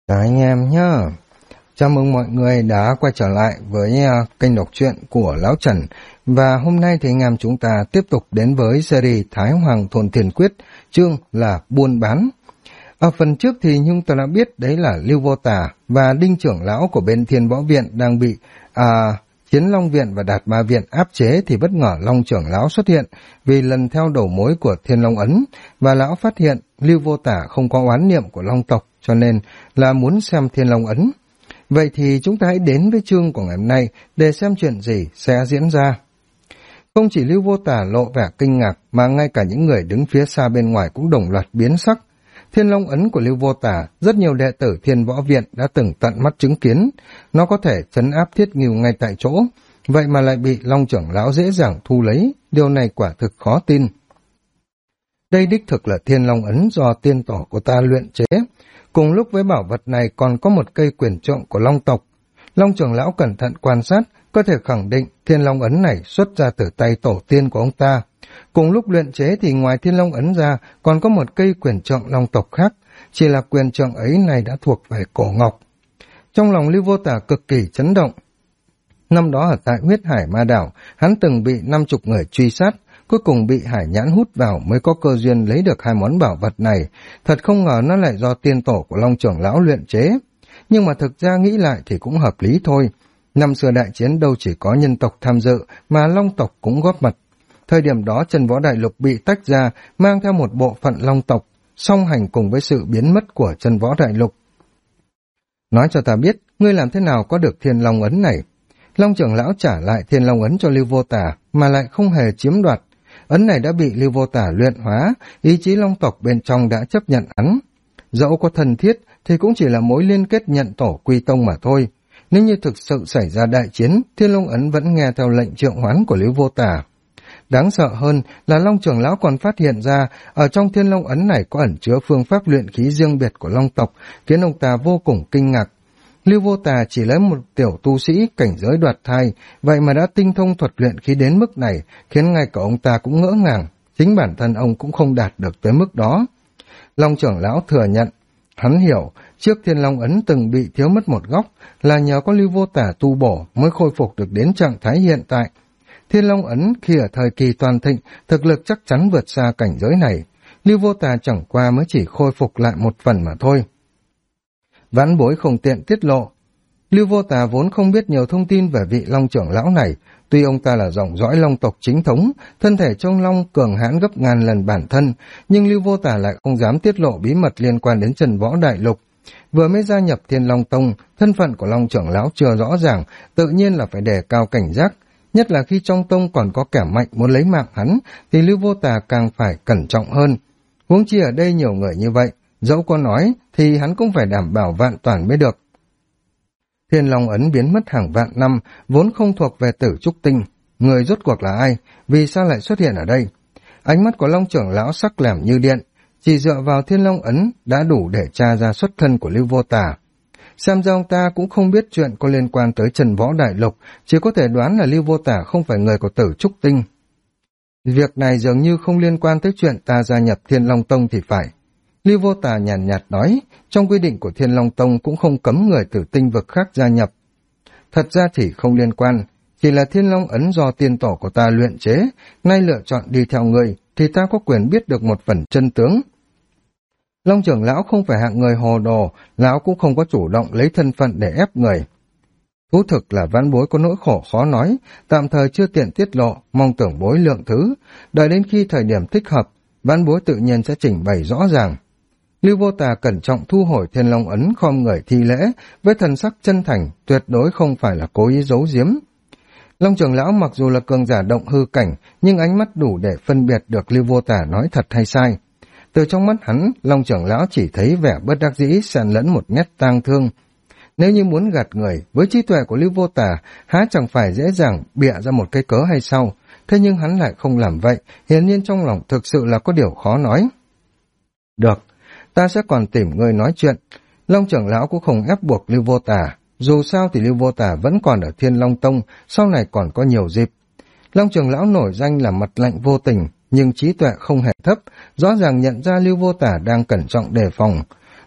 Chào anh em nhá. Chào mừng mọi người đã quay trở lại với kênh đọc truyện của Lão Trần. Và hôm nay thì anh em chúng ta tiếp tục đến với series Thái Hoàng Thôn Thiền Quyết, chương là buôn bán. Ở phần trước thì Nhung ta đã biết đấy là Lưu Vô Tà và Đinh trưởng lão của bên Thiên Võ Viện đang bị Chiến Long Viện và Đạt Ma Viện áp chế, thì bất ngờ Long trưởng lão xuất hiện vì lần theo đầu mối của Thiên Long Ấn, và lão phát hiện Lưu Vô Tà không có oán niệm của Long tộc, cho nên là muốn xem Thiên Long Ấn. Vậy thì chúng ta hãy đến với chương của ngày hôm nay để xem chuyện gì sẽ diễn ra. Không chỉ Lưu Vô Tà lộ vẻ kinh ngạc, mà ngay cả những người đứng phía xa bên ngoài cũng đồng loạt biến sắc. Thiên Long Ấn của Lưu Vô Tà, rất nhiều đệ tử Thiên Võ Viện đã từng tận mắt chứng kiến. Nó có thể trấn áp Thiết Ngưu ngay tại chỗ, vậy mà lại bị Long trưởng lão dễ dàng thu lấy. Điều này quả thực khó tin. Đây đích thực là Thiên Long Ấn do tiên tổ của ta luyện chế. Cùng lúc với bảo vật này còn có một cây quyền trượng của Long tộc. Long trưởng lão cẩn thận quan sát, có thể khẳng định Thiên Long Ấn này xuất ra từ tay tổ tiên của ông ta. Cùng lúc luyện chế thì ngoài Thiên Long Ấn ra còn có một cây quyền trượng Long tộc khác, chỉ là quyền trượng ấy này đã thuộc về cổ ngọc. Trong lòng Lưu Vô Tà cực kỳ chấn động. Năm đó ở tại Huyết Hải Ma Đảo, hắn từng bị 50 người truy sát, cuối cùng bị Hải Nhãn hút vào mới có cơ duyên lấy được hai món bảo vật này. Thật không ngờ nó lại do tiên tổ của Long trưởng lão luyện chế. Nhưng mà thực ra nghĩ lại thì cũng hợp lý thôi. Năm xưa đại chiến đâu chỉ có nhân tộc tham dự, mà Long tộc cũng góp mặt. Thời điểm đó Chân Võ Đại Lục bị tách ra, mang theo một bộ phận Long tộc, song hành cùng với sự biến mất của Chân Võ Đại Lục. Nói cho ta biết, ngươi làm thế nào có được Thiên Long Ấn này? Long trưởng lão trả lại Thiên Long Ấn cho Lưu Vô Tà, mà lại không hề chiếm đoạt. Ấn này đã bị Lưu Vô Tà luyện hóa, ý chí Long tộc bên trong đã chấp nhận hắn. Dẫu có thân thiết thì cũng chỉ là mối liên kết nhận tổ quy tông mà thôi. Nếu như thực sự xảy ra đại chiến, Thiên Long Ấn vẫn nghe theo lệnh triệu hoán của Lưu Vô Tà. Đáng sợ hơn là Long trưởng lão còn phát hiện ra ở trong Thiên Long Ấn này có ẩn chứa phương pháp luyện khí riêng biệt của Long tộc, khiến ông ta vô cùng kinh ngạc. Lưu Vô Tà chỉ lấy một tiểu tu sĩ cảnh giới đoạt thai, vậy mà đã tinh thông thuật luyện khí đến mức này, khiến ngay cả ông ta cũng ngỡ ngàng, chính bản thân ông cũng không đạt được tới mức đó. Long trưởng lão thừa nhận, hắn hiểu trước Thiên Long Ấn từng bị thiếu mất một góc, là nhờ có Lưu Vô Tà tu bổ mới khôi phục được đến trạng thái hiện tại. Thiên Long Ấn khi ở thời kỳ toàn thịnh, thực lực chắc chắn vượt xa cảnh giới này. Lưu Vô Tà chẳng qua mới chỉ khôi phục lại một phần mà thôi. Vãn bối không tiện tiết lộ. Lưu Vô Tà vốn không biết nhiều thông tin về vị Long trưởng lão này. Tuy ông ta là dòng dõi Long tộc chính thống, thân thể trong Long cường hãn gấp ngàn lần bản thân, nhưng Lưu Vô Tà lại không dám tiết lộ bí mật liên quan đến Chân Võ Đại Lục. Vừa mới gia nhập Thiên Long Tông, thân phận của Long trưởng lão chưa rõ ràng, tự nhiên là phải đề cao cảnh giác. Nhất là khi trong tông còn có kẻ mạnh muốn lấy mạng hắn, thì Lưu Vô Tà càng phải cẩn trọng hơn. Huống chi ở đây nhiều người như vậy, dẫu có nói thì hắn cũng phải đảm bảo vạn toàn mới được. Thiên Long Ấn biến mất hàng vạn năm, vốn không thuộc về Tử Trúc Tinh. Người rốt cuộc là ai? Vì sao lại xuất hiện ở đây? Ánh mắt của Long trưởng lão sắc lẻm như điện, chỉ dựa vào Thiên Long Ấn đã đủ để tra ra xuất thân của Lưu Vô Tà. Xem ra ông ta cũng không biết chuyện có liên quan tới Chân Võ Đại Lục, chỉ có thể đoán là Lưu Vô Tà không phải người của Tử Trúc Tinh. Việc này dường như không liên quan tới chuyện ta gia nhập Thiên Long Tông thì phải. Lưu Vô Tà nhàn nhạt nói, trong quy định của Thiên Long Tông cũng không cấm người từ tinh vực khác gia nhập. Thật ra thì không liên quan, chỉ là Thiên Long Ấn do tiên tổ của ta luyện chế, nay lựa chọn đi theo người, thì ta có quyền biết được một phần chân tướng. Long trưởng lão không phải hạng người hồ đồ, lão cũng không có chủ động lấy thân phận để ép người. Thú thực là vãn bối có nỗi khổ khó nói, tạm thời chưa tiện tiết lộ, mong tưởng bối lượng thứ, đợi đến khi thời điểm thích hợp, vãn bối tự nhiên sẽ trình bày rõ ràng. Lưu Vô Tà cẩn trọng thu hồi Thiên Long Ấn, khom người thi lễ, với thần sắc chân thành, tuyệt đối không phải là cố ý giấu giếm. Long trưởng lão mặc dù là cường giả động hư cảnh, nhưng ánh mắt đủ để phân biệt được Lưu Vô Tà nói thật hay sai. Từ trong mắt hắn, Long trưởng lão chỉ thấy vẻ bất đắc dĩ xen lẫn một nét tang thương. Nếu như muốn gạt người, với trí tuệ của Lưu Vô Tà, há chẳng phải dễ dàng bịa ra một cái cớ hay sao? Thế nhưng hắn lại không làm vậy, hiển nhiên trong lòng thực sự là có điều khó nói. Được, ta sẽ còn tìm người nói chuyện. Long trưởng lão cũng không ép buộc Lưu Vô Tà. Dù sao thì Lưu Vô Tà vẫn còn ở Thiên Long Tông, sau này còn có nhiều dịp. Long trưởng lão nổi danh là mặt lạnh vô tình, nhưng trí tuệ không hề thấp, rõ ràng nhận ra Lưu Vô Tà đang cẩn trọng đề phòng.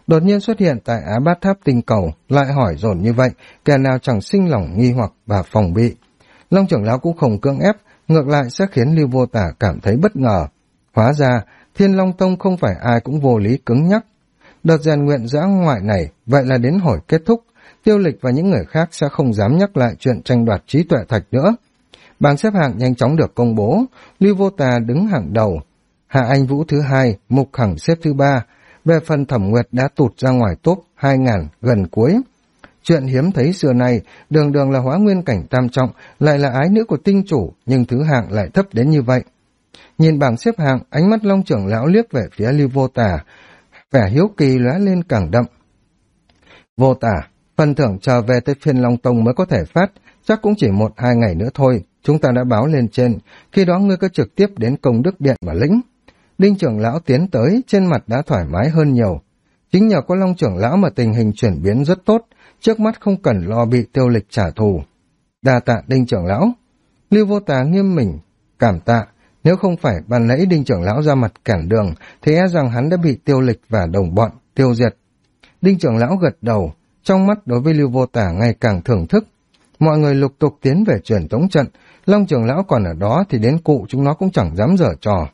đột nhiên xuất hiện tại Á Bát Tháp tinh cầu, lại hỏi dồn như vậy, kẻ nào chẳng sinh lòng nghi hoặc và phòng bị. Long trưởng lão cũng không cưỡng ép, ngược lại sẽ khiến Lưu Vô Tả cảm thấy bất ngờ. Hóa ra, Thiên Long Tông không phải ai cũng vô lý cứng nhắc. Đợt rèn luyện dã ngoại này, vậy là đến hồi kết thúc, Tiêu Lịch và những người khác sẽ không dám nhắc lại chuyện tranh đoạt trí tuệ thạch nữa. Bảng xếp hạng nhanh chóng được công bố, Lưu Vô Tà đứng hàng đầu, Hạ Anh Vũ thứ hai, Mục Hằng xếp thứ ba. Về phần Thẩm Nguyệt đã tụt ra ngoài top 2.000 gần cuối. Chuyện hiếm thấy xưa nay, đường đường là hóa nguyên cảnh tam trọng, lại là ái nữ của tinh chủ, nhưng thứ hạng lại thấp đến như vậy. Nhìn bảng xếp hạng, ánh mắt Long trưởng lão liếc về phía Lưu Vô Tà, vẻ hiếu kỳ lóe lên càng đậm. Vô Tà, phần thưởng chờ về tới phiên Long Tông mới có thể phát, chắc cũng chỉ 1-2 ngày nữa thôi, chúng ta đã báo lên trên, khi đó ngươi có trực tiếp đến Công Đức Điện mà lĩnh. Đinh trưởng lão tiến tới, trên mặt đã thoải mái hơn nhiều. Chính nhờ có Long trưởng lão mà tình hình chuyển biến rất tốt, trước mắt không cần lo bị Tiêu Lịch trả thù. Đa tạ Đinh trưởng lão. Lưu Vô Tà nghiêm mình, cảm tạ, nếu không phải ban nãy Đinh trưởng lão ra mặt cản đường, thì e rằng hắn đã bị Tiêu Lịch và đồng bọn tiêu diệt. Đinh trưởng lão gật đầu, trong mắt đối với Lưu Vô Tà ngày càng thưởng thức. Mọi người lục tục tiến về truyền tống trận, Long trưởng lão còn ở đó thì đến cụ chúng nó cũng chẳng dám giở trò.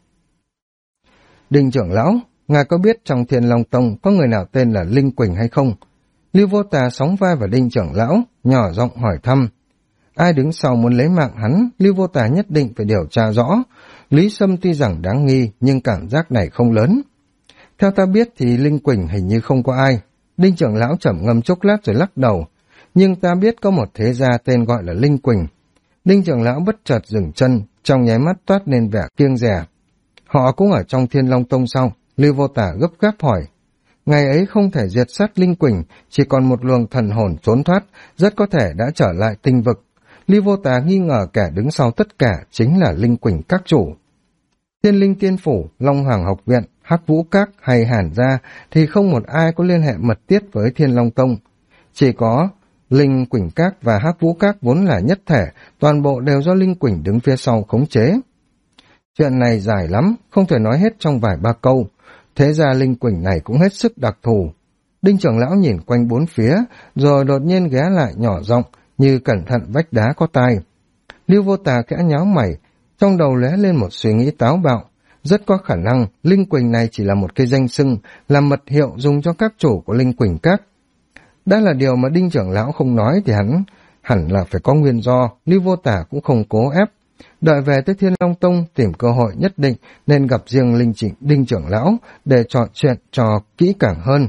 Đinh trưởng lão, ngài có biết trong Thiên Long Tông có người nào tên là Linh Quỳnh hay không? Lưu Vô Tà sóng vai vào Đinh trưởng lão, nhỏ giọng hỏi thăm. Ai đứng sau muốn lấy mạng hắn, Lưu Vô Tà nhất định phải điều tra rõ. Lý Sâm tuy rằng đáng nghi, nhưng cảm giác này không lớn. Theo ta biết thì Linh Quỳnh hình như không có ai. Đinh trưởng lão trầm ngâm chốc lát rồi lắc đầu. Nhưng ta biết có một thế gia tên gọi là Linh Quỳnh. Đinh trưởng lão bất chợt dừng chân, trong nháy mắt toát lên vẻ kiêng dè. Họ cũng ở trong Thiên Long Tông sao? Lưu Vô Tả gấp gáp hỏi. Ngày ấy không thể diệt sát Linh Quỳnh, chỉ còn một luồng thần hồn trốn thoát, rất có thể đã trở lại tinh vực. Lưu Vô Tả nghi ngờ kẻ đứng sau tất cả chính là Linh Quỳnh các chủ. Thiên Linh Tiên Phủ, Long Hoàng Học Viện, Hắc Vũ Các hay Hàn Gia thì không một ai có liên hệ mật thiết với Thiên Long Tông. Chỉ có Linh Quỳnh Các và Hắc Vũ Các vốn là nhất thể, toàn bộ đều do Linh Quỳnh đứng phía sau khống chế. Chuyện này dài lắm, không thể nói hết trong vài ba câu. Thế ra Linh Quỳnh này cũng hết sức đặc thù. Đinh trưởng lão nhìn quanh bốn phía, rồi đột nhiên ghé lại nhỏ giọng, như cẩn thận vách đá có tai. Lưu Vô Tà khẽ nháo mày, trong đầu lóe lên một suy nghĩ táo bạo. Rất có khả năng Linh Quỳnh này chỉ là một cái danh xưng, là mật hiệu dùng cho các chủ của Linh Quỳnh Các. Đã là điều mà Đinh trưởng lão không nói thì hắn hẳn là phải có nguyên do, Lưu Vô Tả cũng không cố ép. Đợi về tới Thiên Long Tông tìm cơ hội nhất định nên gặp riêng Đinh trưởng lão để trò chuyện trò kỹ càng hơn.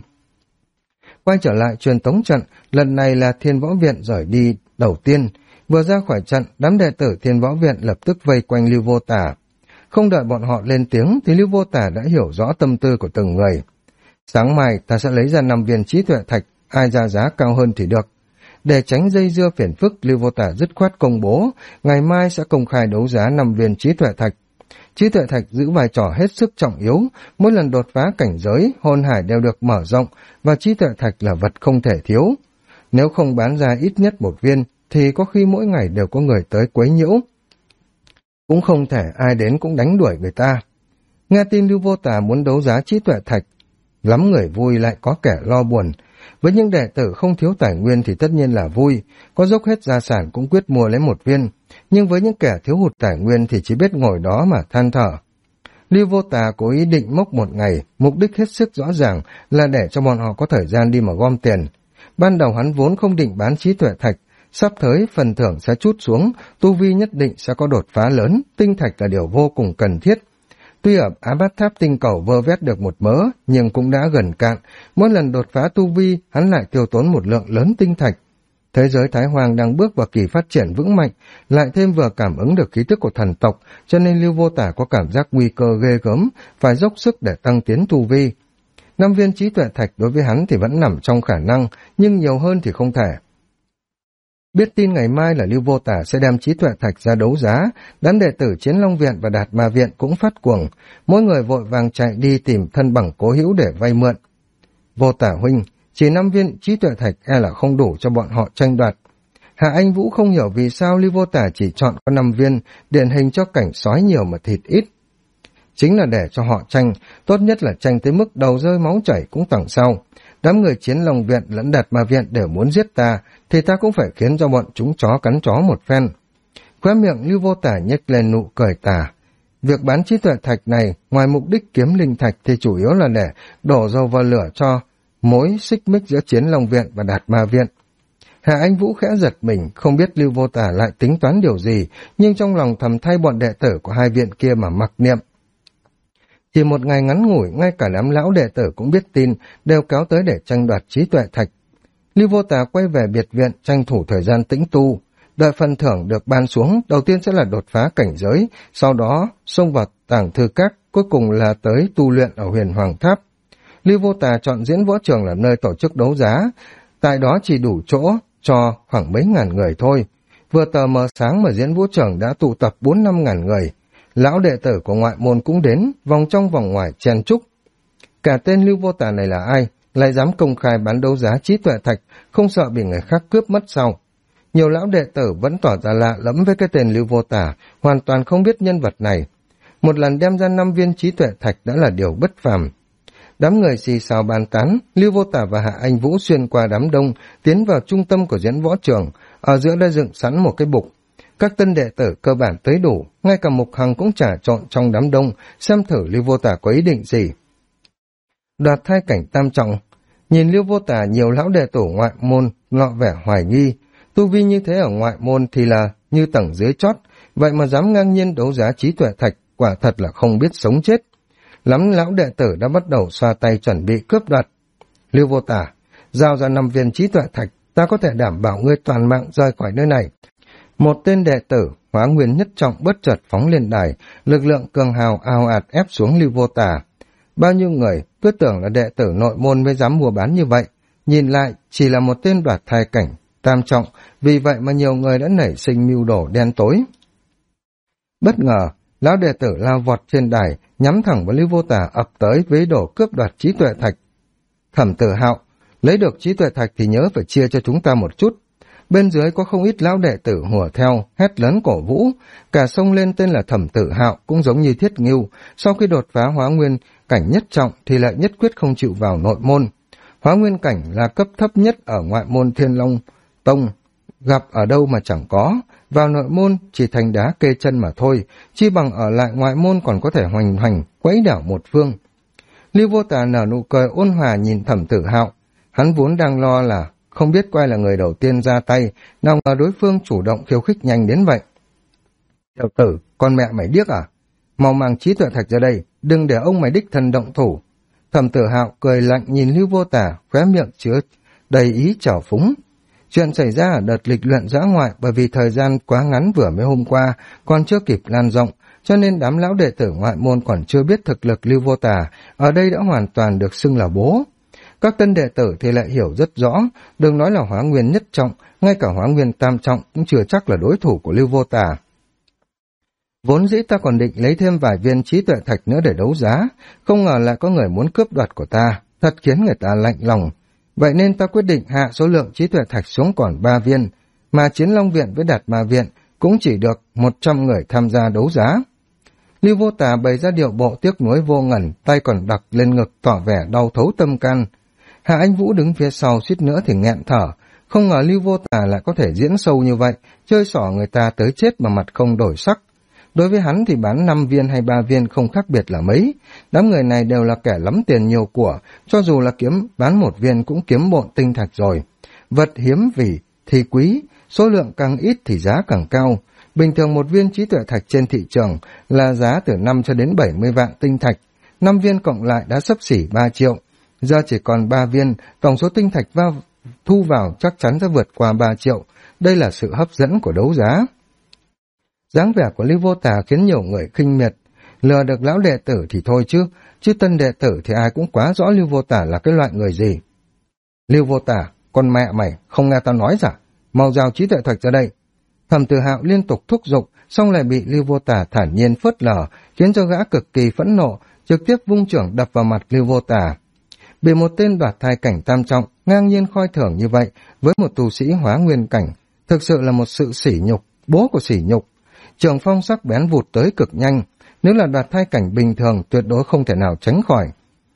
Quay trở lại truyền tống trận, lần này là Thiên Võ Viện rời đi đầu tiên. Vừa ra khỏi trận, đám đệ tử Thiên Võ Viện lập tức vây quanh Lưu Vô Tả. Không đợi bọn họ lên tiếng thì Lưu Vô Tả đã hiểu rõ tâm tư của từng người. Sáng mai ta sẽ lấy ra 5 viên trí tuệ thạch, ai ra giá cao hơn thì được. Để tránh dây dưa phiền phức, Lưu Vô Tả dứt khoát công bố, ngày mai sẽ công khai đấu giá 5 viên trí tuệ thạch. Trí tuệ thạch giữ vai trò hết sức trọng yếu, mỗi lần đột phá cảnh giới, hồn hải đều được mở rộng, và trí tuệ thạch là vật không thể thiếu. Nếu không bán ra ít nhất 1 viên, thì có khi mỗi ngày đều có người tới quấy nhiễu. Cũng không thể ai đến cũng đánh đuổi người ta. Nghe tin Lưu Vô Tả muốn đấu giá trí tuệ thạch, lắm người vui lại có kẻ lo buồn. Với những đệ tử không thiếu tài nguyên thì tất nhiên là vui, có dốc hết gia sản cũng quyết mua lấy 1 viên, nhưng với những kẻ thiếu hụt tài nguyên thì chỉ biết ngồi đó mà than thở. Lưu Vô Tà có ý định mốc 1 ngày, mục đích hết sức rõ ràng là để cho bọn họ có thời gian đi mà gom tiền. Ban đầu hắn vốn không định bán trí tuệ thạch, sắp tới phần thưởng sẽ trút xuống, tu vi nhất định sẽ có đột phá lớn, tinh thạch là điều vô cùng cần thiết. Tuy ở Á Bát Tháp tinh cầu vơ vét được một mớ, nhưng cũng đã gần cạn, mỗi lần đột phá tu vi, hắn lại tiêu tốn một lượng lớn tinh thạch. Thế giới Thái Hoàng đang bước vào kỳ phát triển vững mạnh, lại thêm vừa cảm ứng được khí tức của thần tộc, cho nên Lưu Vô Tả có cảm giác nguy cơ ghê gớm, phải dốc sức để tăng tiến tu vi. 5 viên trí tuệ thạch đối với hắn thì vẫn nằm trong khả năng, nhưng nhiều hơn thì không thể. Biết tin ngày mai là Lưu Vô Tả sẽ đem trí tuệ thạch ra đấu giá, đám đệ tử Chiến Long Viện và Đạt Ma Viện cũng phát cuồng, mỗi người vội vàng chạy đi tìm thân bằng cố hữu để vay mượn. Vô Tả huynh, chỉ 5 viên trí tuệ thạch e là không đủ cho bọn họ tranh đoạt. Hạ Anh Vũ không hiểu vì sao Lưu Vô Tả chỉ chọn có 5 viên, điển hình cho cảnh sói nhiều mà thịt ít. Chính là để cho họ tranh, tốt nhất là tranh tới mức đầu rơi máu chảy cũng tặng sau. Đám người Chiến Long Viện lẫn Đạt Ma Viện đều muốn giết ta, thì ta cũng phải khiến cho bọn chúng chó cắn chó một phen. Khóe miệng Lưu Vô Tả nhếch lên nụ cười tà. Việc bán trí tuệ thạch này, ngoài mục đích kiếm linh thạch thì chủ yếu là để đổ dầu vào lửa cho mối xích mích giữa Chiến Long Viện và Đạt Ma Viện. Hạ Anh Vũ khẽ giật mình, không biết Lưu Vô Tả lại tính toán điều gì, nhưng trong lòng thầm thay bọn đệ tử của hai viện kia mà mặc niệm. Chỉ một ngày ngắn ngủi, ngay cả đám lão đệ tử cũng biết tin, đều kéo tới để tranh đoạt trí tuệ thạch. Lưu Vô Tả quay về biệt viện, tranh thủ thời gian tĩnh tu. Đợi phần thưởng được ban xuống, đầu tiên sẽ là đột phá cảnh giới, sau đó xông vào tàng thư các, cuối cùng là tới tu luyện ở Huyền Hoàng Tháp. Lưu Vô Tả chọn diễn võ trường làm nơi tổ chức đấu giá, tại đó chỉ đủ chỗ cho khoảng mấy ngàn người thôi. Vừa tờ mờ sáng mà diễn võ trường đã tụ tập 4-5 ngàn người. Lão đệ tử của ngoại môn cũng đến, vòng trong vòng ngoài chen chúc. Cả tên Lưu Vô Tả này là ai, lại dám công khai bán đấu giá trí tuệ thạch, không sợ bị người khác cướp mất sao? Nhiều lão đệ tử vẫn tỏ ra lạ lẫm với cái tên Lưu Vô Tả, hoàn toàn không biết nhân vật này. Một lần đem ra 5 viên trí tuệ thạch đã là điều bất phàm. Đám người xì xào bàn tán, Lưu Vô Tả và Hạ Anh Vũ xuyên qua đám đông, tiến vào trung tâm của diễn võ trường, ở giữa đã dựng sẵn một cái bục. Các tân đệ tử cơ bản tới đủ, ngay cả Mục Hằng cũng trà trộn trong đám đông, xem thử Lưu Vô Tả có ý định gì. Đoạt thai cảnh tam trọng, nhìn Lưu Vô Tả nhiều lão đệ tử ngoại môn ngọ vẻ hoài nghi, tu vi như thế ở ngoại môn thì là như tầng dưới chót, vậy mà dám ngang nhiên đấu giá trí tuệ thạch, quả thật là không biết sống chết. Lắm lão đệ tử đã bắt đầu xoa tay chuẩn bị cướp đoạt. Lưu Vô Tả, giao ra 5 viên trí tuệ thạch, ta có thể đảm bảo ngươi toàn mạng rời khỏi nơi này. Một tên đệ tử, Hóa Nguyên nhất trọng bất chợt phóng lên đài, lực lượng cường hào ào ạt ép xuống Lưu Vô Tả. Bao nhiêu người cứ tưởng là đệ tử nội môn mới dám mua bán như vậy, nhìn lại chỉ là một tên đoạt thai cảnh tam trọng, vì vậy mà nhiều người đã nảy sinh mưu đồ đen tối. Bất ngờ, lão đệ tử lao vọt trên đài, nhắm thẳng vào Lưu Vô Tả ập tới với đồ cướp đoạt trí tuệ thạch. Thẩm Tử Hạo, lấy được trí tuệ thạch thì nhớ phải chia cho chúng ta một chút. Bên dưới có không ít lão đệ tử hùa theo, hét lớn cổ vũ, cả sông lên tên là Thẩm Tử Hạo cũng giống như Thiết Ngưu, sau khi đột phá Hóa Nguyên cảnh nhất trọng thì lại nhất quyết không chịu vào nội môn. Hóa Nguyên cảnh là cấp thấp nhất ở ngoại môn Thiên Long Tông, gặp ở đâu mà chẳng có, vào nội môn chỉ thành đá kê chân mà thôi, chi bằng ở lại ngoại môn còn có thể hoành hành, quấy đảo một phương. Lưu Vô Tả nở nụ cười ôn hòa nhìn Thẩm Tử Hạo, hắn vốn đang lo là không biết quay là người đầu tiên ra tay, nào ngờ đối phương chủ động khiêu khích nhanh đến vậy. Tiểu tử, con mẹ mày điếc à? Mau mang trí tuệ thạch ra đây, đừng để ông mày đích thân động thủ. Thẩm Tử Hạo cười lạnh nhìn Lưu Vô Tả, khóe miệng chứa đầy ý trào phúng. Chuyện xảy ra ở đợt lịch luyện dã ngoại bởi vì thời gian quá ngắn vừa mới hôm qua, còn chưa kịp lan rộng, cho nên đám lão đệ tử ngoại môn còn chưa biết thực lực Lưu Vô Tả, ở đây đã hoàn toàn được xưng là bố. Các tân đệ tử thì lại hiểu rất rõ, đừng nói là Hóa Nguyên nhất trọng, ngay cả Hóa Nguyên tam trọng cũng chưa chắc là đối thủ của Lưu Vô Tả. Vốn dĩ ta còn định lấy thêm vài viên trí tuệ thạch nữa để đấu giá, không ngờ lại có người muốn cướp đoạt của ta, thật khiến người ta lạnh lòng. Vậy nên ta quyết định hạ số lượng trí tuệ thạch xuống còn 3 viên, mà Chiến Long Viện với Đạt Ma Viện cũng chỉ được 100 người tham gia đấu giá. Lưu Vô Tả bày ra điệu bộ tiếc nuối vô ngần, tay còn đặt lên ngực tỏ vẻ đau thấu tâm can. Hạ Anh Vũ đứng phía sau suýt nữa thì nghẹn thở, không ngờ Lưu Vô Tả lại có thể diễn sâu như vậy, chơi xỏ người ta tới chết mà mặt không đổi sắc. Đối với hắn thì bán 5 viên hay 3 viên không khác biệt là mấy, đám người này đều là kẻ lắm tiền nhiều của, cho dù là bán 1 viên cũng kiếm bộn tinh thạch rồi. Vật hiếm vì thì quý, số lượng càng ít thì giá càng cao. Bình thường 1 viên trí tuệ thạch trên thị trường là giá từ 5 cho đến 70 vạn tinh thạch, 5 viên cộng lại đã xấp xỉ 3 triệu. Giờ chỉ còn 3 viên, tổng số tinh thạch thu vào chắc chắn sẽ vượt qua 3 triệu. Đây là sự hấp dẫn của đấu giá. Dáng vẻ của Lưu Vô Tả khiến nhiều người khinh miệt. Lừa được lão đệ tử thì thôi chứ tân đệ tử thì ai cũng quá rõ Lưu Vô Tả là cái loại người gì. Lưu Vô Tả, con mẹ mày, không nghe tao nói à? Mau giao trí tuệ thạch ra đây. Thẩm Tử Hạo liên tục thúc giục, xong lại bị Lưu Vô Tả thản nhiên phớt lờ, khiến cho gã cực kỳ phẫn nộ, trực tiếp vung chưởng đập vào mặt Lưu Vô Tả. Bị một tên đoạt thai cảnh tam trọng ngang nhiên khoi thưởng như vậy với một tu sĩ Hóa Nguyên cảnh, thực sự là một sự sỉ nhục, bố của sỉ nhục. Trường phong sắc bén vụt tới cực nhanh, nếu là đoạt thai cảnh bình thường tuyệt đối không thể nào tránh khỏi.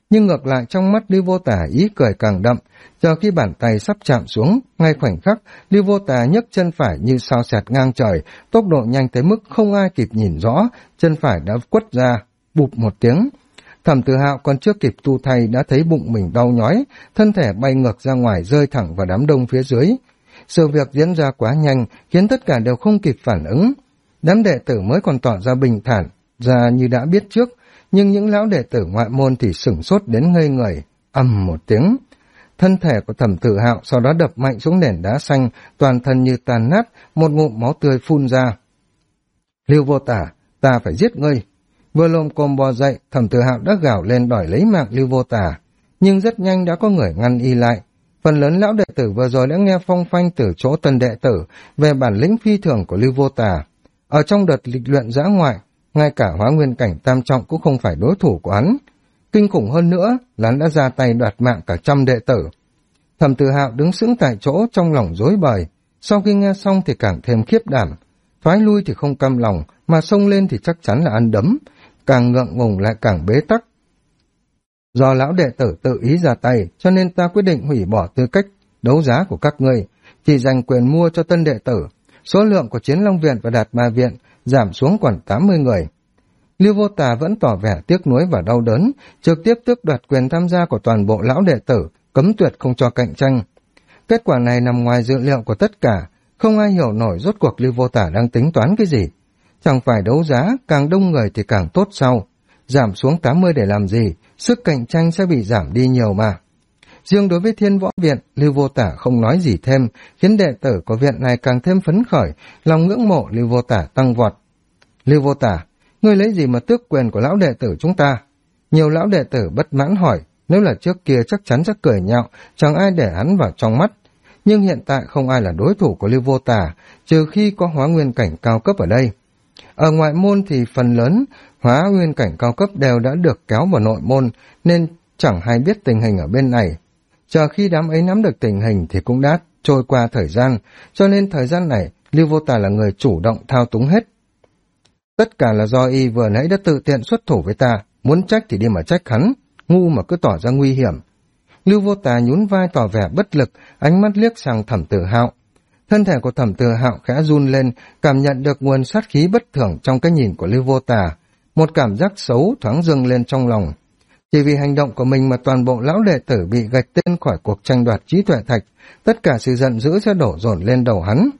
Nhưng ngược lại trong mắt Lưu Vô Tả ý cười càng đậm, chờ khi bàn tay sắp chạm xuống, ngay khoảnh khắc, Lưu Vô Tả nhấc chân phải như sao xẹt ngang trời, tốc độ nhanh tới mức không ai kịp nhìn rõ, chân phải đã quất ra, bụp một tiếng. Thẩm Tử Hạo còn chưa kịp tu thay đã thấy bụng mình đau nhói, thân thể bay ngược ra ngoài rơi thẳng vào đám đông phía dưới. Sự việc diễn ra quá nhanh, khiến tất cả đều không kịp phản ứng. Đám đệ tử mới còn tỏ ra bình thản, ra như đã biết trước, nhưng những lão đệ tử ngoại môn thì sửng sốt đến ngây người, ầm một tiếng. Thân thể của Thẩm Tử Hạo sau đó đập mạnh xuống nền đá xanh, toàn thân như tàn nát, một ngụm máu tươi phun ra. Lưu Vô Tả, ta phải giết ngươi. Vừa lồm cồm bò dậy, Thẩm Tử Hạo đã gào lên đòi lấy mạng Lưu Vô Tả, nhưng rất nhanh đã có người ngăn y lại. Phần lớn lão đệ tử vừa rồi đã nghe phong phanh từ chỗ tân đệ tử về bản lĩnh phi thường của Lưu Vô Tả. Ở trong đợt lịch luyện dã ngoại, ngay cả Hóa Nguyên cảnh tam trọng cũng không phải đối thủ của hắn. Kinh khủng hơn nữa là hắn đã ra tay đoạt mạng cả trăm đệ tử. Thẩm Tử Hạo đứng sững tại chỗ trong lòng rối bời, sau khi nghe xong thì càng thêm khiếp đảm. Thoái lui thì không cam lòng, mà xông lên thì chắc chắn là ăn đấm, càng ngượng ngùng lại càng bế tắc. Do lão đệ tử tự ý ra tay, cho nên ta quyết định hủy bỏ tư cách đấu giá của các ngươi, chỉ dành quyền mua cho tân đệ tử. Số lượng của Chiến Long Viện và Đạt Ma Viện giảm xuống còn 80 người. Lưu Vô Tà vẫn tỏ vẻ tiếc nuối và đau đớn, trực tiếp tước đoạt quyền tham gia của toàn bộ lão đệ tử, cấm tuyệt không cho cạnh tranh. Kết quả này nằm ngoài dự liệu của tất cả, không ai hiểu nổi rốt cuộc Lưu Vô Tả đang tính toán cái gì. Chẳng phải đấu giá, càng đông người thì càng tốt sau. Giảm xuống 80 để làm gì, sức cạnh tranh sẽ bị giảm đi nhiều mà. Riêng đối với Thiên Võ Viện, Lưu Vô Tả không nói gì thêm, khiến đệ tử của viện này càng thêm phấn khởi, lòng ngưỡng mộ Lưu Vô Tả tăng vọt. Lưu Vô Tả, ngươi lấy gì mà tước quyền của lão đệ tử chúng ta? Nhiều lão đệ tử bất mãn hỏi, nếu là trước kia chắc chắn sẽ cười nhạo, chẳng ai để hắn vào trong mắt. Nhưng hiện tại không ai là đối thủ của Lưu Vô Tả, trừ khi có Hóa Nguyên cảnh cao cấp ở đây. Ở ngoại môn thì phần lớn Hóa Nguyên cảnh cao cấp đều đã được kéo vào nội môn, nên chẳng hay biết tình hình ở bên này. Chờ khi đám ấy nắm được tình hình thì cũng đã trôi qua thời gian, cho nên thời gian này Lưu Vô Tả là người chủ động thao túng hết. Tất cả là do y vừa nãy đã tự tiện xuất thủ với ta, muốn trách thì đi mà trách hắn, ngu mà cứ tỏ ra nguy hiểm. Lưu Vô Tà nhún vai tỏ vẻ bất lực, ánh mắt liếc sang Thẩm Tử Hạo. Thân thể của Thẩm Tử Hạo khẽ run lên, cảm nhận được nguồn sát khí bất thường trong cái nhìn của Lưu Vô Tà. Một cảm giác xấu thoáng dâng lên trong lòng. Chỉ vì hành động của mình mà toàn bộ lão đệ tử bị gạch tên khỏi cuộc tranh đoạt trí tuệ thạch, tất cả sự giận dữ sẽ đổ dồn lên đầu hắn.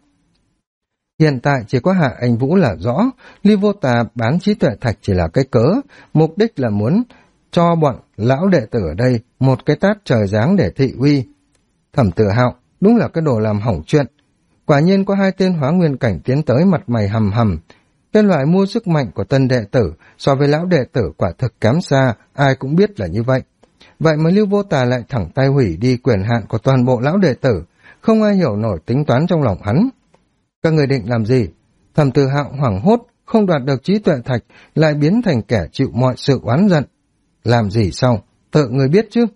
Hiện tại chỉ có Hạ Anh Vũ là rõ, Lưu Vô Tà bán trí tuệ thạch chỉ là cái cớ, mục đích là muốn cho bọn lão đệ tử ở đây một cái tát trời giáng để thị uy. Thẩm Tử Hạo đúng là cái đồ làm hỏng chuyện. Quả nhiên có hai tên Hóa Nguyên cảnh tiến tới mặt mày hầm hầm. Cái loại mua sức mạnh của tân đệ tử so với lão đệ tử quả thực kém xa, ai cũng biết là như vậy. Vậy mà Lưu Vô Tà lại thẳng tay hủy đi quyền hạn của toàn bộ lão đệ tử, không ai hiểu nổi tính toán trong lòng hắn. Các người định làm gì? Thẩm Tử Hạo hoảng hốt, không đoạt được trí tuệ thạch, lại biến thành kẻ chịu mọi sự oán giận. Làm gì sao? Tự người biết chứ.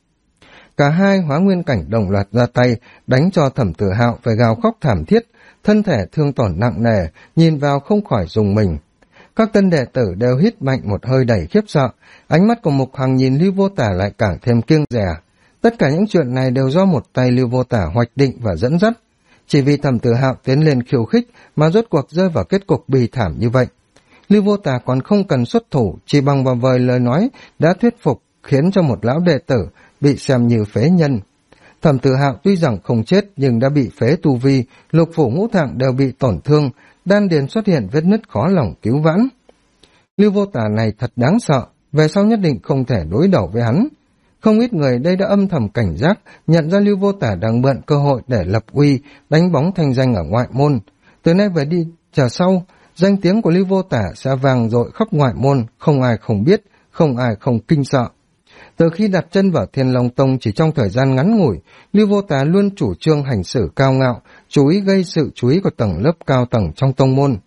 Cả hai Hóa Nguyên cảnh đồng loạt ra tay, đánh cho Thẩm Tử Hạo phải gào khóc thảm thiết, thân thể thương tổn nặng nề, nhìn vào không khỏi rùng mình. Các tân đệ tử đều hít mạnh một hơi đầy khiếp sợ, ánh mắt của Mục Hằng nhìn Lưu Vô Tả lại càng thêm kiêng dè. Tất cả những chuyện này đều do một tay Lưu Vô Tả hoạch định và dẫn dắt. Chỉ vì Thẩm Tử Hạo tiến lên khiêu khích mà rốt cuộc rơi vào kết cục bi thảm như vậy. Lưu Vô Tả còn không cần xuất thủ, chỉ bằng vào vời lời nói đã thuyết phục, khiến cho một lão đệ tử bị xem như phế nhân. Thẩm Tử Hạo tuy rằng không chết nhưng đã bị phế tu vi, lục phủ ngũ tạng đều bị tổn thương, đan điền xuất hiện vết nứt khó lòng cứu vãn. Lưu Vô Tả này thật đáng sợ, về sau nhất định không thể đối đầu với hắn. Không ít người đây đã âm thầm cảnh giác, nhận ra Lưu Vô Tả đang mượn cơ hội để lập uy, đánh bóng thanh danh ở ngoại môn. Từ nay về đi chờ sau, danh tiếng của Lưu Vô Tả sẽ vang dội khắp ngoại môn, không ai không biết, không ai không kinh sợ. Từ khi đặt chân vào Thiên Long Tông chỉ trong thời gian ngắn ngủi, Lưu Vô Tả luôn chủ trương hành xử cao ngạo, chú ý gây sự chú ý của tầng lớp cao tầng trong tông môn.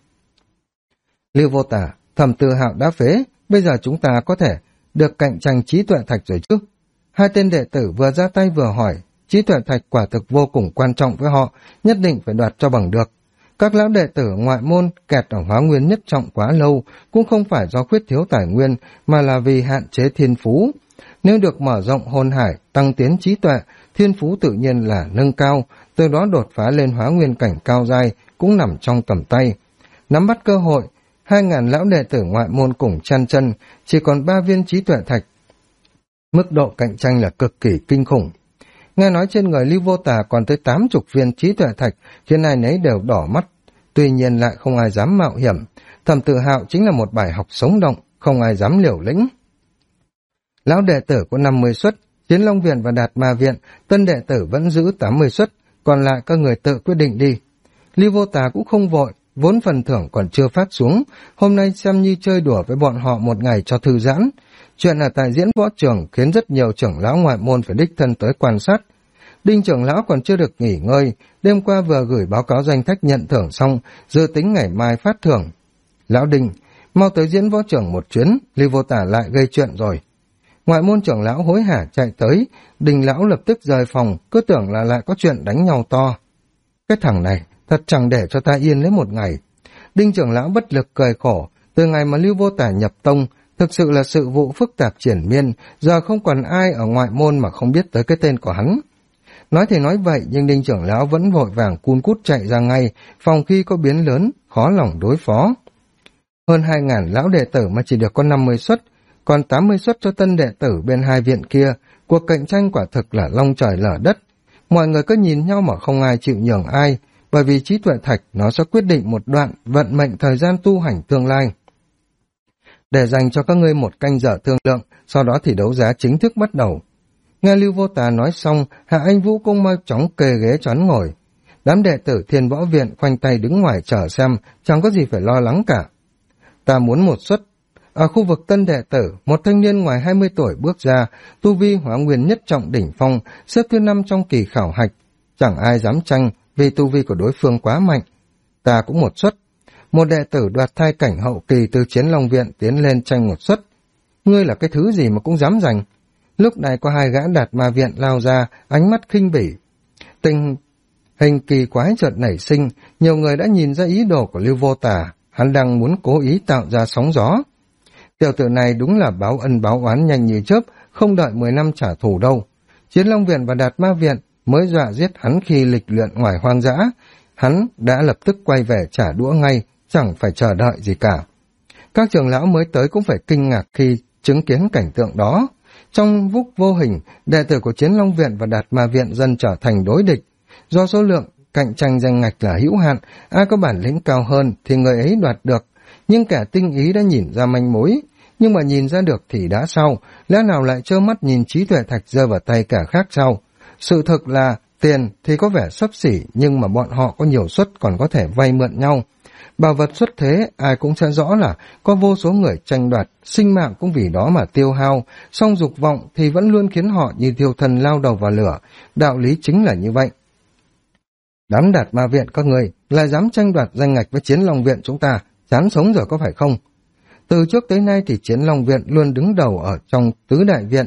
Lưu Vô Tả, Thẩm Tử Hạo đã phế, bây giờ chúng ta có thể được cạnh tranh trí tuệ thạch rồi chứ? Hai tên đệ tử vừa ra tay vừa hỏi, trí tuệ thạch quả thực vô cùng quan trọng với họ, nhất định phải đoạt cho bằng được. Các lão đệ tử ngoại môn kẹt ở Hóa Nguyên nhất trọng quá lâu, cũng không phải do khuyết thiếu tài nguyên, mà là vì hạn chế thiên phú. Nếu được mở rộng hồn hải, tăng tiến trí tuệ, thiên phú tự nhiên là nâng cao, từ đó đột phá lên hóa nguyên cảnh cao giai cũng nằm trong tầm tay. Nắm bắt cơ hội, 2.000 lão đệ tử ngoại môn cùng chăn chân, chỉ còn 3 viên trí tuệ thạch. Mức độ cạnh tranh là cực kỳ kinh khủng. Nghe nói trên người Lưu Vô Tà còn tới 80 viên trí tuệ thạch, khiến ai nấy đều đỏ mắt. Tuy nhiên lại không ai dám mạo hiểm. Thẩm Tự Hạo chính là một bài học sống động, không ai dám liều lĩnh. Lão đệ tử có 50 suất, Chiến Long Viện và Đạt Ma Viện, tân đệ tử vẫn giữ 80 suất, còn lại các người tự quyết định đi. Lưu Vô Tà cũng không vội, vốn phần thưởng còn chưa phát xuống, hôm nay xem như chơi đùa với bọn họ một ngày cho thư giãn. Chuyện ở tại diễn võ trường khiến rất nhiều trưởng lão ngoại môn phải đích thân tới quan sát. Đinh trưởng lão còn chưa được nghỉ ngơi, đêm qua vừa gửi báo cáo danh sách nhận thưởng xong, dự tính ngày mai phát thưởng. Lão Đinh, mau tới diễn võ trường một chuyến, Lưu Vô Tà lại gây chuyện rồi. Ngoại môn trưởng lão hối hả chạy tới, Đinh lão lập tức rời phòng, cứ tưởng là lại có chuyện đánh nhau to. Cái thằng này thật chẳng để cho ta yên lấy một ngày. Đinh trưởng lão bất lực cười khổ, từ ngày mà Lưu Vô Tà nhập tông, thực sự là sự vụ phức tạp triển miên, giờ không còn ai ở ngoại môn mà không biết tới cái tên của hắn. Nói thì nói vậy, nhưng Đinh trưởng lão vẫn vội vàng cun cút chạy ra ngay, phòng khi có biến lớn, khó lòng đối phó. Hơn 2.000 lão đệ tử mà chỉ được có 50 suất, còn 80 suất cho tân đệ tử bên hai viện kia, cuộc cạnh tranh quả thực là long trời lở đất. Mọi người cứ nhìn nhau mà không ai chịu nhường ai, bởi vì trí tuệ thạch nó sẽ quyết định một đoạn vận mệnh thời gian tu hành tương lai. Để dành cho các ngươi một canh giờ thương lượng, sau đó thì đấu giá chính thức bắt đầu. Nghe Lưu Vô Tà nói xong, Hạ Anh Vũ cũng mau chóng kê ghế choán ngồi. Đám đệ tử Thiên Võ Viện khoanh tay đứng ngoài chờ xem, chẳng có gì phải lo lắng cả. Ta muốn một suất. Ở khu vực tân đệ tử, một thanh niên ngoài 20 tuổi bước ra, tu vi hóa nguyên nhất trọng đỉnh phong, xếp thứ 5 trong kỳ khảo hạch. Chẳng ai dám tranh vì tu vi của đối phương quá mạnh. Ta cũng một suất. Một đệ tử đoạt thai cảnh hậu kỳ từ Chiến Long Viện tiến lên tranh một suất. Ngươi là cái thứ gì mà cũng dám giành? Lúc này có hai gã Đạt Ma Viện lao ra, ánh mắt khinh bỉ. Tình hình kỳ quái chợt nảy sinh, nhiều người đã nhìn ra ý đồ của Lưu Vô Tà, hắn đang muốn cố ý tạo ra sóng gió. Tiểu tử này đúng là báo ân báo oán nhanh như chớp, không đợi 10 năm trả thù đâu. Chiến Long Viện và Đạt Ma Viện mới dọa giết hắn khi lịch luyện ngoài hoang dã, hắn đã lập tức quay về trả đũa ngay, chẳng phải chờ đợi gì cả. Các trưởng lão mới tới cũng phải kinh ngạc khi chứng kiến cảnh tượng đó. Trong phút vô hình, đệ tử của Chiến Long Viện và Đạt Ma Viện dần trở thành đối địch. Do số lượng cạnh tranh danh ngạch là hữu hạn, ai có bản lĩnh cao hơn thì người ấy đoạt được. Nhưng kẻ tinh ý đã nhìn ra manh mối, nhưng mà nhìn ra được thì đã sao, lẽ nào lại trơ mắt nhìn trí tuệ thạch rơi vào tay cả khác sao? Sự thực là tiền thì có vẻ xấp xỉ, nhưng mà bọn họ có nhiều suất còn có thể vay mượn nhau. Bảo vật xuất thế, ai cũng sẽ rõ là có vô số người tranh đoạt, sinh mạng cũng vì đó mà tiêu hao, song dục vọng thì vẫn luôn khiến họ như thiêu thân lao đầu vào lửa, đạo lý chính là như vậy. Đám Đạt Ma Viện các người lại dám tranh đoạt danh ngạch với Chiến Long Viện chúng ta, chán sống rồi có phải không? Từ trước tới nay thì Chiến Long Viện luôn đứng đầu ở trong tứ đại viện.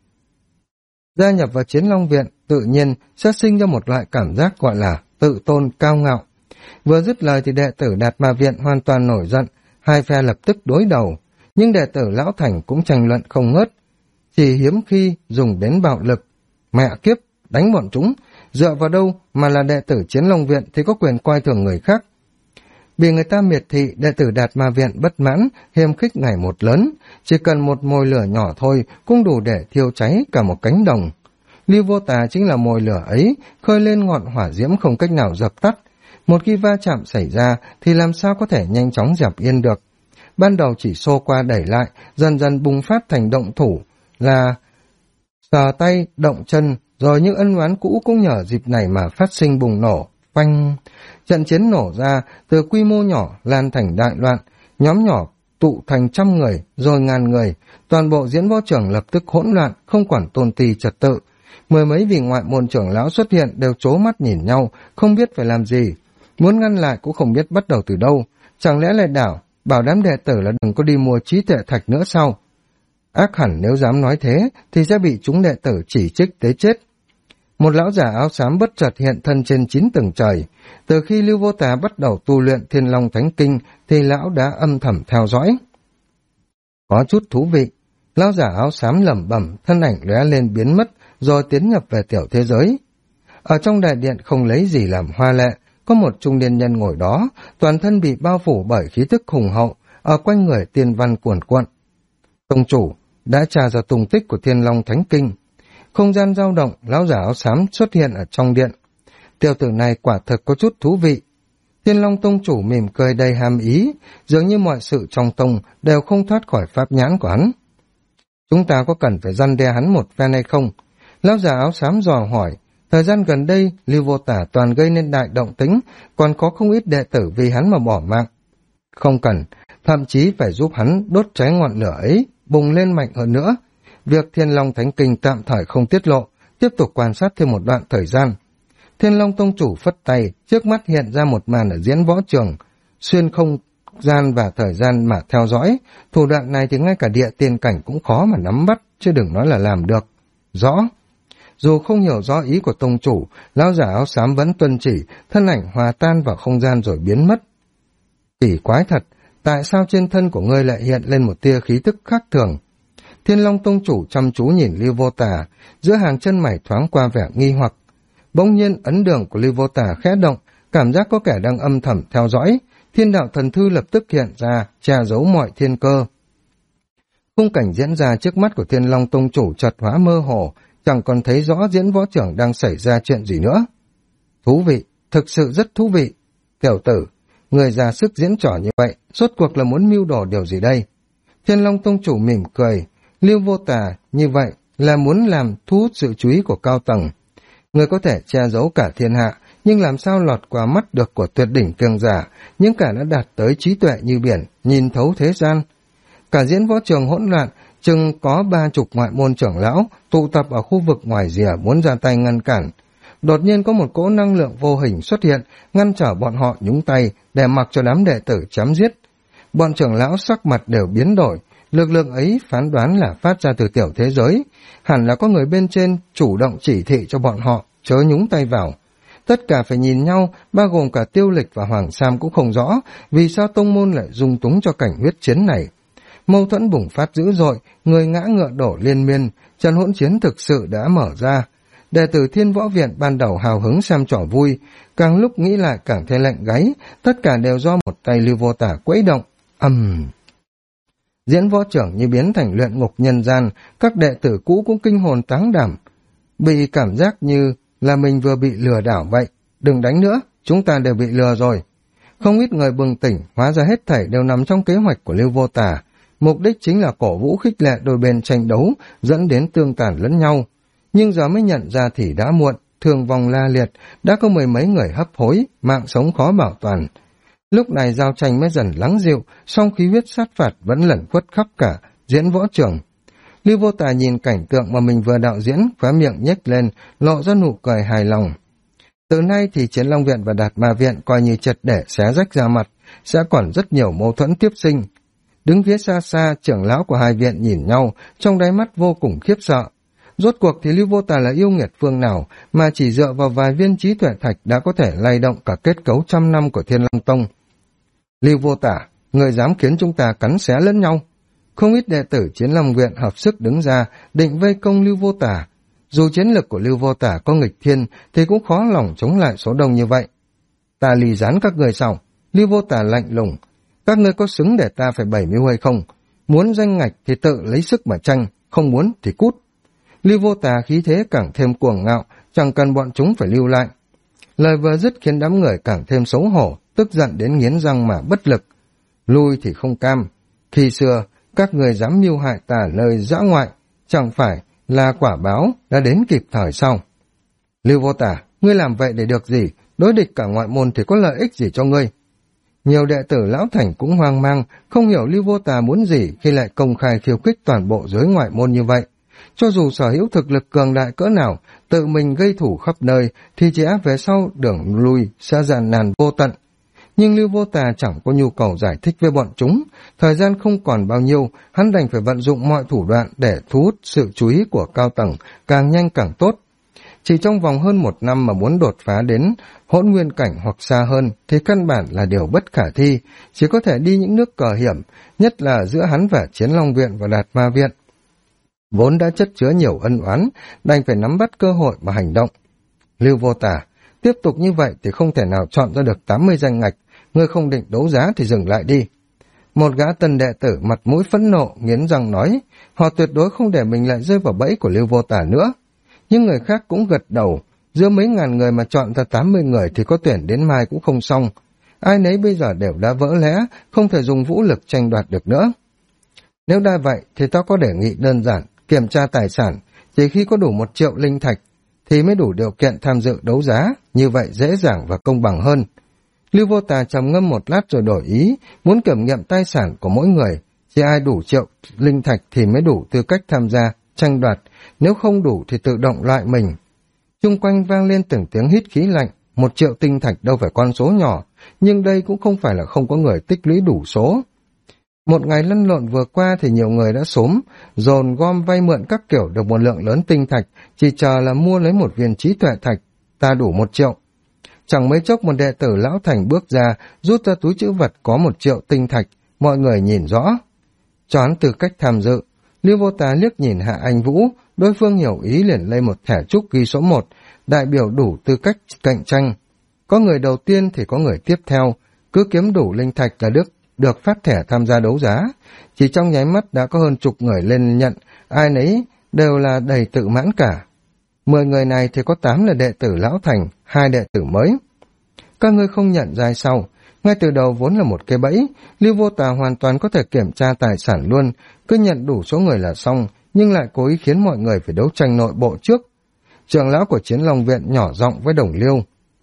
Gia nhập vào Chiến Long Viện tự nhiên sẽ sinh ra một loại cảm giác gọi là tự tôn cao ngạo. Vừa dứt lời thì đệ tử Đạt Ma Viện hoàn toàn nổi giận, hai phe lập tức đối đầu, nhưng đệ tử Lão Thành cũng tranh luận không ngớt, chỉ hiếm khi dùng đến bạo lực. Mẹ kiếp, đánh bọn chúng, dựa vào đâu mà là đệ tử Chiến Long Viện thì có quyền coi thường người khác. Bị người ta miệt thị, đệ tử Đạt Ma Viện bất mãn, hiềm khích ngày một lớn, chỉ cần một mồi lửa nhỏ thôi cũng đủ để thiêu cháy cả một cánh đồng. Lưu Vô Tà chính là mồi lửa ấy, khơi lên ngọn hỏa diễm không cách nào dập tắt. Một khi va chạm xảy ra thì làm sao có thể nhanh chóng dập yên được. Ban đầu chỉ xô qua đẩy lại, dần dần bùng phát thành động thủ, là sờ tay, động chân, rồi những ân oán cũ cũng nhờ dịp này mà phát sinh bùng nổ. Phanh! Trận chiến nổ ra, từ quy mô nhỏ lan thành đại loạn, nhóm nhỏ tụ thành trăm người, rồi ngàn người, toàn bộ diễn võ trường lập tức hỗn loạn, không quản tôn ti trật tự. Mười mấy vị ngoại môn trưởng lão xuất hiện đều trố mắt nhìn nhau, không biết phải làm gì. Muốn ngăn lại cũng không biết bắt đầu từ đâu, chẳng lẽ lại bảo đám đệ tử là đừng có đi mua trí tuệ thạch nữa sao? Ác hẳn nếu dám nói thế thì sẽ bị chúng đệ tử chỉ trích tới chết. Một lão giả áo xám bất chợt hiện thân trên 9 tầng trời. Từ khi Lưu Vô Tà bắt đầu tu luyện Thiên Long Thánh Kinh thì lão đã âm thầm theo dõi. Có chút thú vị, Lão giả áo xám lẩm bẩm, thân ảnh lóe lên biến mất, rồi tiến nhập về tiểu thế giới. Ở trong đại điện không lấy gì làm hoa lệ, có một trung niên nhân ngồi đó, toàn thân bị bao phủ bởi khí tức hùng hậu, ở quanh người tiên văn cuồn cuộn. Tông chủ đã tra ra tung tích của Thiên Long Thánh Kinh. Không gian dao động, lão giả áo xám xuất hiện ở trong điện. Tiểu tử này quả thực có chút thú vị. Thiên Long tông chủ mỉm cười đầy hàm ý, dường như mọi sự trong tông đều không thoát khỏi pháp nhãn của hắn. Chúng ta có cần phải răn đe hắn một phen hay không? Lão già áo xám dò hỏi. Thời gian gần đây, Lưu Vô Tả toàn gây nên đại động tĩnh, còn có không ít đệ tử vì hắn mà bỏ mạng. Không cần, thậm chí phải giúp hắn đốt cháy ngọn lửa ấy, bùng lên mạnh hơn nữa. Việc Thiên Long Thánh Kinh tạm thời không tiết lộ, tiếp tục quan sát thêm một đoạn thời gian. Thiên Long tông chủ phất tay, trước mắt hiện ra một màn ở diễn võ trường, xuyên không gian và thời gian mà theo dõi. Thủ đoạn này thì ngay cả địa tiên cảnh cũng khó mà nắm bắt, chứ đừng nói là làm được. Rõ. Dù không hiểu rõ ý của tông chủ, lão giả áo xám vẫn tuân chỉ, thân ảnh hòa tan vào không gian rồi biến mất. Kỳ quái thật, tại sao trên thân của ngươi lại hiện lên một tia khí tức khác thường? Thiên Long tông chủ chăm chú nhìn Lưu Vô Tả, giữa hàng chân mày thoáng qua vẻ nghi hoặc. Bỗng nhiên ấn đường của Lưu Vô Tả khẽ động, cảm giác có kẻ đang âm thầm theo dõi. Thiên đạo thần thư lập tức hiện ra, che giấu mọi thiên cơ. Khung cảnh diễn ra trước mắt của Thiên Long tông chủ chợt hóa mơ hồ, chẳng còn thấy rõ diễn võ trưởng đang xảy ra chuyện gì nữa. Thú vị, thực sự rất thú vị. Tiểu tử, người ra sức diễn trò như vậy, rốt cuộc là muốn mưu đồ điều gì đây? Thiên Long tông chủ mỉm cười, Lưu Vô Tả như vậy là muốn làm thu hút sự chú ý của cao tầng. Người có thể che giấu cả thiên hạ, nhưng làm sao lọt qua mắt được của tuyệt đỉnh cường giả, những kẻ đã đạt tới trí tuệ như biển, nhìn thấu thế gian. Cả diễn võ trường hỗn loạn, chừng có 30 ngoại môn trưởng lão tụ tập ở khu vực ngoài rìa muốn ra tay ngăn cản. Đột nhiên có một cỗ năng lượng vô hình xuất hiện, ngăn trở bọn họ nhúng tay để mặc cho đám đệ tử chém giết. Bọn trưởng lão sắc mặt đều biến đổi, lực lượng ấy phán đoán là phát ra từ tiểu thế giới, hẳn là có người bên trên chủ động chỉ thị cho bọn họ chớ nhúng tay vào. Tất cả phải nhìn nhau, bao gồm cả Tiêu Lịch và Hoàng Sam cũng không rõ vì sao tông môn lại dung túng cho cảnh huyết chiến này. Mâu thuẫn bùng phát dữ dội, người ngã ngựa đổ liên miên, trận hỗn chiến thực sự đã mở ra. Đệ tử Thiên Võ Viện ban đầu hào hứng xem trò vui, càng lúc nghĩ lại càng thấy lạnh gáy, tất cả đều do một tay Lưu Vô Tả quấy động. Diễn võ trưởng như biến thành luyện ngục nhân gian, các đệ tử cũ cũng kinh hồn táng đảm, bị cảm giác như là mình vừa bị lừa đảo vậy. Đừng đánh nữa, chúng ta đều bị lừa rồi. Không ít người bừng tỉnh, hóa ra hết thảy đều nằm trong kế hoạch của Lưu Vô Tả. Mục đích chính là cổ vũ khích lệ đôi bên tranh đấu, dẫn đến tương tàn lẫn nhau. Nhưng giờ mới nhận ra thì đã muộn, thương vong la liệt, đã có mười mấy người hấp hối, mạng sống khó bảo toàn. Lúc này giao tranh mới dần lắng dịu, song khí huyết sát phạt vẫn lẩn khuất khắp cả diễn võ trường. Lưu Vô Tả nhìn cảnh tượng mà mình vừa đạo diễn, khóe miệng nhếch lên, lộ ra nụ cười hài lòng. Từ nay thì Chiến Long Viện và Đạt Ma Viện coi như triệt để xé rách ra mặt, sẽ còn rất nhiều mâu thuẫn tiếp sinh. Đứng phía xa xa, trưởng lão của hai viện nhìn nhau, trong đáy mắt vô cùng khiếp sợ. Rốt cuộc thì Lưu Vô Tả là yêu nghiệt phương nào mà chỉ dựa vào vài viên trí tuệ thạch đã có thể lay động cả kết cấu trăm năm của Thiên Long Tông. Lưu Vô Tả, người dám khiến chúng ta cắn xé lẫn nhau. Không ít đệ tử Chiến Long Viện hợp sức đứng ra, định vây công Lưu Vô Tả. Dù chiến lực của Lưu Vô Tả có nghịch thiên, thì cũng khó lòng chống lại số đông như vậy. Ta lì gián các người sao? Lưu Vô Tả lạnh lùng. Các ngươi có xứng để ta phải bày mưu hay không? Muốn danh ngạch thì tự lấy sức mà tranh, không muốn thì cút. Lưu Vô Tả khí thế càng thêm cuồng ngạo, chẳng cần bọn chúng phải lưu lại. Lời vừa dứt khiến đám người càng thêm xấu hổ, tức giận đến nghiến răng mà bất lực. Lui thì không cam. Khi xưa, các người dám mưu hại ta nơi dã ngoại, chẳng phải là quả báo đã đến kịp thời sao? Lưu Vô Tả, ngươi làm vậy để được gì? Đối địch cả ngoại môn thì có lợi ích gì cho ngươi? Nhiều đệ tử lão thành cũng hoang mang, không hiểu Lưu Vô Tả muốn gì khi lại công khai khiêu khích toàn bộ giới ngoại môn như vậy. Cho dù sở hữu thực lực cường đại cỡ nào, tự mình gây thủ khắp nơi, thì chỉ áp về sau đường lui sẽ gian nan vô tận. Nhưng Lưu Vô Tả chẳng có nhu cầu giải thích với bọn chúng, thời gian không còn bao nhiêu, hắn đành phải vận dụng mọi thủ đoạn để thu hút sự chú ý của cao tầng, càng nhanh càng tốt. Chỉ trong vòng hơn 1 năm mà muốn đột phá đến hỗn nguyên cảnh hoặc xa hơn thì căn bản là điều bất khả thi, chỉ có thể đi những nước cờ hiểm, nhất là giữa hắn và Chiến Long Viện và Đạt Ma Viện. vốn đã chất chứa nhiều ân oán, đành phải nắm bắt cơ hội mà hành động. Lưu Vô Tả, tiếp tục như vậy thì không thể nào chọn ra được 80 danh ngạch, ngươi không định đấu giá thì dừng lại đi. Một gã tân đệ tử mặt mũi phẫn nộ, nghiến răng nói, họ tuyệt đối không để mình lại rơi vào bẫy của Lưu Vô Tả nữa. Nhưng người khác cũng gật đầu, giữa mấy ngàn người mà chọn ra 80 người thì có tuyển đến mai cũng không xong. Ai nấy bây giờ đều đã vỡ lẽ, không thể dùng vũ lực tranh đoạt được nữa. Nếu đã vậy thì tao có đề nghị đơn giản, kiểm tra tài sản, chỉ khi có đủ 1 triệu linh thạch thì mới đủ điều kiện tham dự đấu giá, như vậy dễ dàng và công bằng hơn. Lưu Vô Tà trầm ngâm một lát rồi đổi ý, muốn kiểm nghiệm tài sản của mỗi người, chỉ ai đủ triệu linh thạch thì mới đủ tư cách tham gia, tranh đoạt, nếu không đủ thì tự động loại mình. Chung quanh vang lên từng tiếng hít khí lạnh, 1 triệu tinh thạch đâu phải con số nhỏ, nhưng đây cũng không phải là không có người tích lũy đủ số. Một ngày lăn lộn vừa qua thì nhiều người đã xúm, dồn gom vay mượn các kiểu được một lượng lớn tinh thạch, chỉ chờ là mua lấy một viên trí tuệ thạch, ta đủ 1 triệu. Chẳng mấy chốc một đệ tử lão thành bước ra, rút ra túi trữ vật có 1 triệu tinh thạch, mọi người nhìn rõ. Cho hắn tư cách tham dự, Lưu Vô Tà liếc nhìn Hạ Anh Vũ, đối phương hiểu ý liền lấy một thẻ trúc ghi số 1, đại biểu đủ tư cách cạnh tranh. Có người đầu tiên thì có người tiếp theo, cứ kiếm đủ linh thạch là được phát thẻ tham gia đấu giá. Chỉ trong nháy mắt đã có hơn chục người lên nhận, ai nấy đều là đầy tự mãn cả. 10 người này thì có 8 là đệ tử lão thành, 2 đệ tử mới. Các ngươi không nhận ra sao? Ngay từ đầu vốn là một cái bẫy, Lưu Vô Tà hoàn toàn có thể kiểm tra tài sản luôn, cứ nhận đủ số người là xong, nhưng lại cố ý khiến mọi người phải đấu tranh nội bộ trước. Trưởng lão của Chiến Long Viện nhỏ giọng với Đồng Liêu.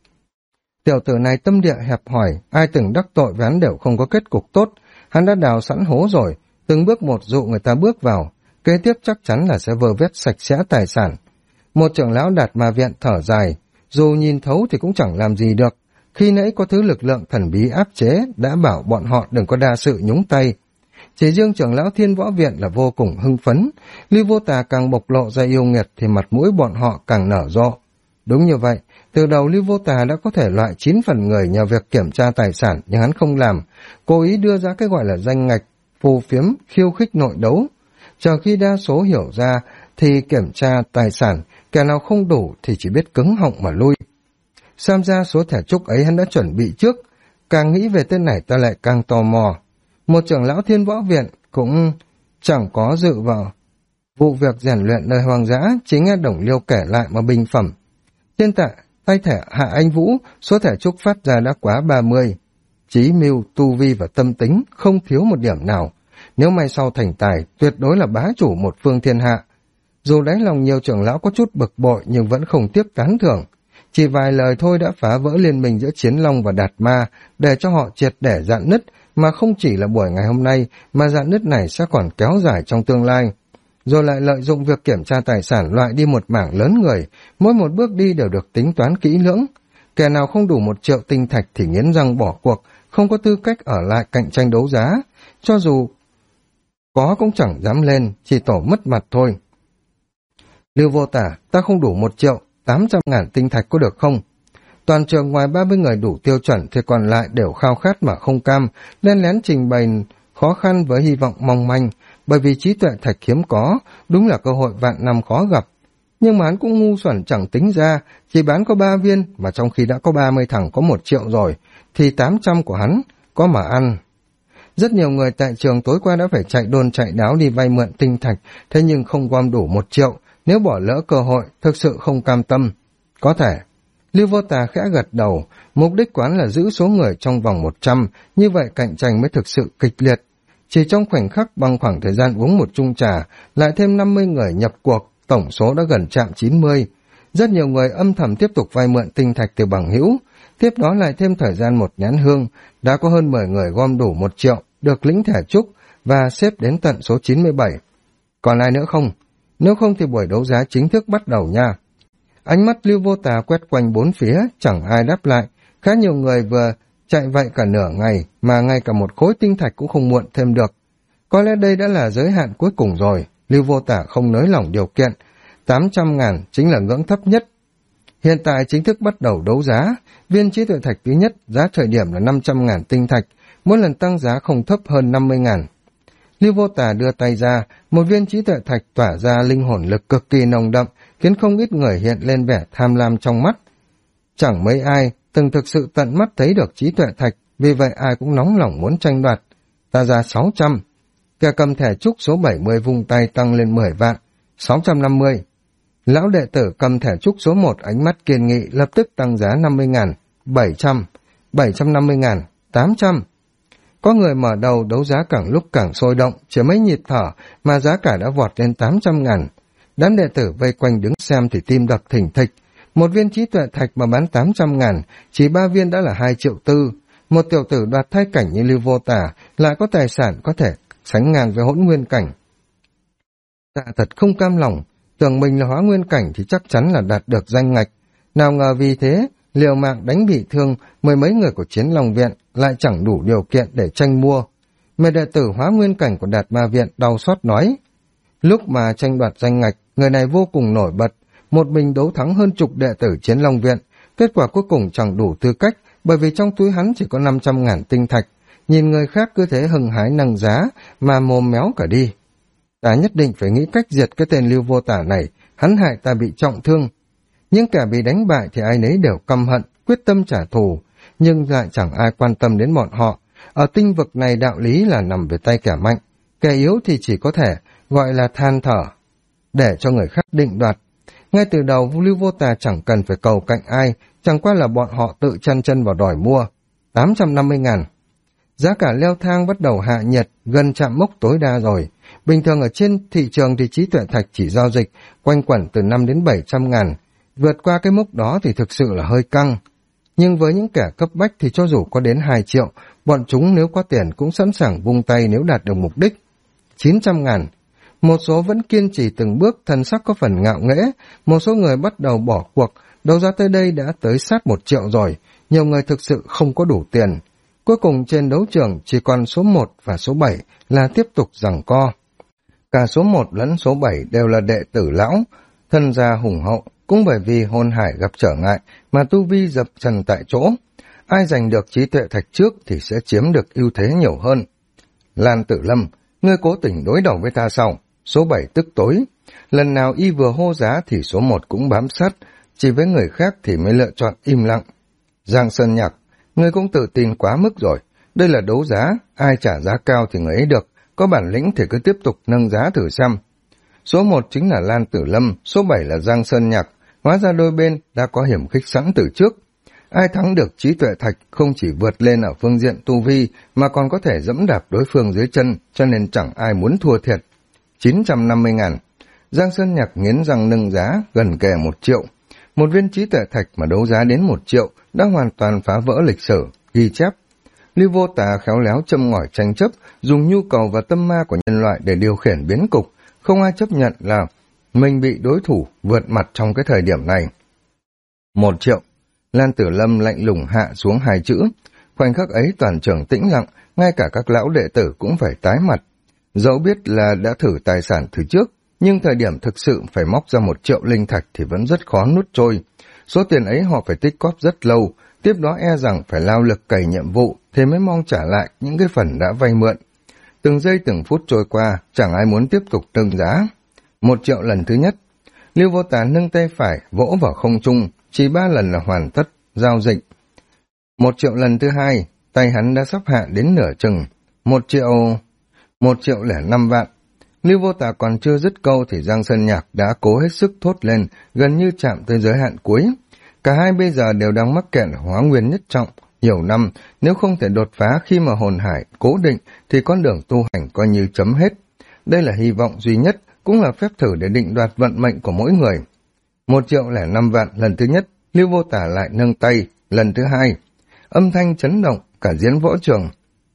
Tiểu tử này tâm địa hẹp hòi, ai từng đắc tội với hắn đều không có kết cục tốt, hắn đã đào sẵn hố rồi, từng bước một dụ người ta bước vào, kế tiếp chắc chắn là sẽ vơ vét sạch sẽ tài sản. Một trưởng lão Đạt Ma Viện thở dài, dù nhìn thấu thì cũng chẳng làm gì được, khi nãy có thứ lực lượng thần bí áp chế đã bảo bọn họ đừng có đa sự nhúng tay. Chỉ riêng trưởng lão Thiên Võ Viện là vô cùng hưng phấn, Lưu Vô Tà càng bộc lộ ra yêu nghiệt thì mặt mũi bọn họ càng nở rộ. Đúng như vậy, từ đầu Lưu Vô Tà đã có thể loại 9 phần người nhờ việc kiểm tra tài sản nhưng hắn không làm, cố ý đưa ra cái gọi là danh ngạch, phù phiếm, khiêu khích nội đấu. Chờ khi đa số hiểu ra thì kiểm tra tài sản, kẻ nào không đủ thì chỉ biết cứng họng mà lui. Xem ra số thẻ trúc ấy hắn đã chuẩn bị trước, càng nghĩ về tên này ta lại càng tò mò. Một trưởng lão Thiên Võ Viện cũng chẳng có dự vào vụ việc rèn luyện nơi hoang dã, chỉ nghe Đồng Liêu kể lại mà bình phẩm. Trên tay thẻ Hạ Anh Vũ, số thẻ trúc phát ra đã quá 30. Chí mưu, tu vi và tâm tính không thiếu một điểm nào. Nếu mai sau thành tài, tuyệt đối là bá chủ một phương thiên hạ. Dù đáy lòng nhiều trưởng lão có chút bực bội nhưng vẫn không tiếc tán thưởng. Chỉ vài lời thôi đã phá vỡ liên minh giữa Chiến Long và Đạt Ma, để cho họ triệt để rạn nứt, mà không chỉ là buổi ngày hôm nay, mà rạn nứt này sẽ còn kéo dài trong tương lai. Rồi lại lợi dụng việc kiểm tra tài sản loại đi một mảng lớn người, mỗi một bước đi đều được tính toán kỹ lưỡng. Kẻ nào không đủ 1 triệu tinh thạch thì nghiến răng bỏ cuộc, không có tư cách ở lại cạnh tranh đấu giá, cho dù có cũng chẳng dám lên, chỉ tổ mất mặt thôi. Lưu Vô Tả, ta không đủ 1 triệu, 800.000 tinh thạch có được không? Toàn trường ngoài 30 người đủ tiêu chuẩn thì còn lại đều khao khát mà không cam, len lén trình bày khó khăn với hy vọng mong manh, bởi vì trí tuệ thạch hiếm có, đúng là cơ hội vạn năm khó gặp. Nhưng mà hắn cũng ngu xuẩn chẳng tính ra, chỉ bán có 3 viên, mà trong khi đã có 30 thằng có 1 triệu rồi, thì 800 của hắn có mà ăn. Rất nhiều người tại trường tối qua đã phải chạy đôn chạy đáo đi vay mượn tinh thạch, thế nhưng không gom đủ 1 triệu, nếu bỏ lỡ cơ hội, thực sự không cam tâm. Có thể. Lưu Vô Tà khẽ gật đầu, mục đích quán là giữ số người trong vòng 100, như vậy cạnh tranh mới thực sự kịch liệt. Chỉ trong khoảnh khắc bằng khoảng thời gian uống một chung trà, lại thêm 50 người nhập cuộc, tổng số đã gần chạm 90. Rất nhiều người âm thầm tiếp tục vay mượn tinh thạch từ bằng hữu, tiếp đó lại thêm thời gian một nhãn hương, đã có hơn 10 người gom đủ 1 triệu, được lĩnh thẻ trúc và xếp đến tận số 97. Còn ai nữa không? Nếu không thì buổi đấu giá chính thức bắt đầu nha. Ánh mắt Lưu Vô Tà quét quanh bốn phía, chẳng ai đáp lại. Khá nhiều người vừa chạy vậy cả nửa ngày, mà ngay cả một khối tinh thạch cũng không muộn thêm được. Có lẽ đây đã là giới hạn cuối cùng rồi. Lưu Vô Tà không nới lỏng điều kiện. 800.000 chính là ngưỡng thấp nhất. Hiện tại chính thức bắt đầu đấu giá. Viên trí tuệ thạch thứ nhất, giá thời điểm là 500.000 tinh thạch. Mỗi lần tăng giá không thấp hơn 50.000. Lưu Vô Tà đưa tay ra, một viên trí tuệ thạch tỏa ra linh hồn lực cực kỳ nồng đậm, khiến không ít người hiện lên vẻ tham lam trong mắt. Chẳng mấy ai từng thực sự tận mắt thấy được trí tuệ thạch, vì vậy ai cũng nóng lòng muốn tranh đoạt. Ta ra 600. Kẻ cầm thẻ trúc số 70 vung tay tăng lên 10 vạn. 650. Lão đệ tử cầm thẻ trúc số 1 ánh mắt kiên nghị lập tức tăng giá 50.000. 700. 750.000. 800. Có người mở đầu đấu giá càng lúc càng sôi động, chỉ mấy nhịp thở mà giá cả đã vọt lên 800.000. Đám đệ tử vây quanh đứng xem thì tim đập thình thịch. Một viên trí tuệ thạch mà bán 800.000, chỉ 3 viên đã là 2,4 triệu. Một tiểu tử đoạt thai cảnh như Lưu Vô Tà lại có tài sản có thể sánh ngang với hỗn nguyên cảnh. Ta thật không cam lòng, tưởng mình là hóa nguyên cảnh thì chắc chắn là đạt được danh ngạch. Nào ngờ vì thế, liều mạng đánh bị thương mười mấy người của Chiến Long Viện lại chẳng đủ điều kiện để tranh mua. Mấy đệ tử hóa nguyên cảnh của Đạt Ma Viện đau xót nói. Lúc mà tranh đoạt danh ngạch, người này vô cùng nổi bật, một mình đấu thắng hơn chục đệ tử Chiến Long Viện. Kết quả cuối cùng chẳng đủ tư cách, bởi vì trong túi hắn chỉ có 500.000 tinh thạch. Nhìn người khác cứ thế hừng hái nâng giá mà mồm méo cả đi. Ta nhất định phải nghĩ cách diệt cái tên Lưu Vô Tà này, hắn hại ta bị trọng thương. Những kẻ bị đánh bại thì ai nấy đều căm hận, quyết tâm trả thù, nhưng lại chẳng ai quan tâm đến bọn họ. Ở tinh vực này đạo lý là nằm về tay kẻ mạnh, kẻ yếu thì chỉ có thể gọi là than thở, để cho người khác định đoạt. Ngay từ đầu, Lưu Vô Tà chẳng cần phải cầu cạnh ai, chẳng qua là bọn họ tự chăn chân vào đòi mua. 850.000. Giá cả leo thang bắt đầu hạ nhiệt, gần chạm mốc tối đa rồi. Bình thường ở trên thị trường thì trí tuệ thạch chỉ giao dịch quanh quẩn từ 5 đến 700.000. Vượt qua cái mốc đó thì thực sự là hơi căng. Nhưng với những kẻ cấp bách thì cho dù có đến 2 triệu, bọn chúng nếu có tiền cũng sẵn sàng vung tay nếu đạt được mục đích. 900.000. Một số vẫn kiên trì từng bước, thần sắc có phần ngạo nghễ, một số người bắt đầu bỏ cuộc, đấu giá tới đây đã tới sát 1 triệu rồi, nhiều người thực sự không có đủ tiền. Cuối cùng trên đấu trường chỉ còn số 1 và số 7 là tiếp tục giằng co. Cả số 1 lẫn số 7 đều là đệ tử lão, thân gia hùng hậu, cũng bởi vì hồn hải gặp trở ngại mà tu vi dập chân tại chỗ. Ai giành được trí tuệ thạch trước thì sẽ chiếm được ưu thế nhiều hơn. Lan Tử Lâm, ngươi cố tình đối đầu với ta sao? Số 7 tức tối. Lần nào y vừa hô giá thì số 1 cũng bám sát, chỉ với người khác thì mới lựa chọn im lặng. Giang Sơn Nhạc, ngươi cũng tự tin quá mức rồi. Đây là đấu giá, ai trả giá cao thì người ấy được, có bản lĩnh thì cứ tiếp tục nâng giá thử xem. Số 1 chính là Lan Tử Lâm, số 7 là Giang Sơn Nhạc, hóa ra đôi bên đã có hiểm khích sẵn từ trước. Ai thắng được trí tuệ thạch không chỉ vượt lên ở phương diện tu vi mà còn có thể dẫm đạp đối phương dưới chân, cho nên chẳng ai muốn thua thiệt. 950.000. Giang Sơn Nhạc nghiến răng nâng giá gần kề 1 triệu. Một viên trí tuệ thạch mà đấu giá đến 1 triệu đã hoàn toàn phá vỡ lịch sử, ghi chép. Lưu Vô Tà khéo léo châm ngòi tranh chấp, dùng nhu cầu và tâm ma của nhân loại để điều khiển biến cục. Không ai chấp nhận là mình bị đối thủ vượt mặt trong cái thời điểm này. 1 triệu. Lan Tử Lâm lạnh lùng hạ xuống 2 chữ. Khoảnh khắc ấy toàn trường tĩnh lặng, ngay cả các lão đệ tử cũng phải tái mặt. Dẫu biết là đã thử tài sản từ trước, nhưng thời điểm thực sự phải móc ra 1 triệu linh thạch thì vẫn rất khó nuốt trôi. Số tiền ấy họ phải tích cóp rất lâu, tiếp đó e rằng phải lao lực cày nhiệm vụ thì mới mong trả lại những cái phần đã vay mượn. Từng giây từng phút trôi qua, chẳng ai muốn tiếp tục nâng giá. 1 triệu lần thứ nhất, Lưu Vô Tà nâng tay phải vỗ vào không trung, chỉ 3 lần là hoàn tất giao dịch. 1 triệu lần thứ hai, tay hắn đã sắp hạ đến nửa chừng. 1 triệu lẻ 5 vạn. Lưu Vô Tà còn chưa dứt câu thì Giang Sơn Nhạc đã cố hết sức thốt lên, gần như chạm tới giới hạn cuối. Cả hai bây giờ đều đang mắc kẹt hóa nguyên nhất trọng. Nhiều năm, nếu không thể đột phá khi mà hồn hải cố định thì con đường tu hành coi như chấm hết. Đây là hy vọng duy nhất, cũng là phép thử để định đoạt vận mệnh của mỗi người. 1 triệu lẻ 5 vạn lần thứ nhất, Lưu Vô Tà lại nâng tay, lần thứ hai. Âm thanh chấn động, cả diễn võ trường.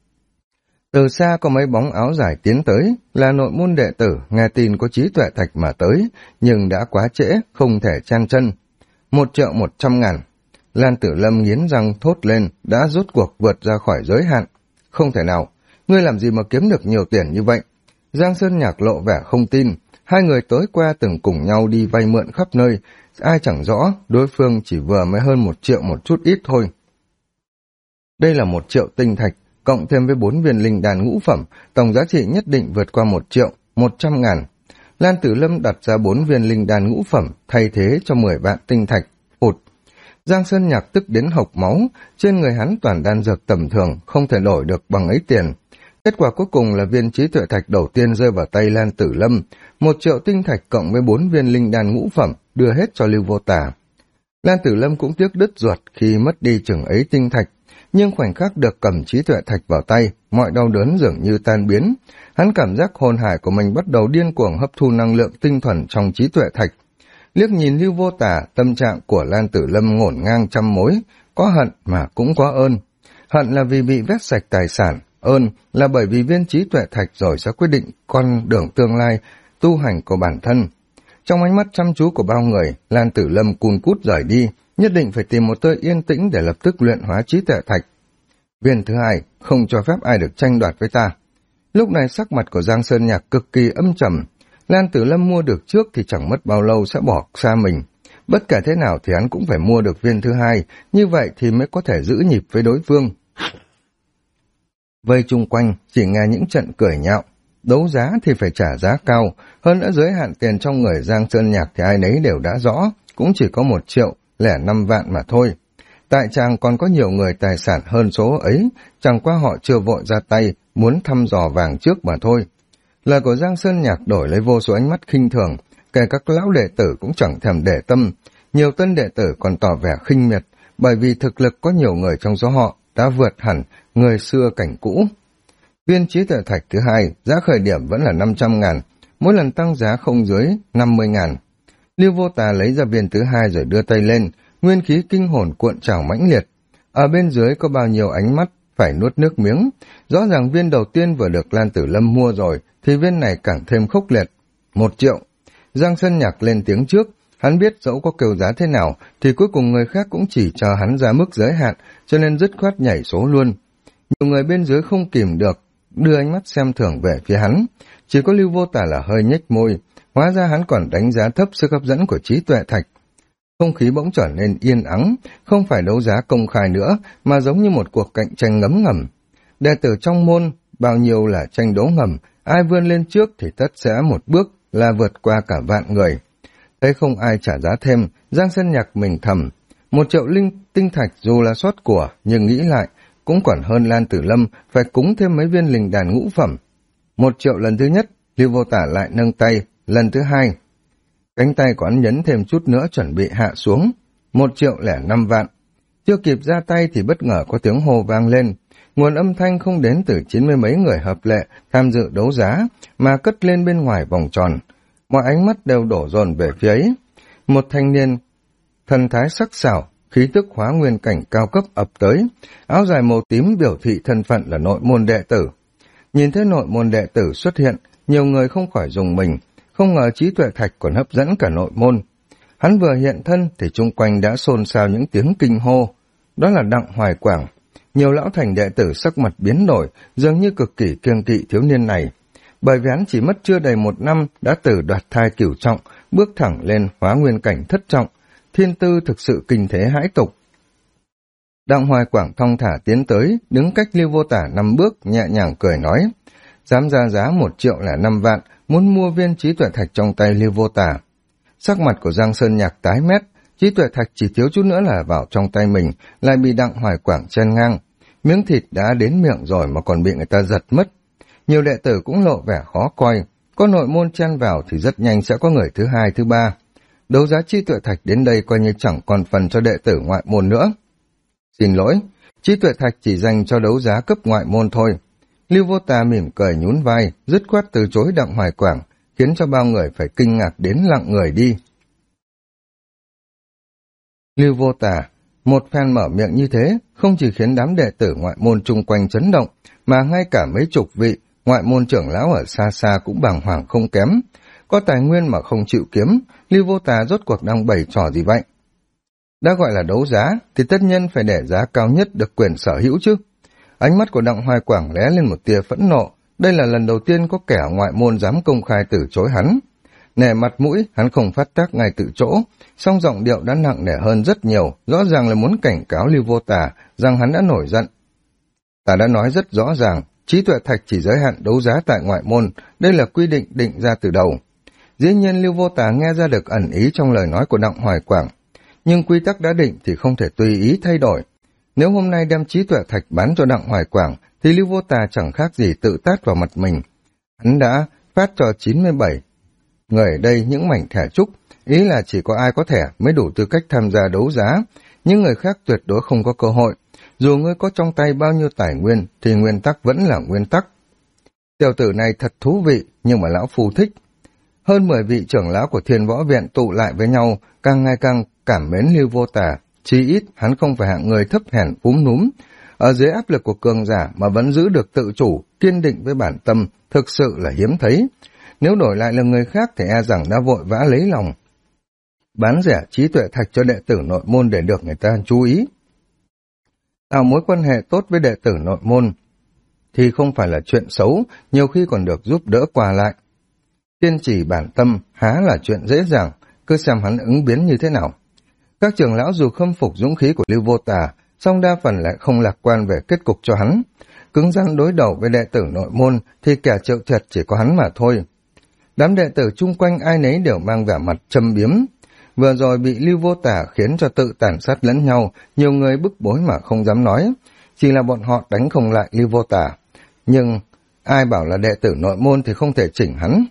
Từ xa có mấy bóng áo dài tiến tới, là nội môn đệ tử, nghe tin có trí tuệ thạch mà tới, nhưng đã quá trễ, không thể chen chân. 1.100.000. Lan Tử Lâm nghiến răng thốt lên, đã rốt cuộc vượt ra khỏi giới hạn. Không thể nào, ngươi làm gì mà kiếm được nhiều tiền như vậy? Giang Sơn Nhạc lộ vẻ không tin, hai người tối qua từng cùng nhau đi vay mượn khắp nơi, ai chẳng rõ, đối phương chỉ vừa mới hơn 1 triệu một chút ít thôi. Đây là 1 triệu tinh thạch, cộng thêm với 4 viên linh đan ngũ phẩm, tổng giá trị nhất định vượt qua 1.100.000. Lan Tử Lâm đặt ra 4 viên linh đan ngũ phẩm, thay thế cho 10 vạn tinh thạch. Hụt! Giang Sơn Nhạc tức đến hộc máu, trên người hắn toàn đan dược tầm thường, không thể đổi được bằng ấy tiền. Kết quả cuối cùng là viên trí tuệ thạch đầu tiên rơi vào tay Lan Tử Lâm, 1 triệu tinh thạch cộng với 4 viên linh đan ngũ phẩm, đưa hết cho Lưu Vô Tả. Lan Tử Lâm cũng tiếc đứt ruột khi mất đi chừng ấy tinh thạch, nhưng khoảnh khắc được cầm trí tuệ thạch vào tay, mọi đau đớn dường như tan biến. Hắn cảm giác hồn hải của mình bắt đầu điên cuồng hấp thu năng lượng tinh thuần trong trí tuệ thạch. Liếc nhìn Lưu Vô Tả, tâm trạng của Lan Tử Lâm ngổn ngang trăm mối, có hận mà cũng có ơn. Hận là vì bị vét sạch tài sản, ơn là bởi vì viên trí tuệ thạch rồi sẽ quyết định con đường tương lai, tu hành của bản thân. Trong ánh mắt chăm chú của bao người, Lan Tử Lâm cùn cút rời đi, nhất định phải tìm một nơi yên tĩnh để lập tức luyện hóa trí tuệ thạch. Viên thứ hai, không cho phép ai được tranh đoạt với ta. Lúc này sắc mặt của Giang Sơn Nhạc cực kỳ âm trầm. Lan Tử Lâm mua được trước thì chẳng mất bao lâu sẽ bỏ xa mình. Bất kể thế nào thì hắn cũng phải mua được viên thứ hai, như vậy thì mới có thể giữ nhịp với đối phương. Vây chung quanh, chỉ nghe những trận cười nhạo. Đấu giá thì phải trả giá cao, hơn nữa giới hạn tiền trong người Giang Sơn Nhạc thì ai nấy đều đã rõ, cũng chỉ có 1.005.000 mà thôi. Tại chàng còn có nhiều người tài sản hơn số ấy, chẳng qua họ chưa vội ra tay, muốn thăm dò vàng trước mà thôi. Lời của Giang Sơn Nhạc đổi lấy vô số ánh mắt khinh thường, kể các lão đệ tử cũng chẳng thèm để tâm. Nhiều tân đệ tử còn tỏ vẻ khinh miệt, bởi vì thực lực có nhiều người trong số họ đã vượt hẳn người xưa cảnh cũ. Viên trí tuệ thạch thứ hai, giá khởi điểm vẫn là 500.000, mỗi lần tăng giá không dưới 50.000. Lưu Vô Tà lấy ra viên thứ hai rồi đưa tay lên, nguyên khí kinh hồn cuộn trào mãnh liệt. Ở bên dưới có bao nhiêu ánh mắt phải nuốt nước miếng. Rõ ràng viên đầu tiên vừa được Lan Tử Lâm mua rồi, thì viên này càng thêm khốc liệt. 1 triệu. Giang Sơn Nhạc lên tiếng trước, hắn biết dẫu có kêu giá thế nào, thì cuối cùng người khác cũng chỉ cho hắn ra mức giới hạn, cho nên dứt khoát nhảy số luôn. Nhiều người bên dưới không kìm được, đưa ánh mắt xem thường về phía hắn. Chỉ có Lưu Vô Tả là hơi nhếch môi, hóa ra hắn còn đánh giá thấp sức hấp dẫn của trí tuệ thạch. Không khí bỗng trở nên yên ắng, không phải đấu giá công khai nữa, mà giống như một cuộc cạnh tranh ngấm ngầm. Đệ tử trong môn, bao nhiêu là tranh đấu ngầm, ai vươn lên trước thì tất sẽ một bước là vượt qua cả vạn người. Thấy không ai trả giá thêm, Giang Sơn Nhạc mình thầm. 1 triệu tinh thạch dù là sót của, nhưng nghĩ lại, cũng còn hơn Lan Tử Lâm phải cúng thêm mấy viên linh đàn ngũ phẩm. 1 triệu lần thứ nhất, Lưu Vô Tả lại nâng tay, lần thứ hai. Cánh tay của hắn nhấn thêm chút nữa chuẩn bị hạ xuống. 1.005.000. Chưa kịp ra tay thì bất ngờ có tiếng hô vang lên. Nguồn âm thanh không đến từ 90 mấy người hợp lệ tham dự đấu giá, mà cất lên bên ngoài vòng tròn. Mọi ánh mắt đều đổ dồn về phía ấy. Một thanh niên, thần thái sắc sảo, khí tức hóa nguyên cảnh cao cấp ập tới, áo dài màu tím biểu thị thân phận là nội môn đệ tử. Nhìn thấy nội môn đệ tử xuất hiện, nhiều người không khỏi rùng mình, không ngờ trí tuệ thạch còn hấp dẫn cả nội môn. Hắn vừa hiện thân thì chung quanh đã xôn xao những tiếng kinh hô. Đó là Đặng Hoài Quảng. Nhiều lão thành đệ tử sắc mặt biến đổi, dường như cực kỳ kiêng kỵ thiếu niên này. Bởi vì hắn chỉ mất chưa đầy 1 năm đã từ đoạt thai cửu trọng, bước thẳng lên hóa nguyên cảnh thất trọng. Thiên tư thực sự kinh thế hãi tục. Đặng Hoài Quảng thong thả tiến tới, đứng cách Lưu Vô Tả 5 bước, nhẹ nhàng cười nói. Dám ra giá 1.005.000, muốn mua viên trí tuệ thạch trong tay Lưu Vô Tả. Sắc mặt của Giang Sơn Nhạc tái mét, trí tuệ thạch chỉ thiếu chút nữa là vào trong tay mình, lại bị Đặng Hoài Quảng chen ngang. Miếng thịt đã đến miệng rồi mà còn bị người ta giật mất. Nhiều đệ tử cũng lộ vẻ khó coi, có nội môn chen vào thì rất nhanh sẽ có người thứ hai, thứ ba. Đấu giá trí tuệ thạch đến đây coi như chẳng còn phần cho đệ tử ngoại môn nữa. Xin lỗi, trí tuệ thạch chỉ dành cho đấu giá cấp ngoại môn thôi. Lưu Vô Tà mỉm cười nhún vai, dứt khoát từ chối Đặng Hoài Quảng, khiến cho bao người phải kinh ngạc đến lặng người đi. Lưu Vô Tà, một phen mở miệng như thế, không chỉ khiến đám đệ tử ngoại môn chung quanh chấn động, mà ngay cả mấy chục vị ngoại môn trưởng lão ở xa xa cũng bàng hoàng không kém. Có tài nguyên mà không chịu kiếm, Lưu Vô Tà rốt cuộc đang bày trò gì vậy? Đã gọi là đấu giá, thì tất nhiên phải để giá cao nhất được quyền sở hữu chứ. Ánh mắt của Đặng Hoài Quảng lóe lên một tia phẫn nộ, đây là lần đầu tiên có kẻ ngoại môn dám công khai từ chối hắn. Nể mặt mũi, hắn không phát tác ngay từ chỗ, song giọng điệu đã nặng nề hơn rất nhiều, rõ ràng là muốn cảnh cáo Lưu Vô Tà rằng hắn đã nổi giận. Ta đã nói rất rõ ràng, trí tuệ thạch chỉ giới hạn đấu giá tại ngoại môn, đây là quy định định ra từ đầu. Dĩ nhiên Lưu Vô Tà nghe ra được ẩn ý trong lời nói của Đặng Hoài Quảng, nhưng quy tắc đã định thì không thể tùy ý thay đổi. Nếu hôm nay đem trí tuệ thạch bán cho Đặng Hoài Quảng, thì Lưu Vô Tà chẳng khác gì tự tát vào mặt mình. Hắn đã phát cho 97 người ở đây những mảnh thẻ trúc, ý là chỉ có ai có thẻ mới đủ tư cách tham gia đấu giá, những người khác tuyệt đối không có cơ hội. Dù ngươi có trong tay bao nhiêu tài nguyên, thì nguyên tắc vẫn là nguyên tắc. Tiểu tử này thật thú vị, nhưng mà lão phu thích. Hơn 10 vị trưởng lão của Thiên Võ Viện tụ lại với nhau, càng ngày càng cảm mến Lưu Vô Tà. Chí ít, hắn không phải hạng người thấp hèn úm núm. Ở dưới áp lực của cường giả mà vẫn giữ được tự chủ, kiên định với bản tâm, thực sự là hiếm thấy. Nếu đổi lại là người khác thì e rằng đã vội vã lấy lòng. Bán rẻ trí tuệ thạch cho đệ tử nội môn để được người ta chú ý. Tạo mối quan hệ tốt với đệ tử nội môn thì không phải là chuyện xấu, nhiều khi còn được giúp đỡ qua lại. Kiên trì bản tâm há là chuyện dễ dàng, cứ xem hắn ứng biến như thế nào. Các trưởng lão dù khâm phục dũng khí của Lưu Vô Tà, song đa phần lại không lạc quan về kết cục cho hắn. Cứng rắn đối đầu với đệ tử nội môn thì kẻ chịu thiệt chỉ có hắn mà thôi. Đám đệ tử chung quanh ai nấy đều mang vẻ mặt châm biếm. Vừa rồi bị Lưu Vô Tà khiến cho tự tàn sát lẫn nhau, nhiều người bức bối mà không dám nói. Chỉ là bọn họ đánh không lại Lưu Vô Tà. Nhưng ai bảo là đệ tử nội môn thì không thể chỉnh hắn.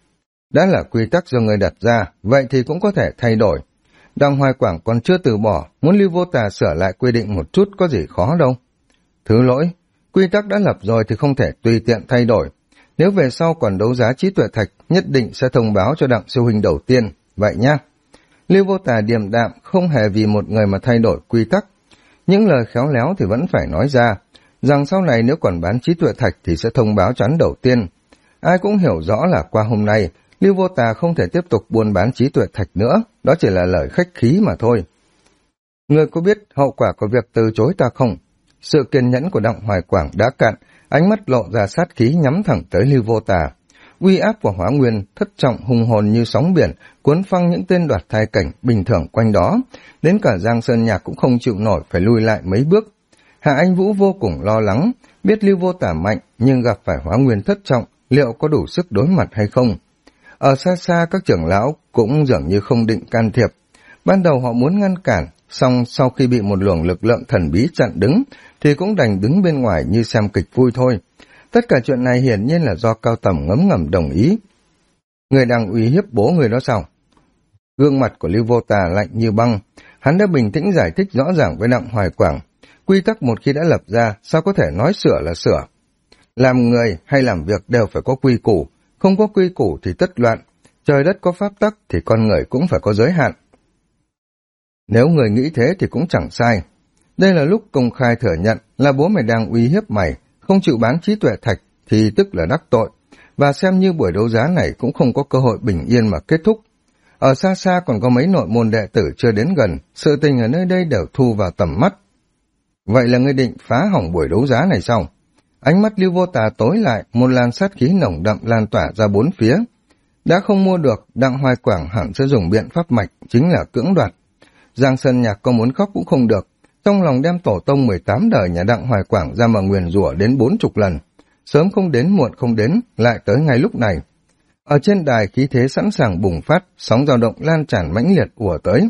Đã là quy tắc do người đặt ra, vậy thì cũng có thể thay đổi. Đặng Hoài Quảng còn chưa từ bỏ, muốn Lưu Vô Tà sửa lại quy định một chút có gì khó đâu. Thứ lỗi, quy tắc đã lập rồi thì không thể tùy tiện thay đổi. Nếu về sau còn đấu giá trí tuệ thạch, nhất định sẽ thông báo cho Đặng sư huynh đầu tiên, vậy nhá. Lưu Vô Tà điềm đạm, không hề vì một người mà thay đổi quy tắc. Những lời khéo léo thì vẫn phải nói ra, rằng sau này nếu còn bán trí tuệ thạch thì sẽ thông báo cho hắn đầu tiên. Ai cũng hiểu rõ là qua hôm nay, Lưu Vô Tà không thể tiếp tục buôn bán trí tuệ thạch nữa, đó chỉ là lời khách khí mà thôi. Ngươi có biết hậu quả của việc từ chối ta không? Sự kiên nhẫn của Đặng Hoài Quảng đã cạn, ánh mắt lộ ra sát khí nhắm thẳng tới Lưu Vô Tà. Uy áp của Hóa Nguyên thất trọng hùng hồn như sóng biển, cuốn phăng những tên đoạt thai cảnh bình thường quanh đó, đến cả Giang Sơn Nhạc cũng không chịu nổi phải lui lại mấy bước. Hạ Anh Vũ vô cùng lo lắng, biết Lưu Vô Tà mạnh nhưng gặp phải Hóa Nguyên thất trọng, liệu có đủ sức đối mặt hay không? Ở xa xa các trưởng lão cũng dường như không định can thiệp. Ban đầu họ muốn ngăn cản, song sau khi bị một luồng lực lượng thần bí chặn đứng, thì cũng đành đứng bên ngoài như xem kịch vui thôi. Tất cả chuyện này hiển nhiên là do Cao Tầm ngấm ngầm đồng ý. Người đang uy hiếp bố người đó sao? Gương mặt của Lưu Vô Tà lạnh như băng, hắn đã bình tĩnh giải thích rõ ràng với Đặng Hoài Quảng. Quy tắc một khi đã lập ra, sao có thể nói sửa là sửa? Làm người hay làm việc đều phải có quy củ, không có quy củ thì tất loạn. Trời đất có pháp tắc thì con người cũng phải có giới hạn. Nếu người nghĩ thế thì cũng chẳng sai. Đây là lúc công khai thừa nhận là bố mày đang uy hiếp mày, không chịu bán trí tuệ thạch thì tức là đắc tội, và xem như buổi đấu giá này cũng không có cơ hội bình yên mà kết thúc. Ở xa xa còn có mấy nội môn đệ tử chưa đến gần, sự tình ở nơi đây đều thu vào tầm mắt. Vậy là ngươi định phá hỏng buổi đấu giá này sao? Ánh mắt Lưu Vô Tà tối lại, một làn sát khí nồng đậm lan tỏa ra bốn phía. Đã không mua được, Đặng Hoài Quảng hẳn sẽ dùng biện pháp mạch, chính là cưỡng đoạt. Giang Sơn Nhạc có muốn khóc cũng không được, trong lòng đem tổ tông 18 đời nhà Đặng Hoài Quảng ra mà nguyền rủa đến 40 lần. Sớm không đến muộn không đến, lại tới ngay lúc này. Ở trên đài khí thế sẵn sàng bùng phát, sóng dao động lan tràn mãnh liệt ùa tới.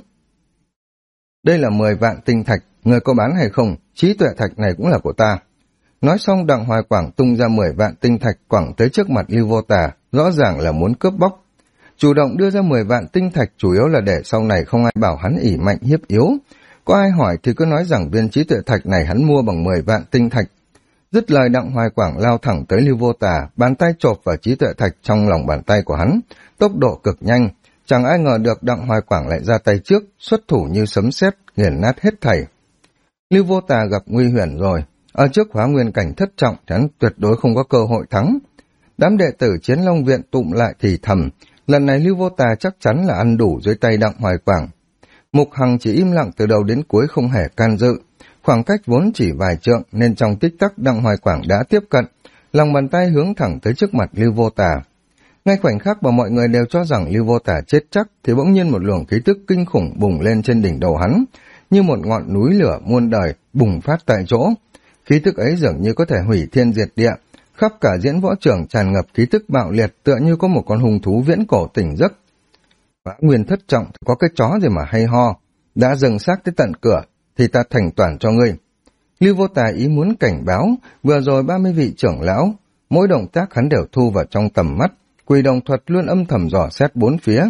Đây là 10 vạn tinh thạch, người có bán hay không, trí tuệ thạch này cũng là của ta. Nói xong Đặng Hoài Quảng tung ra 10 vạn tinh thạch quẳng tới trước mặt Lưu Vô Tà, rõ ràng là muốn cướp bóc. Chủ động đưa ra 10 vạn tinh thạch chủ yếu là để sau này không ai bảo hắn ỷ mạnh hiếp yếu. Có ai hỏi thì cứ nói rằng viên trí tuệ thạch này hắn mua bằng 10 vạn tinh thạch. Dứt lời Đặng Hoài Quảng lao thẳng tới Lưu Vô Tà, bàn tay chộp vào trí tuệ thạch trong lòng bàn tay của hắn, tốc độ cực nhanh. Chẳng ai ngờ được Đặng Hoài Quảng lại ra tay trước, xuất thủ như sấm sét, nghiền nát hết thảy. Lưu Vô Tà gặp nguy hiểm rồi, ở trước Hóa Nguyên cảnh thất trọng hắn tuyệt đối không có cơ hội thắng. Đám đệ tử Chiến Long Viện tụm lại thì thầm, lần này Lưu Vô Tà chắc chắn là ăn đủ dưới tay Đặng Hoài Quảng. Mục Hằng chỉ im lặng từ đầu đến cuối không hề can dự, khoảng cách vốn chỉ vài trượng nên trong tích tắc Đặng Hoài Quảng đã tiếp cận, lòng bàn tay hướng thẳng tới trước mặt Lưu Vô Tà. Ngay khoảnh khắc mà mọi người đều cho rằng Lưu Vô Tà chết chắc thì bỗng nhiên một luồng khí tức kinh khủng bùng lên trên đỉnh đầu hắn, như một ngọn núi lửa muôn đời bùng phát tại chỗ. Khí tức ấy dường như có thể hủy thiên diệt địa, khắp cả diễn võ trường tràn ngập khí tức bạo liệt, tựa như có một con hung thú viễn cổ tỉnh giấc. Hóa nguyên thất trọng có cái chó gì mà hay ho, đã dừng xác tới tận cửa thì ta thành toàn cho ngươi. Lưu Vô Tà ý muốn cảnh báo, vừa rồi 30 vị trưởng lão, mỗi động tác hắn đều thu vào trong tầm mắt, Quỷ Đồng Thuật luôn âm thầm dò xét bốn phía.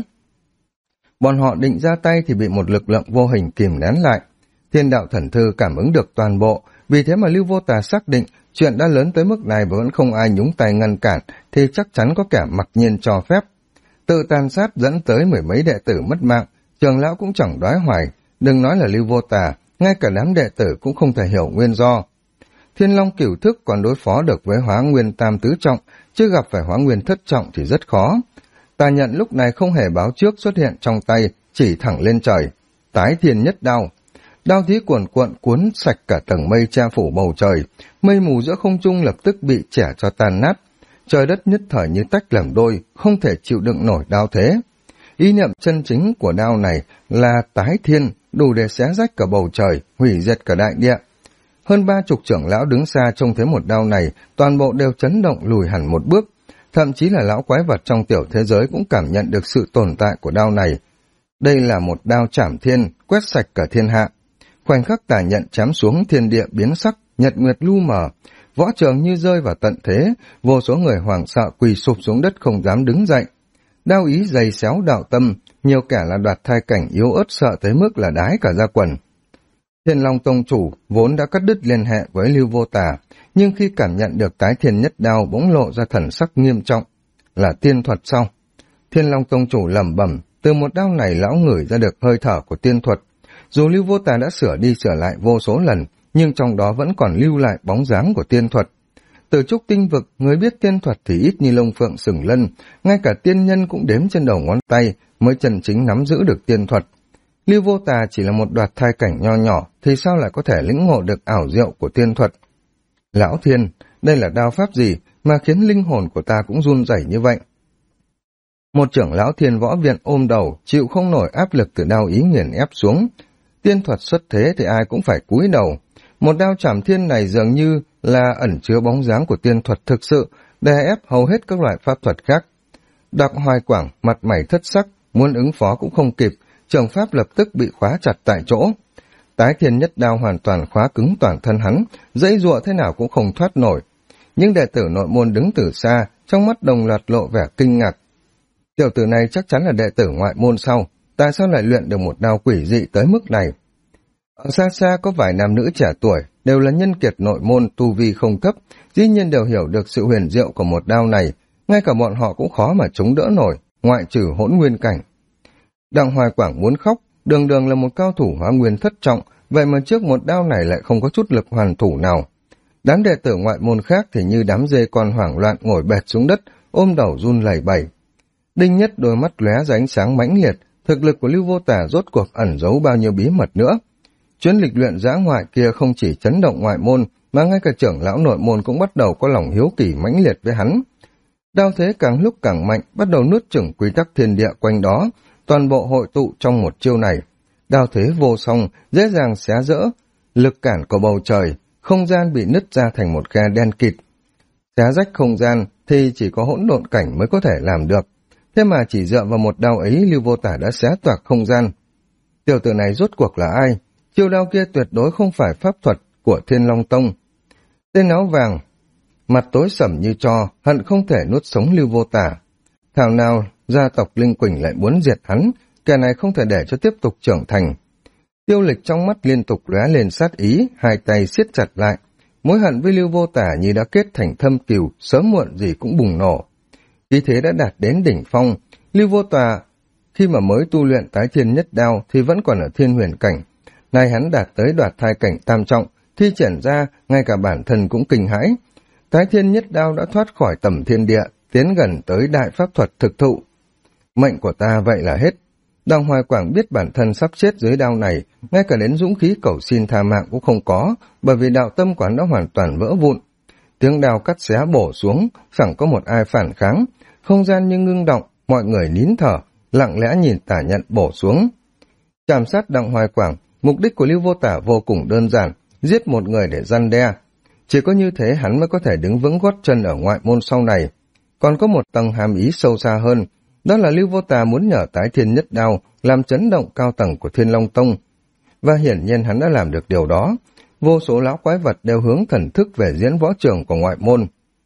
Bọn họ định ra tay thì bị một lực lượng vô hình kìm nén lại. Thiên đạo thần thư cảm ứng được toàn bộ, vì thế mà Lưu Vô Tà xác định chuyện đã lớn tới mức này và vẫn không ai nhúng tay ngăn cản thì chắc chắn có kẻ mặc nhiên cho phép. Tự tàn sát dẫn tới mười mấy đệ tử mất mạng, trưởng lão cũng chẳng đoái hoài, đừng nói là Lưu Vô Tà, ngay cả đám đệ tử cũng không thể hiểu nguyên do. Thiên Long Cửu Thức còn đối phó được với Hóa Nguyên Tam Tứ Trọng, chứ gặp phải Hóa Nguyên Thất Trọng thì rất khó. Tà Nhận lúc này không hề báo trước xuất hiện trong tay, chỉ thẳng lên trời. Tái Thiên Nhất Đao. Đao thí cuồn cuộn cuốn sạch cả tầng mây che phủ bầu trời, mây mù giữa không trung lập tức bị chẻ cho tan nát. Trời đất nhất thời như tách làm đôi, không thể chịu đựng nổi đao thế. Ý niệm chân chính của đao này là tái thiên, đủ để xé rách cả bầu trời, hủy diệt cả đại địa. Hơn 30 trưởng lão đứng xa trông thấy một đao này, toàn bộ đều chấn động lùi hẳn một bước. Thậm chí là lão quái vật trong tiểu thế giới cũng cảm nhận được sự tồn tại của đao này. Đây là một đao trảm thiên, quét sạch cả thiên hạ. Khoảnh khắc Tà Nhận chém xuống, thiên địa biến sắc, nhật nguyệt lu mờ, võ trường như rơi vào tận thế, vô số người hoảng sợ quỳ sụp xuống đất không dám đứng dậy. Đao ý dày xéo đạo tâm, nhiều kẻ là đoạt thai cảnh yếu ớt sợ tới mức là đái cả ra quần. Thiên Long Tông chủ vốn đã cắt đứt liên hệ với Lưu Vô Tà, nhưng khi cảm nhận được Tái Thiên Nhất Đao bỗng lộ ra thần sắc nghiêm trọng. Là tiên thuật sao? Thiên Long Tông chủ lẩm bẩm, từ một đao này lão ngửi ra được hơi thở của tiên thuật. Dù Lưu Vô Tà đã sửa đi sửa lại vô số lần, nhưng trong đó vẫn còn lưu lại bóng dáng của tiên thuật. Từ trúc tinh vực, người biết tiên thuật thì ít như lông phượng sừng lân, ngay cả tiên nhân cũng đếm trên đầu ngón tay mới chân chính nắm giữ được tiên thuật. Lưu Vô Tà chỉ là một đoạt thai cảnh nho nhỏ, thì sao lại có thể lĩnh ngộ được ảo diệu của tiên thuật? Lão Thiên, đây là đao pháp gì mà khiến linh hồn của ta cũng run rẩy như vậy? Một trưởng lão Thiên Võ Viện ôm đầu, chịu không nổi áp lực từ đao ý nghiền ép xuống. Tiên thuật xuất thế thì ai cũng phải cúi đầu. Một đao trảm thiên này dường như là ẩn chứa bóng dáng của tiên thuật thực sự, đè ép hầu hết các loại pháp thuật khác. Đặng Hoài Quảng mặt mày thất sắc, muốn ứng phó cũng không kịp, trường pháp lập tức bị khóa chặt tại chỗ. Tái Thiên Nhất Đao hoàn toàn khóa cứng toàn thân hắn, dãy giụa thế nào cũng không thoát nổi. Những đệ tử nội môn đứng từ xa, trong mắt đồng loạt lộ vẻ kinh ngạc. Tiểu tử này chắc chắn là đệ tử ngoại môn sau, tại sao lại luyện được một đao quỷ dị tới mức này? Ở xa xa có vài nam nữ trẻ tuổi, đều là nhân kiệt nội môn tu vi không thấp, dĩ nhiên đều hiểu được sự huyền diệu của một đao này, ngay cả bọn họ cũng khó mà chống đỡ nổi, ngoại trừ Hỗn Nguyên cảnh. Đặng Hoài Quảng muốn khóc, đường đường là một cao thủ Hóa Nguyên thất trọng, vậy mà trước một đao này lại không có chút lực hoàn thủ nào. Đám đệ tử ngoại môn khác thì như đám dê con hoảng loạn ngồi bệt xuống đất, ôm đầu run lẩy bẩy. Đinh Nhất đôi mắt lóe ra ánh sáng mãnh liệt, thực lực của Lưu Vô Tà rốt cuộc ẩn giấu bao nhiêu bí mật nữa. Chuyến lịch luyện dã ngoại kia không chỉ chấn động ngoại môn, mà ngay cả trưởng lão nội môn cũng bắt đầu có lòng hiếu kỳ mãnh liệt với hắn. Đao thế càng lúc càng mạnh, bắt đầu nuốt chửng quy tắc thiên địa quanh đó, toàn bộ hội tụ trong một chiêu này. Đao thế vô song, dễ dàng xé rỡ, lực cản của bầu trời, không gian bị nứt ra thành một khe đen kịt. Xé rách không gian thì chỉ có hỗn độn cảnh mới có thể làm được. Thế mà chỉ dựa vào một đao ấy, Lưu Vô Tà đã xé toạc không gian. Tiểu tử này rốt cuộc là ai? Chiêu đao kia tuyệt đối không phải pháp thuật của Thiên Long Tông. Tên áo vàng, mặt tối sẫm như tro, hận không thể nuốt sống Lưu Vô Tà. Thảo nào gia tộc Linh Quỳnh lại muốn diệt hắn, kẻ này không thể để cho tiếp tục trưởng thành. Tiêu Lịch trong mắt liên tục lóe lên sát ý, hai tay siết chặt lại. Mối hận với Lưu Vô Tà như đã kết thành thâm cừu, sớm muộn gì cũng bùng nổ. Khí thế đã đạt đến đỉnh phong, Lưu Vô Tà khi mà mới tu luyện Tái Thiên Nhất Đao thì vẫn còn ở Thiên Huyền cảnh. Nay hắn đạt tới đoạt thai cảnh tam trọng, thi triển ra ngay cả bản thân cũng kinh hãi. Tái Thiên Nhất Đao đã thoát khỏi tầm thiên địa, tiến gần tới đại pháp thuật thực thụ. Mệnh của ta vậy là hết. Đặng Hoài Quảng biết bản thân sắp chết dưới đao này, ngay cả đến dũng khí cầu xin tha mạng cũng không có, bởi vì đạo tâm quán đã hoàn toàn vỡ vụn. Tiếng đao cắt xé bổ xuống, chẳng có một ai phản kháng, không gian như ngưng động, mọi người nín thở, lặng lẽ nhìn Tà Nhận bổ xuống. Trảm sát Đặng Hoài Quảng, mục đích của Lưu Vô Tà vô cùng đơn giản, giết một người để răn đe. Chỉ có như thế hắn mới có thể đứng vững gót chân ở ngoại môn sau này. Còn có một tầng hàm ý sâu xa hơn, đó là Lưu Vô Tà muốn nhờ Tái Thiên Nhất Đao làm chấn động cao tầng của Thiên Long Tông. Và hiển nhiên hắn đã làm được điều đó. Vô số lão quái vật đều hướng thần thức về diễn võ trường của ngoại môn.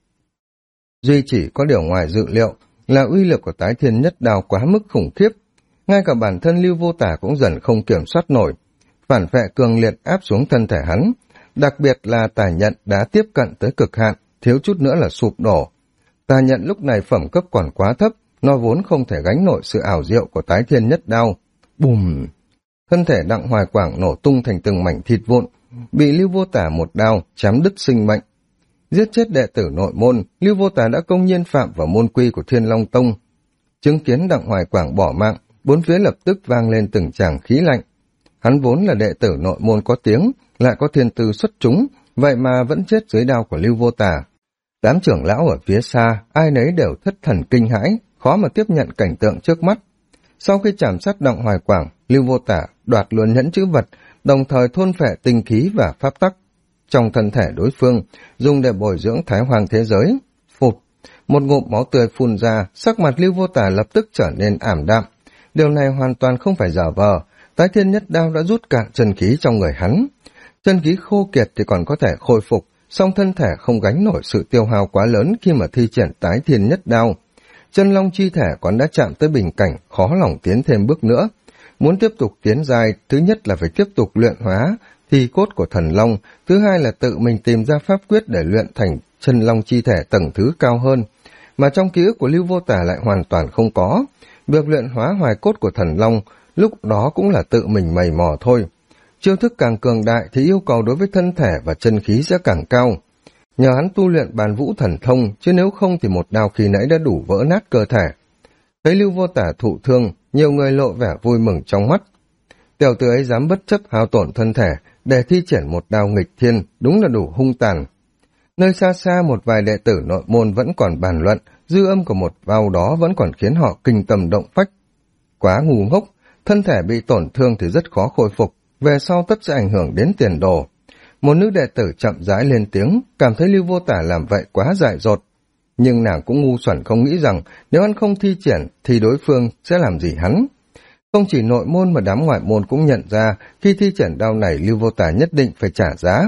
Duy chỉ có điều ngoài dự liệu là uy lực của Tái Thiên Nhất Đao quá mức khủng khiếp. Ngay cả bản thân Lưu Vô Tà cũng dần không kiểm soát nổi. Phản phệ cường liệt áp xuống thân thể hắn. Đặc biệt là tà nhận đã tiếp cận tới cực hạn, thiếu chút nữa là sụp đổ. Tà nhận lúc này phẩm cấp còn quá thấp, nó vốn không thể gánh nổi sự ảo diệu của Tái Thiên Nhất Đao. Bùm! Thân thể Đặng Hoài Quảng nổ tung thành từng mảnh thịt vụn, bị Lưu Vô Tà một đao chém đứt sinh mệnh. Giết chết đệ tử nội môn, Lưu Vô Tà đã công nhiên phạm vào môn quy của Thiên Long Tông. Chứng kiến Đặng Hoài Quảng bỏ mạng, bốn phía lập tức vang lên từng tràng khí lạnh. Hắn vốn là đệ tử nội môn có tiếng, lại có thiên tư xuất chúng, vậy mà vẫn chết dưới đao của Lưu Vô Tà. Đám trưởng lão ở phía xa, ai nấy đều thất thần kinh hãi, khó mà tiếp nhận cảnh tượng trước mắt. Sau khi chạm sát Đặng Hoài Quảng, Lưu Vô Tà đoạt luôn nhẫn chữ vật, đồng thời thôn phệ tinh khí và pháp tắc trong thân thể đối phương, dùng để bồi dưỡng Thái Hoàng thế giới. Phụt, một ngụm máu tươi phun ra, sắc mặt Lưu Vô Tà lập tức trở nên ảm đạm. Điều này hoàn toàn không phải giả vờ, Tái Thiên Nhất Đao đã rút cạn chân khí trong người hắn. Chân khí khô kiệt thì còn có thể khôi phục, song thân thể không gánh nổi sự tiêu hao quá lớn khi mà thi triển Tái Thiên Nhất Đao. Chân long chi thể còn đã chạm tới bình cảnh, khó lòng tiến thêm bước nữa. Muốn tiếp tục tiến dài, thứ nhất là phải tiếp tục luyện hóa thi cốt của thần long, thứ hai là tự mình tìm ra pháp quyết để luyện thành chân long chi thể tầng thứ cao hơn. Mà trong ký ức của Lưu Vô Tà lại hoàn toàn không có. Việc luyện hóa hoài cốt của thần long lúc đó cũng là tự mình mày mò thôi. Chiêu thức càng cường đại thì yêu cầu đối với thân thể và chân khí sẽ càng cao. Nhờ hắn tu luyện bàn vũ thần thông, chứ nếu không thì một đao khi nãy đã đủ vỡ nát cơ thể. Thấy Lưu Vô Tà thụ thương, nhiều người lộ vẻ vui mừng trong mắt. Tiểu tử ấy dám bất chấp hao tổn thân thể để thi triển một đao nghịch thiên, đúng là đủ hung tàn. Nơi xa xa một vài đệ tử nội môn vẫn còn bàn luận, dư âm của một vào đó vẫn còn khiến họ kinh tâm động phách. Quá ngu ngốc, thân thể bị tổn thương thì rất khó khôi phục, về sau tất sẽ ảnh hưởng đến tiền đồ. Một nữ đệ tử chậm rãi lên tiếng, cảm thấy Lưu Vô Tà làm vậy quá dại dột. Nhưng nàng cũng ngu xuẩn không nghĩ rằng nếu hắn không thi triển thì đối phương sẽ làm gì hắn. Không chỉ nội môn mà đám ngoại môn cũng nhận ra khi thi triển đao này Lưu Vô Tà nhất định phải trả giá.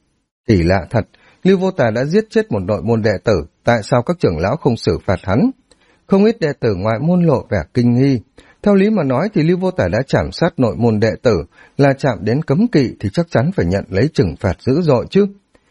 Kỳ lạ thật, Lưu Vô Tà đã giết chết một nội môn đệ tử, tại sao các trưởng lão không xử phạt hắn? Không ít đệ tử ngoại môn lộ vẻ kinh nghi. Theo lý mà nói thì Lưu Vô Tà đã chạm sát nội môn đệ tử, là chạm đến cấm kỵ thì chắc chắn phải nhận lấy trừng phạt dữ dội chứ.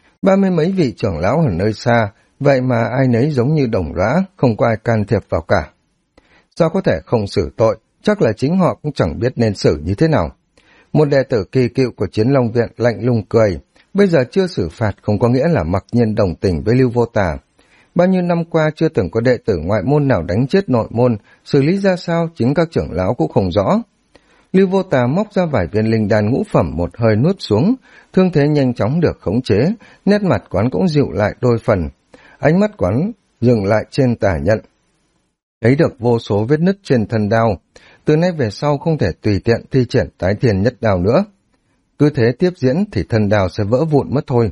30 mấy vị trưởng lão ở nơi xa, vậy mà ai nấy giống như đồng lõa, không có ai can thiệp vào cả. Sao có thể không xử tội, chắc là chính họ cũng chẳng biết nên xử như thế nào. Một đệ tử kỳ cựu của Chiến Long Viện lạnh lùng cười, bây giờ chưa xử phạt không có nghĩa là mặc nhiên đồng tình với Lưu Vô Tà. Bao nhiêu năm qua chưa từng có đệ tử ngoại môn nào đánh chết nội môn, xử lý ra sao chính các trưởng lão cũng không rõ. Lưu Vô Tà móc ra vài viên linh đan ngũ phẩm một hơi nuốt xuống, thương thế nhanh chóng được khống chế, nét mặt quán cũng dịu lại đôi phần. Ánh mắt quán dừng lại trên tà nhận. Thấy được vô số vết nứt trên thân đao, từ nay về sau không thể tùy tiện thi triển Tái Thiên Nhất Đao nữa. Cứ thế tiếp diễn thì thân đao sẽ vỡ vụn mất thôi.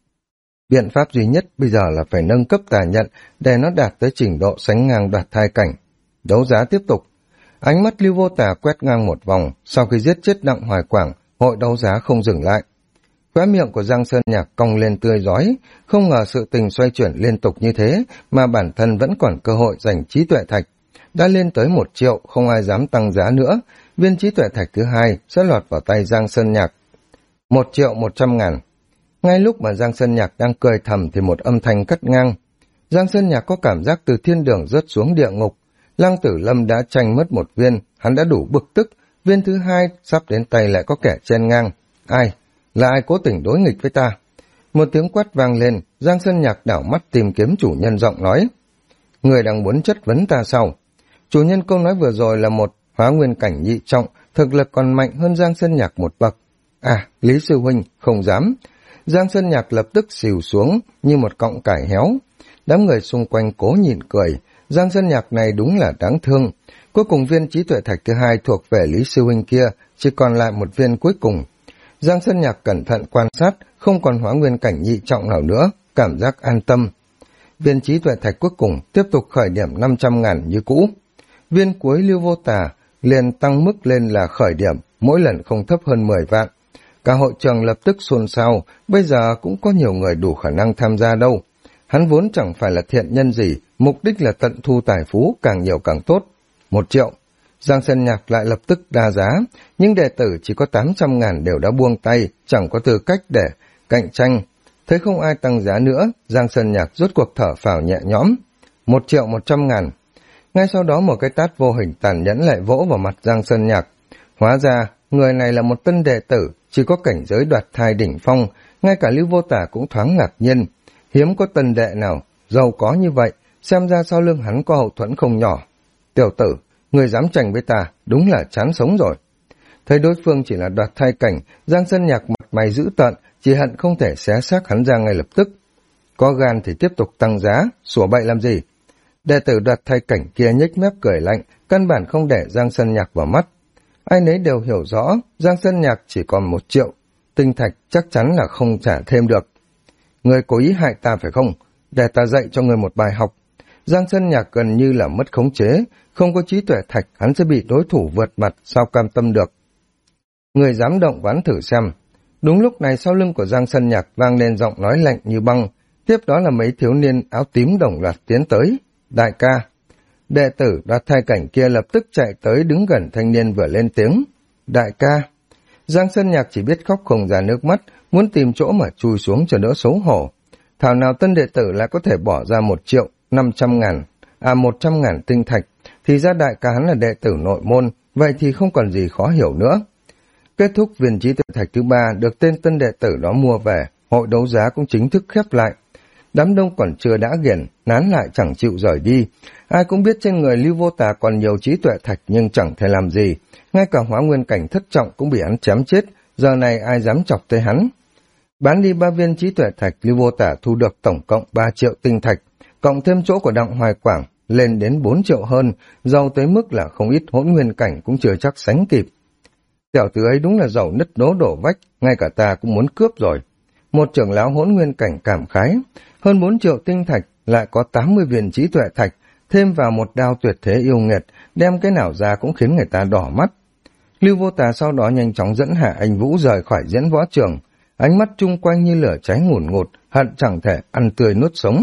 Biện pháp duy nhất bây giờ là phải nâng cấp tà nhận để nó đạt tới trình độ sánh ngang đoạt thai cảnh. Đấu giá tiếp tục. Ánh mắt Lưu Vô Tà quét ngang một vòng, sau khi giết chết Đặng Hoài Quảng, hội đấu giá không dừng lại. Khóe miệng của Giang Sơn Nhạc cong lên tươi rói, không ngờ sự tình xoay chuyển liên tục như thế mà bản thân vẫn còn cơ hội giành trí tuệ thạch. Đã lên tới 1 triệu, không ai dám tăng giá nữa, viên trí tuệ thạch thứ hai sẽ lọt vào tay Giang Sơn Nhạc. 1.100.000. Ngay lúc mà Giang Sơn Nhạc đang cười thầm thì một âm thanh cắt ngang. Giang Sơn Nhạc có cảm giác từ thiên đường rớt xuống địa ngục. Lăng Tử Lâm đã tranh mất một viên, hắn đã đủ bực tức, viên thứ hai sắp đến tay lại có kẻ chen ngang. Ai? Là ai cố tình đối nghịch với ta? Một tiếng quát vang lên, Giang Sơn Nhạc đảo mắt tìm kiếm chủ nhân giọng nói. Người đang muốn chất vấn ta sao? Chủ nhân câu nói vừa rồi là một hóa nguyên cảnh nhị trọng, thực lực còn mạnh hơn Giang Sơn Nhạc một bậc. À, Lý Sư Huynh, không dám. Giang Sơn Nhạc lập tức xìu xuống như một cọng cải héo. Đám người xung quanh cố nhịn cười, Giang Sơn Nhạc này đúng là đáng thương. Cuối cùng viên trí tuệ thạch thứ hai thuộc về Lý Sư Huynh kia, chỉ còn lại một viên cuối cùng. Giang Sơn Nhạc cẩn thận quan sát, không còn hóa nguyên cảnh nhị trọng nào nữa, cảm giác an tâm. Viên trí tuệ thạch cuối cùng tiếp tục khởi điểm 500.000 như cũ. Viên cuối Lưu Vô Tà liền tăng mức lên là khởi điểm, mỗi lần không thấp hơn 10 vạn. Cả hội trường lập tức xôn xao, bây giờ cũng có nhiều người đủ khả năng tham gia đâu. Hắn vốn chẳng phải là thiện nhân gì, mục đích là tận thu tài phú, càng nhiều càng tốt. 1 triệu. Giang Sơn Nhạc lại lập tức đa giá, nhưng đệ tử chỉ có 800.000 đều đã buông tay, chẳng có tư cách để cạnh tranh. Thấy không ai tăng giá nữa, Giang Sơn Nhạc rốt cuộc thở phào nhẹ nhõm. 1.100.000. Ngay sau đó một cái tát vô hình tàn nhẫn lại vỗ vào mặt Giang Sơn Nhạc. Hóa ra, người này là một tân đệ tử, chỉ có cảnh giới đoạt thai đỉnh phong, ngay cả Lưu Vô Tả cũng thoáng ngạc nhiên. Hiếm có tân đệ nào giàu có như vậy, xem ra sau lưng hắn có hậu thuẫn không nhỏ. Tiểu tử, người dám tranh với ta, đúng là chán sống rồi. Thấy đối phương chỉ là đoạt thai cảnh, Giang Sơn Nhạc mặt mày dữ tợn, chỉ hận không thể xé xác hắn ra ngay lập tức. Có gan thì tiếp tục tăng giá, sủa bậy làm gì? Đệ tử đoạt thai cảnh kia nhếch mép cười lạnh, căn bản không để Giang Sơn Nhạc vào mắt. Ai nấy đều hiểu rõ, Giang Sơn Nhạc chỉ còn 1 triệu, tinh thạch chắc chắn là không trả thêm được. Người cố ý hại ta phải không? Để ta dạy cho người một bài học. Giang Sơn Nhạc gần như là mất khống chế, không có trí tuệ thạch hắn sẽ bị đối thủ vượt mặt, sao cam tâm được. Người dám động ván thử xem. Đúng lúc này sau lưng của Giang Sơn Nhạc vang lên giọng nói lạnh như băng, tiếp đó là mấy thiếu niên áo tím đồng loạt tiến tới. Đại ca. Đệ tử đoạt thai cảnh kia lập tức chạy tới đứng gần thanh niên vừa lên tiếng. Đại ca. Giang Sơn Nhạc chỉ biết khóc không ra nước mắt, muốn tìm chỗ mà chui xuống cho đỡ xấu hổ. Thảo nào tân đệ tử lại có thể bỏ ra 1.500.000, 100.000 tinh thạch, thì ra đại ca hắn là đệ tử nội môn, vậy thì không còn gì khó hiểu nữa. Kết thúc viên trí tuệ thạch thứ 3 được tên tân đệ tử đó mua về, hội đấu giá cũng chính thức khép lại. Đám đông còn chưa đã ghiền, nán lại chẳng chịu rời đi. Ai cũng biết trên người Lưu Vô Tà còn nhiều trí tuệ thạch nhưng chẳng thể làm gì. Ngay cả hóa nguyên cảnh thất trọng cũng bị hắn chém chết, giờ này ai dám chọc tới hắn. Bán đi 3 viên trí tuệ thạch, Lưu Vô Tà thu được tổng cộng 3 triệu tinh thạch, cộng thêm chỗ của Đặng Hoài Quảng, lên đến 4 triệu hơn, giàu tới mức là không ít hỗn nguyên cảnh cũng chưa chắc sánh kịp. Tiểu tử ấy đúng là giàu nứt đố đổ vách, ngay cả ta cũng muốn cướp rồi. Một trưởng lão hỗn nguyên cảnh cảm khái, hơn 4 triệu tinh thạch, lại có 80 viên trí tuệ thạch, thêm vào một đao tuyệt thế yêu nghiệt, đem cái nào ra cũng khiến người ta đỏ mắt. Lưu Vô Tà sau đó nhanh chóng dẫn Hạ Anh Vũ rời khỏi diễn võ trường, ánh mắt chung quanh như lửa cháy ngùn ngụt, hận chẳng thể ăn tươi nuốt sống.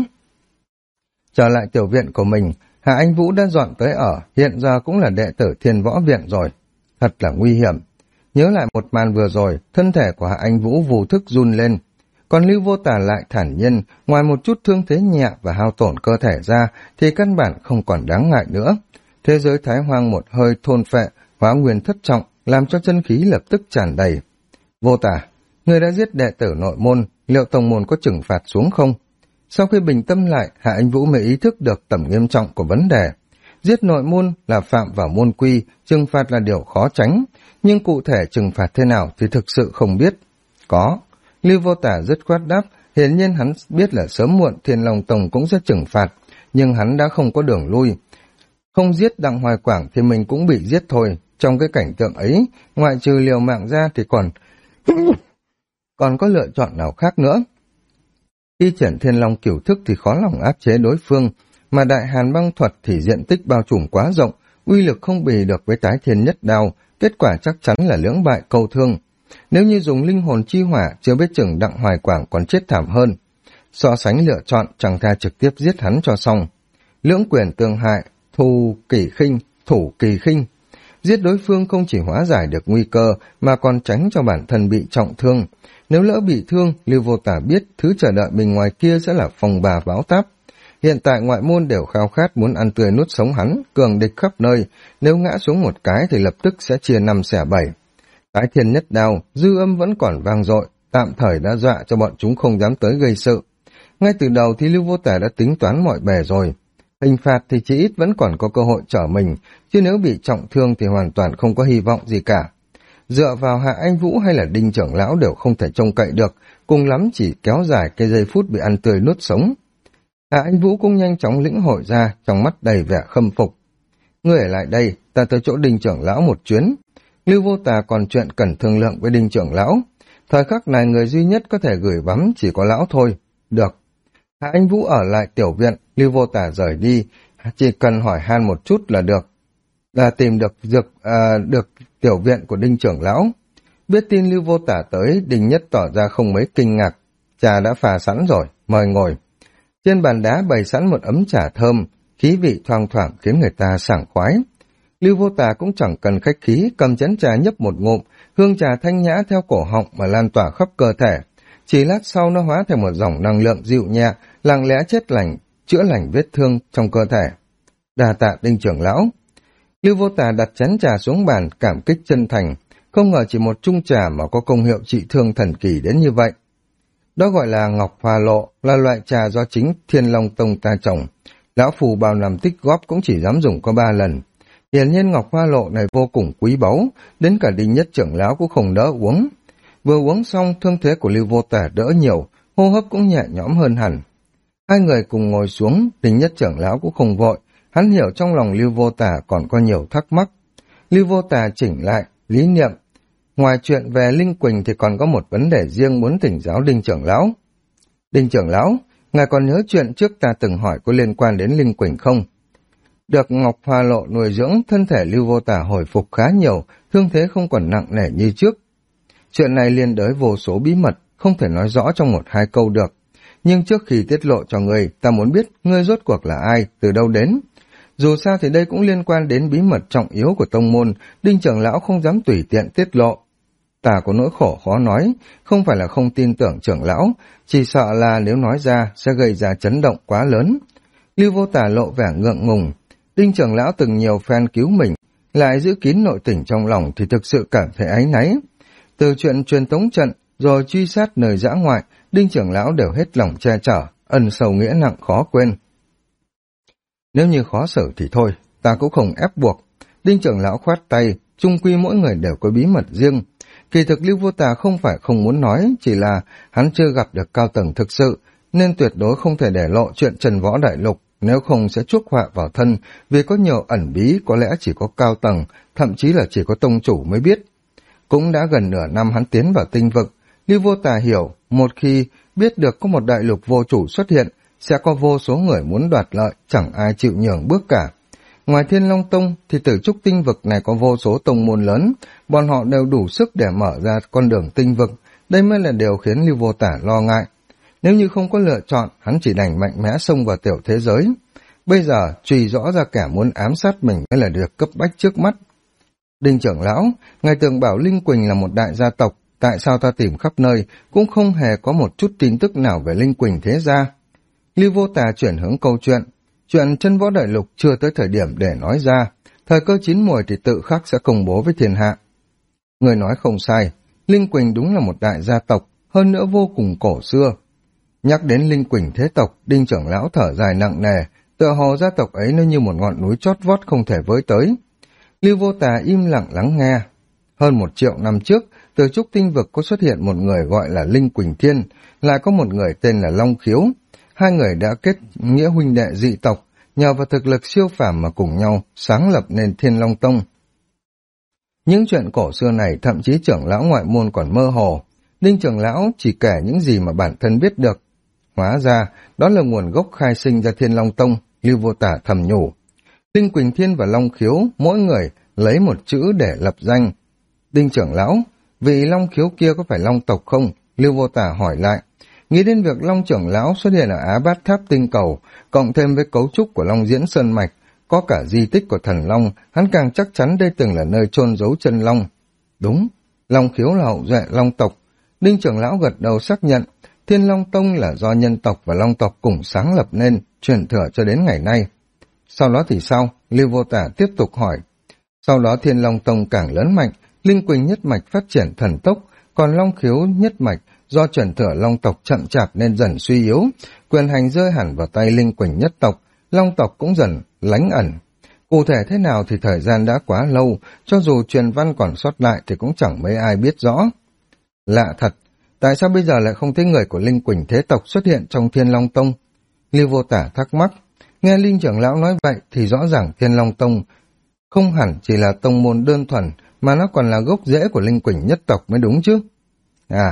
Trở lại tiểu viện của mình, Hạ Anh Vũ đã dọn tới ở, hiện giờ cũng là đệ tử Thiên Võ Viện rồi. Thật là nguy hiểm. Nhớ lại một màn vừa rồi, thân thể của Hạ Anh Vũ vô thức run lên. Còn Lưu Vô Tà lại thản nhiên, ngoài một chút thương thế nhẹ và hao tổn cơ thể ra, thì căn bản không còn đáng ngại nữa. Thế giới Thái Hoang một hơi thôn phệ, hóa nguyên thất trọng, làm cho chân khí lập tức tràn đầy. Vô Tà, người đã giết đệ tử nội môn, liệu tông môn có trừng phạt xuống không? Sau khi bình tâm lại, Hạ Anh Vũ mới ý thức được tầm nghiêm trọng của vấn đề. Giết nội môn là phạm vào môn quy, trừng phạt là điều khó tránh, nhưng cụ thể trừng phạt thế nào thì thực sự không biết. Có. Lưu Vô Tà dứt khoát đáp, hiển nhiên hắn biết là sớm muộn Thiên Long Tông cũng sẽ trừng phạt, nhưng hắn đã không có đường lui. Không giết Đặng Hoài Quảng thì mình cũng bị giết thôi, trong cái cảnh tượng ấy, ngoại trừ liều mạng ra thì còn có lựa chọn nào khác nữa. Khi triển Thiên Long cửu thức thì khó lòng áp chế đối phương, mà Đại Hàn băng thuật thì diện tích bao trùm quá rộng, uy lực không bì được với Tái Thiên Nhất Đao, kết quả chắc chắn là lưỡng bại câu thương. Nếu như dùng linh hồn chi hỏa, chưa biết chừng Đặng Hoài Quảng còn chết thảm hơn. So sánh lựa chọn, chẳng thà trực tiếp giết hắn cho xong. Lưỡng quyền tương hại, thủ kỳ khinh. Giết đối phương không chỉ hóa giải được nguy cơ, mà còn tránh cho bản thân bị trọng thương. Nếu lỡ bị thương, Lưu Vô Tà biết thứ chờ đợi mình ngoài kia sẽ là phòng bà báo táp. Hiện tại ngoại môn đều khao khát muốn ăn tươi nuốt sống hắn, cường địch khắp nơi, nếu ngã xuống một cái thì lập tức sẽ chia 5 xẻ 7. Tái Thiên Nhất Đao, dư âm vẫn còn vang dội, tạm thời đã dọa cho bọn chúng không dám tới gây sự. Ngay từ đầu thì Lưu Vô Tà đã tính toán mọi bề rồi. Hình phạt thì chỉ ít vẫn còn có cơ hội trở mình, chứ nếu bị trọng thương thì hoàn toàn không có hy vọng gì cả. Dựa vào Hạ Anh Vũ hay là Đinh trưởng lão đều không thể trông cậy được, cùng lắm chỉ kéo dài cái giây phút bị ăn tươi nuốt sống. Hạ Anh Vũ cũng nhanh chóng lĩnh hội ra, trong mắt đầy vẻ khâm phục. Ngươi ở lại đây, ta tới chỗ Đinh trưởng lão một chuyến. Lưu Vô Tà còn chuyện cần thương lượng với Đinh trưởng lão. Thời khắc này người duy nhất có thể gửi bấm chỉ có lão thôi. Được. Hạ Anh Vũ ở lại tiểu viện, Lưu Vô Tả rời đi, chỉ cần hỏi han một chút là được. Là tìm được được tiểu viện của Đinh trưởng lão. Biết tin Lưu Vô Tả tới, Đinh Nhất tỏ ra không mấy kinh ngạc. Trà đã pha sẵn rồi, mời ngồi. Trên bàn đá bày sẵn một ấm trà thơm, khí vị thoang thoảng khiến người ta sảng khoái. Lưu Vô Tả cũng chẳng cần khách khí, cầm chén trà nhấp một ngụm, hương trà thanh nhã theo cổ họng mà lan tỏa khắp cơ thể. Chỉ lát sau nó hóa thành một dòng năng lượng dịu nhẹ, lặng lẽ chữa lành vết thương trong cơ thể. Đa tạ Đinh trưởng lão. Lưu Vô Tả đặt chén trà xuống bàn, cảm kích chân thành. Không ngờ chỉ một chung trà mà có công hiệu trị thương thần kỳ đến như vậy. Đó gọi là ngọc hoa lộ, là loại trà do chính Thiên Long Tông ta trồng. Lão phù bao năm tích góp cũng chỉ dám dùng có 3 lần. Hiển nhiên ngọc hoa lộ này vô cùng quý báu, đến cả Đinh Nhất trưởng lão cũng không đỡ uống. Vừa uống xong, thương thế của Lưu Vô Tả đỡ nhiều, hô hấp cũng nhẹ nhõm hơn hẳn. Hai người cùng ngồi xuống, Đinh Nhất trưởng lão cũng không vội, hắn hiểu trong lòng Lưu Vô Tả còn có nhiều thắc mắc. Lưu Vô Tả chỉnh lại, lý niệm. Ngoài chuyện về Linh Quỳnh thì còn có một vấn đề riêng muốn thỉnh giáo Đinh trưởng lão. Đinh trưởng lão, ngài còn nhớ chuyện trước ta từng hỏi có liên quan đến Linh Quỳnh không? Được Ngọc Hoa Lộ nuôi dưỡng, thân thể Lưu Vô Tả hồi phục khá nhiều, thương thế không còn nặng nề như trước. Chuyện này liên đới vô số bí mật, không thể nói rõ trong 1-2 câu được. Nhưng trước khi tiết lộ cho ngươi, ta muốn biết ngươi rốt cuộc là ai, từ đâu đến. Dù sao thì đây cũng liên quan đến bí mật trọng yếu của tông môn, Đinh trưởng lão không dám tùy tiện tiết lộ. Ta có nỗi khổ khó nói, không phải là không tin tưởng trưởng lão, chỉ sợ là nếu nói ra sẽ gây ra chấn động quá lớn. Lưu Vô Tả lộ vẻ ngượng ngùng. Đinh trưởng lão từng nhiều phen cứu mình, lại giữ kín nội tình trong lòng thì thực sự cảm thấy áy náy. Từ chuyện truyền tống trận, rồi truy sát nơi dã ngoại, Đinh trưởng lão đều hết lòng che chở, ân sâu nghĩa nặng khó quên. Nếu như khó xử thì thôi, ta cũng không ép buộc. Đinh trưởng lão khoát tay, chung quy mỗi người đều có bí mật riêng. Kỳ thực Lưu Vô Tả không phải không muốn nói, chỉ là hắn chưa gặp được cao tầng thực sự, nên tuyệt đối không thể để lộ chuyện Trần Võ Đại Lục, nếu không sẽ chuốc họa vào thân, vì có nhiều ẩn bí có lẽ chỉ có cao tầng, thậm chí là chỉ có tông chủ mới biết. Cũng đã gần nửa năm hắn tiến vào tinh vực, Lưu Vô Tả hiểu, một khi biết được có một đại lục vô chủ xuất hiện, sẽ có vô số người muốn đoạt lợi, chẳng ai chịu nhường bước cả. Ngoài Thiên Long Tông thì Tử Trúc tinh vực này có vô số tông môn lớn, bọn họ đều đủ sức để mở ra con đường tinh vực, đây mới là điều khiến Lưu Vô Tả lo ngại. Nếu như không có lựa chọn, hắn chỉ đành mạnh mẽ xông vào tiểu thế giới. Bây giờ, truy rõ ra kẻ muốn ám sát mình mới là được cấp bách trước mắt. Đinh trưởng lão, ngài tưởng bảo Linh Quỳnh là một đại gia tộc, tại sao ta tìm khắp nơi cũng không hề có một chút tin tức nào về Linh Quỳnh thế ra? Lưu Vô Tả chuyển hướng câu chuyện. Chuyện Chân Võ Đại Lục chưa tới thời điểm để nói ra, thời cơ chín muồi thì tự khắc sẽ công bố với thiên hạ. Người nói không sai, Linh Quỳnh đúng là một đại gia tộc, hơn nữa vô cùng cổ xưa. Nhắc đến Linh Quỳnh thế tộc, Đinh trưởng lão thở dài nặng nề, tựa hồ gia tộc ấy nó như một ngọn núi chót vót không thể với tới. Lưu Vô Tả im lặng lắng nghe. Hơn 1 triệu năm trước, từ Trúc tinh vực có xuất hiện một người gọi là Linh Quỳnh Thiên, lại có một người tên là Long Khiếu. Hai người đã kết nghĩa huynh đệ dị tộc, nhờ vào thực lực siêu phàm mà cùng nhau sáng lập nên Thiên Long Tông. Những chuyện cổ xưa này thậm chí trưởng lão ngoại môn còn mơ hồ. Đinh trưởng lão chỉ kể những gì mà bản thân biết được. Hóa ra, đó là nguồn gốc khai sinh ra Thiên Long Tông, Lưu Vô Tả thầm nhủ. Linh Quỳnh Thiên và Long Khiếu, mỗi người lấy một chữ để lập danh. Đinh trưởng lão, vị Long Khiếu kia có phải Long tộc không? Lưu Vô Tả hỏi lại. Nghĩ đến việc Long trưởng lão xuất hiện ở Á Bát Tháp tinh cầu, cộng thêm với cấu trúc của Long Diễn Sơn Mạch, có cả di tích của thần Long, hắn càng chắc chắn đây từng là nơi chôn giấu chân Long. Đúng, Long Khiếu là hậu duệ Long tộc. Đinh trưởng lão gật đầu xác nhận, Thiên Long Tông là do nhân tộc và Long tộc cùng sáng lập nên, truyền thừa cho đến ngày nay. Sau đó thì sao? Lưu Vô Tả tiếp tục hỏi. Sau đó Thiên Long Tông càng lớn mạnh, Linh Quỳnh nhất mạch phát triển thần tốc, còn Long Khiếu nhất mạch do truyền thừa Long tộc chậm chạp nên dần suy yếu, quyền hành rơi hẳn vào tay Linh Quỳnh nhất tộc, Long tộc cũng dần lánh ẩn. Cụ thể thế nào thì thời gian đã quá lâu, cho dù truyền văn còn sót lại thì cũng chẳng mấy ai biết rõ. Lạ thật, tại sao bây giờ lại không thấy người của Linh Quỳnh thế tộc xuất hiện trong Thiên Long Tông? Lưu Vô Tả thắc mắc, nghe Linh trưởng lão nói vậy thì rõ ràng Thiên Long Tông không hẳn chỉ là tông môn đơn thuần, mà nó còn là gốc rễ của Linh Quỳnh nhất tộc mới đúng chứ. À,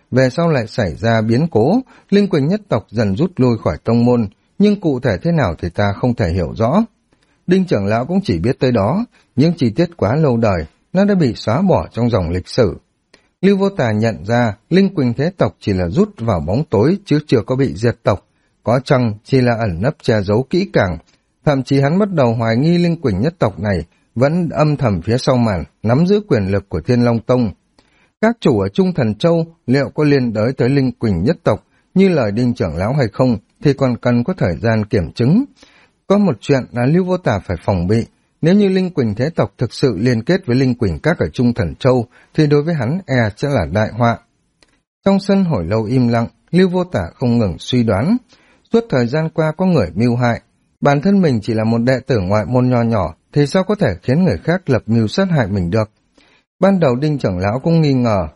về sau lại xảy ra biến cố, Linh Quỳnh nhất tộc dần rút lui khỏi tông môn, nhưng cụ thể thế nào thì ta không thể hiểu rõ. Đinh trưởng lão cũng chỉ biết tới đó, nhưng chi tiết quá lâu đời, nó đã bị xóa bỏ trong dòng lịch sử. Lưu Vô Tà nhận ra Linh Quỳnh thế tộc chỉ là rút vào bóng tối chứ chưa có bị diệt tộc, có chăng chỉ là ẩn nấp che giấu kỹ càng. Thậm chí hắn bắt đầu hoài nghi Linh Quỳnh nhất tộc này vẫn âm thầm phía sau màn, nắm giữ quyền lực của Thiên Long Tông. Các chủ ở Trung Thần Châu liệu có liên đới tới Linh Quỳnh nhất tộc như lời Đinh trưởng lão hay không thì còn cần có thời gian kiểm chứng. Có một chuyện là Lưu Vô Tà phải phòng bị, nếu như Linh Quỳnh thế tộc thực sự liên kết với Linh Quỳnh các ở Trung Thần Châu thì đối với hắn sẽ là đại họa. Trong sân hồi lâu im lặng, Lưu Vô Tà không ngừng suy đoán. Suốt thời gian qua có người mưu hại, bản thân mình chỉ là một đệ tử ngoại môn nho nhỏ thì sao có thể khiến người khác lập mưu sát hại mình được. Ban đầu Đinh trưởng lão cũng nghi ngờ.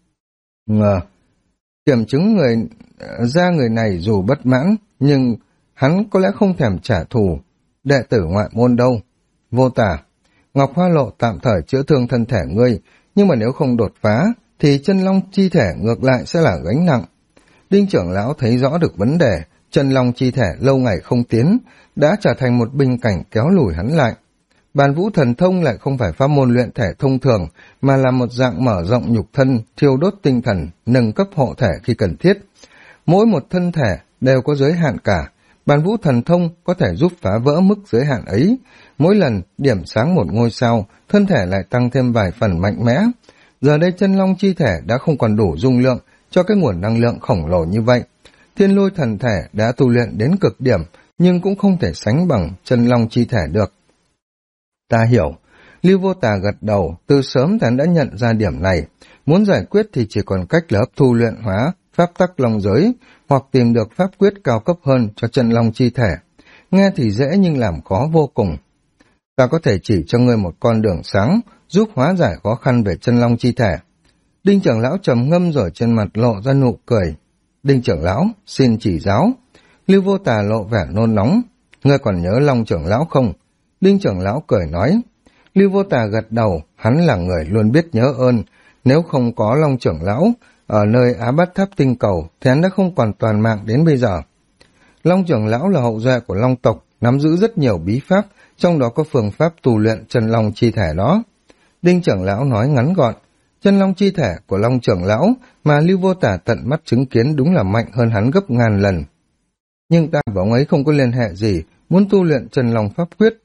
Kiểm chứng người này dù bất mãn, nhưng hắn có lẽ không thèm trả thù đệ tử ngoại môn đâu. Vô Tà, Ngọc Hoa Lộ tạm thời chữa thương thân thể ngươi, nhưng mà nếu không đột phá, thì chân long chi thể ngược lại sẽ là gánh nặng. Đinh trưởng lão thấy rõ được vấn đề, chân long chi thể lâu ngày không tiến, đã trở thành một binh cảnh kéo lùi hắn lại. Bàn vũ thần thông lại không phải pháp môn luyện thể thông thường, mà là một dạng mở rộng nhục thân, thiêu đốt tinh thần, nâng cấp hộ thể khi cần thiết. Mỗi một thân thể đều có giới hạn cả. Bàn vũ thần thông có thể giúp phá vỡ mức giới hạn ấy. Mỗi lần điểm sáng một ngôi sao, thân thể lại tăng thêm vài phần mạnh mẽ. Giờ đây chân long chi thể đã không còn đủ dung lượng cho cái nguồn năng lượng khổng lồ như vậy. Thiên lôi thần thể đã tu luyện đến cực điểm, nhưng cũng không thể sánh bằng chân long chi thể được. Ta hiểu. Lưu Vô Tà gật đầu, từ sớm hắn đã nhận ra điểm này. Muốn giải quyết thì chỉ còn cách là hấp thu luyện hóa pháp tắc long giới, hoặc tìm được pháp quyết cao cấp hơn cho chân long chi thể. Nghe thì dễ nhưng làm khó vô cùng. Ta có thể chỉ cho ngươi một con đường sáng, giúp hóa giải khó khăn về chân long chi thể. Đinh trưởng lão trầm ngâm rồi trên mặt lộ ra nụ cười. Đinh trưởng lão, xin chỉ giáo. Lưu Vô Tà lộ vẻ nôn nóng. Ngươi còn nhớ Long trưởng lão không? Đinh trưởng lão cười nói. Lưu Vô Tà gật đầu, hắn là người luôn biết nhớ ơn. Nếu không có Long trưởng lão, ở nơi Á Bát Tháp tinh cầu, thì hắn đã không còn toàn mạng đến bây giờ. Long trưởng lão là hậu duệ của Long tộc, nắm giữ rất nhiều bí pháp, trong đó có phương pháp tu luyện chân long chi thể đó. Đinh trưởng lão nói ngắn gọn, chân long chi thể của Long trưởng lão mà Lưu Vô Tà tận mắt chứng kiến đúng là mạnh hơn hắn gấp ngàn lần. Nhưng ta và ông ấy không có liên hệ gì, muốn tu luyện chân long pháp quyết.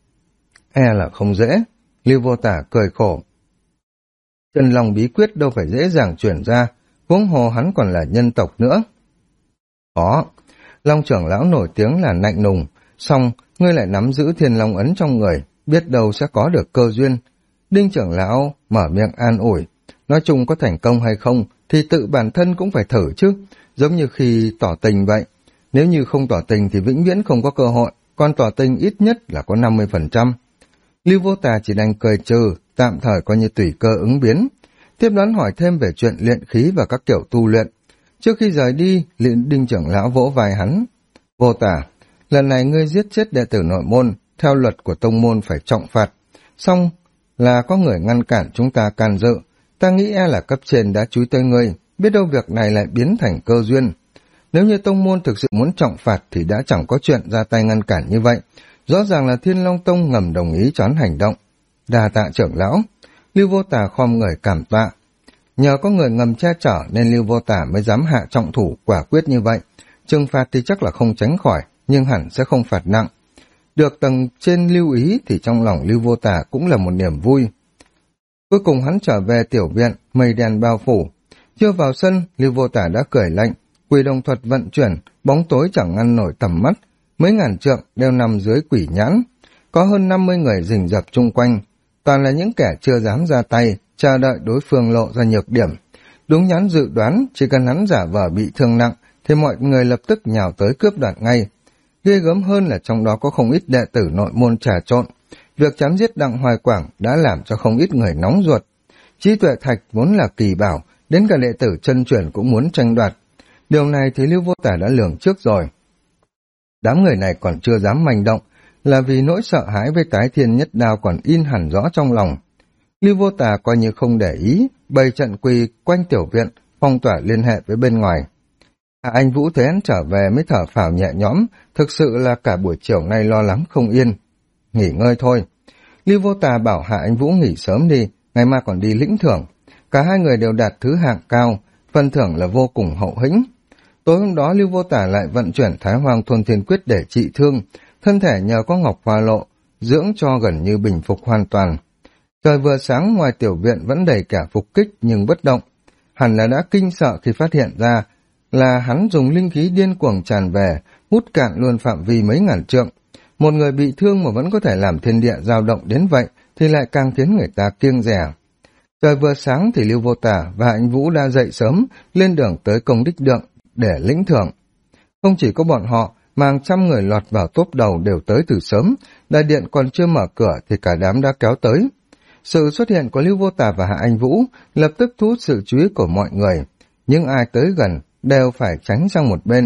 Là không dễ. Lưu Vô Tà cười khổ. Chân long bí quyết đâu phải dễ dàng chuyển ra, huống hồ hắn còn là nhân tộc nữa. Có. Long trưởng lão nổi tiếng là lạnh lùng, song ngươi lại nắm giữ thiên long ấn trong người, biết đâu sẽ có được cơ duyên. Đinh trưởng lão mở miệng an ủi, nói chung có thành công hay không thì tự bản thân cũng phải thử chứ, giống như khi tỏ tình vậy. Nếu như không tỏ tình thì vĩnh viễn không có cơ hội, còn tỏ tình ít nhất là có 50%. Lưu Vô Tà chỉ đành cười trừ, tạm thời coi như tùy cơ ứng biến. Tiếp đoán hỏi thêm về chuyện luyện khí và các kiểu tu luyện. Trước khi rời đi, Đinh trưởng lão vỗ vai hắn. Vô Tà, lần này ngươi giết chết đệ tử nội môn, theo luật của tông môn phải trọng phạt. Xong là có người ngăn cản chúng ta can dự. Ta nghĩ là cấp trên đã chúi tới ngươi, biết đâu việc này lại biến thành cơ duyên. Nếu như tông môn thực sự muốn trọng phạt thì đã chẳng có chuyện ra tay ngăn cản như vậy. Rõ ràng là Thiên Long Tông ngầm đồng ý cho hắn hành động. Đa tạ trưởng lão. Lưu Vô Tà khom người cảm tạ. Nhờ có người ngầm che chở nên Lưu Vô Tà mới dám hạ trọng thủ quả quyết như vậy. Trừng phạt thì chắc là không tránh khỏi, nhưng hẳn sẽ không phạt nặng. Được tầng trên lưu ý thì trong lòng Lưu Vô Tà cũng là một niềm vui. Cuối cùng hắn trở về tiểu viện, mây đen bao phủ. Chưa vào sân, Lưu Vô Tà đã cười lạnh. Quỷ đồng thuật vận chuyển, bóng tối chẳng ngăn nổi tầm mắt. Mấy ngàn trượng đều nằm dưới quỷ nhãn. Có hơn 50 người rình rập chung quanh. Toàn là những kẻ chưa dám ra tay, chờ đợi đối phương lộ ra nhược điểm. Đúng nhãn dự đoán, chỉ cần hắn giả vờ bị thương nặng, thì mọi người lập tức nhào tới cướp đoạt ngay. Ghê gớm hơn là trong đó có không ít đệ tử nội môn trà trộn. Việc chém giết Đặng Hoài Quảng đã làm cho không ít người nóng ruột. Trí tuệ thạch vốn là kỳ bảo, đến cả đệ tử chân truyền cũng muốn tranh đoạt. Điều này thì Lưu Vô Tà đã lường trước rồi. Đám người này còn chưa dám manh động, là vì nỗi sợ hãi với tái thiên nhất đao còn in hẳn rõ trong lòng. Lưu Vô Tà coi như không để ý, bày trận quỳ quanh tiểu viện, phong tỏa liên hệ với bên ngoài. Hạ Anh Vũ thấy hắn trở về mới thở phào nhẹ nhõm, thực sự là cả buổi chiều nay lo lắng không yên. Nghỉ ngơi thôi. Lưu Vô Tà bảo Hạ Anh Vũ nghỉ sớm đi, ngày mai còn đi lĩnh thưởng. Cả hai người đều đạt thứ hạng cao, phần thưởng là vô cùng hậu hĩnh. Tối hôm đó Lưu Vô Tà lại vận chuyển Thái Hoàng Thuần Thiên Quyết để trị thương, thân thể nhờ có Ngọc Hoa Lộ, dưỡng cho gần như bình phục hoàn toàn. Trời vừa sáng ngoài tiểu viện vẫn đầy kẻ phục kích nhưng bất động. Hẳn là đã kinh sợ khi phát hiện ra là hắn dùng linh khí điên cuồng tràn về, hút cạn luôn phạm vi mấy ngàn trượng. Một người bị thương mà vẫn có thể làm thiên địa dao động đến vậy thì lại càng khiến người ta kiêng dè. Trời vừa sáng thì Lưu Vô Tà và Anh Vũ đã dậy sớm, lên đường tới Công Đích Đượng để lĩnh thưởng. Không chỉ có bọn họ, mà hàng trăm người lọt vào tốp đầu đều tới từ sớm, đại điện còn chưa mở cửa thì cả đám đã kéo tới. Sự xuất hiện của Lưu Vô Tà và Hạ Anh Vũ lập tức thu hút sự chú ý của mọi người, nhưng ai tới gần đều phải tránh sang một bên.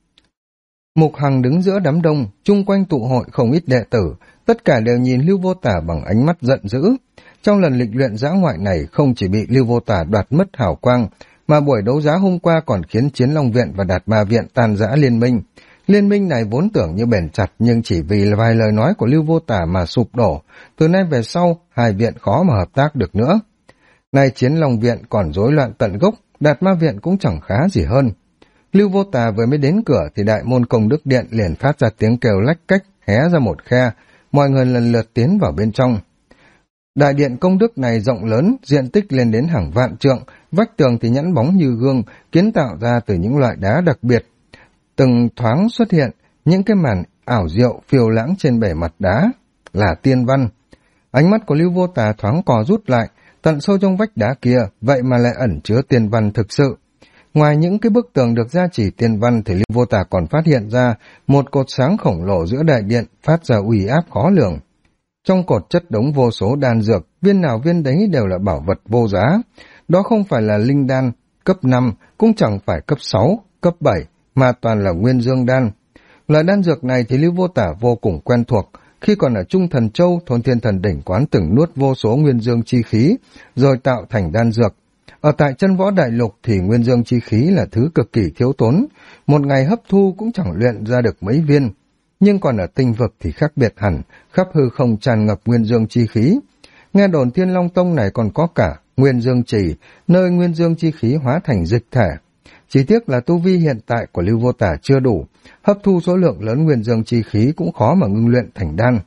Mục Hằng đứng giữa đám đông, chung quanh tụ hội không ít đệ tử, tất cả đều nhìn Lưu Vô Tà bằng ánh mắt giận dữ. Trong lần lịch luyện dã ngoại này không chỉ bị Lưu Vô Tà đoạt mất hào quang, mà buổi đấu giá hôm qua còn khiến Chiến Long Viện và Đạt Ma Viện tan rã liên minh. Liên minh này vốn tưởng như bền chặt nhưng chỉ vì vài lời nói của Lưu Vô Tà mà sụp đổ, từ nay về sau hai viện khó mà hợp tác được nữa. Nay Chiến Long Viện còn rối loạn tận gốc, Đạt Ma Viện cũng chẳng khá gì hơn. Lưu Vô Tà vừa mới đến cửa thì đại môn Công Đức Điện liền phát ra tiếng kêu lách cách, hé ra một khe, mọi người lần lượt tiến vào bên trong. Đại điện Công Đức này rộng lớn, diện tích lên đến hàng vạn trượng, vách tường thì nhẵn bóng như gương, kiến tạo ra từ những loại đá đặc biệt. Từng thoáng xuất hiện những cái màn ảo diệu phiêu lãng trên bề mặt đá, là tiên văn. Ánh mắt của Lưu Vô Tà thoáng cò rút lại, tận sâu trong vách đá kia, vậy mà lại ẩn chứa tiên văn thực sự. Ngoài những cái bức tường được gia trì tiên văn thì Lưu Vô Tà còn phát hiện ra một cột sáng khổng lồ giữa đại điện phát ra uy áp khó lường. Trong cột chất đống vô số đan dược, viên nào viên đấy đều là bảo vật vô giá. Đó không phải là linh đan cấp 5, cũng chẳng phải cấp 6, cấp 7, mà toàn là nguyên dương đan. Loại đan dược này thì Lưu Vô Tà vô cùng quen thuộc. Khi còn ở Trung Thần Châu, Thôn Thiên Thần Đỉnh Quán từng nuốt vô số nguyên dương chi khí, rồi tạo thành đan dược. Ở tại Chân Võ Đại Lục thì nguyên dương chi khí là thứ cực kỳ thiếu tốn, một ngày hấp thu cũng chẳng luyện ra được mấy viên. Nhưng còn ở tinh vực thì khác biệt hẳn, khắp hư không tràn ngập nguyên dương chi khí. Nghe đồn Thiên Long Tông này còn có cả nguyên dương trì, nơi nguyên dương chi khí hóa thành dịch thể. Chỉ tiếc là tu vi hiện tại của Lưu Vô Tà chưa đủ, hấp thu số lượng lớn nguyên dương chi khí cũng khó mà ngưng luyện thành đan.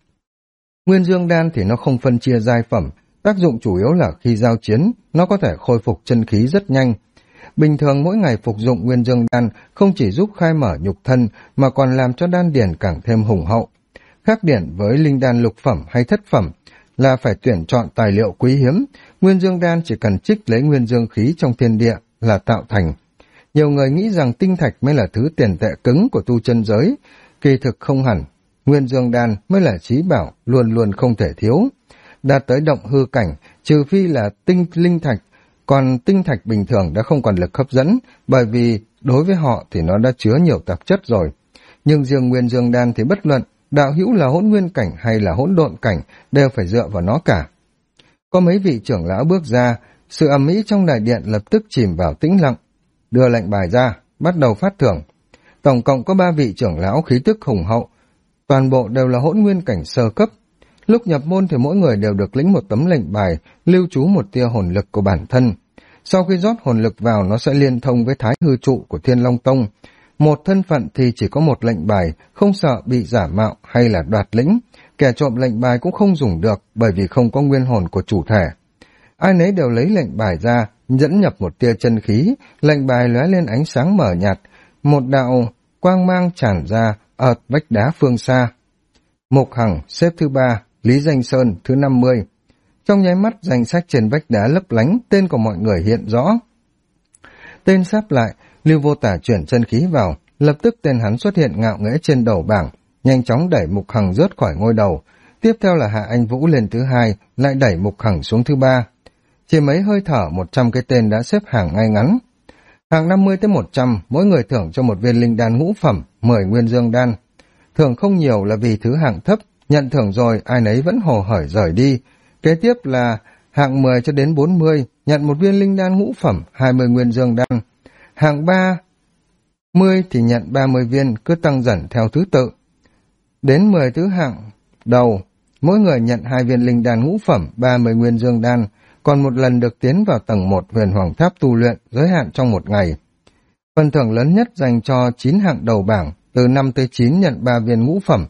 Nguyên dương đan thì nó không phân chia giai phẩm, tác dụng chủ yếu là khi giao chiến, nó có thể khôi phục chân khí rất nhanh. Bình thường mỗi ngày phục dụng nguyên dương đan không chỉ giúp khai mở nhục thân mà còn làm cho đan điển càng thêm hùng hậu. Khác điển với linh đan lục phẩm hay thất phẩm là phải tuyển chọn tài liệu quý hiếm, nguyên dương đan chỉ cần trích lấy nguyên dương khí trong thiên địa là tạo thành. Nhiều người nghĩ rằng tinh thạch mới là thứ tiền tệ cứng của tu chân giới, kỳ thực không hẳn, nguyên dương đan mới là chí bảo luôn luôn không thể thiếu. Đạt tới động hư cảnh, trừ phi là linh thạch, còn tinh thạch bình thường đã không còn lực hấp dẫn, bởi vì đối với họ thì nó đã chứa nhiều tạp chất rồi. Nhưng riêng nguyên dương đan thì bất luận, đạo hữu là hỗn nguyên cảnh hay là hỗn độn cảnh, đều phải dựa vào nó cả. Có mấy vị trưởng lão bước ra, sự ầm ĩ trong đại điện lập tức chìm vào tĩnh lặng. Đưa lệnh bài ra, bắt đầu phát thưởng. Tổng cộng có 3 vị trưởng lão khí tức hùng hậu, toàn bộ đều là hỗn nguyên cảnh sơ cấp. Lúc nhập môn thì mỗi người đều được lĩnh một tấm lệnh bài, lưu trú một tia hồn lực của bản thân. Sau khi rót hồn lực vào, nó sẽ liên thông với thái hư trụ của Thiên Long Tông. Một thân phận thì chỉ có một lệnh bài, không sợ bị giả mạo hay là đoạt lĩnh. Kẻ trộm lệnh bài cũng không dùng được, bởi vì không có nguyên hồn của chủ thể. Ai nấy đều lấy lệnh bài ra, dẫn nhập một tia chân khí, lệnh bài lóe lên ánh sáng mờ nhạt, một đạo quang mang tràn ra ở vách đá phương xa. Mục Hằng xếp thứ 3, Lý Danh Sơn thứ 50. Trong nháy mắt danh sách trên vách đá lấp lánh, tên của mọi người hiện rõ. Tên sắp lại, Lưu Vô Tà chuyển chân khí vào, lập tức tên hắn xuất hiện ngạo nghễ trên đầu bảng, nhanh chóng đẩy Mục Hằng rớt khỏi ngôi đầu. Tiếp theo là Hạ Anh Vũ lên thứ 2, lại đẩy Mục Hằng xuống thứ 3. Chỉ mấy hơi thở 100 cái tên đã xếp hàng ngay ngắn. Hàng 50 tới 100, mỗi người thưởng cho một viên linh đan ngũ phẩm, 10 nguyên dương đan. Thưởng không nhiều là vì thứ hạng thấp, nhận thưởng rồi ai nấy vẫn hồ hởi rời đi. Kế tiếp là hạng 10 cho đến 40, nhận một viên linh đan ngũ phẩm 20 nguyên dương đan. Hạng 30 thì nhận 30 viên, cứ tăng dần theo thứ tự. Đến 10 thứ hạng đầu, mỗi người nhận 2 viên linh đan ngũ phẩm 30 nguyên dương đan, còn một lần được tiến vào tầng 1 huyền hoàng tháp tu luyện, giới hạn trong một ngày. Phần thưởng lớn nhất dành cho 9 hạng đầu bảng, từ 5 tới 9 nhận 3 viên ngũ phẩm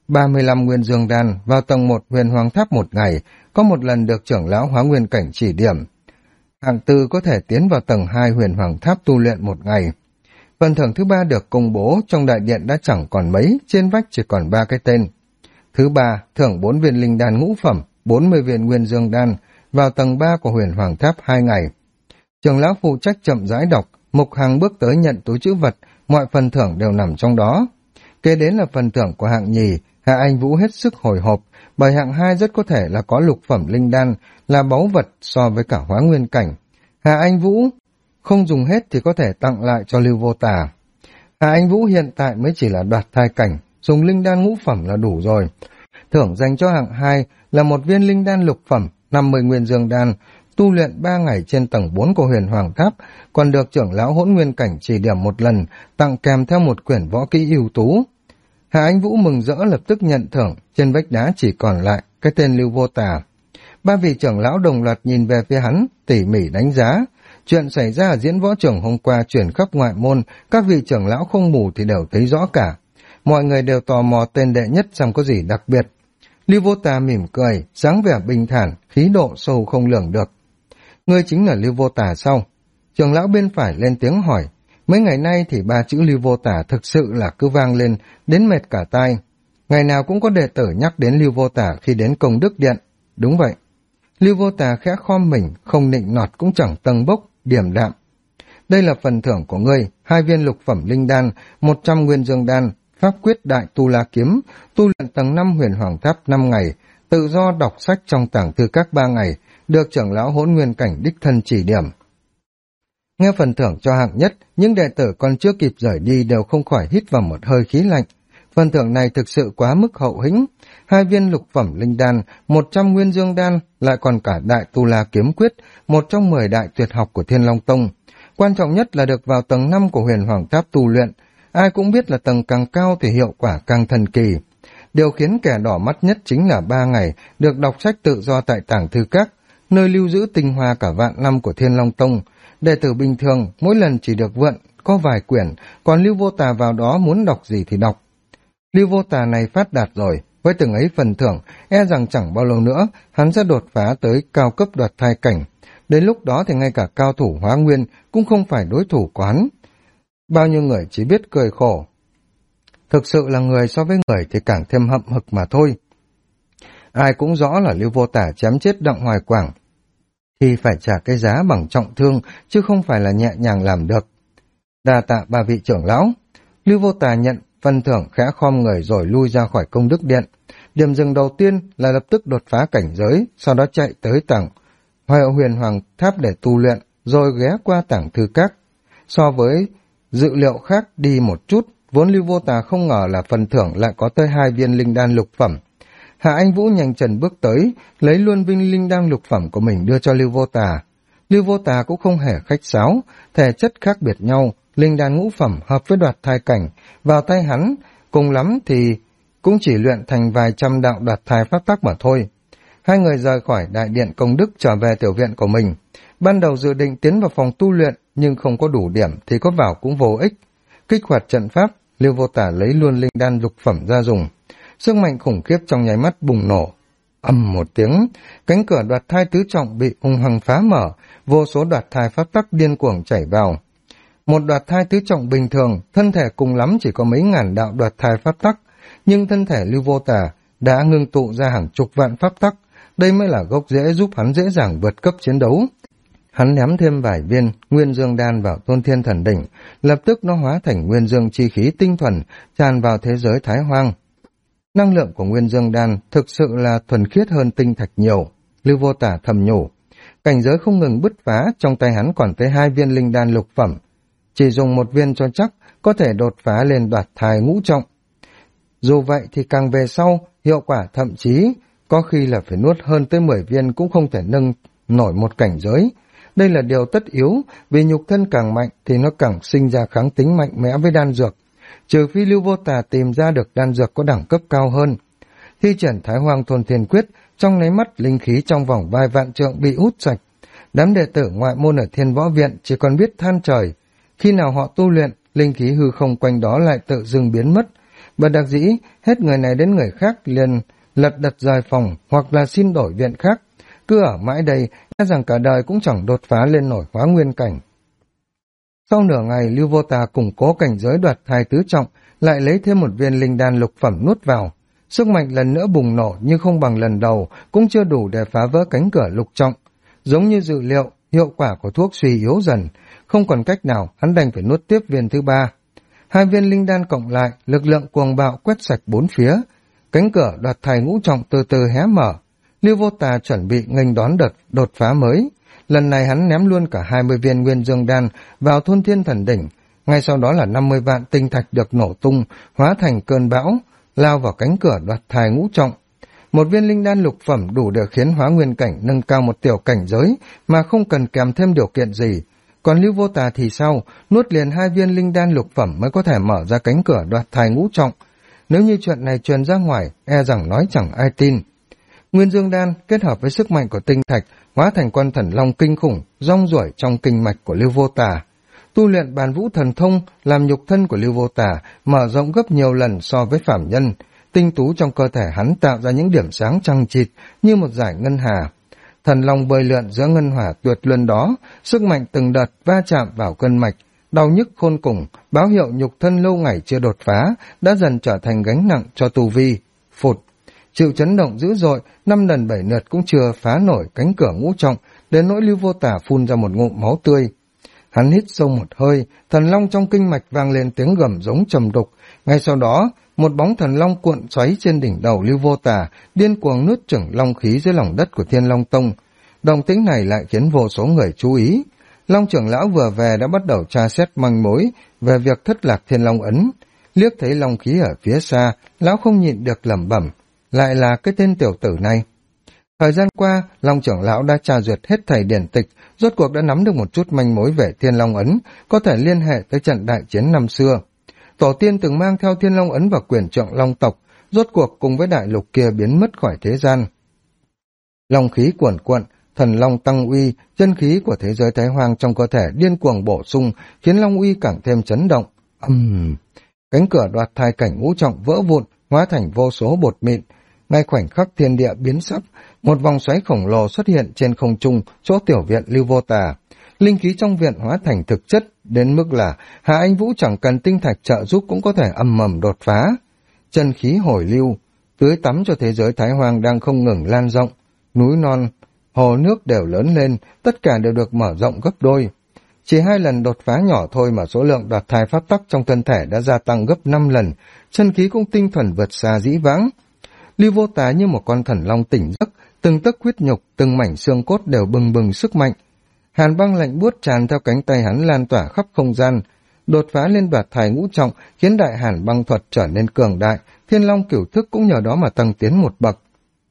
35 nguyên dương đan vào tầng 1 huyền hoàng tháp một ngày, có một lần được trưởng lão hóa nguyên cảnh chỉ điểm. Hạng 4 có thể tiến vào tầng 2 huyền hoàng tháp tu luyện một ngày. Phần thưởng thứ 3 được công bố, trong đại điện đã chẳng còn mấy, trên vách chỉ còn 3 cái tên. Thứ 3, thưởng 4 viên linh đan ngũ phẩm, 40 viên nguyên dương đan, vào tầng 3 của huyền hoàng tháp 2 ngày. Trưởng lão phụ trách chậm rãi đọc, Mục Hằng bước tới nhận túi trữ vật, mọi phần thưởng đều nằm trong đó. Kế đến là phần thưởng của hạng nhì, Hạ Anh Vũ hết sức hồi hộp, bởi hạng 2 rất có thể là có lục phẩm linh đan, là báu vật so với cả hóa nguyên cảnh. Hạ Anh Vũ không dùng hết thì có thể tặng lại cho Lưu Vô Tà. Hạ Anh Vũ hiện tại mới chỉ là đoạt thai cảnh, dùng linh đan ngũ phẩm là đủ rồi. Thưởng dành cho hạng 2 là một viên linh đan lục phẩm, 50 nguyên dương đan, tu luyện 3 ngày trên tầng 4 của huyền hoàng tháp, còn được trưởng lão hỗn nguyên cảnh chỉ điểm một lần, tặng kèm theo một quyển võ kỹ ưu tú. Hạ Anh Vũ mừng rỡ lập tức nhận thưởng, trên vách đá chỉ còn lại cái tên Lưu Vô Tà. 3 vị trưởng lão đồng loạt nhìn về phía hắn, tỉ mỉ đánh giá. Chuyện xảy ra ở diễn võ trường hôm qua chuyển khắp ngoại môn, các vị trưởng lão không mù thì đều thấy rõ cả. Mọi người đều tò mò tên đệ nhất xem có gì đặc biệt. Lưu Vô Tà mỉm cười, dáng vẻ bình thản, khí độ sâu không lường được. Ngươi chính là Lưu Vô Tà sao? Trưởng lão bên phải lên tiếng hỏi. Mấy ngày nay thì 3 chữ Lưu Vô Tà thực sự là cứ vang lên, đến mệt cả tai. Ngày nào cũng có đệ tử nhắc đến Lưu Vô Tà khi đến Công Đức Điện. Đúng vậy. Lưu Vô Tà khẽ khom mình, không nịnh nọt cũng chẳng tâng bốc, điềm đạm. Đây là phần thưởng của ngươi, 2 viên lục phẩm linh đan, 100 nguyên dương đan, pháp quyết đại tu la kiếm, tu luyện tầng 5 huyền hoàng tháp 5 ngày, tự do đọc sách trong tàng thư các 3 ngày, được trưởng lão hỗn nguyên cảnh đích thân chỉ điểm. Nghe phần thưởng cho hạng nhất, những đệ tử còn chưa kịp rời đi đều không khỏi hít vào một hơi khí lạnh. Phần thưởng này thực sự quá mức hậu hĩnh. 2 viên lục phẩm linh đan, 100 nguyên dương đan, lại còn cả đại tu la kiếm quyết, một trong 10 đại tuyệt học của Thiên Long Tông. Quan trọng nhất là được vào tầng 5 của huyền hoàng tháp tu luyện. Ai cũng biết là tầng càng cao thì hiệu quả càng thần kỳ. Điều khiến kẻ đỏ mắt nhất chính là 3 ngày được đọc sách tự do tại tàng thư các, nơi lưu giữ tinh hoa cả vạn năm của Thiên Long Tông. Đệ tử bình thường mỗi lần chỉ được vượn có vài quyển, còn Lưu Vô Tà vào đó muốn đọc gì thì đọc. Lưu Vô Tà này phát đạt rồi, với từng ấy phần thưởng, e rằng chẳng bao lâu nữa hắn sẽ đột phá tới cao cấp đoạt thai cảnh. Đến lúc đó thì ngay cả cao thủ hóa nguyên cũng không phải đối thủ của hắn. Bao nhiêu người chỉ biết cười khổ. Thực sự là người so với người thì càng thêm hậm hực mà thôi. Ai cũng rõ là Lưu Vô Tà chém chết Đặng Hoài Quảng thì phải trả cái giá bằng trọng thương, chứ không phải là nhẹ nhàng làm được. Đa tạ 3 vị trưởng lão. Lưu Vô Tà nhận phần thưởng, khẽ khom người rồi lui ra khỏi Công Đức Điện. Điểm dừng đầu tiên là lập tức đột phá cảnh giới, sau đó chạy tới tầng huyền hoàng tháp để tu luyện, rồi ghé qua tảng thư các. So với dự liệu khác đi một chút, vốn Lưu Vô Tà không ngờ là phần thưởng lại có tới 2 viên linh đan lục phẩm. Hạ Anh Vũ nhanh chân bước tới, lấy luôn viên linh đan lục phẩm của mình đưa cho Lưu Vô Tà. Lưu Vô Tà cũng không hề khách sáo, thể chất khác biệt nhau, linh đan ngũ phẩm hợp với đoạt thai cảnh, vào tay hắn, cùng lắm thì cũng chỉ luyện thành vài trăm đạo đoạt thai pháp tắc mà thôi. Hai người rời khỏi đại điện Công Đức trở về tiểu viện của mình. Ban đầu dự định tiến vào phòng tu luyện, nhưng không có đủ điểm thì có vào cũng vô ích. Kích hoạt trận pháp, Lưu Vô Tà lấy luôn linh đan lục phẩm ra dùng. Sức mạnh khủng khiếp trong nháy mắt bùng nổ. Ầm một tiếng, cánh cửa đoạt thai tứ trọng bị hung hăng phá mở, vô số đoạt thai pháp tắc điên cuồng chảy vào. Một đoạt thai tứ trọng bình thường, thân thể cùng lắm chỉ có mấy ngàn đạo đoạt thai pháp tắc, nhưng thân thể Lưu Vô Tà đã ngưng tụ ra hàng chục vạn pháp tắc, đây mới là gốc rễ giúp hắn dễ dàng vượt cấp chiến đấu. Hắn ném thêm vài viên nguyên dương đan vào Tôn Thiên Thần Đỉnh, lập tức nó hóa thành nguyên dương chi khí tinh thuần, tràn vào thế giới Thái Hoang. Năng lượng của nguyên dương đan thực sự là thuần khiết hơn tinh thạch nhiều. Lưu Vô Tà thầm nhủ, cảnh giới không ngừng bứt phá, trong tay hắn còn tới 2 viên linh đan lục phẩm, chỉ dùng 1 viên cho chắc có thể đột phá lên đoạt thai ngũ trọng. Dù vậy thì càng về sau, hiệu quả thậm chí có khi là phải nuốt hơn tới 10 viên cũng không thể nâng nổi một cảnh giới. Đây là điều tất yếu, vì nhục thân càng mạnh thì nó càng sinh ra kháng tính mạnh mẽ với đan dược. Trừ phi Lưu Vô Tà tìm ra được đan dược có đẳng cấp cao hơn. Thi triển Thái Hoang Thôn Thiên Quyết, trong nháy mắt linh khí trong vòng vài vạn trượng bị hút sạch. Đám đệ tử ngoại môn ở Thiên Võ Viện chỉ còn biết than trời. Khi nào họ tu luyện, linh khí hư không quanh đó lại tự dưng biến mất. Bất đắc dĩ, hết người này đến người khác liền lật đật rời phòng hoặc là xin đổi viện khác. Cứ ở mãi đây, e rằng cả đời cũng chẳng đột phá lên nổi Hóa Nguyên cảnh. Sau nửa ngày, Lưu Vô Tà củng cố cảnh giới đoạt thai tứ trọng, lại lấy thêm một viên linh đan lục phẩm nuốt vào. Sức mạnh lần nữa bùng nổ nhưng không bằng lần đầu, cũng chưa đủ để phá vỡ cánh cửa lục trọng. Giống như dự liệu, hiệu quả của thuốc suy yếu dần, không còn cách nào, hắn đành phải nuốt tiếp viên thứ ba. 2 viên linh đan cộng lại, lực lượng cuồng bạo quét sạch bốn phía. Cánh cửa đoạt thai ngũ trọng từ từ hé mở. Lưu Vô Tà chuẩn bị nghênh đón đợt đột phá mới. Lần này hắn ném luôn cả 20 viên nguyên dương đan vào thôn thiên thần đỉnh. Ngay sau đó là 50 vạn tinh thạch được nổ tung, hóa thành cơn bão, lao vào cánh cửa đoạt thai ngũ trọng. Một viên linh đan lục phẩm đủ để khiến Hóa Nguyên cảnh nâng cao một tiểu cảnh giới mà không cần kèm thêm điều kiện gì. Còn Lưu Vô Tà thì sao? Nuốt liền 2 viên linh đan lục phẩm mới có thể mở ra cánh cửa đoạt thai ngũ trọng. Nếu như chuyện này truyền ra ngoài, e rằng nói chẳng ai tin. Nguyên dương đan kết hợp với sức mạnh của tinh thạch hóa thành con thần long kinh khủng, rong ruổi trong kinh mạch của Lưu Vô Tà. Tu luyện Bàn Vũ thần thông làm nhục thân của Lưu Vô Tà mở rộng gấp nhiều lần so với phàm nhân. Tinh tú trong cơ thể hắn tạo ra những điểm sáng chằng chịt như một dải ngân hà. Thần long bơi lượn giữa ngân hỏa tuyệt luân đó, sức mạnh từng đợt va chạm vào cân mạch, đau nhức khôn cùng, báo hiệu nhục thân lâu ngày chưa đột phá, đã dần trở thành gánh nặng cho tu vi. Phụt! Chịu chấn động dữ dội, 5 lần 7 lượt cũng chưa phá nổi cánh cửa ngũ trọng, đến nỗi Lưu Vô Tà phun ra một ngụm máu tươi. Hắn hít sâu một hơi, thần long trong kinh mạch vang lên tiếng gầm giống trầm đục. Ngay sau đó, một bóng thần long cuộn xoáy trên đỉnh đầu Lưu Vô Tà, điên cuồng nuốt chửng long khí dưới lòng đất của Thiên Long Tông. Động tĩnh này lại khiến vô số người chú ý. Long trưởng lão vừa về đã bắt đầu tra xét manh mối về việc thất lạc Thiên Long ấn. Liếc thấy long khí ở phía xa, lão không nhịn được lẩm bẩm, lại là cái tên tiểu tử này. Thời gian qua, Long trưởng lão đã tra duyệt hết thảy điển tịch, rốt cuộc đã nắm được một chút manh mối về Thiên Long ấn, có thể liên hệ tới trận đại chiến năm xưa. Tổ tiên từng mang theo Thiên Long ấn và quyền trượng Long tộc, rốt cuộc cùng với đại lục kia biến mất khỏi thế gian. Long khí cuồn cuộn, thần long tăng uy, chân khí của thế giới Thái Hoang trong cơ thể điên cuồng bổ sung, khiến long uy càng thêm chấn động. Cánh cửa đoạt thai cảnh ngũ trọng vỡ vụn, hóa thành vô số bột mịn. Ngay khoảnh khắc thiên địa biến sắc, một vòng xoáy khổng lồ xuất hiện trên không trung, chỗ tiểu viện Lưu Vô Tà. Linh khí trong viện hóa thành thực chất, đến mức là Hạ Anh Vũ chẳng cần tinh thạch trợ giúp cũng có thể âm mầm đột phá. Chân khí hồi lưu, tưới tắm cho thế giới Thái Hoang đang không ngừng lan rộng. Núi non, hồ nước đều lớn lên, tất cả đều được mở rộng gấp đôi. Chỉ 2 lần đột phá nhỏ thôi mà số lượng đoạt thai pháp tắc trong thân thể đã gia tăng gấp 5 lần, chân khí cũng tinh thuần vượt xa dĩ vãng. Lưu Vô Tà như một con thần long tỉnh giấc, từng tấc huyết nhục, từng mảnh xương cốt đều bừng bừng sức mạnh. Hàn băng lạnh buốt tràn theo cánh tay hắn lan tỏa khắp không gian. Đột phá lên đoạt thai ngũ trọng khiến đại hàn băng thuật trở nên cường đại, Thiên Long cửu thức cũng nhờ đó mà tăng tiến một bậc.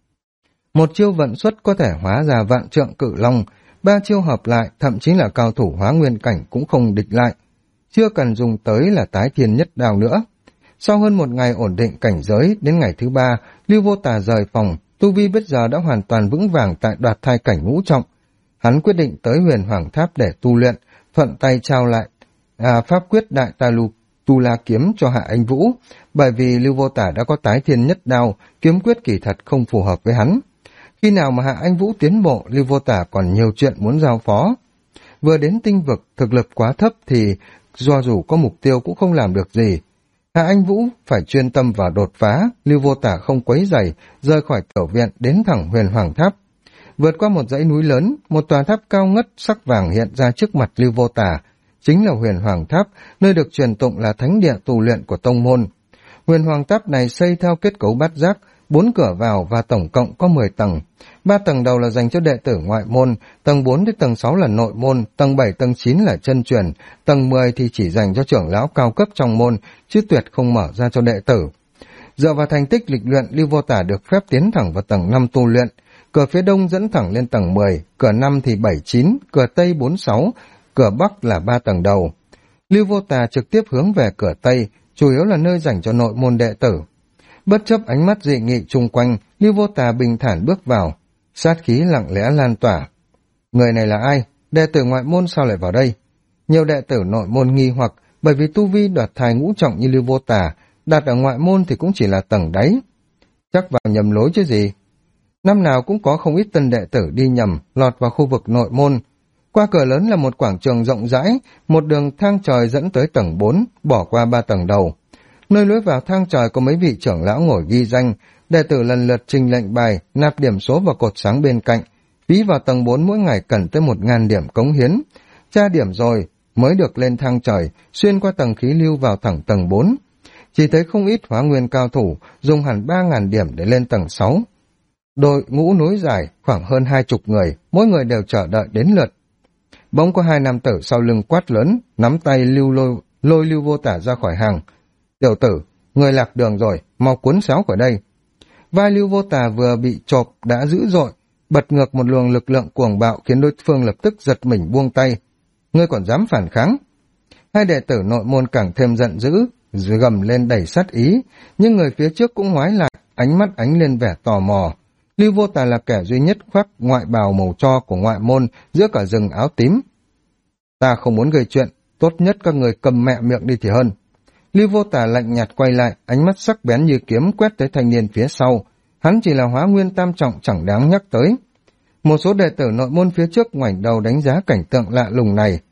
Một chiêu vận xuất có thể hóa ra vạn trượng cự long, 3 chiêu hợp lại, thậm chí là cao thủ Hóa Nguyên cảnh cũng không địch lại. Chưa cần dùng tới là tái thiên nhất đao nữa. Sau hơn một ngày ổn định cảnh giới, đến ngày thứ 3, Lưu Vô Tà rời phòng, tu vi bây giờ đã hoàn toàn vững vàng tại đoạt thai cảnh ngũ trọng. Hắn quyết định tới Huyền Hoàng Tháp để tu luyện, thuận tay trao lại pháp quyết đại tu la kiếm cho Hạ Anh Vũ, bởi vì Lưu Vô Tà đã có tái thiên nhất đao, kiếm quyết kỳ thật không phù hợp với hắn. Khi nào mà Hạ Anh Vũ tiến bộ, Lưu Vô Tà còn nhiều chuyện muốn giao phó. Vừa đến tinh vực, thực lực quá thấp thì do dù có mục tiêu cũng không làm được gì. Hạ Anh Vũ phải chuyên tâm vào đột phá, Lưu Vô Tà không quấy rầy, rời khỏi tiểu viện đến thẳng Huyền Hoàng Tháp. Vượt qua một dãy núi lớn, một tòa tháp cao ngất sắc vàng hiện ra trước mặt Lưu Vô Tà, chính là Huyền Hoàng Tháp, nơi được truyền tụng là thánh địa tu luyện của tông môn. Huyền Hoàng Tháp này xây theo kết cấu bát giác, 4 cửa vào và tổng cộng có 10 tầng. 3 tầng đầu là dành cho đệ tử ngoại môn, tầng 4 đến tầng 6 là nội môn, tầng 7, tầng 9 là chân truyền, tầng 10 thì chỉ dành cho trưởng lão cao cấp trong môn, chứ tuyệt không mở ra cho đệ tử. Dựa vào thành tích lịch luyện, Lưu Vô Tà được phép tiến thẳng vào tầng 5 tu luyện. Cửa phía đông dẫn thẳng lên tầng 10, cửa Nam thì 7-9, cửa Tây 4-6, cửa Bắc là 3 tầng đầu. Lưu Vô Tà trực tiếp hướng về cửa Tây, chủ yếu là nơi dành cho nội môn đệ tử. Bất chấp ánh mắt dị nghị chung quanh, Lưu Vô Tà bình thản bước vào, sát khí lặng lẽ lan tỏa. Người này là ai? Đệ tử ngoại môn sao lại vào đây? Nhiều đệ tử nội môn nghi hoặc, bởi vì tu vi đoạt thai ngũ trọng như Lưu Vô Tà, đặt ở ngoại môn thì cũng chỉ là tầng đáy. Chắc vào nhầm lối chứ gì. Năm nào cũng có không ít tân đệ tử đi nhầm, lọt vào khu vực nội môn. Qua cửa lớn là một quảng trường rộng rãi, một đường thang trời dẫn tới tầng 4, bỏ qua 3 tầng đầu. Nơi lối vào thang trời có mấy vị trưởng lão ngồi ghi danh, đệ tử lần lượt trình lệnh bài, nạp điểm số vào cột sáng bên cạnh. Phí vào tầng 4 mỗi ngày cần tới 1.000 điểm cống hiến. Tra điểm rồi, mới được lên thang trời, xuyên qua tầng khí lưu vào thẳng tầng 4. Chỉ thấy không ít hóa nguyên cao thủ, dùng hẳn 3.000 điểm để lên tầng 6. Đội ngũ nối dài, khoảng hơn 20 người, mỗi người đều chờ đợi đến lượt. Bỗng có 2 nam tử sau lưng quát lớn, nắm tay lôi Lưu Vô Tà ra khỏi hàng. Tiểu tử, người lạc đường rồi, mau cuốn xéo khỏi đây. Vai Lưu Vô Tà vừa bị chộp đã dữ dội, bật ngược một luồng lực lượng cuồng bạo khiến đối phương lập tức giật mình buông tay. Ngươi còn dám phản kháng? Hai đệ tử nội môn càng thêm giận dữ, gầm lên đầy sát ý, nhưng người phía trước cũng ngoái lại, ánh mắt ánh lên vẻ tò mò. Lưu Vô Tà là kẻ duy nhất khoác ngoại bào màu tro của ngoại môn giữa cả rừng áo tím. Ta không muốn gây chuyện, tốt nhất các người cầm mẹ miệng đi thì hơn. Lưu Vô Tà lạnh nhạt quay lại, ánh mắt sắc bén như kiếm quét tới thanh niên phía sau. Hắn chỉ là hóa nguyên tam trọng chẳng đáng nhắc tới. Một số đệ tử nội môn phía trước ngoảnh đầu đánh giá cảnh tượng lạ lùng này.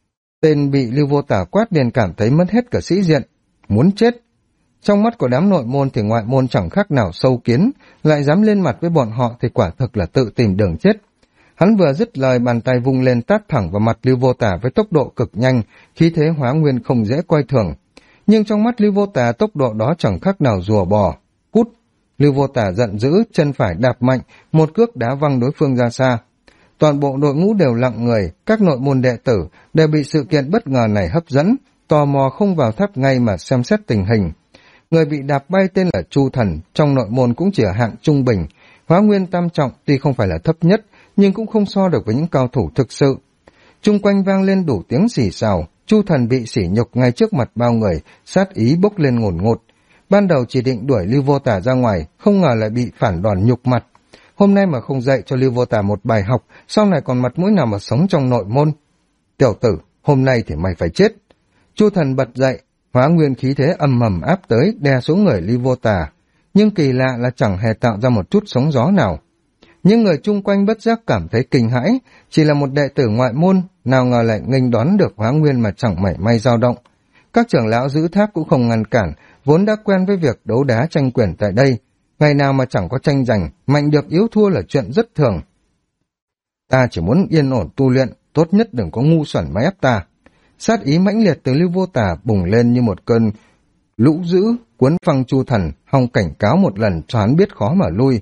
Tên bị Lưu Vô Tà quát liền cảm thấy mất hết cả sĩ diện. Muốn chết. Trong mắt của đám nội môn thì ngoại môn chẳng khác nào sâu kiến, lại dám lên mặt với bọn họ thì quả thực là tự tìm đường chết. Hắn vừa dứt lời, bàn tay vung lên tát thẳng vào mặt Lưu Vô Tà với tốc độ cực nhanh, khí thế hóa nguyên không dễ coi thường. Nhưng trong mắt Lưu Vô Tà tốc độ đó chẳng khác nào rùa bò. Cút! Lưu Vô Tà giận dữ, chân phải đạp mạnh, một cước đá văng đối phương ra xa. Toàn bộ đội ngũ đều lặng người, các nội môn đệ tử đều bị sự kiện bất ngờ này hấp dẫn, tò mò không vào tháp ngay mà xem xét tình hình. Người bị đạp bay tên là Chu Thần, trong nội môn cũng chỉ ở hạng trung bình, hóa nguyên tam trọng tuy không phải là thấp nhất, nhưng cũng không so được với những cao thủ thực sự. Chung quanh vang lên đủ tiếng xì xào, Chu Thần bị sỉ nhục ngay trước mặt bao người, sát ý bốc lên ngổn ngột. Ban đầu chỉ định đuổi Lưu Vô Tà ra ngoài, không ngờ lại bị phản đòn nhục mặt. Hôm nay mà không dạy cho Lưu Vô Tà một bài học, sau này còn mặt mũi nào mà sống trong nội môn. Tiểu tử, hôm nay thì mày phải chết. Chu Thần bật dậy, hóa nguyên khí thế ầm ầm áp tới, đè xuống người Lưu Vô Tà. Nhưng kỳ lạ là chẳng hề tạo ra một chút sóng gió nào. Những người chung quanh bất giác cảm thấy kinh hãi, chỉ là một đệ tử ngoại môn, nào ngờ lại nghênh đón được hóa nguyên mà chẳng mảy may dao động. Các trưởng lão giữ tháp cũng không ngăn cản, vốn đã quen với việc đấu đá tranh quyền tại đây. Ngày nào mà chẳng có tranh giành, mạnh được yếu thua là chuyện rất thường. Ta chỉ muốn yên ổn tu luyện, tốt nhất đừng có ngu xuẩn mà ép ta. Sát ý mãnh liệt từ Lưu Vô Tà bùng lên như một cơn lũ dữ, cuốn phăng Chu Thần, hòng cảnh cáo một lần cho hắn biết khó mà lui.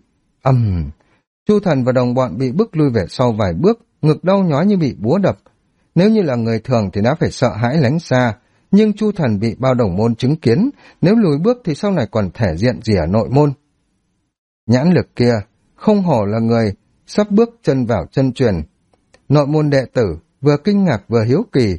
Chu Thần và đồng bọn bị bức lui về sau vài bước, ngực đau nhói như bị búa đập. Nếu như là người thường thì đã phải sợ hãi lánh xa, nhưng Chu Thần bị bao đồng môn chứng kiến, nếu lùi bước thì sau này còn thể diện gì ở nội môn. Nhãn lực kia, không hổ là người, sắp bước chân vào chân truyền. Nội môn đệ tử, vừa kinh ngạc vừa hiếu kỳ.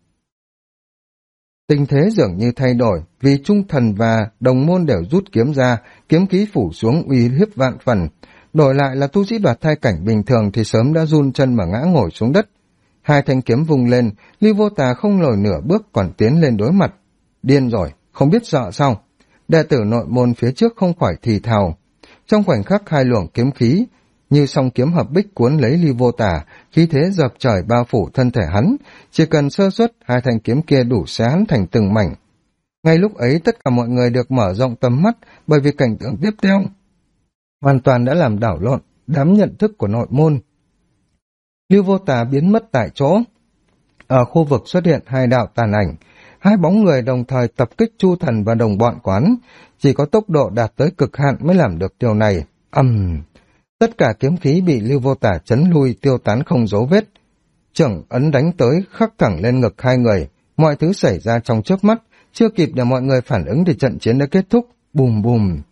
Tình thế dường như thay đổi, vì Trung Thần và đồng môn đều rút kiếm ra, kiếm khí phủ xuống uy hiếp vạn phần. Đổi lại là tu sĩ đoạt thai cảnh bình thường thì sớm đã run chân mà ngã ngồi xuống đất. Hai thanh kiếm vung lên, Lưu Vô Tà không lùi nửa bước còn tiến lên đối mặt. Điên rồi, không biết sợ sao. Đệ tử nội môn phía trước không khỏi thì thào. Trong khoảnh khắc hai luồng kiếm khí, như song kiếm hợp bích cuốn lấy Lưu Vô Tà, khí thế dập trời bao phủ thân thể hắn, chỉ cần sơ suất hai thanh kiếm kia đủ xé hắn thành từng mảnh. Ngay lúc ấy tất cả mọi người được mở rộng tầm mắt, bởi vì cảnh tượng tiếp theo hoàn toàn đã làm đảo lộn đám nhận thức của nội môn. Lưu Vô Tà biến mất tại chỗ. Ở khu vực xuất hiện hai đạo tàn ảnh, hai bóng người đồng thời tập kích Chu Thần và đồng bọn quán, chỉ có tốc độ đạt tới cực hạn mới làm được điều này. Tất cả kiếm khí bị Lưu Vô Tà chấn lui tiêu tán không dấu vết. Chưởng ấn đánh tới khắc thẳng lên ngực hai người, mọi thứ xảy ra trong chớp mắt, chưa kịp để mọi người phản ứng thì trận chiến đã kết thúc. Bùm bùm.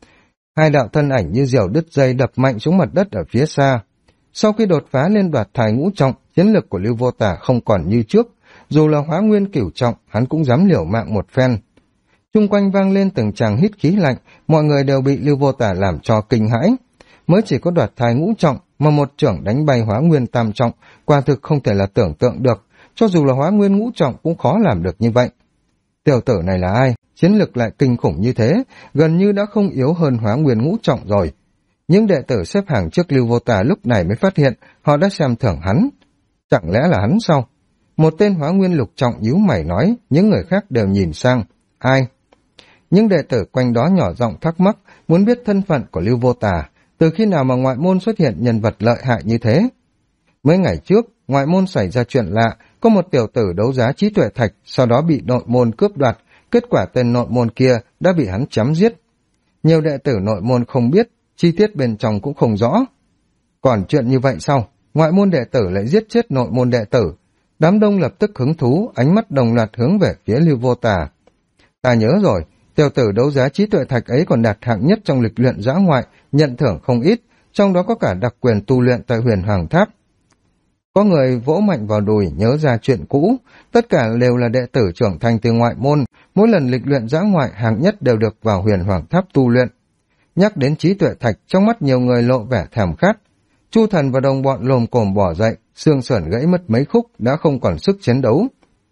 Hai đạo thân ảnh như diều đứt dây đập mạnh xuống mặt đất ở phía xa. Sau khi đột phá lên đoạt thai ngũ trọng, chiến lực của Lưu Vô Tả không còn như trước, dù là Hóa Nguyên cửu trọng, hắn cũng dám liều mạng một phen. Chung quanh vang lên từng tràng hít khí lạnh, mọi người đều bị Lưu Vô Tả làm cho kinh hãi. Mới chỉ có đoạt thai ngũ trọng mà một trưởng đánh bay Hóa Nguyên tam trọng, quả thực không thể là tưởng tượng được, cho dù là Hóa Nguyên ngũ trọng cũng khó làm được như vậy. Tiểu tử này là ai? Chiến lực lại kinh khủng như thế, gần như đã không yếu hơn Hóa Nguyên ngũ trọng rồi. Những đệ tử xếp hàng trước Lưu Vô Tả lúc này mới phát hiện họ đã xem thường hắn. Chẳng lẽ là hắn sao? Một tên Hóa Nguyên lục trọng nhíu mày nói, những người khác đều nhìn sang. Ai? Những đệ tử quanh đó nhỏ giọng thắc mắc, muốn biết thân phận của Lưu Vô Tả, từ khi nào mà ngoại môn xuất hiện nhân vật lợi hại như thế. Mấy ngày trước, ngoại môn xảy ra chuyện lạ, có một tiểu tử đấu giá trí tuệ thạch, sau đó bị nội môn cướp đoạt, kết quả tên nội môn kia đã bị hắn chém giết. Nhiều đệ tử nội môn không biết, chi tiết bên trong cũng không rõ. Còn chuyện như vậy sao? Ngoại môn đệ tử lại giết chết nội môn đệ tử. Đám đông lập tức hứng thú, ánh mắt đồng loạt hướng về phía Lưu Vô Tả. Ta nhớ rồi, tiểu tử đấu giá trí tuệ thạch ấy còn đạt hạng nhất trong lịch luyện dã ngoại, nhận thưởng không ít, trong đó có cả đặc quyền tu luyện tại Huyền Hoàng Tháp. Có người vỗ mạnh vào đùi nhớ ra chuyện cũ, tất cả đều là đệ tử trưởng thành từ ngoại môn, mỗi lần lịch luyện dã ngoại hạng nhất đều được vào Huyền Hoàng Tháp tu luyện. Nhắc đến trí tuệ thạch, trong mắt nhiều người lộ vẻ thèm khát. Chu Thần và đồng bọn lồm cồm bỏ dậy, xương sườn gãy mất mấy khúc, đã không còn sức chiến đấu.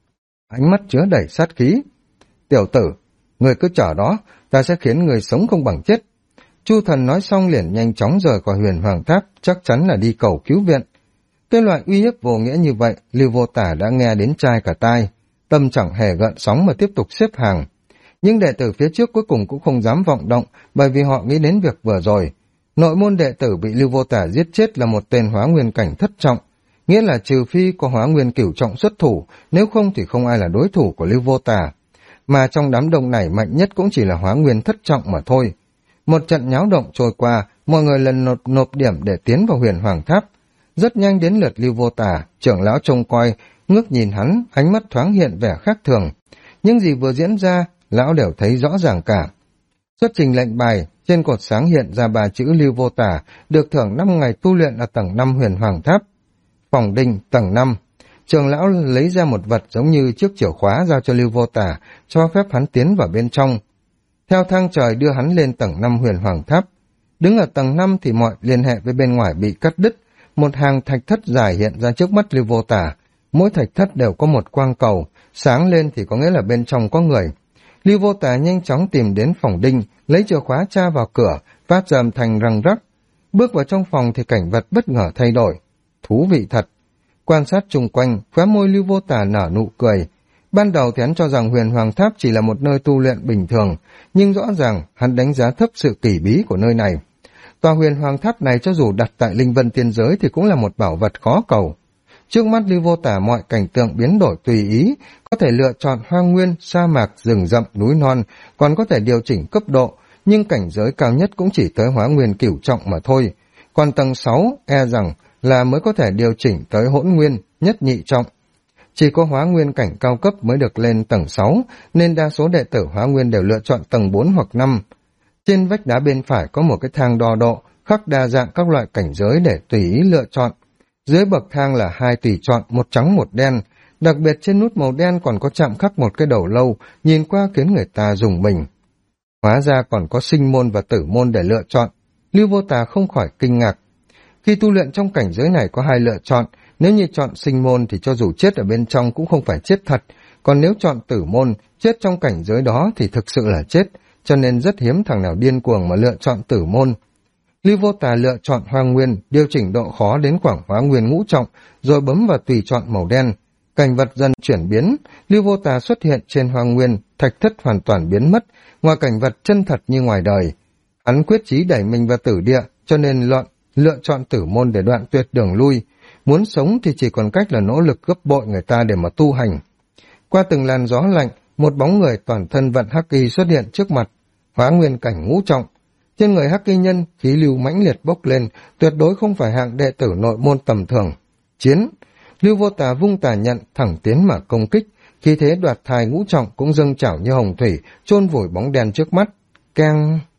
Ánh mắt chứa đầy sát khí. Tiểu tử, người cứ chờ đó, ta sẽ khiến người sống không bằng chết. Chu Thần nói xong liền nhanh chóng rời khỏi Huyền Hoàng Tháp, chắc chắn là đi cầu cứu viện. Cái loại uy hiếp vô nghĩa như vậy, Lưu Vô Tả đã nghe đến chai cả tai, tâm chẳng hề gợn sóng mà tiếp tục xếp hàng. Nhưng đệ tử phía trước cuối cùng cũng không dám vọng động, bởi vì họ nghĩ đến việc vừa rồi. Nội môn đệ tử bị Lưu Vô Tả giết chết là một tên Hóa Nguyên cảnh thất trọng, nghĩa là trừ phi có Hóa Nguyên cửu trọng xuất thủ, nếu không thì không ai là đối thủ của Lưu Vô Tả. Mà trong đám đông này mạnh nhất cũng chỉ là Hóa Nguyên thất trọng mà thôi. Một trận nháo động trôi qua, mọi người lần nộp điểm để tiến vào Huyền Hoàng Tháp. Rất nhanh đến lượt Lưu Vô Tả, trưởng lão trông coi, ngước nhìn hắn, ánh mắt thoáng hiện vẻ khác thường. Những gì vừa diễn ra, lão đều thấy rõ ràng cả. Xuất trình lệnh bài, trên cột sáng hiện ra 3 chữ Lưu Vô Tả, được thưởng 5 ngày tu luyện ở tầng 5 Huyền Hoàng Tháp. Phòng đinh, tầng 5. Trưởng lão lấy ra một vật giống như chiếc chìa khóa giao cho Lưu Vô Tả, cho phép hắn tiến vào bên trong. Theo thang trời đưa hắn lên tầng 5 Huyền Hoàng Tháp. Đứng ở tầng 5 thì mọi liên hệ với bên ngoài bị cắt đứt. Một hàng thạch thất dài hiện ra trước mắt Lưu Vô Tả. Mỗi thạch thất đều có một quang cầu, sáng lên thì có nghĩa là bên trong có người. Lưu Vô Tả nhanh chóng tìm đến phòng đinh, lấy chìa khóa tra vào cửa, phát ra âm thanh răng rắc. Bước vào trong phòng thì cảnh vật bất ngờ thay đổi. Thú vị thật. Quan sát chung quanh, khóe môi Lưu Vô Tả nở nụ cười. Ban đầu thì hắn cho rằng Huyền Hoàng Tháp chỉ là một nơi tu luyện bình thường, nhưng rõ ràng hắn đánh giá thấp sự kỳ bí của nơi này. Tòa Huyền Hoàng Tháp này cho dù đặt tại Linh Vân Tiên Giới thì cũng là một bảo vật khó cầu. Trước mắt Lưu Vô Tả mọi cảnh tượng biến đổi tùy ý, có thể lựa chọn hoang nguyên, sa mạc, rừng rậm, núi non, còn có thể điều chỉnh cấp độ, nhưng cảnh giới cao nhất cũng chỉ tới Hóa Nguyên cửu trọng mà thôi. Còn tầng 6 e rằng là mới có thể điều chỉnh tới Hỗn Nguyên, nhất nhị trọng. Chỉ có Hóa Nguyên cảnh cao cấp mới được lên tầng 6, nên đa số đệ tử Hóa Nguyên đều lựa chọn tầng 4 hoặc 5. Trên vách đá bên phải có một cái thang đo độ, khắc đa dạng các loại cảnh giới để tùy ý lựa chọn. Dưới bậc thang là 2 tùy chọn, một trắng một đen. Đặc biệt trên nút màu đen còn có chạm khắc một cái đầu lâu, nhìn qua khiến người ta rùng mình. Hóa ra còn có sinh môn và tử môn để lựa chọn. Lưu Vô Tả không khỏi kinh ngạc. Khi tu luyện trong cảnh giới này có 2 lựa chọn, nếu như chọn sinh môn thì cho dù chết ở bên trong cũng không phải chết thật, còn nếu chọn tử môn, chết trong cảnh giới đó thì thực sự là chết, cho nên rất hiếm thằng nào điên cuồng mà lựa chọn tử môn. Lưu Vô Tả lựa chọn Hoang Nguyên, điều chỉnh độ khó đến khoảng Hóa Nguyên ngũ trọng, rồi bấm vào tùy chọn màu đen. Cảnh vật dần chuyển biến, Lưu Vô Tả xuất hiện trên Hoang Nguyên, thạch thất hoàn toàn biến mất, ngoài cảnh vật chân thật như ngoài đời. Hắn quyết chí đẩy mình vào tử địa, cho nên lựa chọn tử môn để đoạn tuyệt đường lui. Muốn sống thì chỉ còn cách là nỗ lực gấp bội người ta để mà tu hành. Qua từng làn gió lạnh, một bóng người toàn thân vận hắc y xuất hiện trước mặt, Hóa Nguyên cảnh ngũ trọng. Trên người hắc y nhân, khí lưu mãnh liệt bốc lên, tuyệt đối không phải hạng đệ tử nội môn tầm thường. Chiến! Lưu Vô Tả vung tà nhận, thẳng tiến mà công kích, khí thế đoạt thai ngũ trọng cũng dâng trào như hồng thủy, chôn vùi bóng đen trước mắt. Keng!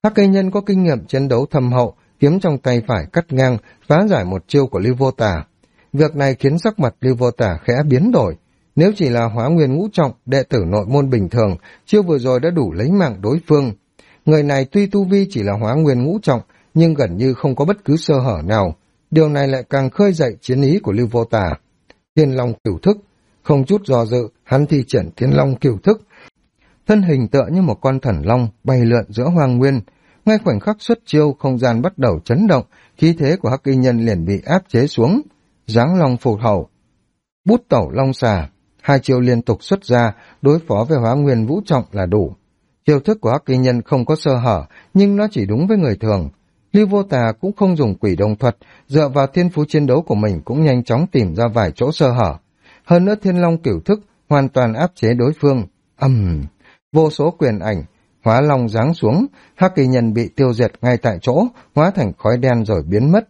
Hắc Cây Nhân có kinh nghiệm chiến đấu thâm hậu, kiếm trong tay phải cắt ngang, phá giải một chiêu của Lưu Vô Tà. Việc này khiến sắc mặt Lưu Vô Tà khẽ biến đổi. Nếu chỉ là Hóa Nguyên ngũ trọng, đệ tử nội môn bình thường, chiêu vừa rồi đã đủ lấy mạng đối phương. Người này tuy tu vi chỉ là Hóa Nguyên ngũ trọng, nhưng gần như không có bất cứ sơ hở nào. Điều này lại càng khơi dậy chiến ý của Lưu Vô Tà. Thiên Long Cửu Thức, không chút do dự, hắn thi triển Thiên Long Cửu Thức. Thân hình tựa như một con thần long bay lượn giữa hoang nguyên. Ngay khoảnh khắc xuất chiêu, không gian bắt đầu chấn động, khí thế của Hắc Y Nhân liền bị áp chế xuống. Giáng Long Phù Hầu, Bút Tẩu Long Xà, hai chiêu liên tục xuất ra, đối phó với Hóa Nguyên vũ trọng là đủ. Chiêu thức của Hắc Y Nhân không có sơ hở, nhưng nó chỉ đúng với người thường. Lưu Vô Tà cũng không dùng Quỷ Đồng Thuật, dựa vào thiên phú chiến đấu của mình cũng nhanh chóng tìm ra vài chỗ sơ hở. Hơn nữa Thiên Long Cửu Thức hoàn toàn áp chế đối phương. Vô số quyền ảnh hóa long giáng xuống, Hắc Y Nhân bị tiêu diệt ngay tại chỗ, hóa thành khói đen rồi biến mất.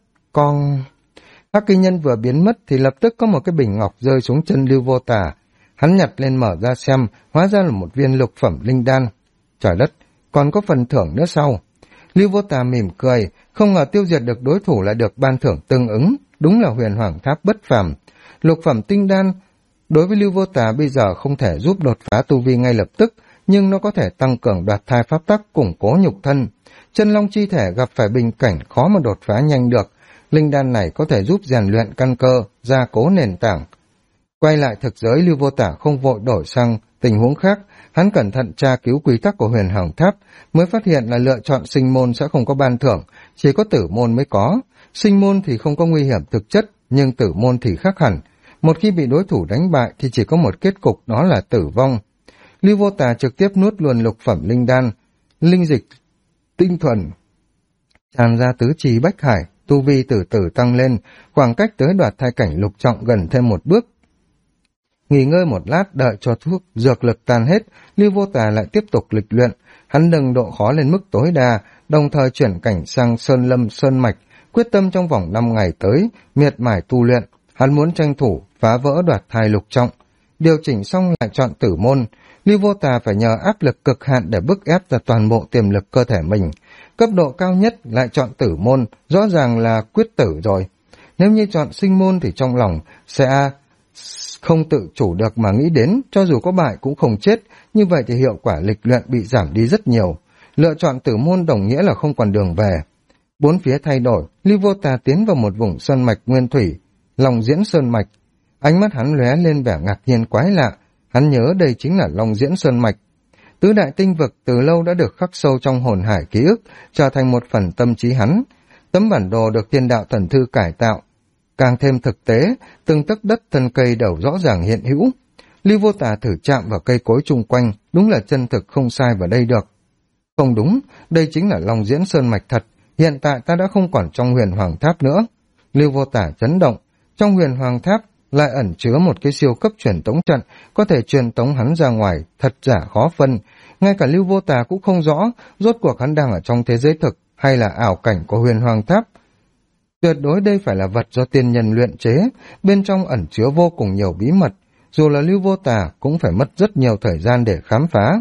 Hắc Y Nhân vừa biến mất thì lập tức có một cái bình ngọc rơi xuống chân Lưu Vô Tà. Hắn nhặt lên mở ra xem, hóa ra là một viên lục phẩm linh đan. Trời đất, còn có phần thưởng nữa sau. Lưu Vô Tà mỉm cười, không ngờ tiêu diệt được đối thủ lại được ban thưởng tương ứng, đúng là Huyền Hoàng Tháp bất phàm. Lục phẩm tinh đan đối với Lưu Vô Tà bây giờ không thể giúp đột phá tu vi ngay lập tức, nhưng nó có thể tăng cường đoạt thai pháp tắc, củng cố nhục thân. Chân long chi thể gặp phải bình cảnh khó mà đột phá nhanh được, linh đan này có thể giúp rèn luyện căn cơ, gia cố nền tảng. Quay lại thực giới, Lưu Vô Tà không vội đổi sang tình huống khác, hắn cẩn thận tra cứu quy tắc của Huyền Hoàng Tháp, mới phát hiện là lựa chọn sinh môn sẽ không có ban thưởng, chỉ có tử môn mới có. Sinh môn thì không có nguy hiểm thực chất, nhưng tử môn thì khác hẳn. Một khi bị đối thủ đánh bại thì chỉ có một kết cục, đó là tử vong. Lưu Vô Tà trực tiếp nuốt luôn lục phẩm linh đan, linh dịch tinh thuần tràn ra tứ chi bách hải, tu vi từ từ tăng lên, khoảng cách tới đoạt thai cảnh lục trọng gần thêm một bước. Nghỉ ngơi một lát, đợi cho thuốc dược lực tan hết, Lưu Vô Tà lại tiếp tục lịch luyện. Hắn nâng độ khó lên mức tối đa, đồng thời chuyển cảnh sang sơn lâm sơn mạch, quyết tâm trong vòng 5 ngày tới miệt mài tu luyện. Hắn muốn tranh thủ phá vỡ đoạt thai lục trọng. Điều chỉnh xong lại chọn tử môn. Lưu Vô Tà phải nhờ áp lực cực hạn để bức ép ra toàn bộ tiềm lực cơ thể mình. Cấp độ cao nhất lại chọn tử môn, rõ ràng là quyết tử rồi. Nếu như chọn sinh môn thì trong lòng sẽ không tự chủ được mà nghĩ đến, cho dù có bại cũng không chết, như vậy thì hiệu quả lịch luyện bị giảm đi rất nhiều. Lựa chọn tử môn đồng nghĩa là không còn đường về. Bốn phía thay đổi, Lưu Vô Tà tiến vào một vùng sơn mạch nguyên thủy, Long Diễn Sơn Mạch. Ánh mắt hắn lóe lên vẻ ngạc nhiên quái lạ, hắn nhớ đây chính là Long Diễn Sơn Mạch. Tứ đại tinh vực từ lâu đã được khắc sâu trong hồn hải ký ức, trở thành một phần tâm trí hắn. Tấm bản đồ được Thiên Đạo Thần Thư cải tạo, càng thêm thực tế, từng tấc đất thân cây đều rõ ràng hiện hữu. Lưu Vô Tà thử chạm vào cây cối chung quanh, đúng là chân thực không sai vào đây được. Không đúng, đây chính là Long Diễn Sơn Mạch thật, hiện tại ta đã không còn trong Huyền Hoàng Tháp nữa. Lưu Vô Tà chấn động, trong Huyền Hoàng Tháp lại ẩn chứa một cái siêu cấp truyền tống trận, có thể truyền tống hắn ra ngoài, thật giả khó phân. Ngay cả Lưu Vô Tà cũng không rõ, rốt cuộc hắn đang ở trong thế giới thực, hay là ảo cảnh của Huyền Hoàng Tháp. Tuyệt đối đây phải là vật do tiên nhân luyện chế, bên trong ẩn chứa vô cùng nhiều bí mật, dù là Lưu Vô Tà cũng phải mất rất nhiều thời gian để khám phá.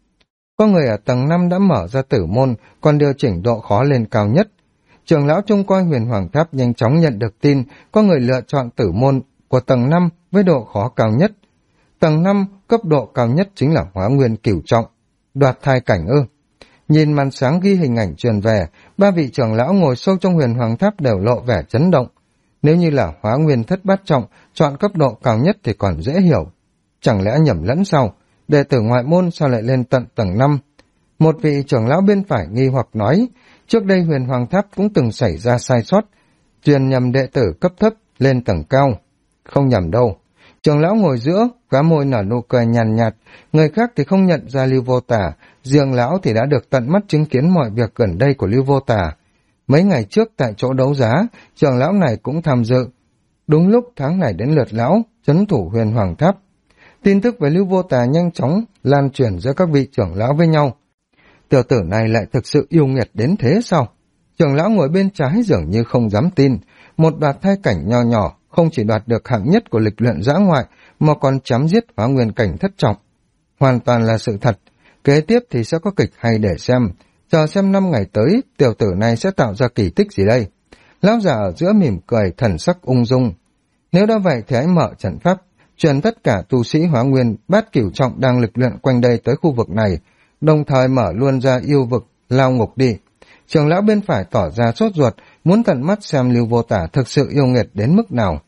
Có người ở tầng 5 đã mở ra tử môn, còn điều chỉnh độ khó lên cao nhất. Trưởng lão trông coi Huyền Hoàng Tháp nhanh chóng nhận được tin, có người lựa chọn tử môn của tầng 5 với độ khó cao nhất. Tầng 5, cấp độ cao nhất chính là Hóa Nguyên Cửu Trọng, đoạt thai cảnh ư. Nhìn màn sáng ghi hình ảnh truyền về, ba vị trưởng lão ngồi sâu trong Huyền Hoàng Tháp đều lộ vẻ chấn động. Nếu như là Hóa Nguyên Thất Bát Trọng, chọn cấp độ cao nhất thì còn dễ hiểu. Chẳng lẽ nhầm lẫn sao? Đệ tử ngoại môn sao lại lên tận tầng 5? Một vị trưởng lão bên phải nghi hoặc nói, trước đây Huyền Hoàng Tháp cũng từng xảy ra sai sót, truyền nhầm đệ tử cấp thấp lên tầng cao. Không nhầm đâu. Trưởng lão ngồi giữa, khóe môi nở nụ cười nhàn nhạt, người khác thì không nhận ra Lưu Vô Tà, riêng lão thì đã được tận mắt chứng kiến mọi việc gần đây của Lưu Vô Tà. Mấy ngày trước tại chỗ đấu giá, trưởng lão này cũng tham dự. Đúng lúc tháng này đến lượt lão, trấn thủ Huyền Hoàng Tháp. Tin tức về Lưu Vô Tà nhanh chóng lan truyền giữa các vị trưởng lão với nhau. Tiểu tử này lại thực sự yêu nghiệt đến thế sao? Trưởng lão ngồi bên trái dường như không dám tin, một đoạt thai cảnh nho nhỏ, không chỉ đoạt được hạng nhất của lịch luyện dã ngoại, mà còn chém giết Hóa Nguyên cảnh thất trọng. Hoàn toàn là sự thật, kế tiếp thì sẽ có kịch hay để xem. Chờ xem 5 ngày tới, tiểu tử này sẽ tạo ra kỳ tích gì đây? Lão già ở giữa mỉm cười, thần sắc ung dung. Nếu đã vậy thì hãy mở trận pháp, truyền tất cả tu sĩ Hóa Nguyên Bát Cửu Trọng đang lực luyện quanh đây tới khu vực này, đồng thời mở luôn ra yêu vực, lao ngục đi. Trưởng lão bên phải tỏ ra sốt ruột, muốn tận mắt xem Lưu Vô Tả thực sự yêu nghiệt đến mức nào.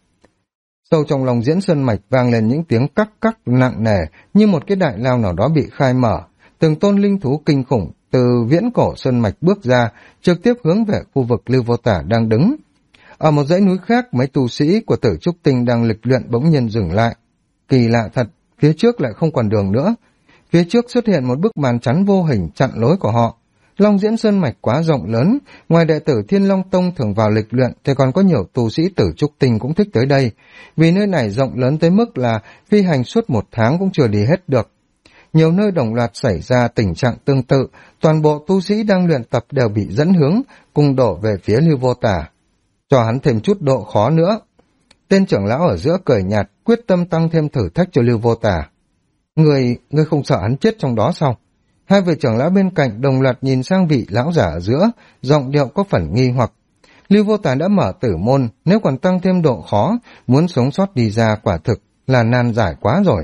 Sâu trong lòng Diễn Sơn Mạch vang lên những tiếng cắc cắc nặng nề, như một cái đại lao nào đó bị khai mở. Từng tôn linh thú kinh khủng từ viễn cổ Sơn Mạch bước ra, trực tiếp hướng về khu vực Lưu Vô Tả đang đứng. Ở một dãy núi khác, mấy tu sĩ của Tử Trúc Tinh đang lịch luyện bỗng nhiên dừng lại. Kỳ lạ thật, phía trước lại không còn đường nữa. Phía trước xuất hiện một bức màn chắn vô hình chặn lối của họ. Long Diễn Sơn Mạch quá rộng lớn, ngoài đệ tử Thiên Long Tông thường vào lịch luyện thì còn có nhiều tu sĩ Tử Trúc Tinh cũng thích tới đây, vì nơi này rộng lớn tới mức là phi hành suốt 1 tháng cũng chưa đi hết được. Nhiều nơi đồng loạt xảy ra tình trạng tương tự, toàn bộ tu sĩ đang luyện tập đều bị dẫn hướng, cùng đổ về phía Lưu Vô Tả. Cho hắn thêm chút độ khó nữa. Tên trưởng lão ở giữa cười nhạt, quyết tâm tăng thêm thử thách cho Lưu Vô Tả. Ngươi không sợ hắn chết trong đó sao? Hai vị trưởng lão bên cạnh đồng loạt nhìn sang vị lão giả ở giữa, giọng điệu có phần nghi hoặc. Lưu Vô Tả đã mở tử môn, nếu còn tăng thêm độ khó, muốn sống sót đi ra quả thực là nan giải quá rồi.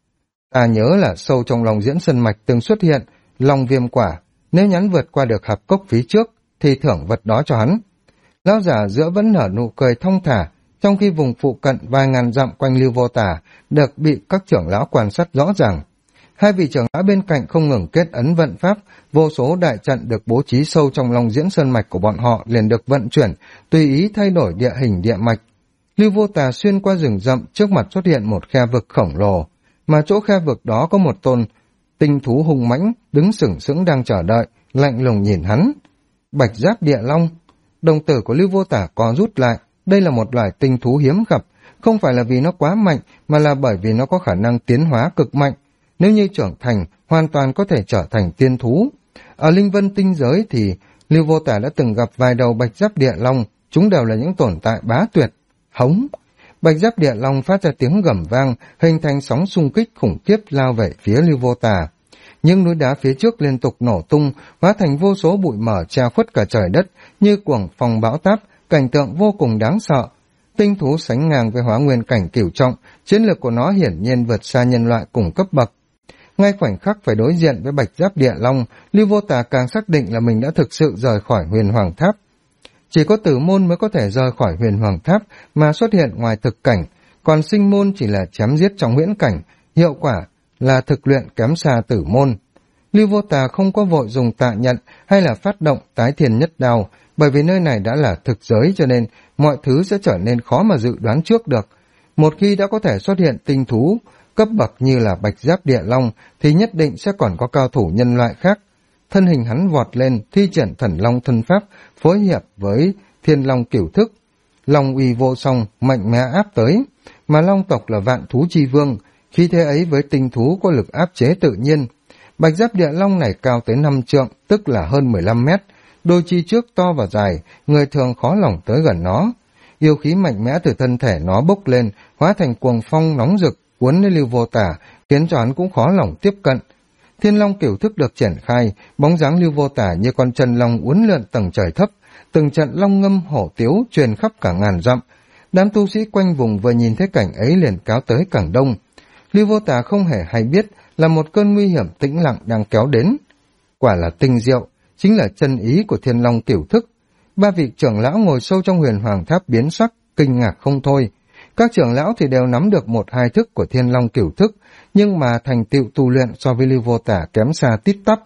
Ta nhớ là sâu trong lòng Diễn Sơn Mạch từng xuất hiện long viêm quả, nếu nhắn vượt qua được hạp cốc phía trước thì thưởng vật đó cho hắn. Lão giả giữa vẫn nở nụ cười thong thả, trong khi vùng phụ cận vài ngàn dặm quanh Lưu Vô Tả được bị các trưởng lão quan sát rõ ràng. Hai vị trưởng lão bên cạnh không ngừng kết ấn vận pháp, vô số đại trận được bố trí sâu trong lòng Diễn Sơn Mạch của bọn họ liền được vận chuyển, tùy ý thay đổi địa hình địa mạch. Lưu Vô Tả xuyên qua rừng rậm, trước mặt xuất hiện một khe vực khổng lồ, mà chỗ khe vực đó có một tôn tinh thú hung mãnh đứng sừng sững đang chờ đợi, lạnh lùng nhìn hắn. Bạch Giáp Địa Long. Đồng tử của Lưu Vô Tả co rút lại, đây là một loài tinh thú hiếm gặp, không phải là vì nó quá mạnh, mà là bởi vì nó có khả năng tiến hóa cực mạnh. Nếu như trưởng thành, hoàn toàn có thể trở thành tiên thú. Ở Linh Vân tinh giới thì Lưu Vô Tả đã từng gặp vài đầu Bạch Giáp Địa Long, chúng đều là những tồn tại bá tuyệt. Hống! Bạch Giáp Địa Long phát ra tiếng gầm vang, hình thành sóng xung kích khủng khiếp lao về phía Lưu Vô Tả. Nhưng núi đá phía trước liên tục nổ tung, hóa thành vô số bụi mờ che khuất cả trời đất, như cuồng phong bão táp, cảnh tượng vô cùng đáng sợ. Tinh thú sánh ngang với Hóa Nguyên cảnh cửu trọng, chiến lược của nó hiển nhiên vượt xa nhân loại cùng cấp bậc. Ngay khoảnh khắc phải đối diện với Bạch Giáp Địa Long, Lưu Vô Tả càng xác định là mình đã thực sự rời khỏi Huyền Hoàng Tháp. Chỉ có tử môn mới có thể rời khỏi Huyền Hoàng Tháp mà xuất hiện ngoài thực cảnh, còn sinh môn chỉ là chém giết trong huyễn cảnh, hiệu quả là thực luyện kém xa tử môn. Lưu Vô Tả không có vội dùng tạ nhận hay là phát động tái thiên nhất đao, bởi vì nơi này đã là thực giới cho nên mọi thứ sẽ trở nên khó mà dự đoán trước được. Một khi đã có thể xuất hiện tinh thú cấp bậc như là Bạch Giáp Địa Long thì nhất định sẽ còn có cao thủ nhân loại khác. Thân hình hắn vọt lên, thi triển Thần Long thân pháp, phối hợp với Thiên Long cửu thức. Long uy vô song, mạnh mẽ áp tới, mà Long tộc là vạn thú chi vương, khi thế ấy với tinh thú có lực áp chế tự nhiên. Bạch Giáp Địa Long này cao tới 5 trượng, tức là hơn 15 mét, đôi chi trước to và dài, người thường khó lòng tới gần nó. Yêu khí mạnh mẽ từ thân thể nó bốc lên, hóa thành cuồng phong nóng rực, cuốn lấy Lưu Vô Tả, khiến cho hắn cũng khó lòng tiếp cận. Thiên Long cửu thức được triển khai, bóng dáng Lưu Vô Tả như con chân long uốn lượn tầng trời thấp, từng trận long ngâm hổ tiếu truyền khắp cả ngàn dặm. Đám tu sĩ quanh vùng vừa nhìn thấy cảnh ấy liền cáo tới càng đông. Lưu Vô Tả không hề hay biết là một cơn nguy hiểm tĩnh lặng đang kéo đến. Quả là tinh diệu, chính là chân ý của Thiên Long cửu thức. Ba vị trưởng lão ngồi sâu trong Huyền Hoàng Tháp biến sắc, kinh ngạc không thôi. Các trưởng lão thì đều nắm được 1-2 thức của Thiên Long cửu thức, nhưng mà thành tựu tu luyện so với Lưu Vô Tả kém xa tít tắp.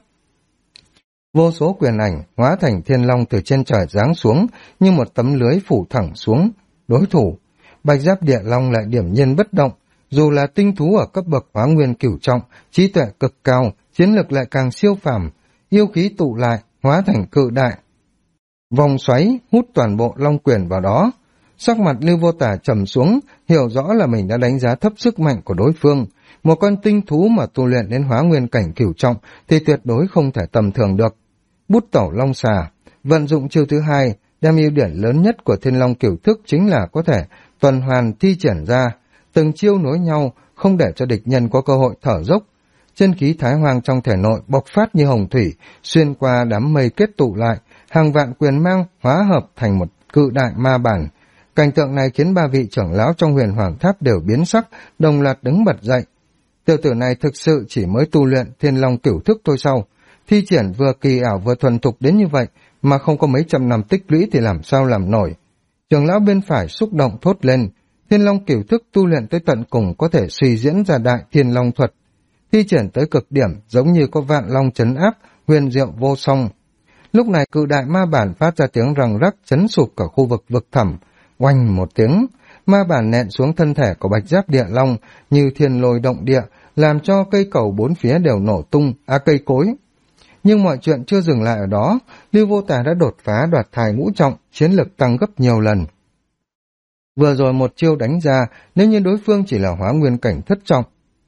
Vô số quyền ảnh hóa thành Thiên Long từ trên trời giáng xuống, như một tấm lưới phủ thẳng xuống đối thủ. Bạch Giáp Địa Long lại điểm nhiên bất động, dù là tinh thú ở cấp bậc Hóa Nguyên cửu trọng, trí tuệ cực cao, chiến lực lại càng siêu phàm, yêu khí tụ lại, hóa thành cự đại. Vòng xoáy hút toàn bộ long quyền vào đó. Sắc mặt Lưu Vô Tả trầm xuống, hiểu rõ là mình đã đánh giá thấp sức mạnh của đối phương. Một con tinh thú mà tu luyện đến Hóa Nguyên cảnh cửu trọng thì tuyệt đối không thể tầm thường được. Bút tẩu long xà, vận dụng chiêu thứ hai, đem ưu điểm lớn nhất của Thiên Long cửu thức chính là có thể tuần hoàn thi triển ra, từng chiêu nối nhau, không để cho địch nhân có cơ hội thở dốc. chân khí thái hoàng trong thể nội bộc phát như hồng thủy, xuyên qua đám mây kết tụ lại, hàng vạn quyền mang hóa hợp thành một cự đại ma bản. Cảnh tượng này khiến ba vị trưởng lão trong Huyền Hoàng Tháp đều biến sắc, đồng loạt đứng bật dậy. Tiểu tử này thực sự chỉ mới tu luyện Thiên Long cửu thức thôi sau, thi triển vừa kỳ ảo vừa thuần thục đến như vậy mà không có mấy trăm năm tích lũy thì làm sao làm nổi. Trưởng lão bên phải xúc động thốt lên, Thiên Long cửu thức tu luyện tới tận cùng có thể suy diễn ra đại Thiên Long thuật, thi triển tới cực điểm giống như có vạn long trấn áp, huyền diệu vô song. Lúc này cự đại ma bản phát ra tiếng răng rắc chấn sụp cả khu vực vực thẳm. Oanh một tiếng, ma bản nện xuống thân thể của Bạch Giáp Địa Long như thiên lôi động địa, làm cho cây cầu bốn phía đều nổ tung, cây cối. Nhưng mọi chuyện chưa dừng lại ở đó, Lưu Vô Tà đã đột phá đoạt thai ngũ trọng, chiến lực tăng gấp nhiều lần. Vừa rồi một chiêu đánh ra, nếu như đối phương chỉ là hóa nguyên cảnh thất trọng,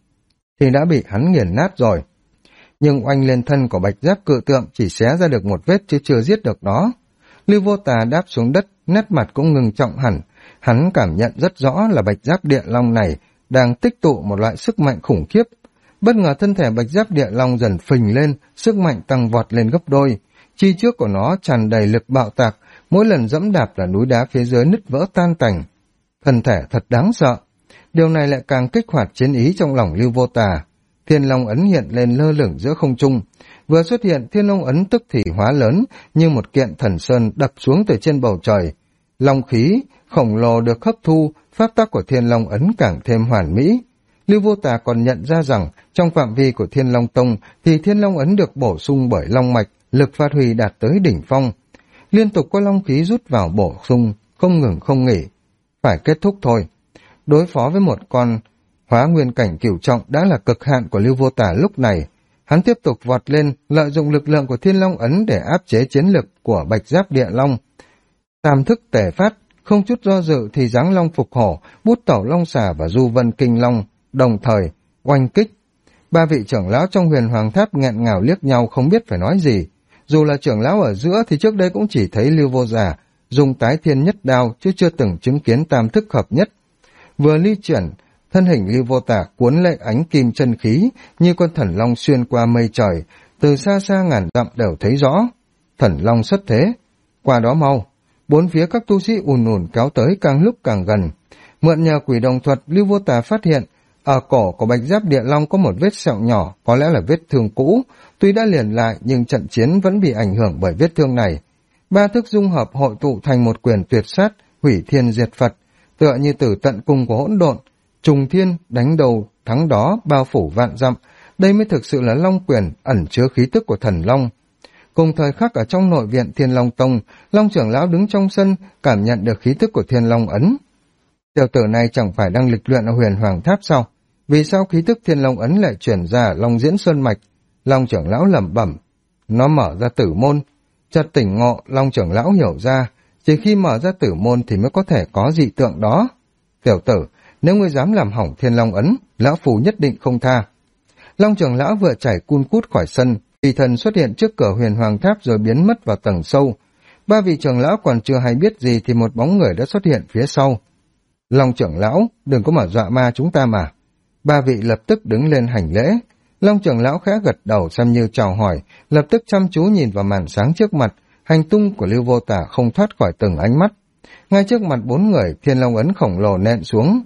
thì đã bị hắn nghiền nát rồi. Nhưng oanh lên thân của Bạch Giáp cự tượng chỉ xé ra được một vết chứ chưa giết được nó. Lưu Vô Tà đáp xuống đất, nét mặt cũng ngừng trọng hẳn. Hắn cảm nhận rất rõ là Bạch Giáp Địa Long này đang tích tụ một loại sức mạnh khủng khiếp. Bất ngờ thân thể Bạch Giáp Địa Long dần phình lên, sức mạnh tăng vọt lên gấp đôi. Chi trước của nó tràn đầy lực bạo tạc, mỗi lần dẫm đạp là núi đá phía dưới nứt vỡ tan tành. Thân thể thật đáng sợ. Điều này lại càng kích hoạt chiến ý trong lòng Lưu Vô Tà. Thiên Long ấn hiện lên lơ lửng giữa không trung. Vừa xuất hiện, Thiên Long ấn tức thì hóa lớn như một kiện thần sơn đập xuống từ trên bầu trời. Long khí khổng lồ được hấp thu, pháp tắc của Thiên Long ấn càng thêm hoàn mỹ. Lưu Vô Tà còn nhận ra rằng trong phạm vi của Thiên Long Tông thì Thiên Long ấn được bổ sung bởi long mạch, lực phát huy đạt tới đỉnh phong. Liên tục có long khí rút vào bổ sung, không ngừng không nghỉ. Phải kết thúc thôi. Đối phó với một con hóa nguyên cảnh cửu trọng đã là cực hạn của Lưu Vô Tà lúc này. Hắn tiếp tục vọt lên, lợi dụng lực lượng của Thiên Long ấn để áp chế chiến lực của Bạch Giáp Địa Long. Tam thức tề phát, không chút do dự thì giáng long phục hổ, bút tẩu long xà và du vân kinh long, đồng thời oanh kích. Ba vị trưởng lão trong Huyền Hoàng Tháp nghẹn ngào liếc nhau không biết phải nói gì. Dù là trưởng lão ở giữa thì trước đây cũng chỉ thấy Lưu Vô Tà dùng tái thiên nhất đao chứ chưa từng chứng kiến tam thức hợp nhất. Vừa ly chuyển, thân hình Lưu Vô Tà cuốn lấy ánh kim chân khí như con thần long xuyên qua mây trời, từ xa xa ngàn dặm đều thấy rõ. Thần long xuất thế, qua đó mau. Bốn phía các tu sĩ ùn ùn kéo tới càng lúc càng gần. Mượn nhờ quỷ đồng thuật, Lưu Vô Tà phát hiện ở cổ của Bạch Giáp Địa Long có một vết sẹo nhỏ, có lẽ là vết thương cũ. Tuy đã liền lại nhưng trận chiến vẫn bị ảnh hưởng bởi vết thương này. Ba thức dung hợp hội tụ thành một quyền tuyệt sát, hủy thiên diệt Phật, tựa như từ tận cùng của hỗn độn, trùng thiên đánh đầu thắng đó, bao phủ vạn dặm. Đây mới thực sự là long quyền ẩn chứa khí tức của thần long. Cùng thời khắc ở trong nội viện Thiên Long Tông, Long trưởng lão đứng trong sân cảm nhận được khí tức của Thiên Long ấn. Tiểu tử này chẳng phải đang lịch luyện ở Huyền Hoàng Tháp sao? Vì sao khí tức Thiên Long ấn lại chuyển ra Long Diễn Sơn Mạch? Long trưởng lão lẩm bẩm. Nó mở ra tử môn. Chợt tỉnh ngộ, Long trưởng lão hiểu ra, chỉ khi mở ra tử môn thì mới có thể có dị tượng đó. Tiểu tử, nếu ngươi dám làm hỏng Thiên Long ấn, lão phù nhất định không tha. Long trưởng lão vừa chảy cun cút khỏi sân, kỳ thần xuất hiện trước cửa Huyền Hoàng Tháp rồi biến mất vào tầng sâu. Ba vị trưởng lão còn chưa hay biết gì thì một bóng người đã xuất hiện phía sau. Long trưởng lão, đừng có mà dọa ma chúng ta mà. Ba vị lập tức đứng lên hành lễ. Long trưởng lão khẽ gật đầu xem như chào hỏi, lập tức chăm chú nhìn vào màn sáng trước mặt. Hành tung của Lưu Vô Tà không thoát khỏi từng ánh mắt. Ngay trước mặt bốn người, Thiên Long ấn khổng lồ nện xuống.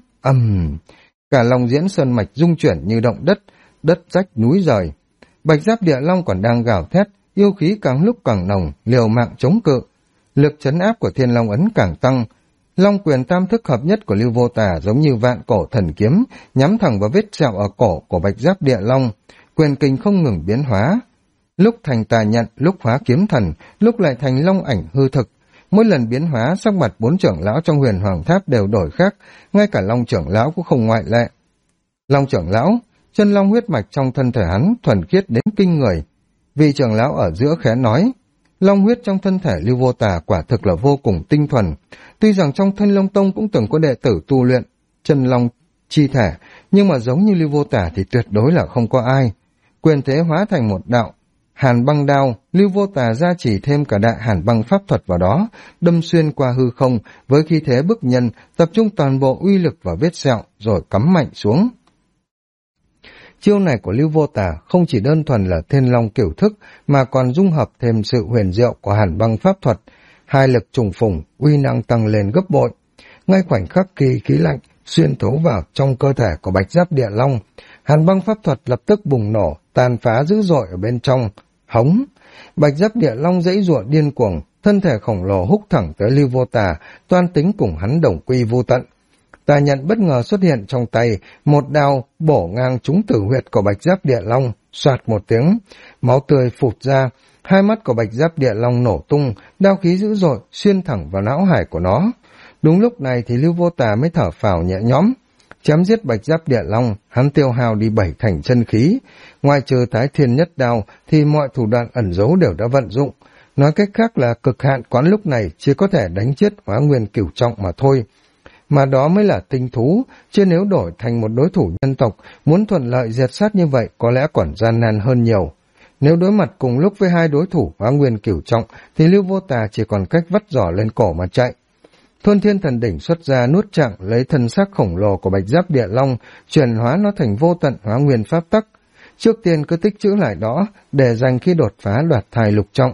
Cả Long Diễn Sơn Mạch rung chuyển như động đất, đất rách núi rời. Bạch Giáp Địa Long còn đang gào thét, yêu khí càng lúc càng nồng, liều mạng chống cự. Lực trấn áp của Thiên Long ấn càng tăng. Long quyền tam thức hợp nhất của Lưu Vô Tà giống như vạn cổ thần kiếm, nhắm thẳng vào vết sẹo ở cổ của Bạch Giáp Địa Long. Quyền kình không ngừng biến hóa. Lúc thành tà nhận, lúc hóa kiếm thần, lúc lại thành long ảnh hư thực. Mỗi lần biến hóa, sắc mặt bốn trưởng lão trong Huyền Hoàng Tháp đều đổi khác, ngay cả Long trưởng lão cũng không ngoại lệ. Long trưởng lão, chân long huyết mạch trong thân thể hắn thuần khiết đến kinh người. Vị trưởng lão ở giữa khẽ nói, long huyết trong thân thể Lưu Vô Tà quả thực là vô cùng tinh thuần. Tuy rằng trong Thanh Long Tông cũng từng có đệ tử tu luyện chân long chi thể, nhưng mà giống như Lưu Vô Tà thì tuyệt đối là không có ai. Quyền thế hóa thành một đạo hàn băng đao, Lưu Vô Tà gia chỉ thêm cả đại hàn băng pháp thuật vào đó, đâm xuyên qua hư không với khí thế bức nhân, tập trung toàn bộ uy lực vào vết sẹo rồi cắm mạnh xuống. Chiêu này của Lưu Vô Tà không chỉ đơn thuần là Thiên Long cửu thức mà còn dung hợp thêm sự huyền diệu của Hàn Băng pháp thuật, hai lực trùng phùng, uy năng tăng lên gấp bội. Ngay khoảnh khắc khi khí lạnh xuyên thấu vào trong cơ thể của Bạch Giáp Địa Long, Hàn Băng pháp thuật lập tức bùng nổ, tàn phá dữ dội ở bên trong. Hống! Bạch Giáp Địa Long giãy giụa điên cuồng, thân thể khổng lồ húc thẳng tới Lưu Vô Tà, toan tính cùng hắn đồng quy vô tận. Tà nhận bất ngờ xuất hiện trong tay, một đao bổ ngang trúng tử huyệt của Bạch Giáp Địa Long, soạt một tiếng, máu tươi phụt ra, hai mắt của Bạch Giáp Địa Long nổ tung, đao khí dữ dội xuyên thẳng vào não hải của nó. Đúng lúc này thì Lưu Vô Tà mới thở phào nhẹ nhõm. Chém giết Bạch Giáp Địa Long, hắn tiêu hao đi 7 thành chân khí. Ngoài trừ Thái Thiên Nhất Đao thì mọi thủ đoạn ẩn giấu đều đã vận dụng. Nói cách khác là cực hạn quán lúc này chỉ có thể đánh chết Hóa Nguyên Cửu Trọng mà thôi. Mà đó mới là tinh thú, chứ nếu đổi thành một đối thủ nhân tộc, muốn thuận lợi diệt sát như vậy có lẽ còn gian nan hơn nhiều. Nếu đối mặt cùng lúc với hai đối thủ Hóa Nguyên Cửu Trọng thì Lưu Vô Tà chỉ còn cách vắt giỏ lên cổ mà chạy. Thuần Thiên Thần Đỉnh xuất ra nuốt chạng lấy thân xác khổng lồ của Bạch Giáp Địa Long, chuyển hóa nó thành vô tận Hóa Nguyên pháp tắc. Trước tiên cứ tích trữ lại đó để dành khi đột phá đoạt thai lục trọng.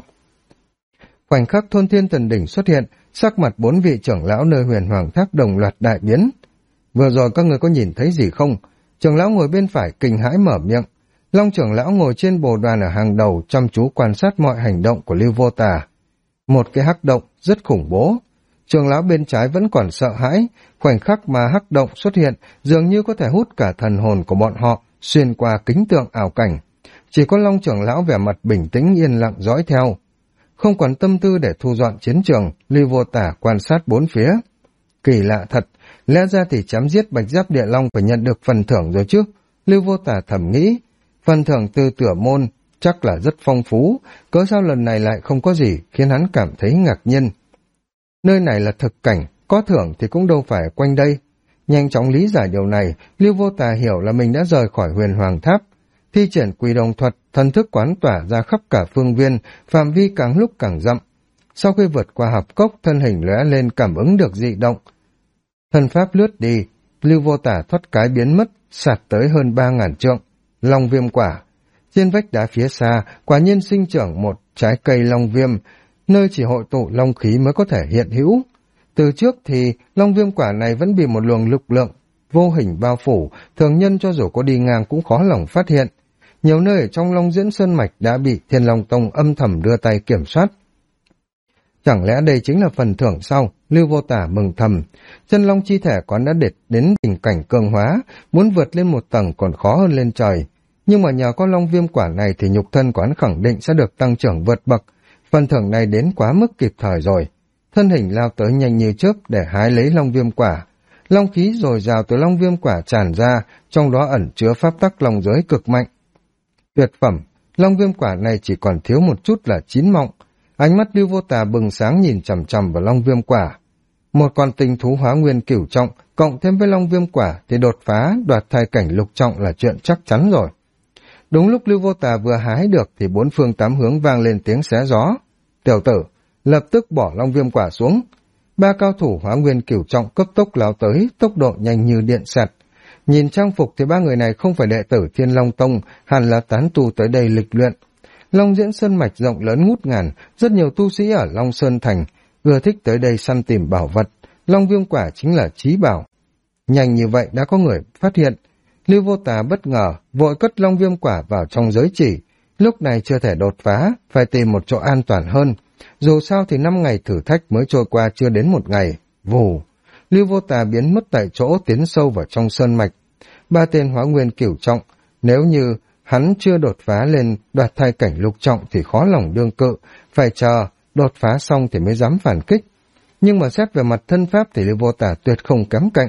Khoảnh khắc Thuần Thiên Thần Đỉnh xuất hiện, sắc mặt 4 vị trưởng lão nơi Huyền Hoàng Tháp đồng loạt đại biến. Vừa rồi các người có nhìn thấy gì không? Trưởng lão ngồi bên phải kinh hãi mở miệng. Long trưởng lão ngồi trên bồ đoàn ở hàng đầu chăm chú quan sát mọi hành động của Lưu Vô Tà. Một cái hắc động rất khủng bố. Trưởng lão bên trái vẫn còn sợ hãi, khoảnh khắc mà hắc động xuất hiện dường như có thể hút cả thần hồn của bọn họ xuyên qua kính tượng ảo cảnh. Chỉ có Long trưởng lão vẻ mặt bình tĩnh yên lặng dõi theo. Không còn tâm tư để thu dọn chiến trường, Lưu Vô Tà quan sát bốn phía. Kỳ lạ thật, lẽ ra thì chém giết Bạch Giáp Địa Long phải nhận được phần thưởng rồi chứ. Lưu Vô Tà thầm nghĩ, phần thưởng từ Tửa Môn chắc là rất phong phú, cớ sao lần này lại không có gì khiến hắn cảm thấy ngạc nhiên. Nơi này là thực cảnh, có thưởng thì cũng đâu phải quanh đây. Nhanh chóng lý giải điều này, Lưu Vô Tà hiểu là mình đã rời khỏi Huyền Hoàng Tháp. Thi triển Quỷ Đồng thuật, thần thức quán tỏa ra khắp cả phương viên, phạm vi càng lúc càng rộng. Sau khi vượt qua hạp cốc, thân hình lóe lên cảm ứng được dị động. Thần pháp lướt đi, Lưu Vô Tà thoát cái biến mất, sạt tới hơn 3.000 trượng. Long viêm quả. Trên vách đá phía xa, quả nhiên sinh trưởng một trái cây long viêm, nơi chỉ hội tụ long khí mới có thể hiện hữu. Từ trước thì long viêm quả này vẫn bị một luồng lực lượng vô hình bao phủ, thường nhân cho dù có đi ngang cũng khó lòng phát hiện. Nhiều nơi ở trong Long Diễn Sơn Mạch đã bị Thiên Long Tông âm thầm đưa tay kiểm soát. Chẳng lẽ đây chính là phần thưởng sau? Lưu Vô Tà mừng thầm. Chân long chi thể còn đã đến tình cảnh cường hóa, muốn vượt lên một tầng còn khó hơn lên trời. Nhưng mà nhờ có long viêm quả này thì nhục thân quán khẳng định sẽ được tăng trưởng vượt bậc. Phần thưởng này đến quá mức kịp thời rồi. Thân hình lao tới nhanh như chớp để hái lấy long viêm quả. Long khí dồi dào từ long viêm quả tràn ra, trong đó ẩn chứa pháp tắc long giới cực mạnh. Tuyệt phẩm, long viêm quả này chỉ còn thiếu một chút là chín mọng. Ánh mắt Lưu Vô Tà bừng sáng nhìn chằm chằm vào long viêm quả. Một con tinh thú Hóa Nguyên Cửu Trọng cộng thêm với long viêm quả thì đột phá đoạt thai cảnh lục trọng là chuyện chắc chắn rồi. Đúng lúc Lưu Vô Tà vừa hái được thì bốn phương tám hướng vang lên tiếng xé gió. Tiểu tử, lập tức bỏ long viêm quả xuống. 3 cao thủ Hóa Nguyên Cửu Trọng cấp tốc lao tới, tốc độ nhanh như điện xẹt. Nhìn trang phục thì 3 người này không phải đệ tử Thiên Long Tông, hẳn là tán tu tới đây lịch luyện. Long Diễn Sơn Mạch rộng lớn ngút ngàn, rất nhiều tu sĩ ở Long Sơn Thành ưa thích tới đây săn tìm bảo vật. Long viêm quả chính là chí bảo. Nhanh như vậy đã có người phát hiện. Lưu Vô Tà bất ngờ, vội cất long viêm quả vào trong giới chỉ. Lúc này chưa thể đột phá, phải tìm một chỗ an toàn hơn. Dù sao thì 5 ngày thử thách mới trôi qua chưa đến 1 ngày. Vù! Lưu Vô Tà biến mất tại chỗ tiến sâu vào trong sơn mạch. 3 tên Hóa Nguyên Cửu Trọng, nếu như hắn chưa đột phá lên đoạt thai cảnh lục trọng thì khó lòng đương cự, phải chờ, đột phá xong thì mới dám phản kích. Nhưng mà xét về mặt thân pháp thì Lưu Vô Tà tuyệt không kém cạnh.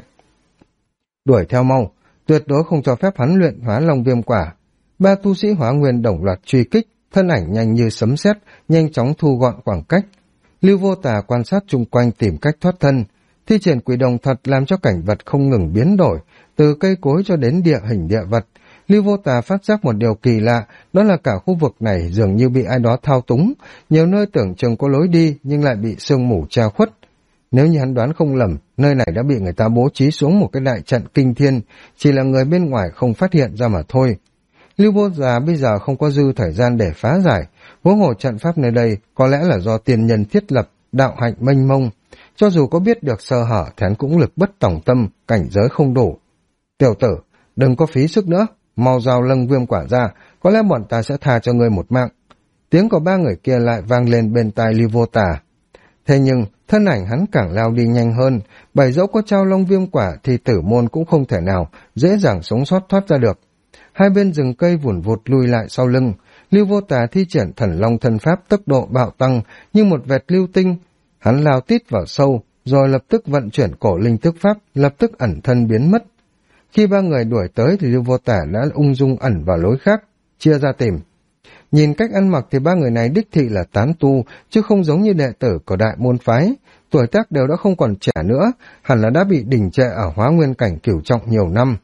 Đuổi theo mau, tuyệt đối không cho phép hắn luyện hóa long viêm quả. 3 tu sĩ Hóa Nguyên đồng loạt truy kích, thân ảnh nhanh như sấm sét, nhanh chóng thu gọn khoảng cách. Lưu Vô Tà quan sát chung quanh tìm cách thoát thân, thi triển Quỷ Đồng thuật làm cho cảnh vật không ngừng biến đổi, từ cây cối cho đến địa hình địa vật. Lưu Vô Tà phát giác một điều kỳ lạ, đó là cả khu vực này dường như bị ai đó thao túng, nhiều nơi tưởng chừng có lối đi nhưng lại bị sương mù che khuất. Nếu như hắn đoán không lầm, nơi này đã bị người ta bố trí xuống một cái đại trận kinh thiên, chỉ là người bên ngoài không phát hiện ra mà thôi. Lưu Vô Già bây giờ không có dư thời gian để phá giải, huống hồ trận pháp nơi đây có lẽ là do tiền nhân thiết lập, đạo hạnh mênh mông. Cho dù có biết được sơ hở thì hắn cũng lực bất tòng tâm, cảnh giới không đủ. Tiểu tử, đừng có phí sức nữa, mau giao lâng viêm quả ra, có lẽ bọn ta sẽ tha cho ngươi một mạng. Tiếng của ba người kia lại vang lên bên tai Lưu Vô Tà. Thế nhưng, thân ảnh hắn càng lao đi nhanh hơn, bởi dẫu có trao long viêm quả thì tử môn cũng không thể nào dễ dàng sống sót thoát ra được. Hai bên rừng cây vùn vụt lui lại sau lưng, Lưu Vô Tà thi triển thần long thân pháp tốc độ bạo tăng như một vệt lưu tinh. Hắn lao tít vào sâu, rồi lập tức vận chuyển cổ linh thức pháp, lập tức ẩn thân biến mất. Khi ba người đuổi tới thì Lưu Vô Tà đã ung dung ẩn vào lối khác, chia ra tìm. Nhìn cách ăn mặc thì ba người này đích thị là tán tu, chứ không giống như đệ tử của đại môn phái. Tuổi tác đều đã không còn trẻ nữa, hẳn là đã bị đình trệ ở hóa nguyên cảnh cửu trọng nhiều năm.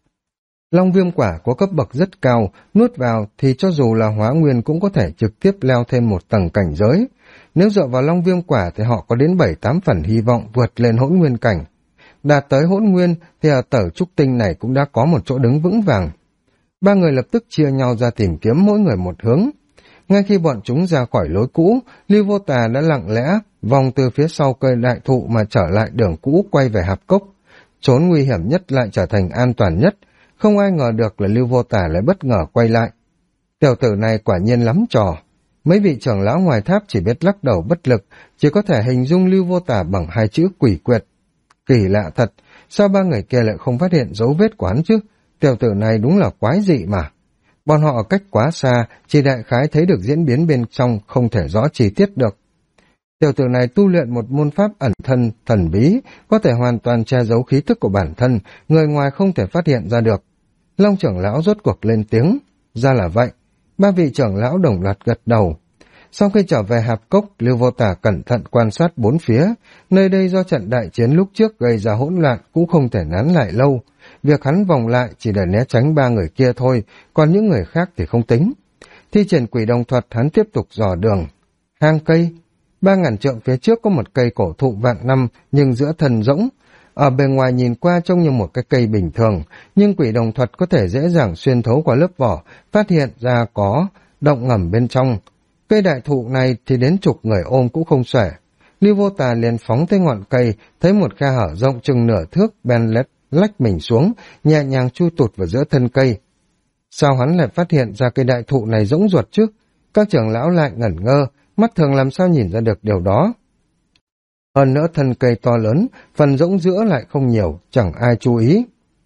Long viêm quả có cấp bậc rất cao, nuốt vào thì cho dù là hóa nguyên cũng có thể trực tiếp leo thêm một tầng cảnh giới. Nếu dựa vào long viêm quả thì họ có đến 7-8 phần hy vọng vượt lên hỗn nguyên cảnh. Đạt tới hỗn nguyên thì ở tở trúc tinh này cũng đã có một chỗ đứng vững vàng. Ba người lập tức chia nhau ra tìm kiếm mỗi người một hướng. Ngay khi bọn chúng ra khỏi lối cũ, Lưu Vô Tà đã lặng lẽ vòng từ phía sau cây đại thụ mà trở lại đường cũ quay về hạp cốc. Trốn nguy hiểm nhất lại trở thành an toàn nhất. Không ai ngờ được là Lưu Vô Tà lại bất ngờ quay lại. Tiểu tử này quả nhiên lắm trò. Mấy vị trưởng lão ngoài tháp chỉ biết lắc đầu bất lực, chỉ có thể hình dung Lưu Vô Tà bằng hai chữ quỷ quyệt. Kỳ lạ thật, sao ba người kia lại không phát hiện dấu vết quán chứ? Tiểu tử này đúng là quái dị mà. Bọn họ ở cách quá xa, chỉ đại khái thấy được diễn biến bên trong, không thể rõ chi tiết được. Tiểu tử này tu luyện một môn pháp ẩn thân, thần bí, có thể hoàn toàn che giấu khí tức của bản thân, người ngoài không thể phát hiện ra được. Long trưởng lão rốt cuộc lên tiếng. Ra là vậy. Ba vị trưởng lão đồng loạt gật đầu. Sau khi trở về hạp cốc, Lưu Vô Tà cẩn thận quan sát bốn phía. Nơi đây do trận đại chiến lúc trước gây ra hỗn loạn cũng không thể nán lại lâu. Việc hắn vòng lại chỉ để né tránh ba người kia thôi, còn những người khác thì không tính. Thi triển quỷ đồng thuật, hắn tiếp tục dò đường. Hang cây. 3.000 trượng phía trước có một cây cổ thụ vạn năm nhưng giữa thân rỗng. Ở bề ngoài nhìn qua trông như một cái cây bình thường, nhưng quỷ đồng thuật có thể dễ dàng xuyên thấu qua lớp vỏ, phát hiện ra có động ngầm bên trong. Cây đại thụ này thì đến chục người ôm cũng không xuể. Lưu Vô Tà liền phóng tới ngọn cây, thấy một khe hở rộng chừng nửa thước, bèn lách mình xuống, nhẹ nhàng chui tụt vào giữa thân cây. Sao hắn lại phát hiện ra cây đại thụ này rỗng ruột chứ? Các trưởng lão lại ngẩn ngơ, mắt thường làm sao nhìn ra được điều đó. Hơn nữa thân cây to lớn, phần rỗng giữa lại không nhiều, chẳng ai chú ý.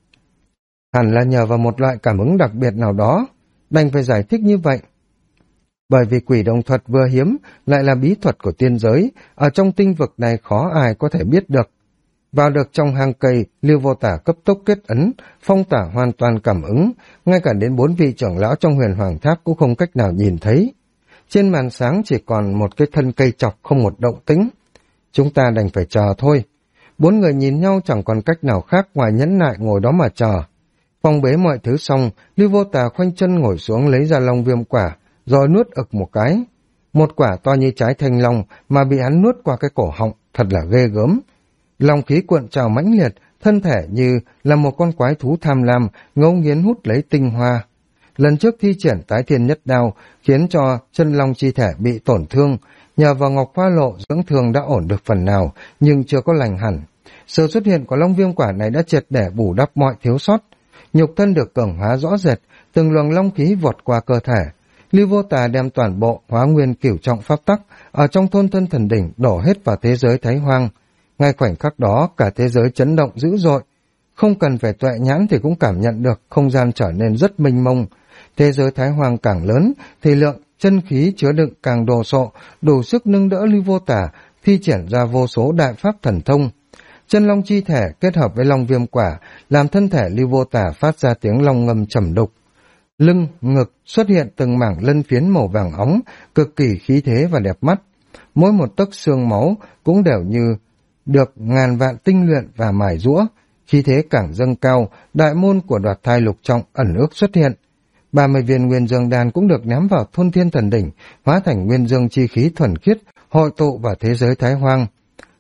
Hẳn là nhờ vào một loại cảm ứng đặc biệt nào đó, đành phải giải thích như vậy. Bởi vì quỷ đồng thuật vừa hiếm, lại là bí thuật của tiên giới, ở trong tinh vực này khó ai có thể biết được. Vào được trong hang cây, Lưu Vô Tà cấp tốc kết ấn, phong tỏa hoàn toàn cảm ứng, ngay cả đến 4 vị trưởng lão trong Huyền Hoàng Tháp cũng không cách nào nhìn thấy. Trên màn sáng chỉ còn một cái thân cây chọc không một động tĩnh. Chúng ta đành phải chờ thôi. 4 người nhìn nhau chẳng còn cách nào khác ngoài nhẫn nại ngồi đó mà chờ. Phong bế mọi thứ xong, Lưu Vô Tà khoanh chân ngồi xuống lấy ra long viêm quả, rồi nuốt ực một cái. Một quả to như trái thanh long mà bị hắn nuốt qua cái cổ họng, thật là ghê gớm. Long khí cuộn trào mãnh liệt, thân thể như là một con quái thú tham lam, ngấu nghiến hút lấy tinh hoa. Lần trước thi triển tái thiên nhất đao, khiến cho chân long chi thể bị tổn thương, nhờ vào ngọc hoa lộ dưỡng thương đã ổn được phần nào, nhưng chưa có lành hẳn. Sự xuất hiện của long viêm quả này đã triệt để bù đắp mọi thiếu sót. Nhục thân được cường hóa rõ rệt, từng luồng long khí vọt qua cơ thể. Lưu Vô Tà đem toàn bộ hóa nguyên cửu trọng pháp tắc ở trong thôn thân thần đỉnh đổ hết vào thế giới Thái Hoang. Ngay khoảnh khắc đó, cả thế giới chấn động dữ dội. Không cần phải tuệ nhãn thì cũng cảm nhận được không gian trở nên rất mênh mông. Thế giới Thái Hoang càng lớn thì lượng chân khí chứa đựng càng đồ sộ, đủ sức nâng đỡ Lưu Vô Tà thi triển ra vô số đại pháp thần thông. Chân long chi thể kết hợp với long viêm quả làm thân thể Lưu Vô Tà phát ra tiếng long ngâm trầm đục. Lưng, ngực xuất hiện từng mảng lân phiến màu vàng óng, cực kỳ khí thế và đẹp mắt. Mỗi một tấc xương máu cũng đều như được ngàn vạn tinh luyện và mài giũa. Khí thế càng dâng cao, đại môn của Đoạt Thai Lục Trọng ẩn ước xuất hiện. 30 viên nguyên dương đan cũng được ném vào thôn thiên thần đỉnh, hóa thành nguyên dương chi khí thuần khiết, hội tụ vào thế giới Thái Hoang.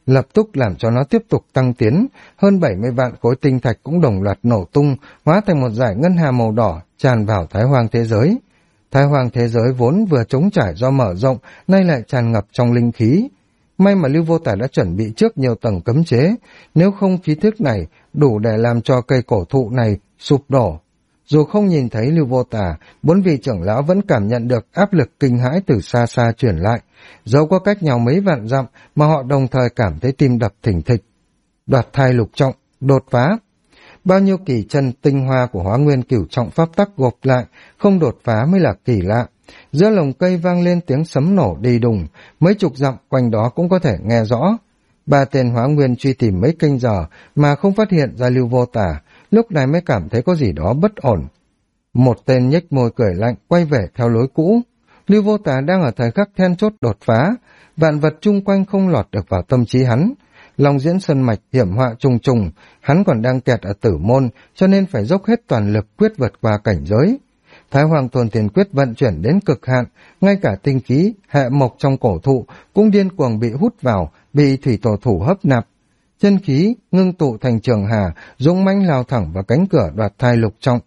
lập tức làm cho nó tiếp tục tăng tiến. Hơn 70 vạn khối tinh thạch cũng đồng loạt nổ tung, hóa thành một dải ngân hà màu đỏ tràn vào Thái Hoang thế giới. Thái Hoang thế giới vốn vừa trống trải do mở rộng, nay lại tràn ngập trong linh khí. May mà Lưu Vô Tả đã chuẩn bị trước nhiều tầng cấm chế, nếu không khí thức này đủ để làm cho cây cổ thụ này sụp đổ. Dù không nhìn thấy Lưu Vô Tả, 4 vị trưởng lão vẫn cảm nhận được áp lực kinh hãi từ xa xa truyền lại. Dẫu có cách nhau mấy vạn dặm mà họ đồng thời cảm thấy tim đập thình thịch. Đoạt thai lục trọng, đột phá. Bao nhiêu kỳ chân tinh hoa của Hóa Nguyên Cửu Trọng pháp tắc gộp lại, không đột phá mới là kỳ lạ. Giữa lồng cây vang lên tiếng sấm nổ đi đùng, mấy chục dặm quanh đó cũng có thể nghe rõ. 3 tên Hóa Nguyên truy tìm mấy canh giờ mà không phát hiện ra Lưu Vô Tả, lúc này mới cảm thấy có gì đó bất ổn. Một tên nhếch môi cười lạnh quay về theo lối cũ. Lưu Vô Tả đang ở thời khắc then chốt đột phá, vạn vật chung quanh không lọt được vào tâm trí hắn. Long Diễn Sơn Mạch hiểm họa trùng trùng, hắn còn đang kẹt ở tử môn, cho nên phải dốc hết toàn lực quyết vượt qua cảnh giới. Thái Hoàng Thuần Thiền Quyết vận chuyển đến cực hạn, ngay cả tinh khí, hệ mộc trong cổ thụ cũng điên cuồng bị hút vào, bị thủy tổ thủ hấp nạp. Chân khí ngưng tụ thành trường hà, dũng mãnh lao thẳng vào cánh cửa đoạt thai lục trọng.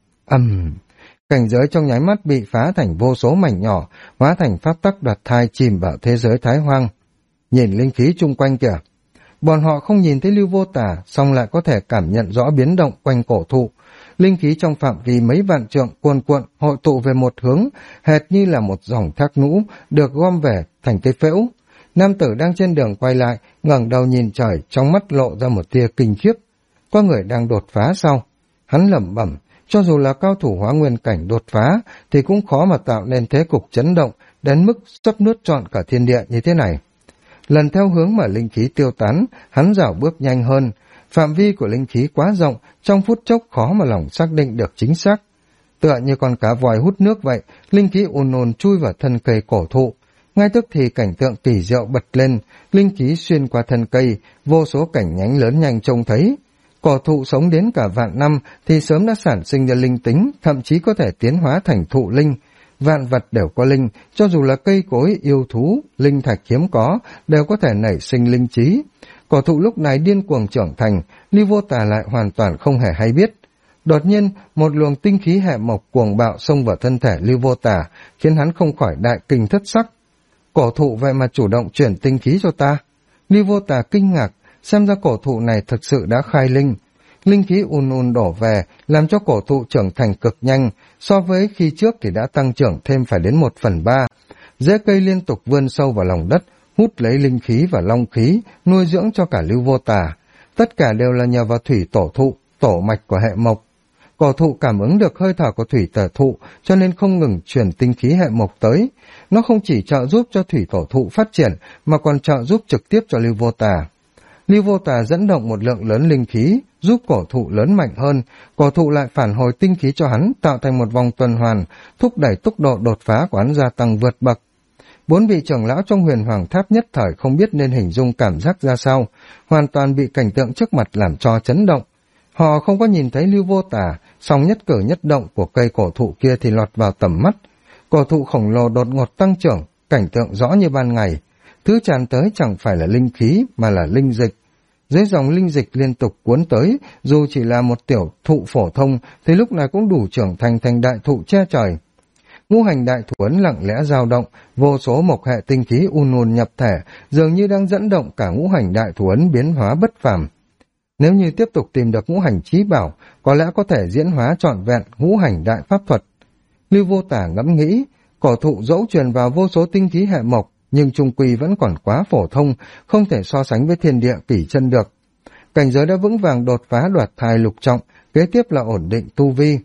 Cảnh giới trong nháy mắt bị phá thành vô số mảnh nhỏ, hóa thành pháp tắc đoạt thai chìm vào thế giới Thái Hoang. Nhìn linh khí chung quanh kìa. Bọn họ không nhìn thấy Lưu Vô Tả, song lại có thể cảm nhận rõ biến động quanh cổ thụ. Linh khí trong phạm vi mấy vạn trượng cuồn cuộn hội tụ về một hướng, hệt như là một dòng thác nhũ được gom về thành cái phễu. Nam tử đang trên đường quay lại, ngẩng đầu nhìn trời, trong mắt lộ ra một tia kinh khiếp. Có người đang đột phá sao? Hắn lẩm bẩm, cho dù là cao thủ Hóa Nguyên cảnh đột phá, thì cũng khó mà tạo nên thế cục chấn động, đến mức sắp nuốt trọn cả thiên địa như thế này. Lần theo hướng mà linh khí tiêu tán, hắn rảo bước nhanh hơn. Phạm vi của linh khí quá rộng, trong phút chốc khó mà lòng xác định được chính xác. Tựa như con cá voi hút nước vậy, linh khí ùn ùn chui vào thân cây cổ thụ. Ngay tức thì cảnh tượng kỳ diệu bật lên, linh khí xuyên qua thân cây, vô số cảnh nhánh lớn nhanh trông thấy. Cổ thụ sống đến cả vạn năm thì sớm đã sản sinh ra linh tính, thậm chí có thể tiến hóa thành thụ linh. Vạn vật đều có linh, cho dù là cây cối, yêu thú, linh thạch hiếm có, đều có thể nảy sinh linh trí. Cổ thụ lúc này điên cuồng trưởng thành, Lưu Vô Tả lại hoàn toàn không hề hay biết. Đột nhiên, một luồng tinh khí hệ mộc cuồng bạo xông vào thân thể Lưu Vô Tả, khiến hắn không khỏi đại kinh thất sắc. Cổ thụ vậy mà chủ động chuyển tinh khí cho ta. Lưu Vô Tả kinh ngạc, xem ra cổ thụ này thực sự đã khai linh. Linh khí ùn ùn đổ về, làm cho cổ thụ trưởng thành cực nhanh, so với khi trước thì đã tăng trưởng thêm phải đến 1/3. Rễ cây liên tục vươn sâu vào lòng đất, hút lấy linh khí và long khí, nuôi dưỡng cho cả Lưu Vô Tả. Tất cả đều là nhờ vào thủy tổ thụ, tổ mạch của hệ mộc. Cổ thụ cảm ứng được hơi thở của thủy tổ thụ, cho nên không ngừng truyền tinh khí hệ mộc tới. Nó không chỉ trợ giúp cho thủy tổ thụ phát triển, mà còn trợ giúp trực tiếp cho Lưu Vô Tả. Lưu Vô Tả dẫn động một lượng lớn linh khí, giúp cổ thụ lớn mạnh hơn, cổ thụ lại phản hồi tinh khí cho hắn, tạo thành một vòng tuần hoàn, thúc đẩy tốc độ đột phá của hắn gia tăng vượt bậc. 4 vị trưởng lão trong Huyền Hoàng Tháp nhất thời không biết nên hình dung cảm giác ra sao, hoàn toàn bị cảnh tượng trước mặt làm cho chấn động. Họ không có nhìn thấy Lưu Vô Tả, song nhất cử nhất động của cây cổ thụ kia thì lọt vào tầm mắt. Cổ thụ khổng lồ đột ngột tăng trưởng, cảnh tượng rõ như ban ngày. Thứ tràn tới chẳng phải là linh khí mà là linh dịch. Dưới dòng linh dịch liên tục cuốn tới, dù chỉ là một tiểu thụ phổ thông thì lúc này cũng đủ trưởng thành thành đại thụ che trời. Ngũ hành đại thủ ấn lặng lẽ dao động, vô số mộc hệ tinh khí ùn ùn nhập thể, dường như đang dẫn động cả ngũ hành đại thủ ấn biến hóa bất phàm. Nếu như tiếp tục tìm được ngũ hành chí bảo, có lẽ có thể diễn hóa trọn vẹn ngũ hành đại pháp thuật. Lưu Vô Tả ngẫm nghĩ, cổ thụ dẫu truyền vào vô số tinh khí hệ mộc, nhưng chung quy vẫn còn quá phổ thông, không thể so sánh với thiên địa kỷ chân được. Cảnh giới đã vững vàng đột phá đoạt thai lục trọng, kế tiếp là ổn định tu vi.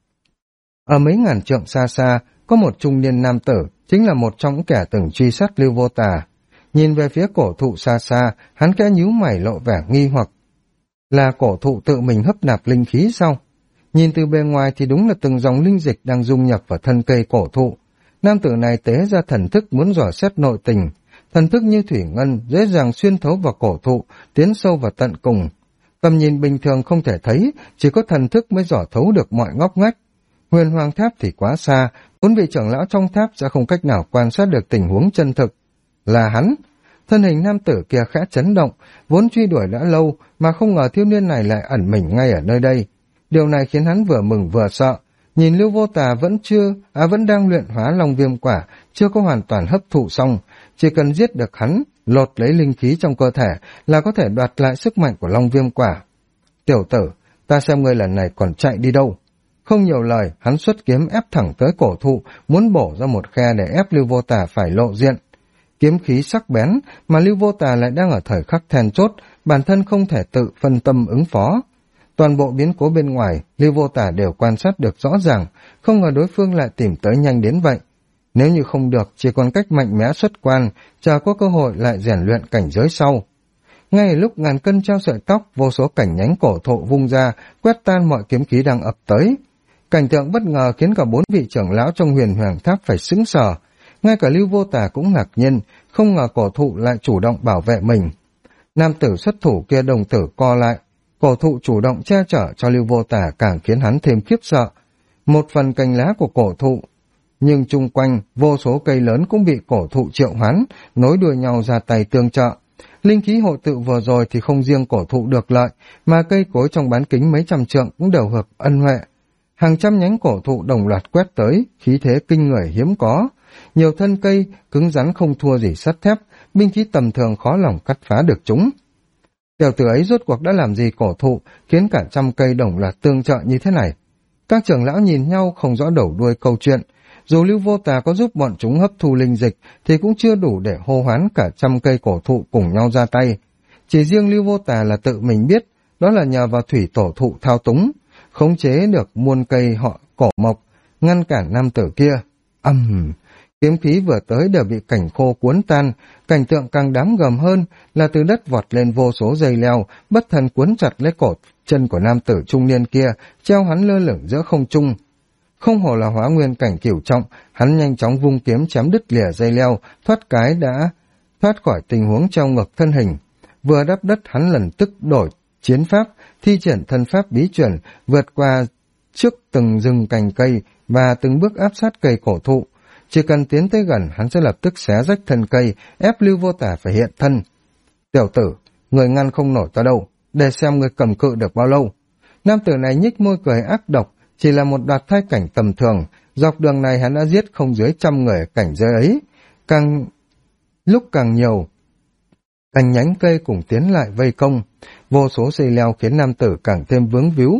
Ở mấy ngàn trượng xa xa, có một trung niên nam tử, chính là một trong những kẻ từng truy sát Lưu Vô Tả. Nhìn về phía cổ thụ xa xa, hắn khẽ nhíu mày lộ vẻ nghi hoặc. Là cổ thụ tự mình hấp nạp linh khí sao? Nhìn từ bề ngoài thì đúng là từng dòng linh dịch đang dung nhập vào thân cây cổ thụ. Nam tử này tế ra thần thức muốn dò xét nội tình. Thần thức như thủy ngân, dễ dàng xuyên thấu vào cổ thụ, tiến sâu vào tận cùng. Tầm nhìn bình thường không thể thấy, chỉ có thần thức mới dò thấu được mọi ngóc ngách. Huyền Hoàng Tháp thì quá xa, 4 vị trưởng lão trong tháp sẽ không cách nào quan sát được tình huống chân thực. Là hắn. Thân hình nam tử kia khẽ chấn động, vốn truy đuổi đã lâu mà không ngờ thiếu niên này lại ẩn mình ngay ở nơi đây. Điều này khiến hắn vừa mừng vừa sợ, nhìn Lưu Vô Tà vẫn đang luyện hóa long viêm quả, chưa có hoàn toàn hấp thụ xong, chỉ cần giết được hắn, lột lấy linh khí trong cơ thể là có thể đoạt lại sức mạnh của long viêm quả. Tiểu tử, ta xem ngươi lần này còn chạy đi đâu. Không nhiều lời, hắn xuất kiếm ép thẳng tới cổ thụ, muốn bổ ra một khe để ép Lưu Vô Tà phải lộ diện. Kiếm khí sắc bén, mà Lưu Vô Tà lại đang ở thời khắc then chốt, bản thân không thể tự phân tâm ứng phó. Toàn bộ biến cố bên ngoài, Lưu Vô Tà đều quan sát được rõ ràng, không ngờ đối phương lại tìm tới nhanh đến vậy. Nếu như không được, chỉ còn cách mạnh mẽ xuất quan, chờ có cơ hội lại rèn luyện cảnh giới sau. Ngay lúc ngàn cân treo sợi tóc, vô số cảnh nhánh cổ thụ vung ra, quét tan mọi kiếm khí đang ập tới. Cảnh tượng bất ngờ khiến cả 4 vị trưởng lão trong Huyền Hoàng Tháp phải sững sờ. Ngay cả Lưu Vô Tà cũng ngạc nhiên, không ngờ cổ thụ lại chủ động bảo vệ mình. Nam tử xuất thủ kia đồng tử co lại, cổ thụ chủ động che chở cho Lưu Vô Tà càng khiến hắn thêm khiếp sợ. Một phần cành lá của cổ thụ, nhưng chung quanh vô số cây lớn cũng bị cổ thụ triệu hoán, nối đuôi nhau ra tay tương trợ. Linh khí hội tụ vừa rồi thì không riêng cổ thụ được lợi, mà cây cối trong bán kính mấy trăm trượng cũng đều hợp ân huệ. Hàng trăm nhánh cổ thụ đồng loạt quét tới, khí thế kinh người hiếm có. Nhiều thân cây cứng rắn không thua gì sắt thép, binh khí tầm thường khó lòng cắt phá được chúng. Tiểu tử ấy rốt cuộc đã làm gì cổ thụ, khiến cả trăm cây đồng loạt tương trợ như thế này? Các trưởng lão nhìn nhau không rõ đầu đuôi câu chuyện. Dù Lưu Vô Tà có giúp bọn chúng hấp thu linh dịch, thì cũng chưa đủ để hô hoán cả trăm cây cổ thụ cùng nhau ra tay. Chỉ riêng Lưu Vô Tà là tự mình biết, đó là nhờ vào thủy tổ thụ thao túng, khống chế được muôn cây họ cổ mộc, ngăn cản nam tử kia. Kiếm khí vừa tới đều bị cảnh khô cuốn tan, cảnh tượng càng đáng gờm hơn là từ đất vọt lên vô số dây leo, bất thần cuốn chặt lấy cổ chân của nam tử trung niên kia, treo hắn lơ lửng giữa không trung. Không hổ là hóa nguyên cảnh cửu trọng, hắn nhanh chóng vung kiếm chém đứt lìa dây leo, thoát khỏi tình huống treo ngược thân hình. Vừa đắp đất hắn lần tức đổi chiến pháp, thi triển thân pháp bí truyền, vượt qua trước từng rừng cành cây và từng bước áp sát cây cổ thụ. Chỉ cần tiến tới gần, hắn sẽ lập tức xé rách thân cây, ép Lưu Vô Tà phải hiện thân. Tiểu tử, người ngăn không nổi ta đâu, để xem người cầm cự được bao lâu. Nam tử này nhếch môi cười ác độc, chỉ là một đoạt thai cảnh tầm thường, dọc đường này hắn đã giết không dưới 100 người ở cảnh giới ấy. Lúc càng nhiều, cành nhánh cây cùng tiến lại vây công, vô số dây leo khiến nam tử càng thêm vướng víu,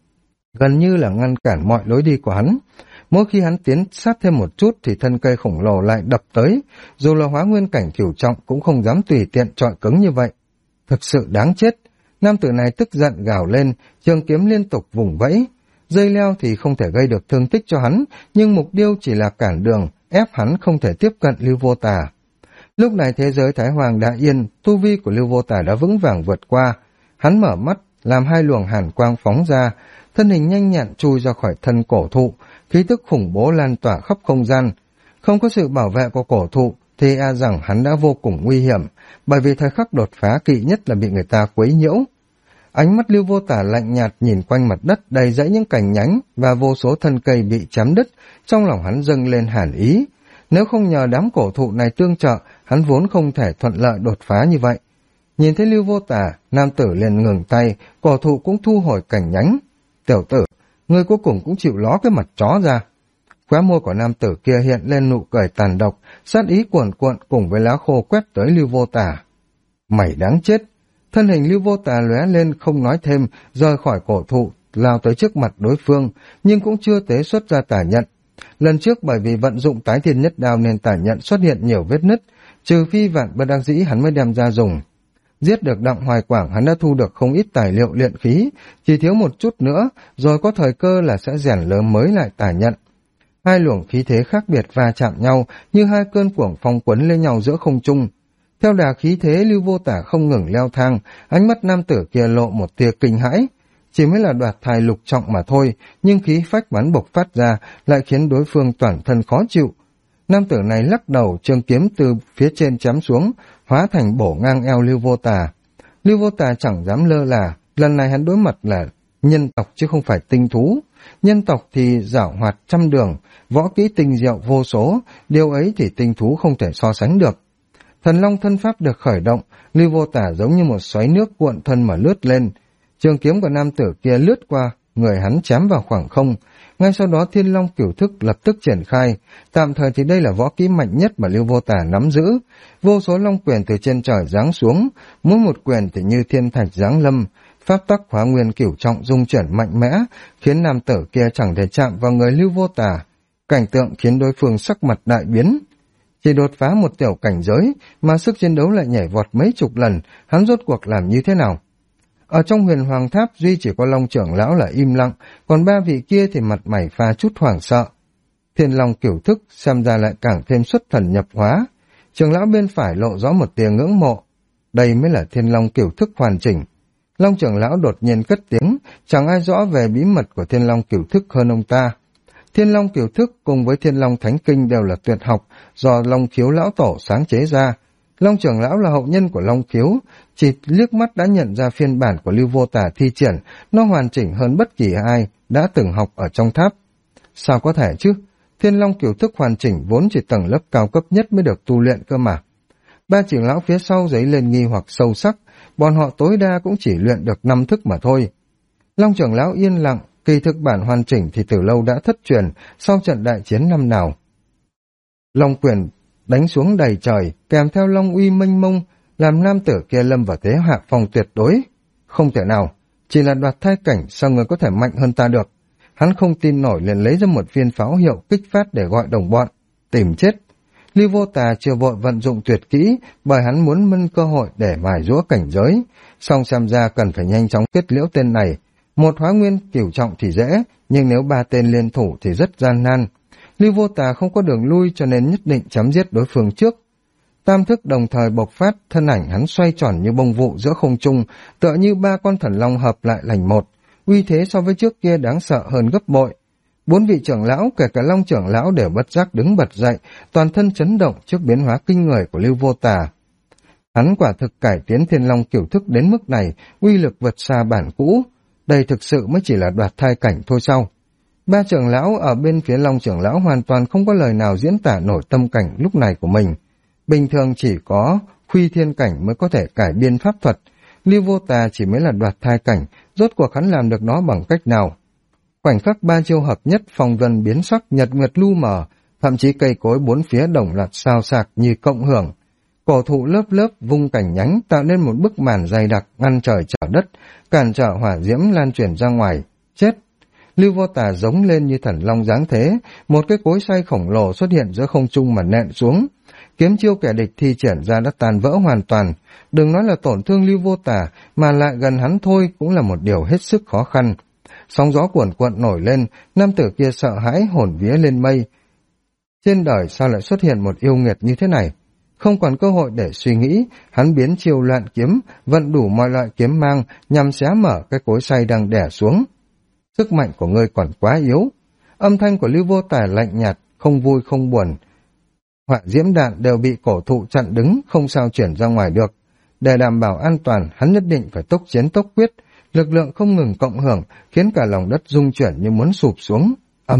gần như là ngăn cản mọi lối đi của hắn. Mỗi khi hắn tiến sát thêm một chút thì thân cây khổng lồ lại đập tới, dù là hóa nguyên cảnh cửu trọng cũng không dám tùy tiện chọi cứng như vậy. Thực sự đáng chết. Nam tử này tức giận gào lên, trường kiếm liên tục vùng vẫy. Dây leo thì không thể gây được thương tích cho hắn, nhưng mục tiêu chỉ là cản đường, ép hắn không thể tiếp cận Lưu Vô Tà. Lúc này thế giới Thái Hoàng đã yên, tu vi của Lưu Vô Tà đã vững vàng vượt qua. Hắn mở mắt, làm 2 luồng hàn quang phóng ra, thân hình nhanh nhẹn chui ra khỏi thân cổ thụ, khí tức khủng bố lan tỏa khắp không gian. Không có sự bảo vệ của cổ thụ thì rằng hắn đã vô cùng nguy hiểm, bởi vì thời khắc đột phá kỵ nhất là bị người ta quấy nhiễu. Ánh mắt Lưu Vô Tà lạnh nhạt nhìn quanh mặt đất đầy dãy những cành nhánh và vô số thân cây bị chém đứt, trong lòng hắn dâng lên hàn ý. Nếu không nhờ đám cổ thụ này tương trợ, hắn vốn không thể thuận lợi đột phá như vậy. Nhìn thấy Lưu Vô Tà, nam tử liền ngừng tay, cổ thụ cũng thu hồi cành nhánh. Tiểu tử, ngươi cuối cùng cũng chịu ló cái mặt chó ra. Khóe môi của nam tử kia hiện lên nụ cười tàn độc, sát ý cuồn cuộn cùng với lá khô quét tới Lưu Vô Tà. Mày đáng chết! Thân hình Lưu Vô Tà lóe lên không nói thêm, rời khỏi cổ thụ, lao tới trước mặt đối phương, nhưng cũng chưa tế xuất ra tà nhận. Lần trước bởi vì vận dụng tái thiên nhất đao nên tà nhận xuất hiện nhiều vết nứt, trừ phi vạn bất đắc dĩ hắn mới đem ra dùng. Giết được Đặng Hoài Quảng, hắn đã thu được không ít tài liệu luyện khí, chỉ thiếu một chút nữa, rồi có thời cơ là sẽ rèn lớn mới lại tà nhận. 2 luồng khí thế khác biệt va chạm nhau như 2 cơn cuồng phong quấn lên nhau giữa không trung. Theo đà khí thế, Lưu Vô Tà không ngừng leo thang, ánh mắt nam tử kia lộ một tia kinh hãi. Chỉ mới là đoạt thai lục trọng mà thôi, nhưng khí phách bắn bộc phát ra lại khiến đối phương toàn thân khó chịu. Nam tử này lắc đầu, trường kiếm từ phía trên chém xuống, hóa thành bổ ngang eo Lưu Vô Tà. Lưu Vô Tà chẳng dám lơ là, lần này hắn đối mặt là nhân tộc chứ không phải tinh thú. Nhân tộc thì giảo hoạt trăm đường, võ kỹ tinh diệu vô số, điều ấy thì tinh thú không thể so sánh được. Thần long thân pháp được khởi động, Lưu Vô Tả giống như một xoáy nước cuộn thân mà lướt lên. Trường kiếm của nam tử kia lướt qua, người hắn chém vào khoảng không. Ngay sau đó Thiên Long Cửu Thức lập tức triển khai. Tạm thời thì đây là võ kỹ mạnh nhất mà Lưu Vô Tả nắm giữ. Vô số long quyền từ trên trời giáng xuống, mỗi một quyền thì như thiên thạch giáng lâm. Pháp tắc Hóa Nguyên Cửu Trọng dung chuyển mạnh mẽ, khiến nam tử kia chẳng thể chạm vào người Lưu Vô Tả. Cảnh tượng khiến đối phương sắc mặt đại biến. Chỉ đột phá một tiểu cảnh giới mà sức chiến đấu lại nhảy vọt mấy chục lần, hắn rốt cuộc làm như thế nào? Ở trong Huyền Hoàng Tháp duy chỉ có Long trưởng lão là im lặng, còn ba vị kia thì mặt mày pha chút hoảng sợ. Thiên Long Cửu Thức xem ra lại càng thêm xuất thần nhập hóa. Trưởng lão bên phải lộ rõ một tia ngưỡng mộ. Đây mới là Thiên Long Cửu Thức hoàn chỉnh. Long trưởng lão đột nhiên cất tiếng, chẳng ai rõ về bí mật của Thiên Long Cửu Thức hơn ông ta. Thiên Long Cửu Thức cùng với Thiên Long Thánh Kinh đều là tuyệt học do Long Khiếu lão tổ sáng chế ra. Long trưởng lão là hậu nhân của Long Khiếu, chỉ liếc mắt đã nhận ra phiên bản của Lưu Vô Tả thi triển, nó hoàn chỉnh hơn bất kỳ ai đã từng học ở trong tháp. Sao có thể chứ? Thiên Long Cửu Thức hoàn chỉnh vốn chỉ tầng lớp cao cấp nhất mới được tu luyện cơ mà. Ba trưởng lão phía sau giấy lên nghi hoặc sâu sắc, bọn họ tối đa cũng chỉ luyện được 5 thức mà thôi. Long trưởng lão yên lặng, kỳ thực bản hoàn chỉnh thì từ lâu đã thất truyền sau trận đại chiến năm nào. Long quyền đánh xuống đầy trời, kèm theo long uy mênh mông, làm nam tử kia lâm vào thế hạ phong tuyệt đối. Không thể nào, chỉ là đoạt thai cảnh sao người có thể mạnh hơn ta được. Hắn không tin nổi liền lấy ra một viên pháo hiệu kích phát để gọi đồng bọn. Tìm chết. Lưu Vô Tà chưa vội vận dụng tuyệt kỹ, bởi hắn muốn mân cơ hội để mài giũa cảnh giới. Song xem ra cần phải nhanh chóng kết liễu tên này. Một Hóa Nguyên Cửu Trọng thì dễ, nhưng nếu 3 tên liên thủ thì rất gian nan. Lưu Vô Tà không có đường lui cho nên nhất định chấm giết đối phương trước. Tam thức đồng thời bộc phát, thân ảnh hắn xoay tròn như bông vụ giữa không trung, tựa như 3 con thần long hợp lại thành một. Uy thế so với trước kia đáng sợ hơn gấp bội. 4 vị trưởng lão, kể cả Long trưởng lão đều bất giác đứng bật dậy, toàn thân chấn động trước biến hóa kinh người của Lưu Vô Tà. Hắn quả thực cải tiến Thiên Long Cửu Thức đến mức này, uy lực vượt xa bản cũ. Đây thực sự mới chỉ là đoạt thai cảnh thôi sao? Ba trưởng lão ở bên phía Long trưởng lão hoàn toàn không có lời nào diễn tả nổi tâm cảnh lúc này của mình. Bình thường chỉ có Khuy Thiên cảnh mới có thể cải biên pháp thuật. Lưu Vô Tà chỉ mới là đoạt thai cảnh, rốt cuộc hắn làm được nó bằng cách nào? Khoảnh khắc 3 chiêu hợp nhất, phong vân biến sắc, nhật nguyệt lu mờ, thậm chí cây cối 4 phía đồng loạt sao sạc như cộng hưởng. Cổ thụ lớp lớp vung cành nhánh tạo nên một bức màn dày đặc ngăn trời trở đất, cản trở hỏa diễm lan truyền ra ngoài. Chết! Lưu Vô Tà giống lên như thần long giáng thế, một cái cối xay khổng lồ xuất hiện giữa không trung mà nện xuống. Kiếm chiêu kẻ địch thi triển ra đã tàn vỡ hoàn toàn, đừng nói là tổn thương Lưu Vô Tà, mà lại gần hắn thôi cũng là một điều hết sức khó khăn. Sóng gió cuồn cuộn nổi lên, nam tử kia sợ hãi hồn vía lên mây. Trên đời sao lại xuất hiện một yêu nghiệt như thế này? Không còn cơ hội để suy nghĩ, hắn biến chiêu loạn kiếm, vận đủ mọi loại kiếm mang nhằm xé mở cái cối xay đang đè xuống. Sức mạnh của ngươi còn quá yếu. Âm thanh của Lưu Vô Tà lạnh nhạt, không vui không buồn. Hỏa diễm đạn đều bị cổ thụ chặn đứng, không sao chuyển ra ngoài được. Để đảm bảo an toàn, hắn nhất định phải tốc chiến tốc quyết. Lực lượng không ngừng cộng hưởng, khiến cả lòng đất rung chuyển như muốn sụp xuống.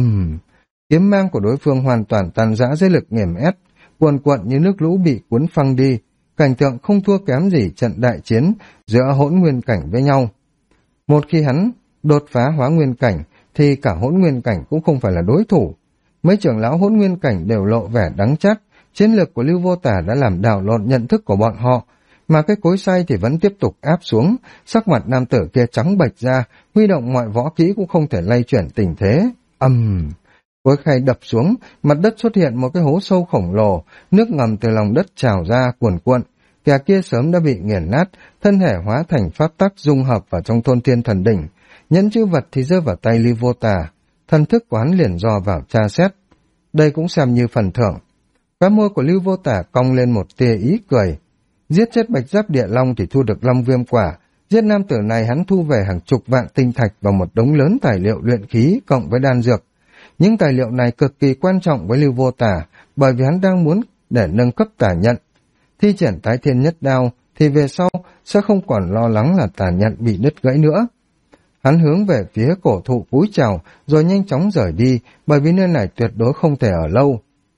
Kiếm mang của đối phương hoàn toàn tan rã dưới lực nghiền ép, cuồn cuộn như nước lũ bị cuốn phăng đi. Cảnh tượng không thua kém gì trận đại chiến giữa hỗn nguyên cảnh với nhau. Một khi hắn đột phá hóa nguyên cảnh, thì cả hỗn nguyên cảnh cũng không phải là đối thủ. Mấy trưởng lão hỗn nguyên cảnh đều lộ vẻ đắng chát, chiến lược của Lưu Vô Tà đã làm đảo lộn nhận thức của bọn họ, mà cái cối xay thì vẫn tiếp tục áp xuống. Sắc mặt nam tử kia trắng bệch ra, huy động mọi võ kỹ cũng không thể lay chuyển tình thế. Cối khay đập xuống, mặt đất xuất hiện một cái hố sâu khổng lồ, nước ngầm từ lòng đất trào ra cuồn cuộn. Kẻ kia sớm đã bị nghiền nát, thân thể hóa thành pháp tắc dung hợp vào trong Thôn Thiên Thần Đỉnh. Nhẫn chữ vật thì rơi vào tay Lưu Vô Tà, thần thức của hắn liền dò vào tra xét. Đây cũng xem như phần thưởng. Khóe môi của Lưu Vô Tà cong lên một tia ý cười. Giết chết Bạch Giáp Địa Long thì thu được Long Viêm Quả, giết nam tử này hắn thu về hàng chục vạn tinh thạch và một đống lớn tài liệu luyện khí cộng với đan dược. Những tài liệu này cực kỳ quan trọng với Lưu Vô Tà, bởi vì hắn đang muốn để nâng cấp tà nhận. Thi triển Tái Thiên Nhất Đao thì về sau sẽ không còn lo lắng là tà nhận bị đứt gãy nữa. Hắn hướng về phía cổ thụ cúi chào rồi nhanh chóng rời đi, bởi vì nơi này tuyệt đối không thể ở lâu.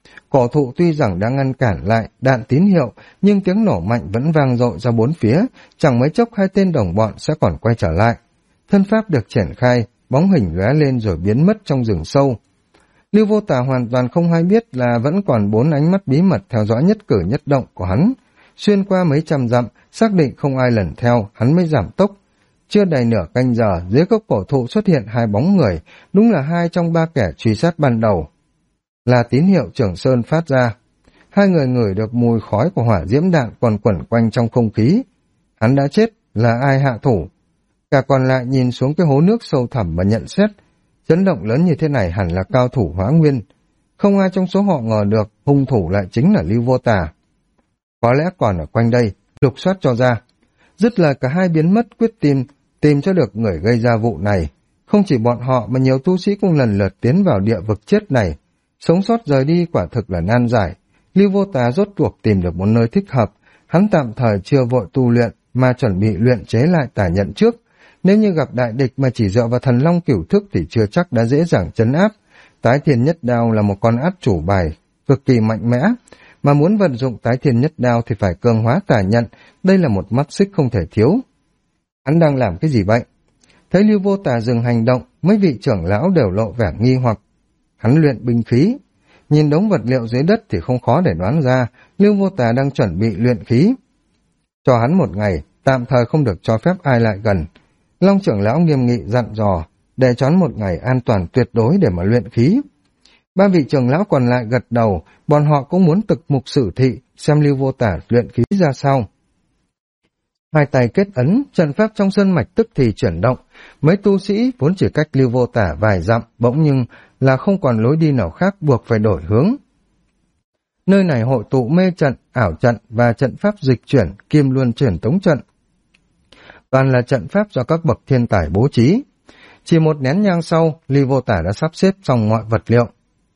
Cổ thụ tuy rằng đã ngăn cản lại đạn tín hiệu, nhưng tiếng nổ mạnh vẫn vang dội ra bốn phía, chẳng mấy chốc hai tên đồng bọn sẽ còn quay trở lại. Thân pháp được triển khai, bóng hình lóe lên rồi biến mất trong rừng sâu. Lưu Vô Tà hoàn toàn không hay biết là vẫn còn 4 ánh mắt bí mật theo dõi nhất cử nhất động của hắn. Xuyên qua mấy trăm dặm, xác định không ai lần theo, hắn mới giảm tốc. Chưa đầy nửa canh giờ, dưới gốc cổ thụ xuất hiện 2 bóng người, đúng là 2 trong 3 kẻ truy sát ban đầu. Là tín hiệu Trưởng Sơn phát ra. 2 người ngửi được mùi khói của hỏa diễm đạn còn quẩn quanh trong không khí. Hắn đã chết, là ai hạ thủ? Cả còn lại nhìn xuống cái hố nước sâu thẳm và nhận xét. Chấn động lớn như thế này hẳn là cao thủ Hóa Nguyên. Không ai trong số họ ngờ được hung thủ lại chính là Lưu Vô Tà. Có lẽ còn ở quanh đây, lục soát cho ra. Dứt lời cả 2 biến mất quyết tìm cho được người gây ra vụ này. Không chỉ bọn họ mà nhiều tu sĩ cũng lần lượt tiến vào địa vực chết này. Sống sót rời đi quả thực là nan giải. Lưu Vô Tà rốt cuộc tìm được một nơi thích hợp. Hắn tạm thời chưa vội tu luyện mà chuẩn bị luyện chế lại tà nhận trước. Nếu như gặp đại địch mà chỉ dựa vào thần long cửu thức thì chưa chắc đã dễ dàng trấn áp. Tái thiên nhất đao là một con át chủ bài, cực kỳ mạnh mẽ. Mà muốn vận dụng tái thiên nhất đao thì phải cường hóa tà nhận, đây là một mắt xích không thể thiếu. Hắn đang làm cái gì vậy? Thấy Lưu Vô Tà dừng hành động, mấy vị trưởng lão đều lộ vẻ nghi hoặc. Hắn luyện binh khí. Nhìn đống vật liệu dưới đất thì không khó để đoán ra, Lưu Vô Tà đang chuẩn bị luyện khí. Cho hắn một ngày, tạm thời không được cho phép ai lại gần. Long trưởng lão nghiêm nghị dặn dò, để cho hắn một ngày an toàn tuyệt đối để mà luyện khí. 3 vị trưởng lão còn lại gật đầu, bọn họ cũng muốn thực mục sử thị, xem Lưu Vô Tà luyện khí ra sao. 2 tay kết ấn, trận pháp trong sơn mạch tức thì chuyển động. Mấy tu sĩ vốn chỉ cách Lưu Vô Tà vài dặm, bỗng nhưng là không còn lối đi nào khác, buộc phải đổi hướng. Nơi này hội tụ mê trận, ảo trận và trận pháp dịch chuyển, kim luân chuyển tống trận. Toàn là trận pháp do các bậc thiên tài bố trí. Chỉ một nén nhang sau, Lưu Vô Tà đã sắp xếp xong mọi vật liệu.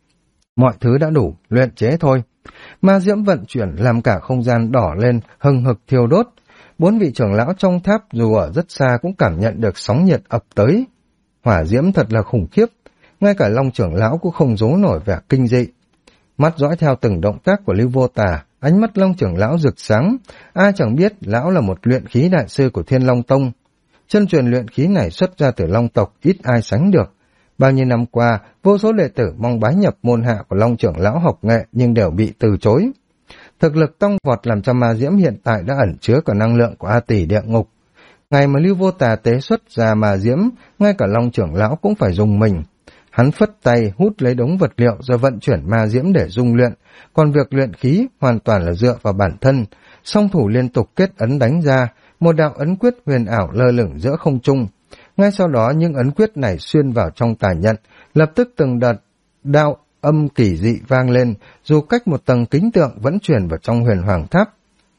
Mọi thứ đã đủ, luyện chế thôi. Ma diễm vận chuyển làm cả không gian đỏ lên, hừng hực thiêu đốt. 4 vị trưởng lão trong tháp dù ở rất xa cũng cảm nhận được sóng nhiệt ập tới. Hỏa diễm thật là khủng khiếp, ngay cả Long trưởng lão cũng không giấu nổi vẻ kinh dị. Mắt dõi theo từng động tác của Lưu Vô Tà, ánh mắt Long trưởng lão rực sáng. Ai chẳng biết lão là một luyện khí đại sư của Thiên Long Tông. Chân truyền luyện khí này xuất ra từ Long tộc, ít ai sánh được. Bao nhiêu năm qua, vô số đệ tử mong bái nhập môn hạ của Long trưởng lão học nghệ nhưng đều bị từ chối. Thực lực tăng vọt làm cho ma diễm hiện tại đã ẩn chứa cả năng lượng của A Tỷ địa ngục. Ngày mà Lưu Vô Tà tế xuất ra ma diễm, ngay cả Long trưởng lão cũng phải dùng mình. Hắn phất tay hút lấy đống vật liệu rồi vận chuyển ma diễm để dung luyện, còn việc luyện khí hoàn toàn là dựa vào bản thân. Song thủ liên tục kết ấn đánh ra, một đạo ấn quyết huyền ảo lơ lửng giữa không trung. Ngay sau đó những ấn quyết này xuyên vào trong tà nhận, lập tức từng đợt đạo âm kỳ dị vang lên, dù cách một tầng kính tượng vẫn truyền vào trong huyền hoàng tháp.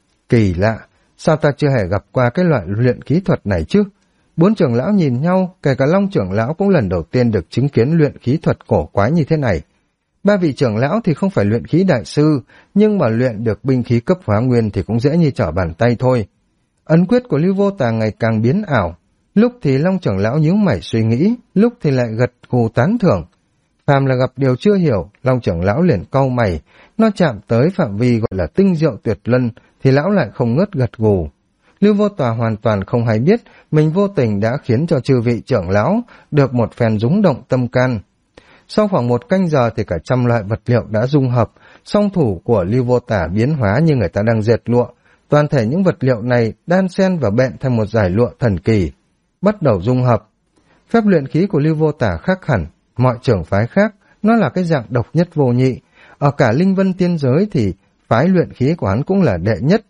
Kỳ lạ, sao ta chưa hề gặp qua cái loại luyện khí thuật này chứ? 4 trưởng lão nhìn nhau, kể cả Long trưởng lão cũng lần đầu tiên được chứng kiến luyện khí thuật cổ quái như thế này. 3 vị trưởng lão thì không phải luyện khí đại sư, nhưng mà luyện được binh khí cấp Hóa Nguyên thì cũng dễ như trở bàn tay thôi. Ấn quyết của Lưu Vô Tà ngày càng biến ảo, lúc thì Long trưởng lão nhíu mày suy nghĩ, lúc thì lại gật gù tán thưởng. Phàm là gặp điều chưa hiểu, Long trưởng lão liền cau mày, nó chạm tới phạm vi gọi là tinh diệu tuyệt luân thì lão lại không ngớt gật gù. Lưu Vô Tà hoàn toàn không hay biết mình vô tình đã khiến cho chư vị trưởng lão được một phen rúng động tâm can. Sau khoảng 1 canh giờ thì cả trăm loại vật liệu đã dung hợp, song thủ của Lưu Vô Tà biến hóa như người ta đang dệt lụa. Toàn thể những vật liệu này đan xen và bện thành một dải lụa thần kỳ, bắt đầu dung hợp. Phép luyện khí của Lưu Vô Tà khác hẳn mọi trưởng phái khác, nó là cái dạng độc nhất vô nhị. Ở cả Linh Vân tiên giới thì phái luyện khí của hắn cũng là đệ nhất.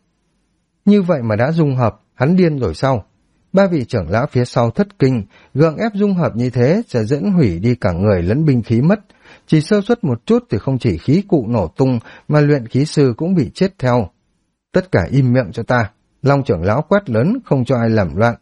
Như vậy mà đã dung hợp, hắn điên rồi sao? 3 vị trưởng lão phía sau thất kinh, gượng ép dung hợp như thế sẽ dẫn hủy đi cả người lẫn binh khí mất. Chỉ sơ suất một chút thì không chỉ khí cụ nổ tung mà luyện khí sư cũng bị chết theo. Tất cả im miệng cho ta, Long trưởng lão quát lớn không cho ai làm loạn.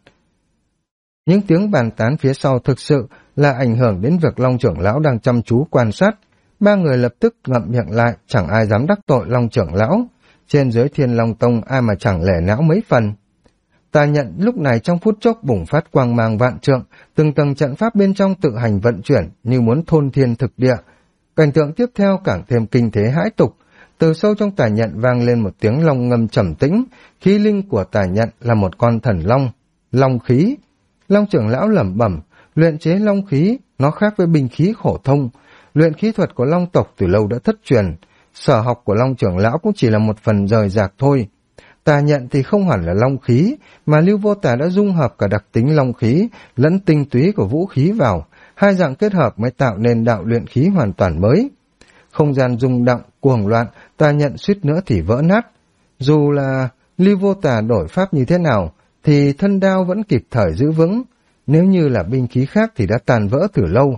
Những tiếng bàn tán phía sau thực sự là ảnh hưởng đến việc Long trưởng lão đang chăm chú quan sát. 3 người lập tức ngậm miệng lại, chẳng ai dám đắc tội Long trưởng lão. Trên dưới Thiên Long Tông ai mà chẳng lẻ não mấy phần. Tà nhận lúc này trong phút chốc bùng phát quang mang vạn trượng, từng tầng trận pháp bên trong tự hành vận chuyển như muốn thôn thiên thực địa. Cảnh tượng tiếp theo càng thêm kinh thế hãi tục. Từ sâu trong tà nhận vang lên một tiếng long ngâm trầm tĩnh, khí linh của tà nhận là một con thần long. Long khí. Long trưởng lão lẩm bẩm, luyện chế long khí, nó khác với binh khí phổ thông. Luyện khí thuật của long tộc từ lâu đã thất truyền. Sở học của long trưởng lão cũng chỉ là một phần rời rạc thôi. Tà nhận thì không hẳn là long khí, mà Lưu Vô Tà đã dung hợp cả đặc tính long khí lẫn tinh túy của vũ khí vào, hai dạng kết hợp mới tạo nên đạo luyện khí hoàn toàn mới. Không gian rung động, cuồng loạn, tà nhận suýt nữa thì vỡ nát. Dù là Lưu Vô Tà đổi pháp như thế nào, thì thân đao vẫn kịp thời giữ vững. Nếu như là binh khí khác thì đã tàn vỡ từ lâu.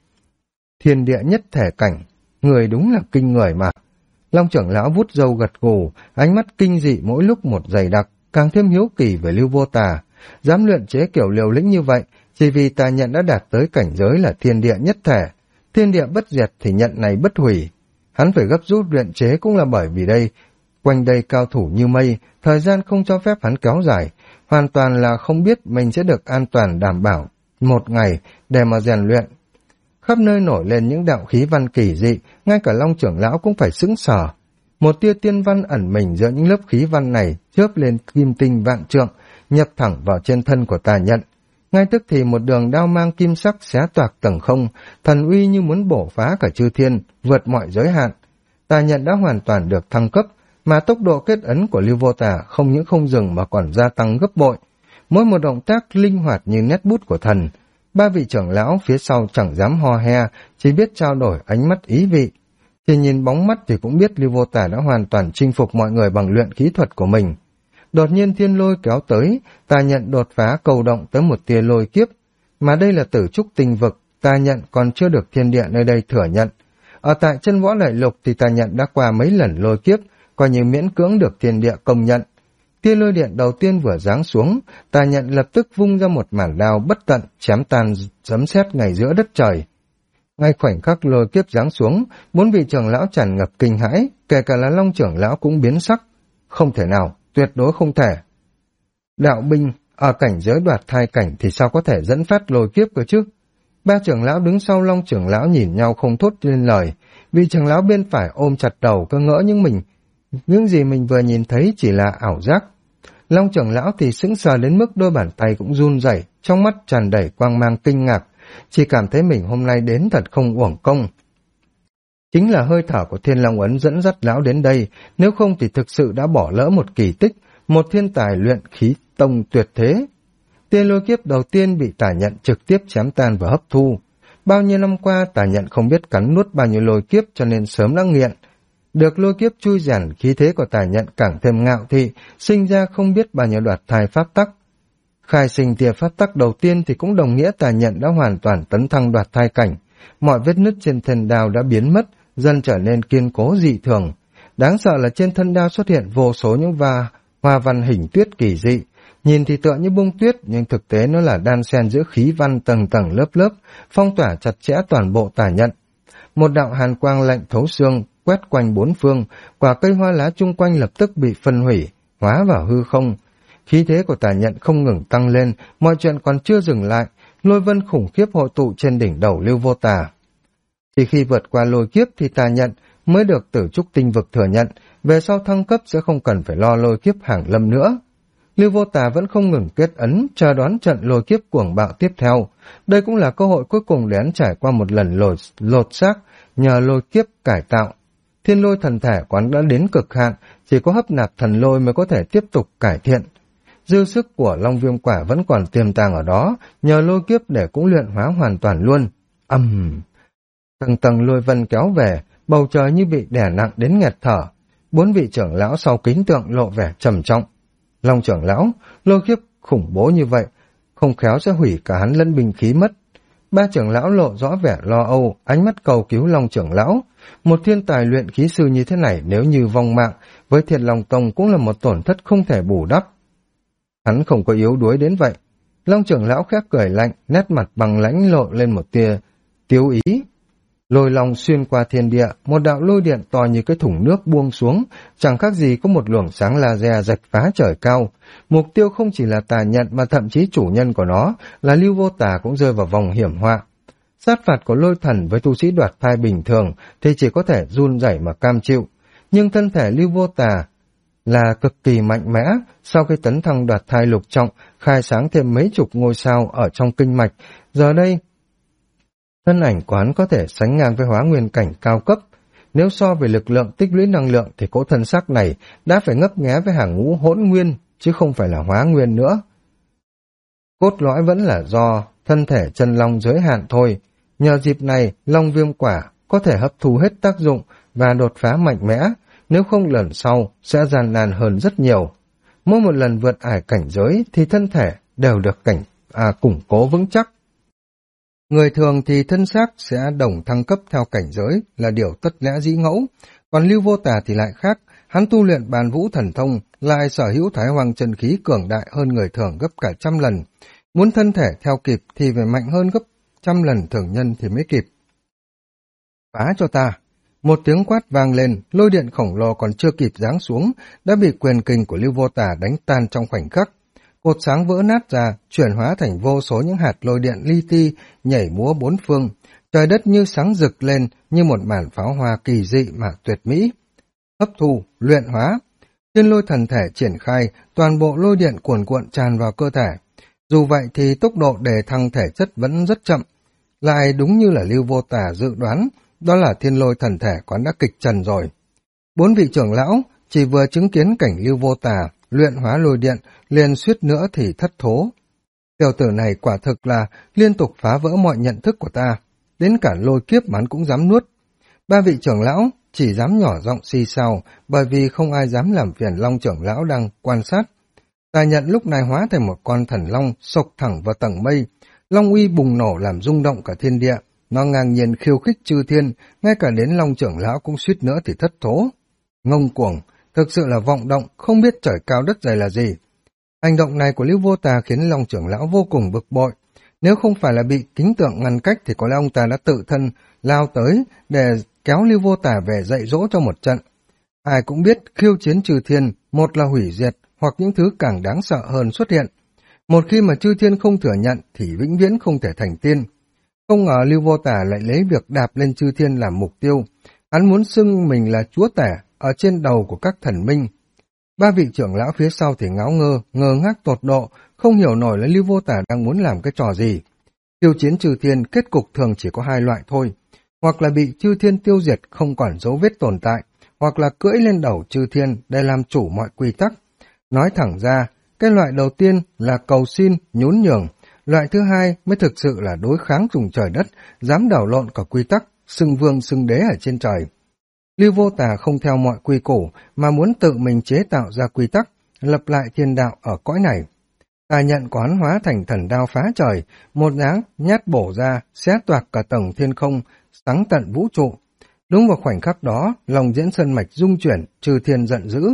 Thiên địa nhất thể cảnh, người đúng là kinh người mà. Long trưởng lão vút râu gật gù, ánh mắt kinh dị mỗi lúc một dày đặc, càng thêm hiếu kỳ về Lưu Vô Tà. Dám luyện chế kiểu liều lĩnh như vậy, chỉ vì tà nhận đã đạt tới cảnh giới là thiên địa nhất thể. Thiên địa bất diệt thì nhận này bất hủy. Hắn phải gấp rút luyện chế cũng là bởi vì quanh đây cao thủ như mây, thời gian không cho phép hắn kéo dài, hoàn toàn là không biết mình sẽ được an toàn đảm bảo một ngày để mà rèn luyện. Khắp nơi nổi lên những đạo khí văn kỳ dị, ngay cả Long trưởng lão cũng phải sững sờ. Một tia tiên văn ẩn mình giữa những lớp khí văn này chớp lên kim tinh vạn trượng, nhập thẳng vào trên thân của tà nhận. Ngay tức thì một đường đao mang kim sắc xé toạc tầng không, thần uy như muốn bổ phá cả chư thiên, vượt mọi giới hạn. Tà nhận đã hoàn toàn được thăng cấp, mà tốc độ kết ấn của Lưu Vô Tà không những không dừng mà còn gia tăng gấp bội. Mỗi một động tác linh hoạt như nét bút của thần. Ba vị trưởng lão phía sau chẳng dám ho he, chỉ biết trao đổi ánh mắt ý vị. Chỉ nhìn bóng mắt thì cũng biết Lưu Vô Tà đã hoàn toàn chinh phục mọi người bằng luyện khí thuật của mình. Đột nhiên thiên lôi kéo tới, tà nhận đột phá cầu động tới một tia lôi kiếp. Mà đây là tử trúc tinh vực, tà nhận còn chưa được thiên địa nơi đây thừa nhận. Ở tại chân võ đại lục thì tà nhận đã qua mấy lần lôi kiếp, coi như miễn cưỡng được thiên địa công nhận. Tia lôi điện đầu tiên vừa giáng xuống, tà nhận lập tức vung ra một mản đao bất tận, chém tan sấm sét ngay giữa đất trời. Ngay khoảnh khắc lôi kiếp giáng xuống, bốn vị trưởng lão tràn ngập kinh hãi, kể cả là Long trưởng lão cũng biến sắc. Không thể nào, tuyệt đối không thể. Đạo binh, ở cảnh giới đoạt thai cảnh thì sao có thể dẫn phát lôi kiếp cơ chứ? Ba trưởng lão đứng sau Long trưởng lão nhìn nhau không thốt lên lời, vị trưởng lão bên phải ôm chặt đầu cơ ngỡ những gì mình vừa nhìn thấy chỉ là ảo giác. Long trưởng lão thì sững sờ đến mức đôi bàn tay cũng run rẩy, trong mắt tràn đầy quang mang kinh ngạc, chỉ cảm thấy mình hôm nay đến thật không uổng công. Chính là hơi thở của Thiên Long Ấn dẫn dắt lão đến đây, nếu không thì thực sự đã bỏ lỡ một kỳ tích, một thiên tài luyện khí tông tuyệt thế. Tia lôi kiếp đầu tiên bị tà nhận trực tiếp chém tan và hấp thu. Bao nhiêu năm qua tà nhận không biết cắn nuốt bao nhiêu lôi kiếp cho nên sớm đã nghiện. Được lôi kiếp chui rèn, khí thế của tà nhận càng thêm ngạo thị, sinh ra không biết bao nhiêu đoạt thai pháp tắc. Khai sinh tia pháp tắc đầu tiên thì cũng đồng nghĩa tà nhận đã hoàn toàn tấn thăng đoạt thai cảnh. Mọi vết nứt trên thân đao đã biến mất, dần trở nên kiên cố dị thường. Đáng sợ là trên thân đao xuất hiện vô số những hoa văn hình tuyết kỳ dị. Nhìn thì tựa như bông tuyết, nhưng thực tế nó là đan xen giữa khí văn tầng tầng lớp lớp, phong tỏa chặt chẽ toàn bộ tà nhận. Một đạo hàn quang lạnh thấu xương quét quanh bốn phương, quả cây hoa lá chung quanh lập tức bị phân hủy, hóa vào hư không. Khí thế của tà nhận không ngừng tăng lên, mọi chuyện còn chưa dừng lại, lôi vân khủng khiếp hội tụ trên đỉnh đầu Lưu Vô Tà. Chỉ khi vượt qua lôi kiếp thì tà nhận mới được tử trúc tinh vực thừa nhận, về sau thăng cấp sẽ không cần phải lo lôi kiếp hàng lâm nữa. Lưu Vô Tà vẫn không ngừng kết ấn, chờ đón trận lôi kiếp cuồng bạo tiếp theo. Đây cũng là cơ hội cuối cùng để hắn trải qua một lần lột xác nhờ lôi kiếp cải tạo. Thiên lôi thần thể quán đã đến cực hạn, chỉ có hấp nạp thần lôi mới có thể tiếp tục cải thiện. Dư sức của Long Viêm Quả vẫn còn tiềm tàng ở đó, nhờ lôi kiếp để cũng luyện hóa hoàn toàn luôn. Tầng tầng lôi vân kéo về, bầu trời như bị đè nặng đến nghẹt thở. Bốn vị trưởng lão sau kính tượng lộ vẻ trầm trọng. Long trưởng lão, lôi kiếp khủng bố như vậy, không khéo sẽ hủy cả hắn lẫn binh khí mất. Ba trưởng lão lộ rõ vẻ lo âu, ánh mắt cầu cứu Long trưởng lão. Một thiên tài luyện khí sư như thế này nếu như vong mạng, với Thiệt Long Tông cũng là một tổn thất không thể bù đắp. Hắn không có yếu đuối đến vậy. Long trưởng lão khẽ cười lạnh, nét mặt bằng lãnh lộ lên một tia tiêu ý. Lôi long xuyên qua thiên địa, một đạo lôi điện to như cái thùng nước buông xuống, chẳng khác gì có một luồng sáng laser rạch phá trời cao. Mục tiêu không chỉ là tà nhận mà thậm chí chủ nhân của nó là Lưu Vô Tà cũng rơi vào vòng hiểm họa. Sát phạt của lôi thần với tu sĩ đoạt thai bình thường thì chỉ có thể run rẩy mà cam chịu, nhưng thân thể Lưu Vô Tà là cực kỳ mạnh mẽ. Sau khi tấn thăng đoạt thai lục trọng, khai sáng thêm mấy chục ngôi sao ở trong kinh mạch, giờ đây thân ảnh quán có thể sánh ngang với hóa nguyên cảnh cao cấp. Nếu so về lực lượng tích lũy năng lượng thì cỗ thân xác này đã phải ngấp nghé với hàng ngũ hỗn nguyên, chứ không phải là hóa nguyên nữa. Cốt lõi vẫn là do thân thể chân long giới hạn thôi. Nhờ dịp này, long viêm quả có thể hấp thu hết tác dụng và đột phá mạnh mẽ, nếu không lần sau sẽ gian nan hơn rất nhiều. Mỗi một lần vượt ải cảnh giới thì thân thể đều được củng cố vững chắc. Người thường thì thân xác sẽ đồng thăng cấp theo cảnh giới là điều tất lẽ dĩ ngẫu, còn Lưu Vô Tà thì lại khác, hắn tu luyện Bàn Vũ thần thông, lại sở hữu Thái Hoàng chân khí cường đại hơn người thường gấp cả 100 lần. Muốn thân thể theo kịp thì phải mạnh hơn gấp 100 lần thường nhân thì mới kịp. Phá cho ta! Một tiếng quát vang lên, lôi điện khổng lồ còn chưa kịp giáng xuống, đã bị quyền kình của Lưu Vô Tà đánh tan trong khoảnh khắc. Cột sáng vỡ nát ra, chuyển hóa thành vô số những hạt lôi điện li ti, nhảy múa bốn phương. Trời đất như sáng rực lên, như một màn pháo hoa kỳ dị mà tuyệt mỹ. Hấp thu, luyện hóa. Thiên lôi thần thể triển khai, toàn bộ lôi điện cuồn cuộn tràn vào cơ thể. Dù vậy thì tốc độ đề thăng thể chất vẫn rất chậm. Lại đúng như là Lưu Vô Tà dự đoán, đó là thiên lôi thần thể quán đã kịch trần rồi. 4 vị trưởng lão chỉ vừa chứng kiến cảnh Lưu Vô Tà luyện hóa lôi điện, liền suýt nữa thì thất thố. Tiểu tử này quả thực là liên tục phá vỡ mọi nhận thức của ta, đến cả lôi kiếp mà hắn cũng dám nuốt. 3 vị trưởng lão chỉ dám nhỏ giọng xì xào, bởi vì không ai dám làm phiền Long trưởng lão đang quan sát. Tài nhận lúc này hóa thành một con thần long sộc thẳng vào tầng mây, long uy bùng nổ làm rung động cả thiên địa, nó ngang nhiên khiêu khích chư thiên, ngay cả đến Long trưởng lão cũng suýt nữa thì thất thố. Ngông cuồng, thực sự là vọng động, không biết trời cao đất dày là gì. Hành động này của Lưu Vô Tà khiến Long trưởng lão vô cùng bực bội. Nếu không phải là bị kính tượng ngăn cách thì có lẽ ông ta đã tự thân lao tới để kéo Lưu Vô Tà về dạy dỗ cho một trận. Ai cũng biết khiêu chiến trừ thiên, một là hủy diệt hoặc những thứ càng đáng sợ hơn xuất hiện. Một khi mà chư thiên không thừa nhận thì vĩnh viễn không thể thành tiên. Không ngờ Lưu Vô Tà lại lấy việc đạp lên chư thiên làm mục tiêu. Hắn muốn xưng mình là chúa tể ở trên đầu của các thần minh. 3 vị trưởng lão phía sau thì ngáo ngơ, ngơ ngác tột độ, không hiểu nổi là Lưu Vô Tà đang muốn làm cái trò gì. Tiêu chiến trừ thiên kết cục thường chỉ có 2 loại thôi, hoặc là bị chư thiên tiêu diệt không còn dấu vết tồn tại, hoặc là cưỡi lên đầu chư thiên để làm chủ mọi quy tắc. Nói thẳng ra, cái loại đầu tiên là cầu xin, nhún nhường, loại thứ hai mới thực sự là đối kháng cùng trời đất, dám đảo lộn cả quy tắc, xưng vương xưng đế ở trên trời. Lưu Vô Tà không theo mọi quy củ mà muốn tự mình chế tạo ra quy tắc, lập lại thiên đạo ở cõi này. Tài nhận quán hóa thành thần đao phá trời, một dáng nhát bổ ra, xé toạc cả tầng thiên không, sáng tận vũ trụ. Đúng vào khoảnh khắc đó, lòng diễn sơn mạch rung chuyển, trừ thiên giận dữ.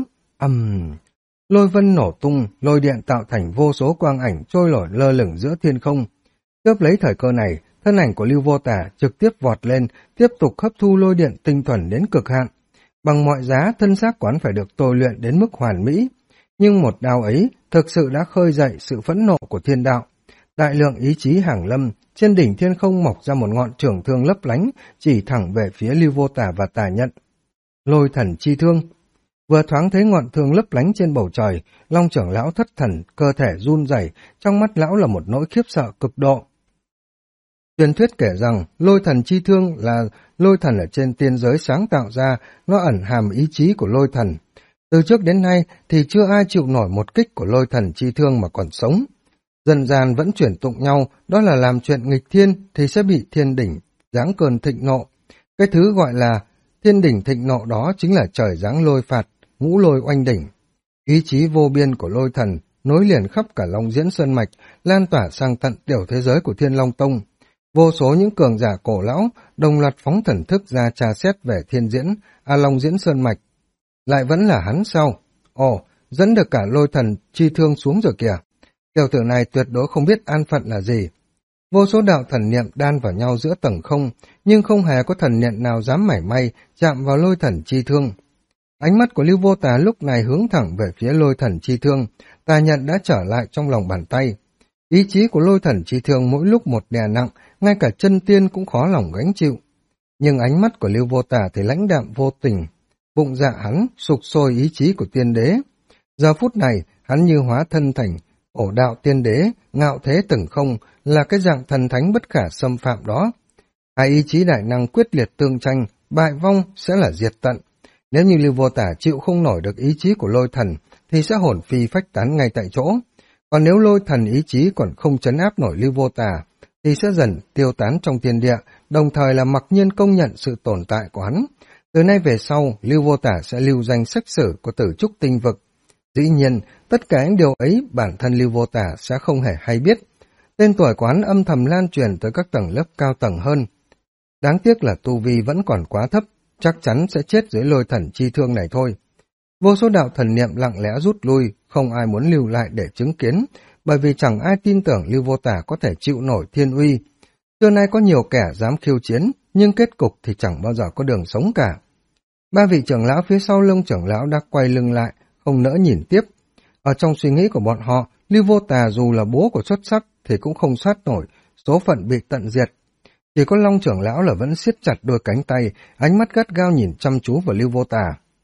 Lôi vân nổ tung, lôi điện tạo thành vô số quang ảnh trôi nổi lơ lửng giữa thiên không. Cướp lấy thời cơ này, thân ảnh của Lưu Vô Tà trực tiếp vọt lên, tiếp tục hấp thu lôi điện tinh thuần đến cực hạn. Bằng mọi giá, thân xác quán phải được tôi luyện đến mức hoàn mỹ. Nhưng một đao ấy thực sự đã khơi dậy sự phẫn nộ của thiên đạo. Đại lượng ý chí hàng lâm, trên đỉnh thiên không mọc ra một ngọn trường thương lấp lánh, chỉ thẳng về phía Lưu Vô Tà và Tà Nhận. Lôi thần chi thương. Vừa thoáng thấy ngọn thương lấp lánh trên bầu trời, Long trưởng lão thất thần, cơ thể run rẩy, trong mắt lão là một nỗi khiếp sợ cực độ. Truyền thuyết kể rằng lôi thần chi thương là lôi thần ở trên tiên giới sáng tạo ra, nó ẩn hàm ý chí của lôi thần. Từ trước đến nay thì chưa ai chịu nổi một kích của lôi thần chi thương mà còn sống. Dần dàn vẫn chuyển tụng nhau, đó là làm chuyện nghịch thiên thì sẽ bị thiên đỉnh giáng cơn thịnh nộ. Cái thứ gọi là thiên đỉnh thịnh nộ đó chính là trời giáng lôi phạt, ngũ lôi oanh đỉnh. Ý chí vô biên của lôi thần nối liền khắp cả Long Diễn Sơn Mạch, lan tỏa sang tận tiểu thế giới của Thiên Long Tông. Vô số những cường giả cổ lão đồng loạt phóng thần thức ra tra xét về Long Diễn Sơn Mạch. Lại vẫn là hắn sao? Ồ, dẫn được cả lôi thần chi thương xuống rồi kìa. Tiểu tử này tuyệt đối không biết an phận là gì. Vô số đạo thần niệm đan vào nhau giữa tầng không, nhưng không hề có thần niệm nào dám mảy may chạm vào lôi thần chi thương. Ánh mắt của Lưu Vô Tà lúc này hướng thẳng về phía lôi thần chi thương, Tà Nhận đã trở lại trong lòng bàn tay. Ý chí của lôi thần chi thương mỗi lúc một đè nặng, ngay cả chân tiên cũng khó lòng gánh chịu. Nhưng ánh mắt của Lưu Vô Tả thì lãnh đạm vô tình, bụng dạ hắn sục sôi ý chí của tiên đế. Giờ phút này, hắn như hóa thân thành ổ đạo tiên đế, ngạo thế từng không, là cái dạng thần thánh bất khả xâm phạm đó. Hai ý chí đại năng quyết liệt tương tranh, bại vong sẽ là diệt tận. Nếu như Lưu Vô Tả chịu không nổi được ý chí của lôi thần, thì sẽ hồn phi phách tán ngay tại chỗ. Còn nếu lôi thần ý chí còn không trấn áp nổi Lưu Vô Tả, thì sẽ dần tiêu tán trong thiên địa, đồng thời là mặc nhiên công nhận sự tồn tại của hắn. Từ nay về sau, Lưu Vô Tả sẽ lưu danh sách sử của Tử Trúc Tinh Vực. Dĩ nhiên, tất cả những điều ấy bản thân Lưu Vô Tả sẽ không hề hay biết. Tên tuổi của hắn âm thầm lan truyền tới các tầng lớp cao tầng hơn. Đáng tiếc là tu vi vẫn còn quá thấp, chắc chắn sẽ chết dưới lôi thần chi thương này thôi. Vô số đạo thần niệm lặng lẽ rút lui, không ai muốn lưu lại để chứng kiến, bởi vì chẳng ai tin tưởng Lưu Vô Tả có thể chịu nổi thiên uy. Xưa nay có nhiều kẻ dám khiêu chiến, nhưng kết cục thì chẳng bao giờ có đường sống cả. Ba vị trưởng lão phía sau lưng trưởng lão đã quay lưng lại, không nỡ nhìn tiếp. Ở trong suy nghĩ của bọn họ, Lưu Vô Tả dù là bố của xuất sắc thì cũng không soát nổi, số phận bị tận diệt. Chỉ có Long trưởng lão là vẫn siết chặt đôi cánh tay, ánh mắt gắt gao nhìn chăm chú vào Lưu Vô Tả.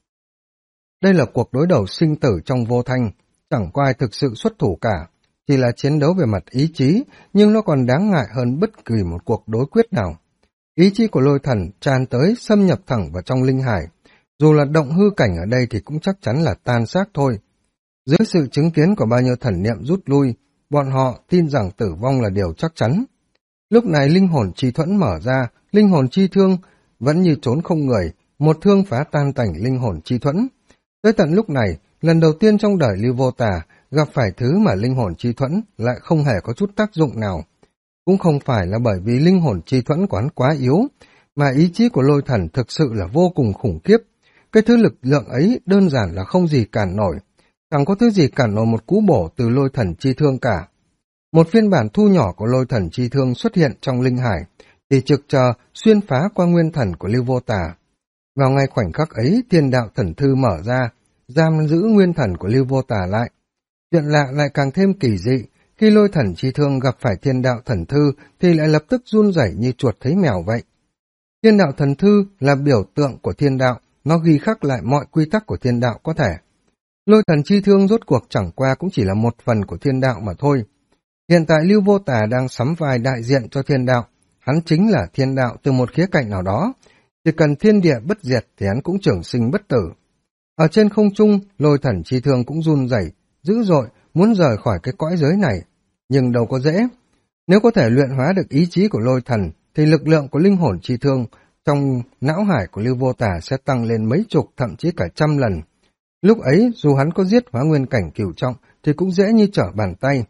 Đây là cuộc đối đầu sinh tử trong vô thanh, chẳng có ai thực sự xuất thủ cả, chỉ là chiến đấu về mặt ý chí, nhưng nó còn đáng ngại hơn bất kỳ một cuộc đối quyết nào. Ý chí của lôi thần tràn tới, xâm nhập thẳng vào trong linh hải, dù là động hư cảnh ở đây thì cũng chắc chắn là tan xác thôi. Dưới sự chứng kiến của bao nhiêu thần niệm rút lui, bọn họ tin rằng tử vong là điều chắc chắn. Lúc này linh hồn chi thuẫn mở ra, linh hồn chi thương vẫn như trốn không người, một thương phá tan tành linh hồn chi thuẫn. Tới tận lúc này, lần đầu tiên trong đời Lưu Vô Tả gặp phải thứ mà linh hồn chi thuẫn lại không hề có chút tác dụng nào. Cũng không phải là bởi vì linh hồn chi thuẫn của hắn quá yếu, mà ý chí của lôi thần thực sự là vô cùng khủng khiếp. Cái thứ lực lượng ấy đơn giản là không gì cản nổi. Chẳng có thứ gì cản nổi một cú bổ từ lôi thần chi thương cả. Một phiên bản thu nhỏ của lôi thần chi thương xuất hiện trong linh hải, thì trực chờ xuyên phá qua nguyên thần của Lưu Vô Tả. Vào ngay khoảnh khắc ấy, thiên đạo thần thư mở ra, giam giữ nguyên thần của Lưu Vô Tả lại. Chuyện lạ lại càng thêm kỳ dị, khi lôi thần chi thương gặp phải thiên đạo thần thư thì lại lập tức run rẩy như chuột thấy mèo vậy. Thiên đạo thần thư là biểu tượng của thiên đạo, nó ghi khắc lại mọi quy tắc của thiên đạo có thể. Lôi thần chi thương rốt cuộc chẳng qua cũng chỉ là một phần của thiên đạo mà thôi. Hiện tại Lưu Vô Tả đang sắm vai đại diện cho thiên đạo, hắn chính là thiên đạo từ một khía cạnh nào đó. Chỉ cần thiên địa bất diệt thì hắn cũng trường sinh bất tử. Ở trên không trung, lôi thần chi thương cũng run rẩy, dữ dội, muốn rời khỏi cái cõi giới này. Nhưng đâu có dễ. Nếu có thể luyện hóa được ý chí của lôi thần, thì lực lượng của linh hồn chi thương trong não hải của Lưu Vô Tả sẽ tăng lên mấy chục, thậm chí cả 100 lần. Lúc ấy, dù hắn có giết hóa nguyên cảnh cửu trọng, thì cũng dễ như trở bàn tay.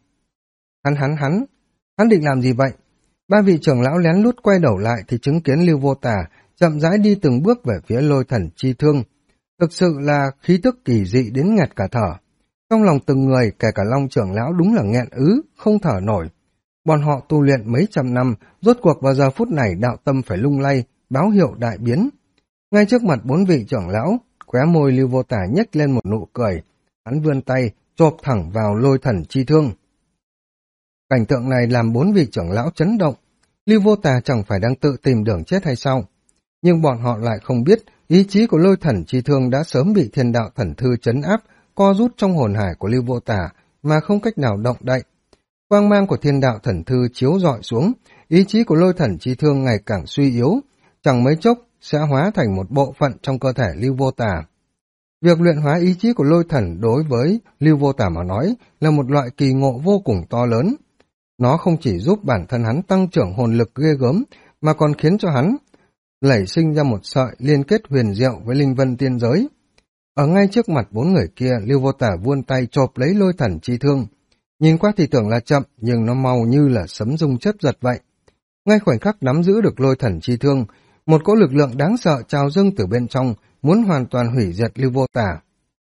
Hắn định làm gì vậy? Ba vị trưởng lão lén lút quay đầu lại thì chứng kiến Lưu Vô Tả chậm rãi đi từng bước về phía lôi thần chi thương. Thực sự là khí tức kỳ dị đến nghẹt cả thở. Trong lòng từng người, kể cả Long trưởng lão đúng là nghẹn ứ, không thở nổi. Bọn họ tu luyện mấy trăm năm, rốt cuộc vào giờ phút này đạo tâm phải lung lay, báo hiệu đại biến. Ngay trước mặt 4 vị trưởng lão, khóe môi Lưu Vô Tả nhếch lên một nụ cười. Hắn vươn tay, chộp thẳng vào lôi thần chi thương. Cảnh tượng này làm 4 vị trưởng lão chấn động. Lưu Vô Tả chẳng phải đang tự tìm đường chết hay sao? Nhưng bọn họ lại không biết, ý chí của lôi thần chi thương đã sớm bị thiên đạo thần thư trấn áp, co rút trong hồn hải của Lưu Vô Tả mà không cách nào động đậy. Quang mang của thiên đạo thần thư chiếu rọi xuống, ý chí của lôi thần chi thương ngày càng suy yếu, chẳng mấy chốc sẽ hóa thành một bộ phận trong cơ thể Lưu Vô Tả. Việc luyện hóa ý chí của lôi thần đối với Lưu Vô Tả mà nói là một loại kỳ ngộ vô cùng to lớn. Nó không chỉ giúp bản thân hắn tăng trưởng hồn lực ghê gớm, mà còn khiến cho hắn nảy sinh ra một sợi liên kết huyền diệu với linh vân tiên giới. Ở ngay trước mặt 4 người kia, Lưu Vô Tả vươn tay chộp lấy lôi thần chi thương. Nhìn qua thì tưởng là chậm, nhưng nó mau như là sấm rung chớp giật vậy. Ngay khoảnh khắc nắm giữ được lôi thần chi thương, một cỗ lực lượng đáng sợ trào dâng từ bên trong, muốn hoàn toàn hủy diệt Lưu Vô Tả.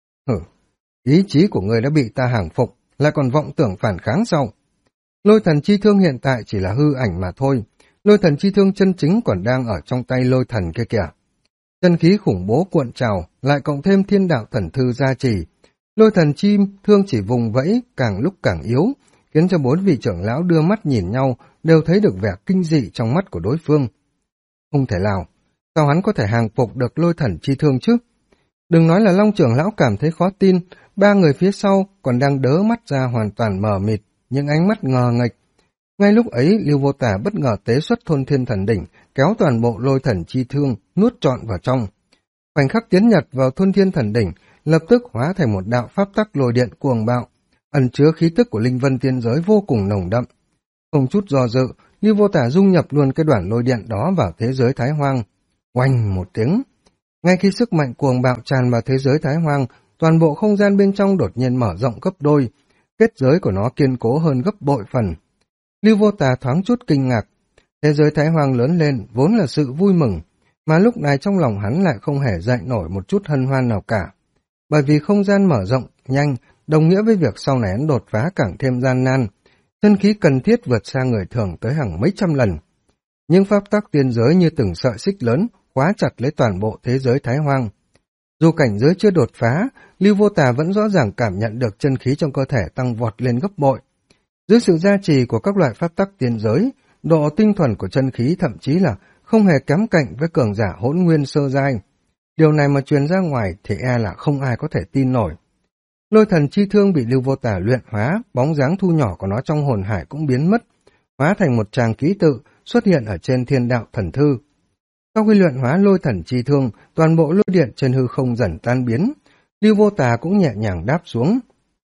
Ý chí của người đã bị ta hàng phục, lại còn vọng tưởng phản kháng sau. Lôi thần chi thương hiện tại chỉ là hư ảnh mà thôi. Lôi thần chi thương chân chính còn đang ở trong tay lôi thần kia kìa. Chân khí khủng bố cuộn trào, lại cộng thêm thiên đạo thần thư gia trì. Lôi thần chi thương chỉ vùng vẫy càng lúc càng yếu, khiến cho 4 vị trưởng lão đưa mắt nhìn nhau, đều thấy được vẻ kinh dị trong mắt của đối phương. Không thể nào, sao hắn có thể hàng phục được lôi thần chi thương chứ? Đừng nói là Long trưởng lão cảm thấy khó tin, ba người phía sau còn đang đớ mắt ra hoàn toàn mờ mịt, những ánh mắt ngờ nghệch. Ngay lúc ấy, Lưu Vô Tà bất ngờ tế xuất thôn thiên thần đỉnh, kéo toàn bộ lôi thần chi thương, nuốt trọn vào trong. Khoảnh khắc tiến nhập vào thôn thiên thần đỉnh, lập tức hóa thành một đạo pháp tắc lôi điện cuồng bạo, ẩn chứa khí tức của linh vân tiên giới vô cùng nồng đậm. Không chút do dự, Lưu Vô Tà dung nhập luôn cái đoạn lôi điện đó vào thế giới Thái Hoang. Oanh một tiếng. Ngay khi sức mạnh cuồng bạo tràn vào thế giới Thái Hoang, toàn bộ không gian bên trong đột nhiên mở rộng gấp đôi, kết giới của nó kiên cố hơn gấp bội phần. Lưu Vô Tà thoáng chút kinh ngạc, thế giới Thái Hoang lớn lên vốn là sự vui mừng, mà lúc này trong lòng hắn lại không hề dậy nổi một chút hân hoan nào cả. Bởi vì không gian mở rộng nhanh, đồng nghĩa với việc sau này hắn đột phá càng thêm gian nan, chân khí cần thiết vượt xa người thường tới hàng mấy trăm lần. Những pháp tắc tiên giới như từng sợi xích lớn khóa chặt lấy toàn bộ thế giới Thái Hoang. Dù cảnh giới chưa đột phá, Lưu Vô Tà vẫn rõ ràng cảm nhận được chân khí trong cơ thể tăng vọt lên gấp bội. Dưới sự gia trì của các loại pháp tắc tiên giới, độ tinh thuần của chân khí thậm chí là không hề kém cạnh với cường giả hỗn nguyên sơ giai. Điều này mà truyền ra ngoài thì e là không ai có thể tin nổi. Lôi thần chi thương bị Lưu Vô Tà luyện hóa, bóng dáng thu nhỏ của nó trong hồn hải cũng biến mất, hóa thành một tràng ký tự xuất hiện ở trên thiên đạo thần thư. Sau khi luyện hóa lôi thần chi thương, toàn bộ lôi điện trên hư không dần tan biến, Lưu Vô Tà cũng nhẹ nhàng đáp xuống.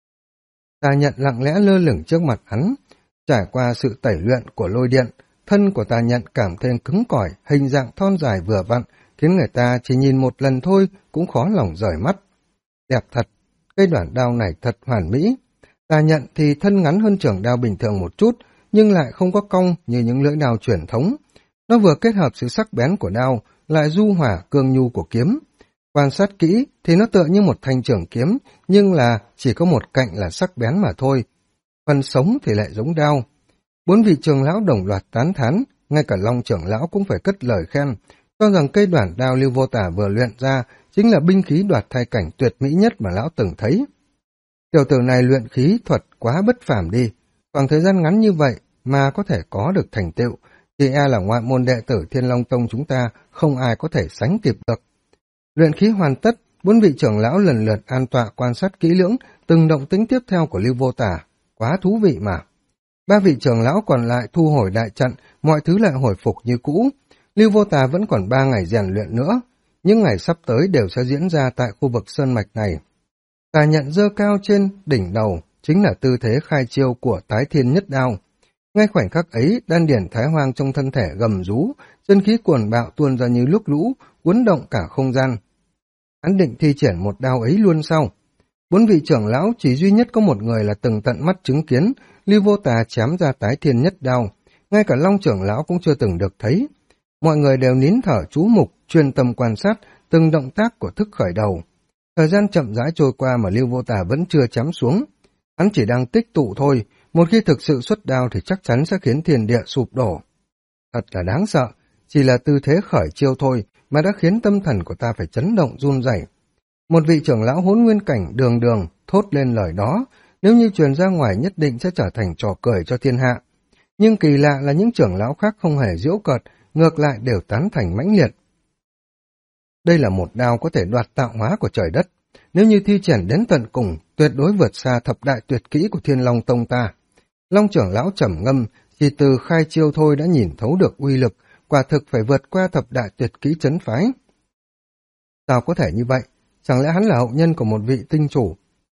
Tà Nhận lặng lẽ lơ lửng trước mặt hắn, trải qua sự tẩy luyện của lôi điện, thân của Tà Nhận cảm thêm cứng cỏi, hình dạng thon dài vừa vặn, khiến người ta chỉ nhìn một lần thôi cũng khó lòng rời mắt. Đẹp thật, cây đoạn đao này thật hoàn mỹ. Tà Nhận thì thân ngắn hơn chưởng đao bình thường một chút, nhưng lại không có cong như những lưỡi đao truyền thống. Nó vừa kết hợp sự sắc bén của đao, lại du hỏa cương nhu của kiếm. Quan sát kỹ thì nó tựa như một thanh trường kiếm, nhưng là chỉ có một cạnh là sắc bén mà thôi. Phần sống thì lại giống đao. Bốn vị trưởng lão đồng loạt tán thán, ngay cả Long trưởng lão cũng phải cất lời khen, cho rằng cây đoạn đao Lưu Vô Tà vừa luyện ra chính là binh khí đoạt thai cảnh tuyệt mỹ nhất mà lão từng thấy. Tiểu tử này luyện khí thuật quá bất phàm đi, khoảng thời gian ngắn như vậy mà có thể có được thành tựu, thì e là ngoại môn đệ tử Thiên Long Tông chúng ta không ai có thể sánh kịp được. Luyện khí hoàn tất, bốn vị trưởng lão lần lượt an tọa quan sát kỹ lưỡng từng động tĩnh tiếp theo của Lưu Vô Tà, quá thú vị mà. Ba vị trưởng lão còn lại thu hồi đại trận, mọi thứ lại hồi phục như cũ. Lưu Vô Tà vẫn còn 3 ngày rèn luyện nữa, những ngày sắp tới đều sẽ diễn ra tại khu vực sơn mạch này. Tà Nhận giơ cao trên đỉnh đầu chính là tư thế khai chiêu của Tái Thiên Nhất Đao. Ngay khoảnh khắc ấy, đan điển Thái Hoang trong thân thể gầm rú, chân khí cuồn bạo tuôn ra như nước lũ, cuốn động cả không gian. Hắn định thi triển một đao ấy luôn sau. Bốn vị trưởng lão chỉ duy nhất có một người là từng tận mắt chứng kiến Lưu Vô Tà chém ra Tái Thiên Nhất Đao, ngay cả Long trưởng lão cũng chưa từng được thấy. Mọi người đều nín thở chú mục, chuyên tâm quan sát từng động tác của thức khởi đầu. Thời gian chậm rãi trôi qua mà Lưu Vô Tà vẫn chưa chém xuống. Hắn chỉ đang tích tụ thôi, một khi thực sự xuất đao thì chắc chắn sẽ khiến thiên địa sụp đổ. Thật là đáng sợ, chỉ là tư thế khởi chiêu thôi mà đã khiến tâm thần của ta phải chấn động run rẩy. Một vị trưởng lão hỗn nguyên cảnh đường đường thốt lên lời đó, nếu như truyền ra ngoài nhất định sẽ trở thành trò cười cho thiên hạ. Nhưng kỳ lạ là những trưởng lão khác không hề giễu cợt, ngược lại đều tán thành mãnh liệt. Đây là một đao có thể đoạt tạo hóa của trời đất, nếu như thi triển đến tận cùng, tuyệt đối vượt xa thập đại tuyệt kỹ của Thiên Long Tông ta. Long trưởng lão trầm ngâm, chỉ từ khai chiêu thôi đã nhìn thấu được uy lực, quả thực phải vượt qua thập đại tuyệt kỹ trấn phái. Sao có thể như vậy? Chẳng lẽ hắn là hậu nhân của một vị tinh chủ?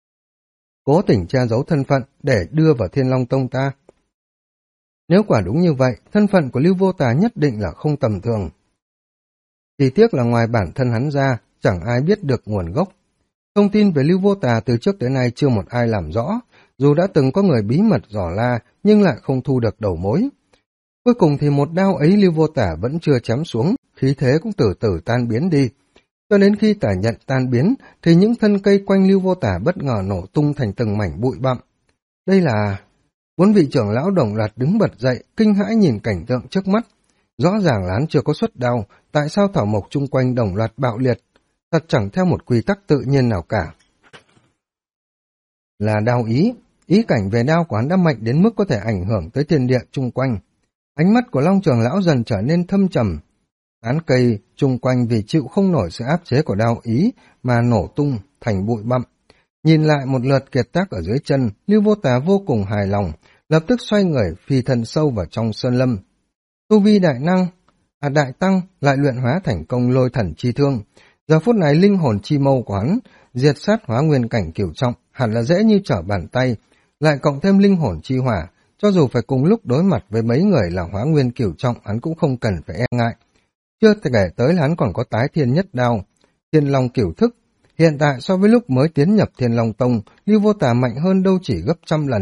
Cố tình che giấu thân phận để đưa vào Thiên Long Tông ta. Nếu quả đúng như vậy, thân phận của Lưu Vô Tà nhất định là không tầm thường. Chỉ tiếc là ngoài bản thân hắn ra, chẳng ai biết được nguồn gốc. Thông tin về Lưu Vô Tà từ trước đến nay chưa một ai làm rõ, dù đã từng có người bí mật dò la nhưng lại không thu được đầu mối. Cuối cùng thì một đao ấy Lưu Vô Tà vẫn chưa chém xuống, khí thế cũng từ từ tan biến đi. Cho đến khi Tà Nhận tan biến thì những thân cây quanh Lưu Vô Tà bất ngờ nổ tung thành từng mảnh bụi bặm. Đây là... Bốn vị trưởng lão đồng loạt đứng bật dậy, kinh hãi nhìn cảnh tượng trước mắt. Rõ ràng là hắn chưa có xuất đao, tại sao thảo mộc chung quanh đồng loạt bạo liệt, thật chẳng theo một quy tắc tự nhiên nào cả. Là đao ý cảnh về đao của hắn đã mạnh đến mức có thể ảnh hưởng tới thiên địa chung quanh. Ánh mắt của Long Trường Lão dần trở nên thâm trầm. Tán cây chung quanh vì chịu không nổi sự áp chế của đao ý mà nổ tung thành bụi bặm. Nhìn lại một lượt kiệt tác ở dưới chân, Lưu Vô Tà vô cùng hài lòng, lập tức xoay người phi thân sâu vào trong sơn lâm. Tu vi đại tăng lại luyện hóa thành công lôi thần chi thương. Giờ phút này linh hồn chi mâu của hắn diệt sát hóa nguyên cảnh cửu trọng hẳn là dễ như trở bàn tay, lại cộng thêm linh hồn chi hỏa, cho dù phải cùng lúc đối mặt với mấy người là hóa nguyên cửu trọng, hắn cũng không cần phải e ngại. Chưa kể tới là hắn còn có tái thiên nhất đao, thiên long cửu thức. Hiện tại so với lúc mới tiến nhập Thiên Long Tông, Lưu Vô Tà mạnh hơn đâu chỉ gấp 100 lần.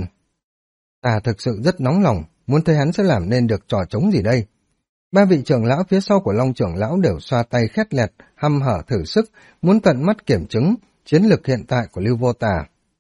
Ta thực sự rất nóng lòng, muốn thấy hắn sẽ làm nên được trò trống gì đây. Ba vị trưởng lão phía sau của Long trưởng lão đều xoa tay khét lẹt, hăm hở thử sức, muốn tận mắt kiểm chứng chiến lực hiện tại của Lưu Vô Tà.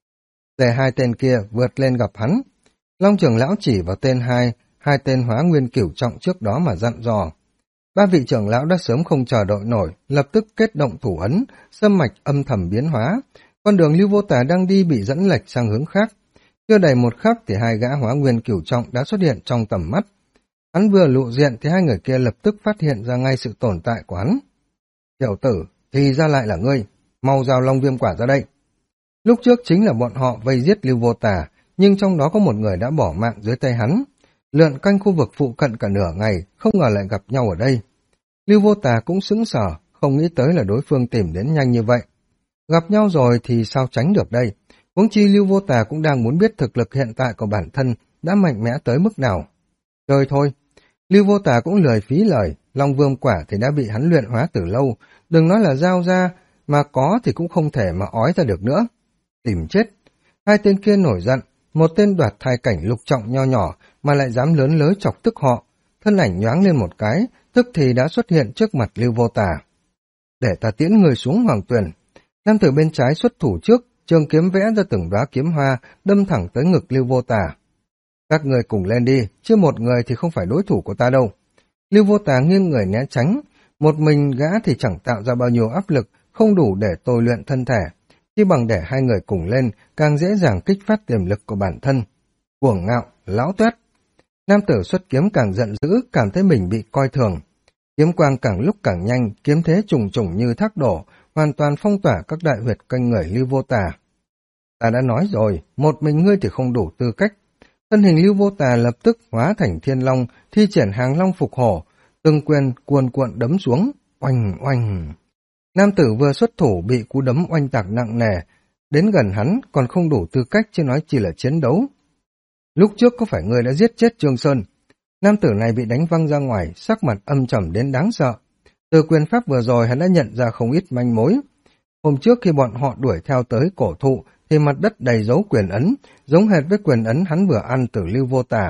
Để hai tên kia vượt lên gặp hắn, Long trưởng lão chỉ vào tên hai tên hóa nguyên cửu trọng trước đó mà dặn dò. Ba vị trưởng lão đã sớm không chờ đợi nổi, lập tức kết động thủ ấn, sâm mạch âm thầm biến hóa. Con đường Lưu Vô Tà đang đi bị dẫn lệch sang hướng khác. Chưa đầy một khắc thì hai gã hóa nguyên cửu trọng đã xuất hiện trong tầm mắt. Hắn vừa lộ diện thì hai người kia lập tức phát hiện ra ngay sự tồn tại của hắn. Tiểu tử, thì ra lại là ngươi, mau giao long viêm quả ra đây. Lúc trước chính là bọn họ vây giết Lưu Vô Tà, nhưng trong đó có một người đã bỏ mạng dưới tay hắn. Lượn canh khu vực phụ cận cả nửa ngày, không ngờ lại gặp nhau ở đây. Lưu Vô Tà cũng sững sờ, không nghĩ tới là đối phương tìm đến nhanh như vậy. Gặp nhau rồi thì sao tránh được đây? Huống chi Lưu Vô Tà cũng đang muốn biết thực lực hiện tại của bản thân đã mạnh mẽ tới mức nào. Chơi thôi. Lưu Vô Tà cũng lười phí lời, long vương quả thì đã bị hắn luyện hóa từ lâu, đừng nói là giao ra, mà có thì cũng không thể mà ói ra được nữa. Tìm chết. Hai tên kia nổi giận, một tên đoạt thai cảnh lục trọng nho nhỏ mà lại dám lớn lới chọc tức họ, thân ảnh nhoáng lên một cái, tức thì đã xuất hiện trước mặt Lưu Vô Tà. Để ta tiễn người xuống hoàng tuyển. Nam tử bên trái xuất thủ trước, trường kiếm vẽ ra từng đóa kiếm hoa, đâm thẳng tới ngực Lưu Vô Tà. Các người cùng lên đi, chứ một người thì không phải đối thủ của ta đâu. Lưu Vô Tà nghiêng người né tránh, một mình gã thì chẳng tạo ra bao nhiêu áp lực, không đủ để tôi luyện thân thể. Chỉ bằng để hai người cùng lên, càng dễ dàng kích phát tiềm lực của bản thân. Cuồng ngạo, lão toét. Nam tử xuất kiếm càng giận dữ, cảm thấy mình bị coi thường. Kiếm quang càng lúc càng nhanh, kiếm thế trùng trùng như thác đổ, hoàn toàn phong tỏa các đại huyệt quanh người Lưu Vô Tà. Ta đã nói rồi, một mình ngươi thì không đủ tư cách. Thân hình Lưu Vô Tà lập tức hóa thành thiên long, thi triển hàng long phục hổ, từng quyền cuồn cuộn đấm xuống, oanh oanh. Nam tử vừa xuất thủ bị cú đấm oanh tạc nặng nề, đến gần hắn còn không đủ tư cách chứ nói chỉ là chiến đấu. Lúc trước có phải ngươi đã giết chết Trương Sơn? Nam tử này bị đánh văng ra ngoài, sắc mặt âm trầm đến đáng sợ. Từ quyền pháp vừa rồi hắn đã nhận ra không ít manh mối. Hôm trước khi bọn họ đuổi theo tới cổ thụ thì mặt đất đầy dấu quyền ấn, giống hệt với quyền ấn hắn vừa ăn từ Lưu Vô Tà.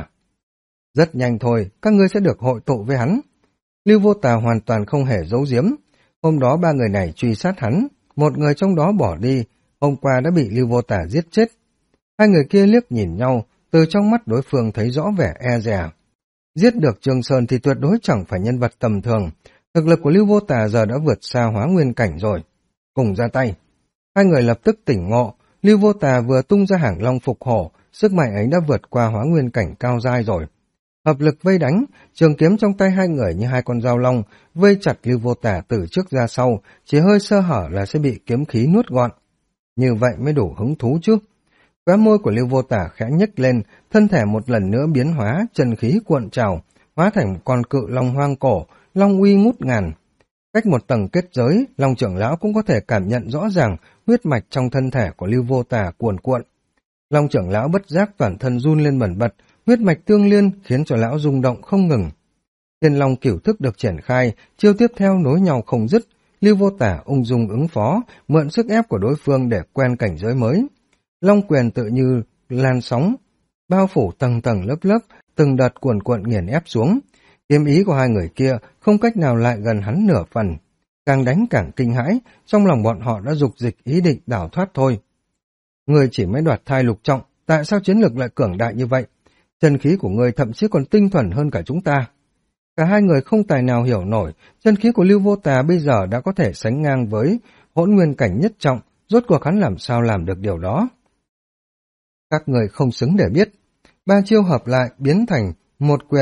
Rất nhanh thôi, các ngươi sẽ được hội tụ với hắn. Lưu Vô Tà hoàn toàn không hề giấu giếm. Hôm đó ba người này truy sát hắn, một người trong đó bỏ đi, hôm qua đã bị Lưu Vô Tà giết chết. Hai người kia liếc nhìn nhau, từ trong mắt đối phương thấy rõ vẻ e dè. Giết được Trương Sơn thì tuyệt đối chẳng phải nhân vật tầm thường. Thực lực của Lưu Vô Tà giờ đã vượt xa hóa nguyên cảnh rồi. Cùng ra tay. Hai người lập tức tỉnh ngộ. Lưu Vô Tà vừa tung ra hàng long phục hổ, sức mạnh ấy đã vượt qua hóa nguyên cảnh cao dai rồi. Hợp lực vây đánh, trường kiếm trong tay hai người như hai con dao long, vây chặt Lưu Vô Tà từ trước ra sau, chỉ hơi sơ hở là sẽ bị kiếm khí nuốt gọn. Như vậy mới đủ hứng thú chứ. Khóe môi của Lưu Vô Tà khẽ nhếch lên, thân thể một lần nữa biến hóa, chân khí cuộn trào, hóa thành một con cự long hoang cổ, long uy ngút ngàn. Cách một tầng kết giới, Long trưởng lão cũng có thể cảm nhận rõ ràng huyết mạch trong thân thể của Lưu Vô Tà cuồn cuộn. Long trưởng lão bất giác toàn thân run lên bần bật, huyết mạch tương liên khiến cho lão rung động không ngừng. Thiên Long cửu thức được triển khai, chiêu tiếp theo nối nhau không dứt. Lưu Vô Tà ung dung ứng phó, mượn sức ép của đối phương để quen cảnh giới mới. Long quyền tự như lan sóng, bao phủ tầng tầng lớp lớp, từng đợt cuồn cuộn nghiền ép xuống. Kiếm ý của hai người kia không cách nào lại gần hắn nửa phần. Càng đánh càng kinh hãi, trong lòng bọn họ đã dục dịch ý định đào thoát thôi. Người chỉ mới đoạt thai lục trọng, tại sao chiến lược lại cường đại như vậy? Chân khí của người thậm chí còn tinh thuần hơn cả chúng ta. Cả hai người không tài nào hiểu nổi, chân khí của Lưu Vô Tà bây giờ đã có thể sánh ngang với hỗn nguyên cảnh nhất trọng, rốt cuộc hắn làm sao làm được điều đó? Các người không xứng để biết. Ba chiêu hợp lại biến thành một quyền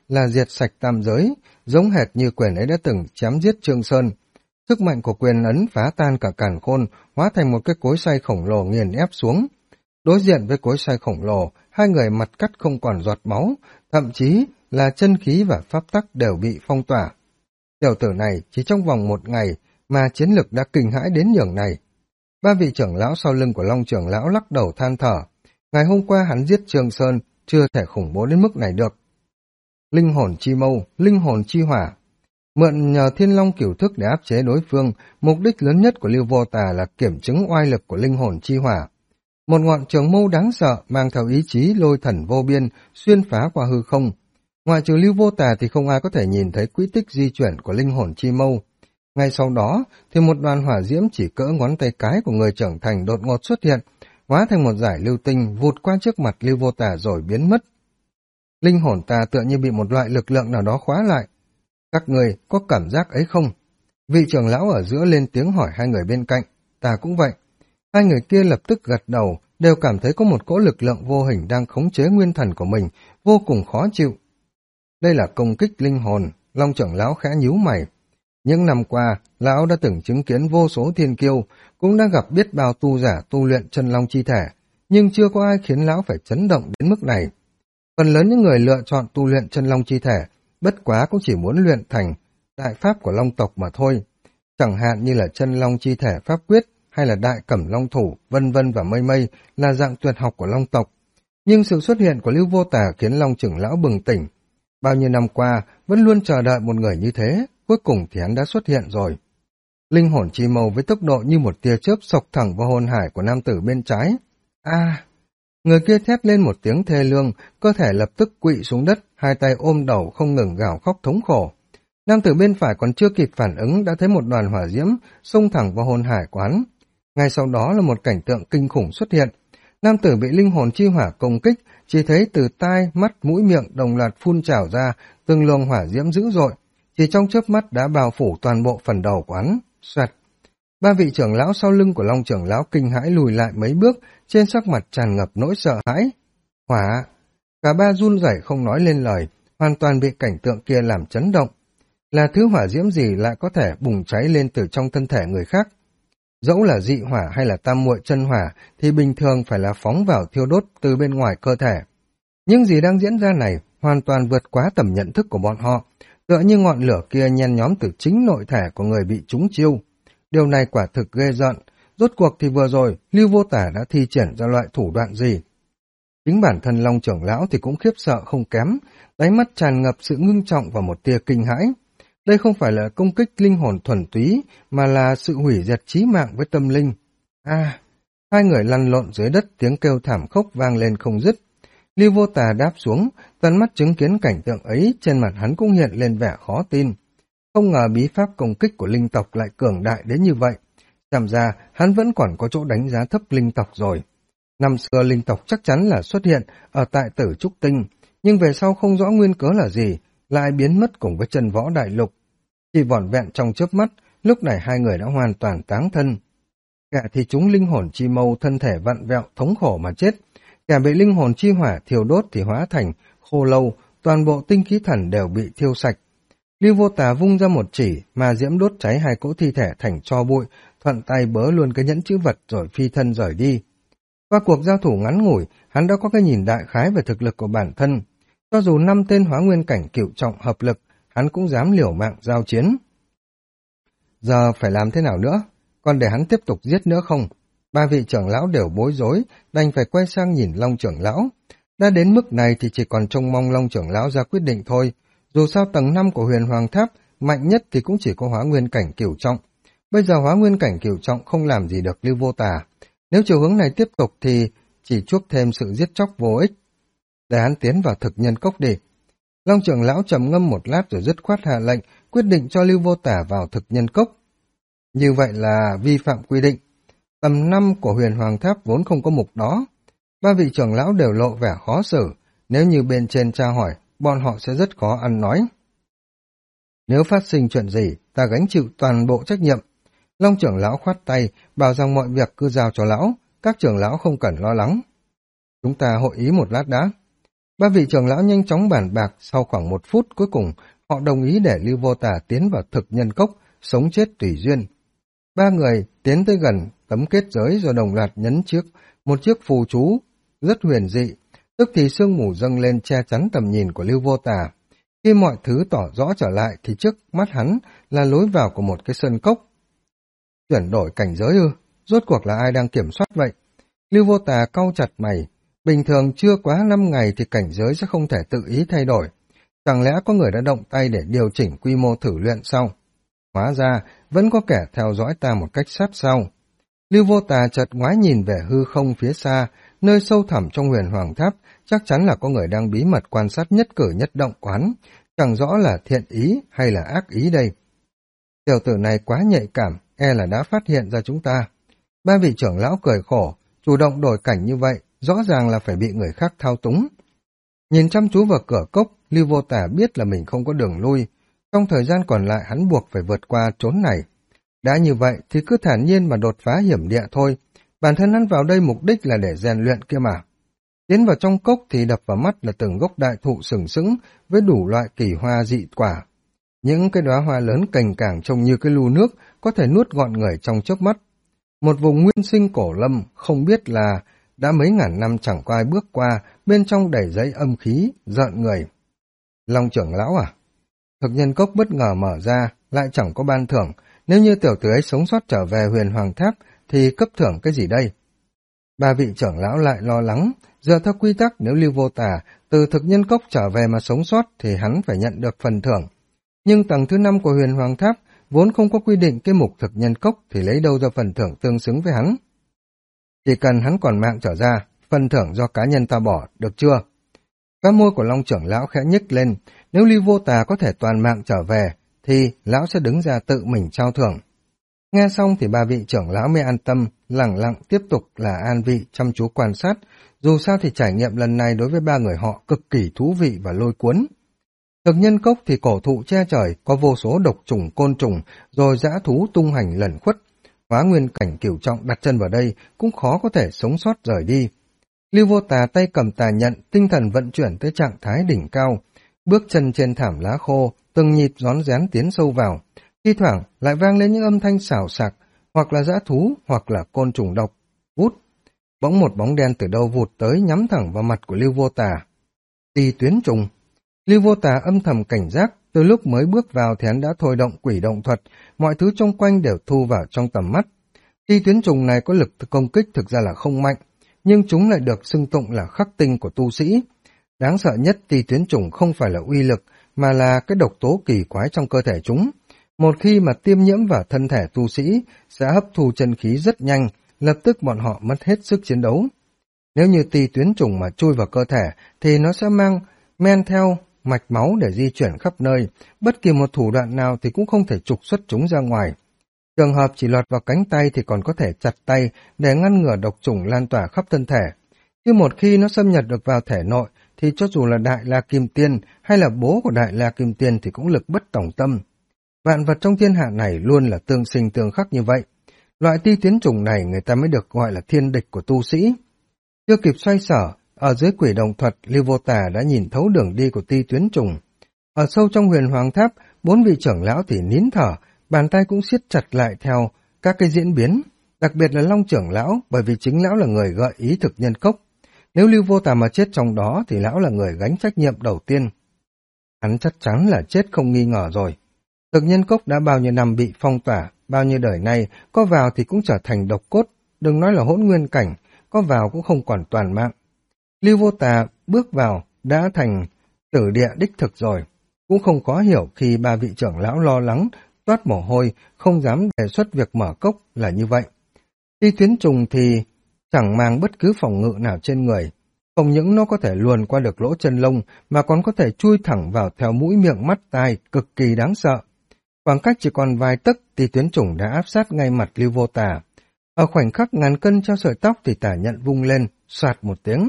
là diệt sạch tam giới, giống hệt như quyền ấy đã từng chém giết Trương Sơn. Sức mạnh của quyền ấn phá tan cả càn khôn, hóa thành một cái cối xay khổng lồ nghiền ép xuống. Đối diện với cối xay khổng lồ, hai người mặt cắt không còn giọt máu, thậm chí là chân khí và pháp tắc đều bị phong tỏa. Tiểu tử này chỉ trong vòng một ngày mà chiến lực đã kinh hãi đến nhường này. Ba vị trưởng lão sau lưng của Long trưởng lão lắc đầu than thở. Ngày hôm qua hắn giết Trương Sơn, chưa thể khủng bố đến mức này được. Linh hồn chi mâu, linh hồn chi hỏa. Mượn nhờ Thiên Long cửu thức để áp chế đối phương, mục đích lớn nhất của Lưu Vô Tà là kiểm chứng oai lực của linh hồn chi hỏa. Một ngọn trường mâu đáng sợ mang theo ý chí lôi thần vô biên, xuyên phá qua hư không. Ngoại trừ Lưu Vô Tà thì không ai có thể nhìn thấy quỹ tích di chuyển của linh hồn chi mâu. Ngay sau đó thì một đoàn hỏa diễm chỉ cỡ ngón tay cái của người trưởng thành đột ngột xuất hiện, hóa thành một dải lưu tinh vụt qua trước mặt Lưu Vô Tà rồi biến mất. Linh hồn ta tựa như bị một loại lực lượng nào đó khóa lại. Các người có cảm giác ấy không? Vị trưởng lão ở giữa lên tiếng hỏi hai người bên cạnh. Ta cũng vậy. Hai người kia lập tức gật đầu, đều cảm thấy có một cỗ lực lượng vô hình đang khống chế nguyên thần của mình, vô cùng khó chịu. Đây là công kích linh hồn, Long trưởng lão khẽ nhíu mày. Những năm qua, lão đã từng chứng kiến vô số thiên kiêu, cũng đã gặp biết bao tu giả tu luyện chân long chi thể, nhưng chưa có ai khiến lão phải chấn động đến mức này. Phần lớn những người lựa chọn tu luyện chân long chi thể, bất quá cũng chỉ muốn luyện thành đại pháp của long tộc mà thôi. Chẳng hạn như là chân long chi thể pháp quyết, hay là đại cẩm long thủ, vân vân và mây mây là dạng tuyệt học của long tộc. Nhưng sự xuất hiện của Lưu Vô Tà khiến Long trưởng lão bừng tỉnh. Bao nhiêu năm qua, vẫn luôn chờ đợi một người như thế, cuối cùng thì hắn đã xuất hiện rồi. Linh hồn chi màu với tốc độ như một tia chớp xộc thẳng vào hồn hải của nam tử bên trái. Người kia thét lên một tiếng thê lương, cơ thể lập tức quỵ xuống đất, hai tay ôm đầu không ngừng gào khóc thống khổ. Nam tử bên phải còn chưa kịp phản ứng đã thấy một đoàn hỏa diễm xông thẳng vào hồn hải của hắn. Ngay sau đó là một cảnh tượng kinh khủng xuất hiện. Nam tử bị linh hồn chi hỏa công kích, chỉ thấy từ tai, mắt, mũi miệng đồng loạt phun trào ra, từng luồng hỏa diễm dữ dội, chỉ trong chớp mắt đã bao phủ toàn bộ phần đầu của hắn. Xoẹt. Ba vị trưởng lão sau lưng của Long trưởng lão kinh hãi lùi lại mấy bước, trên sắc mặt tràn ngập nỗi sợ hãi. Hỏa! Cả ba run rẩy không nói lên lời, hoàn toàn bị cảnh tượng kia làm chấn động. Là thứ hỏa diễm gì lại có thể bùng cháy lên từ trong thân thể người khác? Dẫu là dị hỏa hay là tam muội chân hỏa thì bình thường phải là phóng vào thiêu đốt từ bên ngoài cơ thể. Nhưng gì đang diễn ra này hoàn toàn vượt quá tầm nhận thức của bọn họ, tựa như ngọn lửa kia nhen nhóm từ chính nội thể của người bị trúng chiêu. Điều này quả thực ghê rợn, rốt cuộc thì vừa rồi Lưu Vô Tả đã thi triển ra loại thủ đoạn gì? Chính bản thân Long trưởng lão thì cũng khiếp sợ không kém, đáy mắt tràn ngập sự ngưng trọng và một tia kinh hãi. Đây không phải là công kích linh hồn thuần túy, mà là sự hủy diệt chí mạng với tâm linh. Hai người lăn lộn dưới đất, tiếng kêu thảm khốc vang lên không dứt. Lưu Vô Tà đáp xuống, tận mắt chứng kiến cảnh tượng ấy, trên mặt hắn cũng hiện lên vẻ khó tin. Không ngờ bí pháp công kích của linh tộc lại cường đại đến như vậy. Xem ra, hắn vẫn còn có chỗ đánh giá thấp linh tộc rồi. Năm xưa linh tộc chắc chắn là xuất hiện ở tại Tử Trúc Tinh, nhưng về sau không rõ nguyên cớ là gì, lại biến mất cùng với chân võ đại lục. Chỉ vỏn vẹn trong chớp mắt, lúc này hai người đã hoàn toàn táng thân. Kẻ thì chúng linh hồn chi mâu thân thể vặn vẹo thống khổ mà chết, kẻ bị linh hồn chi hỏa thiêu đốt thì hóa thành khô lâu, toàn bộ tinh khí thần đều bị thiêu sạch. Lưu Vô Tà vung ra một chỉ mà diễm đốt cháy hai cỗ thi thể thành tro bụi, thuận tay bớ luôn cái nhẫn chữ vật rồi phi thân rời đi. Qua cuộc giao thủ ngắn ngủi, hắn đã có cái nhìn đại khái về thực lực của bản thân. Cho dù 5 tên hóa nguyên cảnh cửu trọng hợp lực, hắn cũng dám liều mạng giao chiến. Giờ phải làm thế nào nữa? Còn để hắn tiếp tục giết nữa không? Ba vị trưởng lão đều bối rối, đành phải quay sang nhìn Long trưởng lão. Đã đến mức này thì chỉ còn trông mong Long trưởng lão ra quyết định thôi. Dù sao tầng 5 của Huyền Hoàng Tháp, mạnh nhất thì cũng chỉ có hóa nguyên cảnh cửu trọng. Bây giờ hóa nguyên cảnh cửu trọng không làm gì được Lưu Vô Tà. Nếu chiều hướng này tiếp tục thì chỉ chuốc thêm sự giết chóc vô ích. Để hắn tiến vào thực nhân cốc đi. Long trưởng lão trầm ngâm một lát rồi dứt khoát hạ lệnh, quyết định cho Lưu Vô Tả vào thực nhân cốc. Như vậy là vi phạm quy định. Tầm 5 của Huyền Hoàng Tháp vốn không có mục đó. Ba vị trưởng lão đều lộ vẻ khó xử, nếu như bên trên tra hỏi, bọn họ sẽ rất khó ăn nói. Nếu phát sinh chuyện gì, ta gánh chịu toàn bộ trách nhiệm. Long trưởng lão khoát tay, bảo rằng mọi việc cứ giao cho lão, các trưởng lão không cần lo lắng. Chúng ta hội ý một lát đã. Ba vị trưởng lão nhanh chóng bàn bạc, sau khoảng 1 phút cuối cùng họ đồng ý để Lưu Vô Tà tiến vào thực nhân cốc, sống chết tùy duyên. Ba người tiến tới gần tấm kết giới rồi đồng loạt nhấn một chiếc phù chú rất huyền dị, tức thì sương mù dâng lên che chắn tầm nhìn của Lưu Vô Tà. Khi mọi thứ tỏ rõ trở lại thì trước mắt hắn là lối vào của một cái sơn cốc. Chuyển đổi cảnh giới ư? Rốt cuộc là ai đang kiểm soát vậy? Lưu Vô Tà cau chặt mày. Bình thường chưa quá 5 ngày thì cảnh giới sẽ không thể tự ý thay đổi. Chẳng lẽ có người đã động tay để điều chỉnh quy mô thử luyện sau? Hóa ra vẫn có kẻ theo dõi ta một cách sát sao. Lưu Vô Tà chợt ngoái nhìn về hư không phía xa, nơi sâu thẳm trong huyền hoàng tháp, chắc chắn là có người đang bí mật quan sát nhất cử nhất động quán, chẳng rõ là thiện ý hay là ác ý đây. Tiểu tử này quá nhạy cảm, e là đã phát hiện ra chúng ta. Ba vị trưởng lão cười khổ, chủ động đổi cảnh như vậy, rõ ràng là phải bị người khác thao túng. Nhìn chăm chú vào cửa cốc, Lưu Vô Tà biết là mình không có đường lui. Trong thời gian còn lại hắn buộc phải vượt qua chốn này. Đã như vậy thì cứ thản nhiên mà đột phá hiểm địa thôi. Bản thân hắn vào đây mục đích là để rèn luyện kia mà. Tiến vào trong cốc thì đập vào mắt là từng gốc đại thụ sừng sững với đủ loại kỳ hoa dị quả. Những cái đóa hoa lớn cành cảng trông như cái lu nước có thể nuốt gọn người trong chớp mắt. Một vùng nguyên sinh cổ lâm không biết là đã mấy ngàn năm chẳng có ai bước qua, bên trong đầy giấy âm khí, rợn người. Long trưởng lão à? Thực nhân cốc bất ngờ mở ra, lại chẳng có ban thưởng. Nếu như tiểu tử ấy sống sót trở về huyền hoàng tháp, thì cấp thưởng cái gì đây? Ba vị trưởng lão lại lo lắng, giờ theo quy tắc nếu Lưu Vô Tà từ thực nhân cốc trở về mà sống sót thì hắn phải nhận được phần thưởng. Nhưng tầng thứ 5 của huyền hoàng tháp vốn không có quy định cái mục thực nhân cốc thì lấy đâu ra phần thưởng tương xứng với hắn. Chỉ cần hắn còn mạng trở ra, phần thưởng do cá nhân ta bỏ, được chưa? Các môi của Long trưởng lão khẽ nhích lên, nếu Lưu Vô Tà có thể toàn mạng trở về, thì lão sẽ đứng ra tự mình trao thưởng. Nghe xong thì ba vị trưởng lão mới an tâm, lẳng lặng tiếp tục là an vị chăm chú quan sát, dù sao thì trải nghiệm lần này đối với ba người họ cực kỳ thú vị và lôi cuốn. Thực nhân cốc thì cổ thụ che trời, có vô số độc trùng côn trùng, rồi dã thú tung hành lẩn khuất. Hóa nguyên cảnh cửu trọng đặt chân vào đây cũng khó có thể sống sót rời đi. Lưu Vô Tà tay cầm tà nhận, tinh thần vận chuyển tới trạng thái đỉnh cao, bước chân trên thảm lá khô, từng nhịp rón rén tiến sâu vào. Thi thoảng lại vang lên những âm thanh xào xạc, hoặc là dã thú, hoặc là côn trùng độc. Vút! Bỗng một bóng đen từ đâu vụt tới nhắm thẳng vào mặt của Lưu Vô Tà. Tì tuyến trùng! Lưu Vô Tà âm thầm cảnh giác, từ lúc mới bước vào thì hắn đã thôi động quỷ động thuật, mọi thứ xung quanh đều thu vào trong tầm mắt. Tì tuyến trùng này có lực công kích thực ra là không mạnh, nhưng chúng lại được xưng tụng là khắc tinh của tu sĩ. Đáng sợ nhất tì tuyến trùng không phải là uy lực, mà là cái độc tố kỳ quái trong cơ thể chúng. Một khi mà tiêm nhiễm vào thân thể tu sĩ, sẽ hấp thu chân khí rất nhanh, lập tức bọn họ mất hết sức chiến đấu. Nếu như tì tuyến trùng mà chui vào cơ thể, thì nó sẽ men theo mạch máu để di chuyển khắp nơi, bất kỳ một thủ đoạn nào thì cũng không thể trục xuất chúng ra ngoài. Trường hợp chỉ lọt vào cánh tay thì còn có thể chặt tay để ngăn ngừa độc trùng lan tỏa khắp thân thể. Nhưng một khi nó xâm nhập được vào thể nội, thì cho dù là Đại La Kim Tiên hay là bố của Đại La Kim Tiên thì cũng lực bất tòng tâm. Vạn vật trong thiên hạ này luôn là tương sinh tương khắc như vậy. Loại ti tuyến trùng này người ta mới được gọi là thiên địch của tu sĩ. Chưa kịp xoay sở, ở dưới quỷ đồng thuật, Lưu Vô Tà đã nhìn thấu đường đi của ti tuyến trùng. Ở sâu trong huyền hoàng tháp, 4 vị trưởng lão thì nín thở, bàn tay cũng siết chặt lại theo các cái diễn biến, đặc biệt là Long trưởng lão, bởi vì chính lão là người gợi ý thực nhân cốc. Nếu Lưu Vô Tà mà chết trong đó thì lão là người gánh trách nhiệm đầu tiên. Hắn chắc chắn là chết không nghi ngờ rồi. Thực nhân cốc đã bao nhiêu năm bị phong tỏa, bao nhiêu đời nay, có vào thì cũng trở thành độc cốt, đừng nói là hỗn nguyên cảnh, có vào cũng không còn toàn mạng. Lưu Vô Tà bước vào đã thành tử địa đích thực rồi, cũng không khó hiểu khi ba vị trưởng lão lo lắng, toát mồ hôi, không dám đề xuất việc mở cốc là như vậy. Ti tuyến trùng thì chẳng mang bất cứ phòng ngự nào trên người, không những nó có thể luồn qua được lỗ chân lông mà còn có thể chui thẳng vào theo mũi miệng mắt tai, cực kỳ đáng sợ. Khoảng cách chỉ còn vài tấc, ti tuyến trùng đã áp sát ngay mặt Lưu Vô Tà. Ở khoảnh khắc ngàn cân treo sợi tóc thì tà nhận vung lên, soạt một tiếng.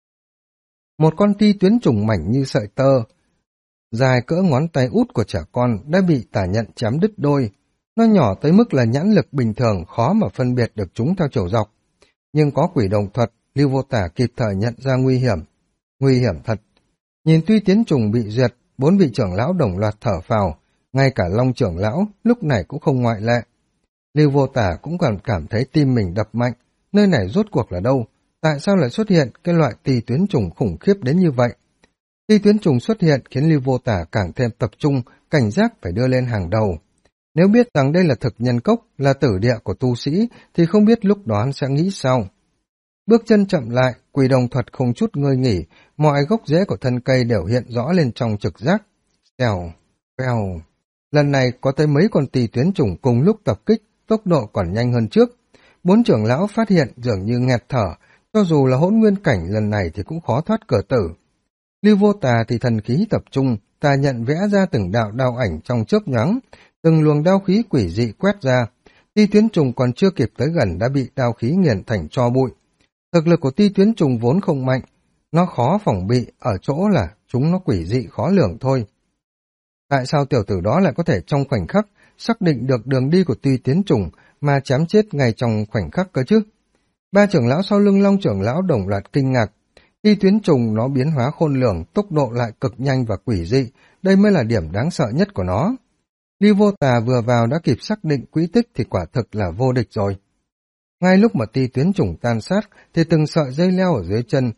Một con ti tuyến trùng mảnh như sợi tơ, dài cỡ ngón tay út của trẻ con đã bị tà nhận chém đứt đôi. Nó nhỏ tới mức là nhãn lực bình thường khó mà phân biệt được chúng theo chiều dọc. Nhưng có quỷ đồng thuật, Lưu Vô Tà kịp thời nhận ra nguy hiểm. Nguy hiểm thật, Nhìn Tuy Tiến Trùng bị duyệt, 4 vị trưởng lão đồng loạt thở phào, ngay cả Long trưởng lão lúc này cũng không ngoại lệ. Lưu Vô Tả cũng còn cảm thấy tim mình đập mạnh, nơi này rốt cuộc là đâu? Tại sao lại xuất hiện cái loại Ti Tuyến Trùng khủng khiếp đến như vậy? Ti Tuyến Trùng xuất hiện khiến Lưu Vô Tả càng thêm tập trung, cảnh giác phải đưa lên hàng đầu. Nếu biết rằng đây là thực nhân cốc, là tử địa của tu sĩ, thì không biết lúc đó hắn sẽ nghĩ sao. Bước chân chậm lại, Quỷ Đồng Thuật không chút ngơi nghỉ, mọi gốc rễ của thân cây đều hiện rõ lên trong trực giác. Xèo, phèo. Lần này có tới mấy con Ti Tuyến Trùng cùng lúc tập kích, tốc độ còn nhanh hơn trước. 4 trưởng lão phát hiện dường như nghẹt thở, cho dù là hỗn nguyên cảnh lần này thì cũng khó thoát cửa tử. Lưu Vô Tà thì thần khí tập trung, tà nhận vẽ ra từng đạo đao ảnh trong chớp nhoáng, từng luồng đao khí quỷ dị quét ra. Ti Tuyến Trùng còn chưa kịp tới gần đã bị đao khí nghiền thành tro bụi. Thực lực của Ti Tuyến Trùng vốn không mạnh, nó khó phòng bị ở chỗ là chúng nó quỷ dị khó lường thôi. Tại sao tiểu tử đó lại có thể trong khoảnh khắc xác định được đường đi của Ti Tuyến Trùng mà chém chết ngay trong khoảnh khắc cơ chứ? 3 trưởng lão sau lưng Long trưởng lão đồng loạt kinh ngạc. Ti Tuyến Trùng nó biến hóa khôn lường, tốc độ lại cực nhanh và quỷ dị, đây mới là điểm đáng sợ nhất của nó. Lưu Vô Tà vừa vào đã kịp xác định quỹ tích thì quả thực là vô địch rồi. Ngay lúc mà Ti Tuyến Trùng tan sát thì từng sợi dây leo ở dưới chân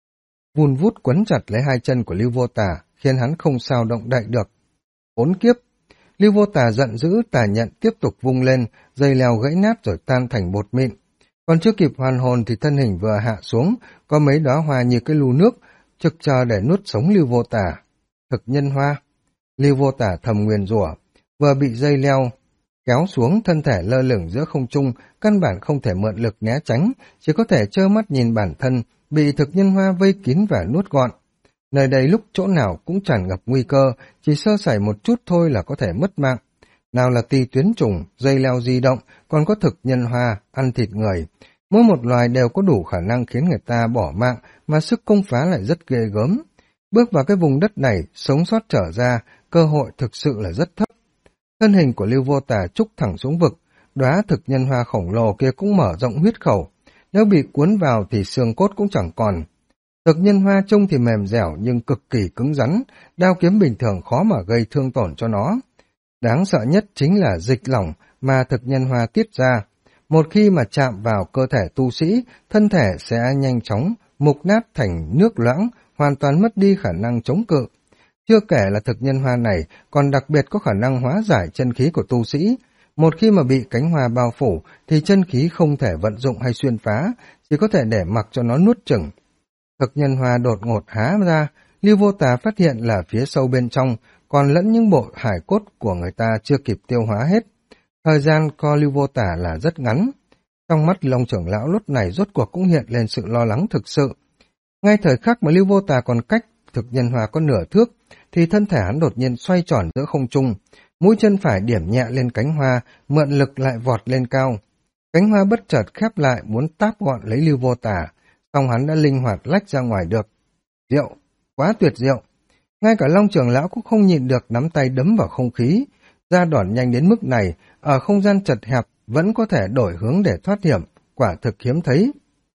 vun vút quấn chặt lấy hai chân của Lưu Vô Tà, khiến hắn không sao động đậy được. Khốn kiếp! Lưu Vô Tà giận dữ, tà nhận tiếp tục vung lên, dây leo gãy nát rồi tan thành bột mịn. Còn chưa kịp hoàn hồn thì thân hình vừa hạ xuống, có mấy đóa hoa như cái lu nước, trực chờ để nuốt sống Lưu Vô Tà. Thực nhân hoa! Lưu Vô Tà thầm nguyền rủa, vừa bị dây leo kéo xuống, thân thể lơ lửng giữa không trung, căn bản không thể mượn lực né tránh, chỉ có thể trơ mắt nhìn bản thân bị thực nhân hoa vây kín và nuốt gọn. Nơi đây lúc chỗ nào cũng tràn ngập nguy cơ, chỉ sơ sẩy một chút thôi là có thể mất mạng. Nào là Ti Tuyến Trùng, dây leo di động, còn có thực nhân hoa, ăn thịt người. Mỗi một loài đều có đủ khả năng khiến người ta bỏ mạng, mà sức công phá lại rất ghê gớm. Bước vào cái vùng đất này, sống sót trở ra, cơ hội thực sự là rất thấp. Thân hình của Lưu Vô Tà trúc thẳng xuống vực, đóa thực nhân hoa khổng lồ kia cũng mở rộng huyết khẩu. Nếu bị cuốn vào thì xương cốt cũng chẳng còn. Thực nhân hoa trông thì mềm dẻo nhưng cực kỳ cứng rắn, đao kiếm bình thường khó mà gây thương tổn cho nó. Đáng sợ nhất chính là dịch lỏng mà thực nhân hoa tiết ra. Một khi mà chạm vào cơ thể tu sĩ, thân thể sẽ nhanh chóng mục nát thành nước loãng, hoàn toàn mất đi khả năng chống cự. Chưa kể là thực nhân hoa này còn đặc biệt có khả năng hóa giải chân khí của tu sĩ. Một khi mà bị cánh hoa bao phủ thì chân khí không thể vận dụng hay xuyên phá, chỉ có thể để mặc cho nó nuốt chửng. Thực nhân hoa đột ngột há ra, Lưu Vô Tà phát hiện là phía sâu bên trong còn lẫn những bộ hải cốt của người ta chưa kịp tiêu hóa hết. Thời gian co Lưu Vô Tà là rất ngắn. Trong mắt Long trưởng lão lúc này rốt cuộc cũng hiện lên sự lo lắng thực sự. Ngay thời khắc mà Lưu Vô Tà còn cách thực nhân hoa có nửa thước, thì thân thể hắn đột nhiên xoay tròn giữa không trung, mũi chân phải điểm nhẹ lên cánh hoa, mượn lực lại vọt lên cao. Cánh hoa bất chợt khép lại muốn táp gọn lấy Lưu Vô Tà, song hắn đã linh hoạt lách ra ngoài được. Diệu, quá tuyệt diệu! Ngay cả Long trưởng lão cũng không nhịn được nắm tay đấm vào không khí. Ra đòn nhanh đến mức này, ở không gian chật hẹp vẫn có thể đổi hướng để thoát hiểm, quả thực hiếm thấy.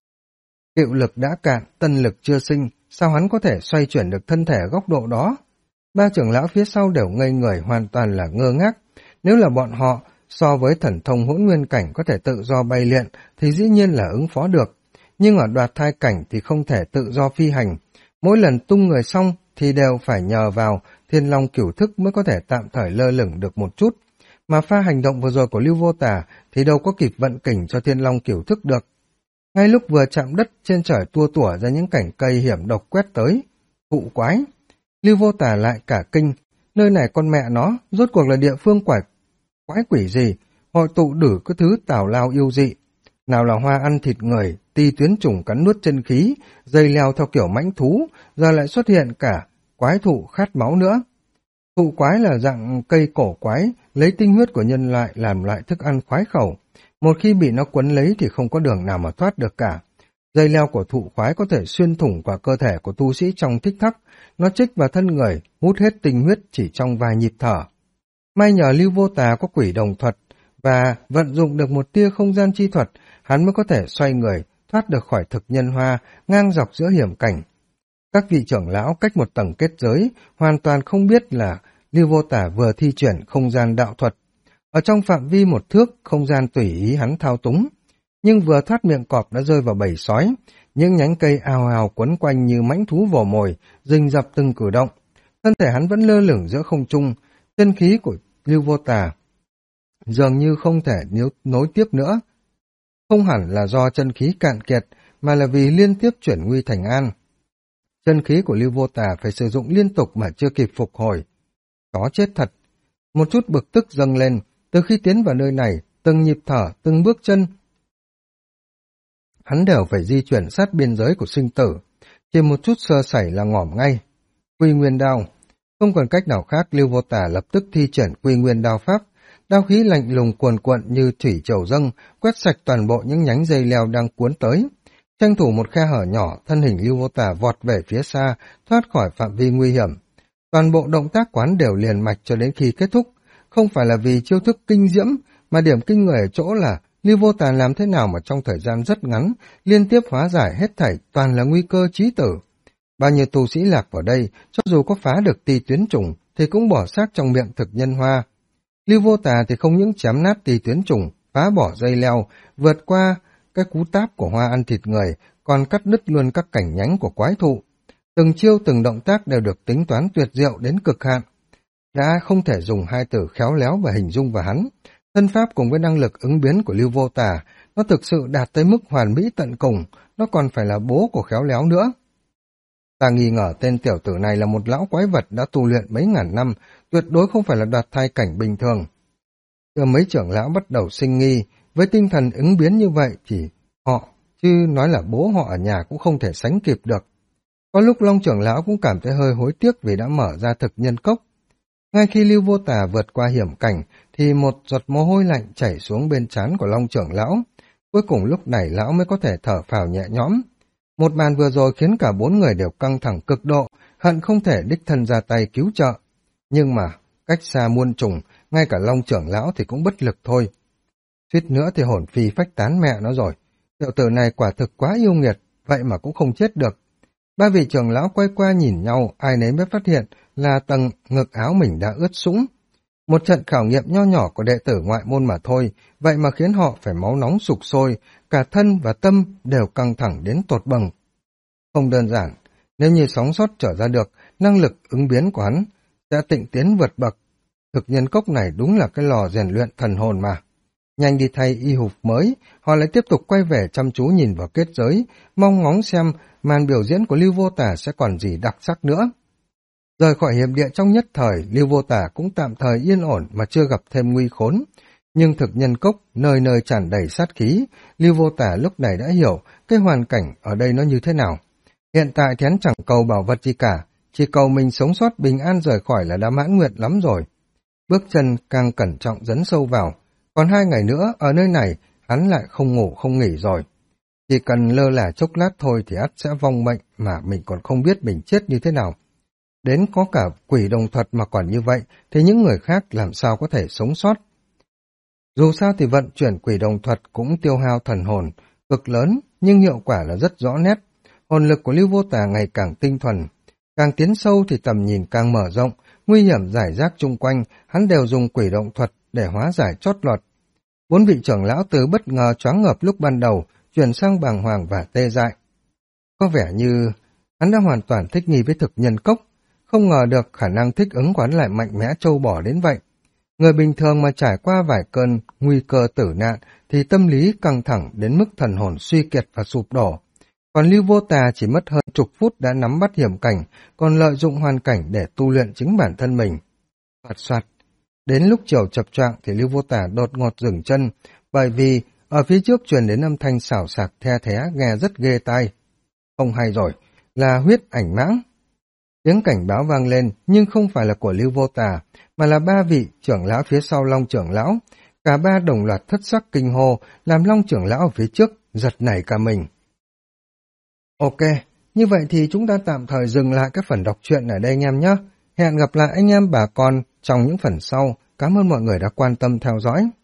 Cựu lực đã cạn, tân lực chưa sinh, sao hắn có thể xoay chuyển được thân thể ở góc độ đó? 3 trưởng lão phía sau đều ngây người, hoàn toàn là ngơ ngác. Nếu là bọn họ, so với thần thông hỗn nguyên cảnh có thể tự do bay lượn, thì dĩ nhiên là ứng phó được. Nhưng ở đoạt thai cảnh thì không thể tự do phi hành. Mỗi lần tung người xong thì đều phải nhờ vào Thiên Long Cửu Thức mới có thể tạm thời lơ lửng được một chút. Mà pha hành động vừa rồi của Lưu Vô Tà thì đâu có kịp vận kình cho Thiên Long Cửu Thức được. Ngay lúc vừa chạm đất, trên trời tua tủa ra những cảnh cây hiểm độc quét tới. Thụ quái! Lưu Vô Tà lại cả kinh. Nơi này con mẹ nó, rốt cuộc là địa phương quái quỷ gì? Hội tụ đủ cái thứ tào lao yêu dị. Nào là hoa ăn thịt người, Ti Tuyến Trùng cắn nuốt chân khí, dây leo theo kiểu mãnh thú, giờ lại xuất hiện cả quái thụ khát máu nữa. Thụ quái là dạng cây cổ quái, lấy tinh huyết của nhân loại làm lại thức ăn khoái khẩu. Một khi bị nó quấn lấy thì không có đường nào mà thoát được cả. Dây leo của thụ quái có thể xuyên thủng qua cơ thể của tu sĩ trong tích tắc, nó chích vào thân người, hút hết tinh huyết chỉ trong vài nhịp thở. May nhờ Lưu Vô Tà có quỷ đồng thuật, và vận dụng được một tia không gian chi thuật, hắn mới có thể xoay người, thoát được khỏi thực nhân hoa, ngang dọc giữa hiểm cảnh. Các vị trưởng lão cách một tầng kết giới, hoàn toàn không biết là Lưu Vô Tả vừa thi triển không gian đạo thuật. Ở trong phạm vi một thước, không gian tùy ý hắn thao túng. Nhưng vừa thoát miệng cọp đã rơi vào bầy sói, những nhánh cây ào ào quấn quanh như mãnh thú vồ mồi, rình rập từng cử động. Thân thể hắn vẫn lơ lửng giữa không trung, chân khí của Lưu Vô Tả dường như không thể nối tiếp nữa. Không hẳn là do chân khí cạn kiệt, mà là vì liên tiếp chuyển nguy thành an. Chân khí của Lưu Vô Tả phải sử dụng liên tục mà chưa kịp phục hồi. Chó chết thật. Một chút bực tức dâng lên, từ khi tiến vào nơi này, từng nhịp thở, từng bước chân, hắn đều phải di chuyển sát biên giới của sinh tử. Chỉ một chút sơ sẩy là ngỏm ngay. Quy Nguyên Đao. Không còn cách nào khác, Lưu Vô Tả lập tức thi triển Quy Nguyên Đao pháp. Đao khí lạnh lùng cuồn cuộn như thủy triều dâng, quét sạch toàn bộ những nhánh dây leo đang cuốn tới. Tranh thủ một khe hở nhỏ, thân hình Lưu Vô Tả vọt về phía xa, thoát khỏi phạm vi nguy hiểm. Toàn bộ động tác quán đều liền mạch cho đến khi kết thúc. Không phải là vì chiêu thức kinh diễm, mà điểm kinh người ở chỗ là Lưu Vô Tả làm thế nào mà trong thời gian rất ngắn, liên tiếp hóa giải hết thảy toàn là nguy cơ chí tử. Bao nhiêu tu sĩ lạc vào đây, cho dù có phá được ti tuyến trùng, thì cũng bỏ xác trong miệng thực nhân hoa. Lưu Vô Tả thì không những chém nát ti tuyến trùng, phá bỏ dây leo, vượt qua cái cú táp của hoa ăn thịt người, còn cắt đứt luôn các cảnh nhánh của quái thụ. Từng chiêu từng động tác đều được tính toán tuyệt diệu đến cực hạn. Đã không thể dùng hai từ khéo léo và hình dung vào hắn. Thân pháp cùng với năng lực ứng biến của Lưu Vô Tả, nó thực sự đạt tới mức hoàn mỹ tận cùng, nó còn phải là bố của khéo léo nữa. Ta nghi ngờ tên tiểu tử này là một lão quái vật đã tu luyện mấy ngàn năm, tuyệt đối không phải là đoạt thai cảnh bình thường. Từ mấy trưởng lão bắt đầu sinh nghi, với tinh thần ứng biến như vậy thì họ, chứ nói là bố họ ở nhà cũng không thể sánh kịp được. Có lúc Long trưởng lão cũng cảm thấy hơi hối tiếc vì đã mở ra thực nhân cốc. Ngay khi Lưu Vô Tả vượt qua hiểm cảnh, thì một giọt mồ hôi lạnh chảy xuống bên trán của Long trưởng lão. Cuối cùng lúc này lão mới có thể thở phào nhẹ nhõm. Một màn vừa rồi khiến cả bốn người đều căng thẳng cực độ, hận không thể đích thân ra tay cứu trợ. Nhưng mà, cách xa muôn trùng, ngay cả Long trưởng lão thì cũng bất lực thôi. Suýt nữa thì hồn phi phách tán mẹ nó rồi. Tiểu tử này quả thực quá yêu nghiệt, vậy mà cũng không chết được. Ba vị trưởng lão quay qua nhìn nhau, ai nấy mới phát hiện là tầng ngực áo mình đã ướt sũng. Một trận khảo nghiệm nho nhỏ của đệ tử ngoại môn mà thôi, vậy mà khiến họ phải máu nóng sục sôi, cả thân và tâm đều căng thẳng đến tột bầng. Không đơn giản, nếu như sóng sót trở ra được, năng lực ứng biến của hắn sẽ tịnh tiến vượt bậc. Thực nhân cốc này đúng là cái lò rèn luyện thần hồn mà. Nhanh đi thay y phục mới, họ lại tiếp tục quay về chăm chú nhìn vào kết giới, mong ngóng xem màn biểu diễn của Lưu Vô Tả sẽ còn gì đặc sắc nữa. Rời khỏi hiểm địa trong nhất thời, Lưu Vô Tả cũng tạm thời yên ổn mà chưa gặp thêm nguy khốn. Nhưng thực nhân cốc, nơi nơi tràn đầy sát khí, Lưu Vô Tả lúc này đã hiểu cái hoàn cảnh ở đây nó như thế nào. Hiện tại thì hắn chẳng cầu bảo vật gì cả, chỉ cầu mình sống sót bình an rời khỏi là đã mãn nguyện lắm rồi. Bước chân càng cẩn trọng dấn sâu vào, còn 2 ngày nữa ở nơi này hắn lại không ngủ không nghỉ rồi. Chỉ cần lơ là chốc lát thôi thì ắt sẽ vong mệnh mà mình còn không biết mình chết như thế nào. Đến có cả quỷ đồng thuật mà còn như vậy thì những người khác làm sao có thể sống sót. Dù sao thì vận chuyển quỷ đồng thuật cũng tiêu hao thần hồn cực lớn, nhưng hiệu quả là rất rõ nét. Hồn lực của Lưu Vô Tả ngày càng tinh thuần, càng tiến sâu thì tầm nhìn càng mở rộng, nguy hiểm giải rác chung quanh, hắn đều dùng quỷ động thuật để hóa giải chót lọt. 4 vị trưởng lão từ bất ngờ choáng ngợp lúc ban đầu, chuyển sang bàng hoàng và tê dại. Có vẻ như hắn đã hoàn toàn thích nghi với thực nhân cốc, không ngờ được khả năng thích ứng của hắn lại mạnh mẽ trâu bò đến vậy. Người bình thường mà trải qua vài cơn nguy cơ tử nạn thì tâm lý căng thẳng đến mức thần hồn suy kiệt và sụp đổ. Còn Lưu Vô Tà chỉ mất hơn chục phút đã nắm bắt hiểm cảnh, còn lợi dụng hoàn cảnh để tu luyện chính bản thân mình. Soạt soạt. Đến lúc chiều chập choạng thì Lưu Vô Tả đột ngột dừng chân, bởi vì ở phía trước truyền đến âm thanh xào xạc the thé nghe rất ghê tai. Không hay rồi, là huyết ảnh mãng. Tiếng cảnh báo vang lên nhưng không phải là của Lưu Vô Tả, mà là 3 vị trưởng lão phía sau Long trưởng lão. Cả 3 đồng loạt thất sắc kinh hô, làm Long trưởng lão ở phía trước giật nảy cả mình. Ok, như vậy thì chúng ta tạm thời dừng lại cái phần đọc truyện ở đây anh em nhé. Hẹn gặp lại anh em bà con trong những phần sau. Cảm ơn mọi người đã quan tâm theo dõi.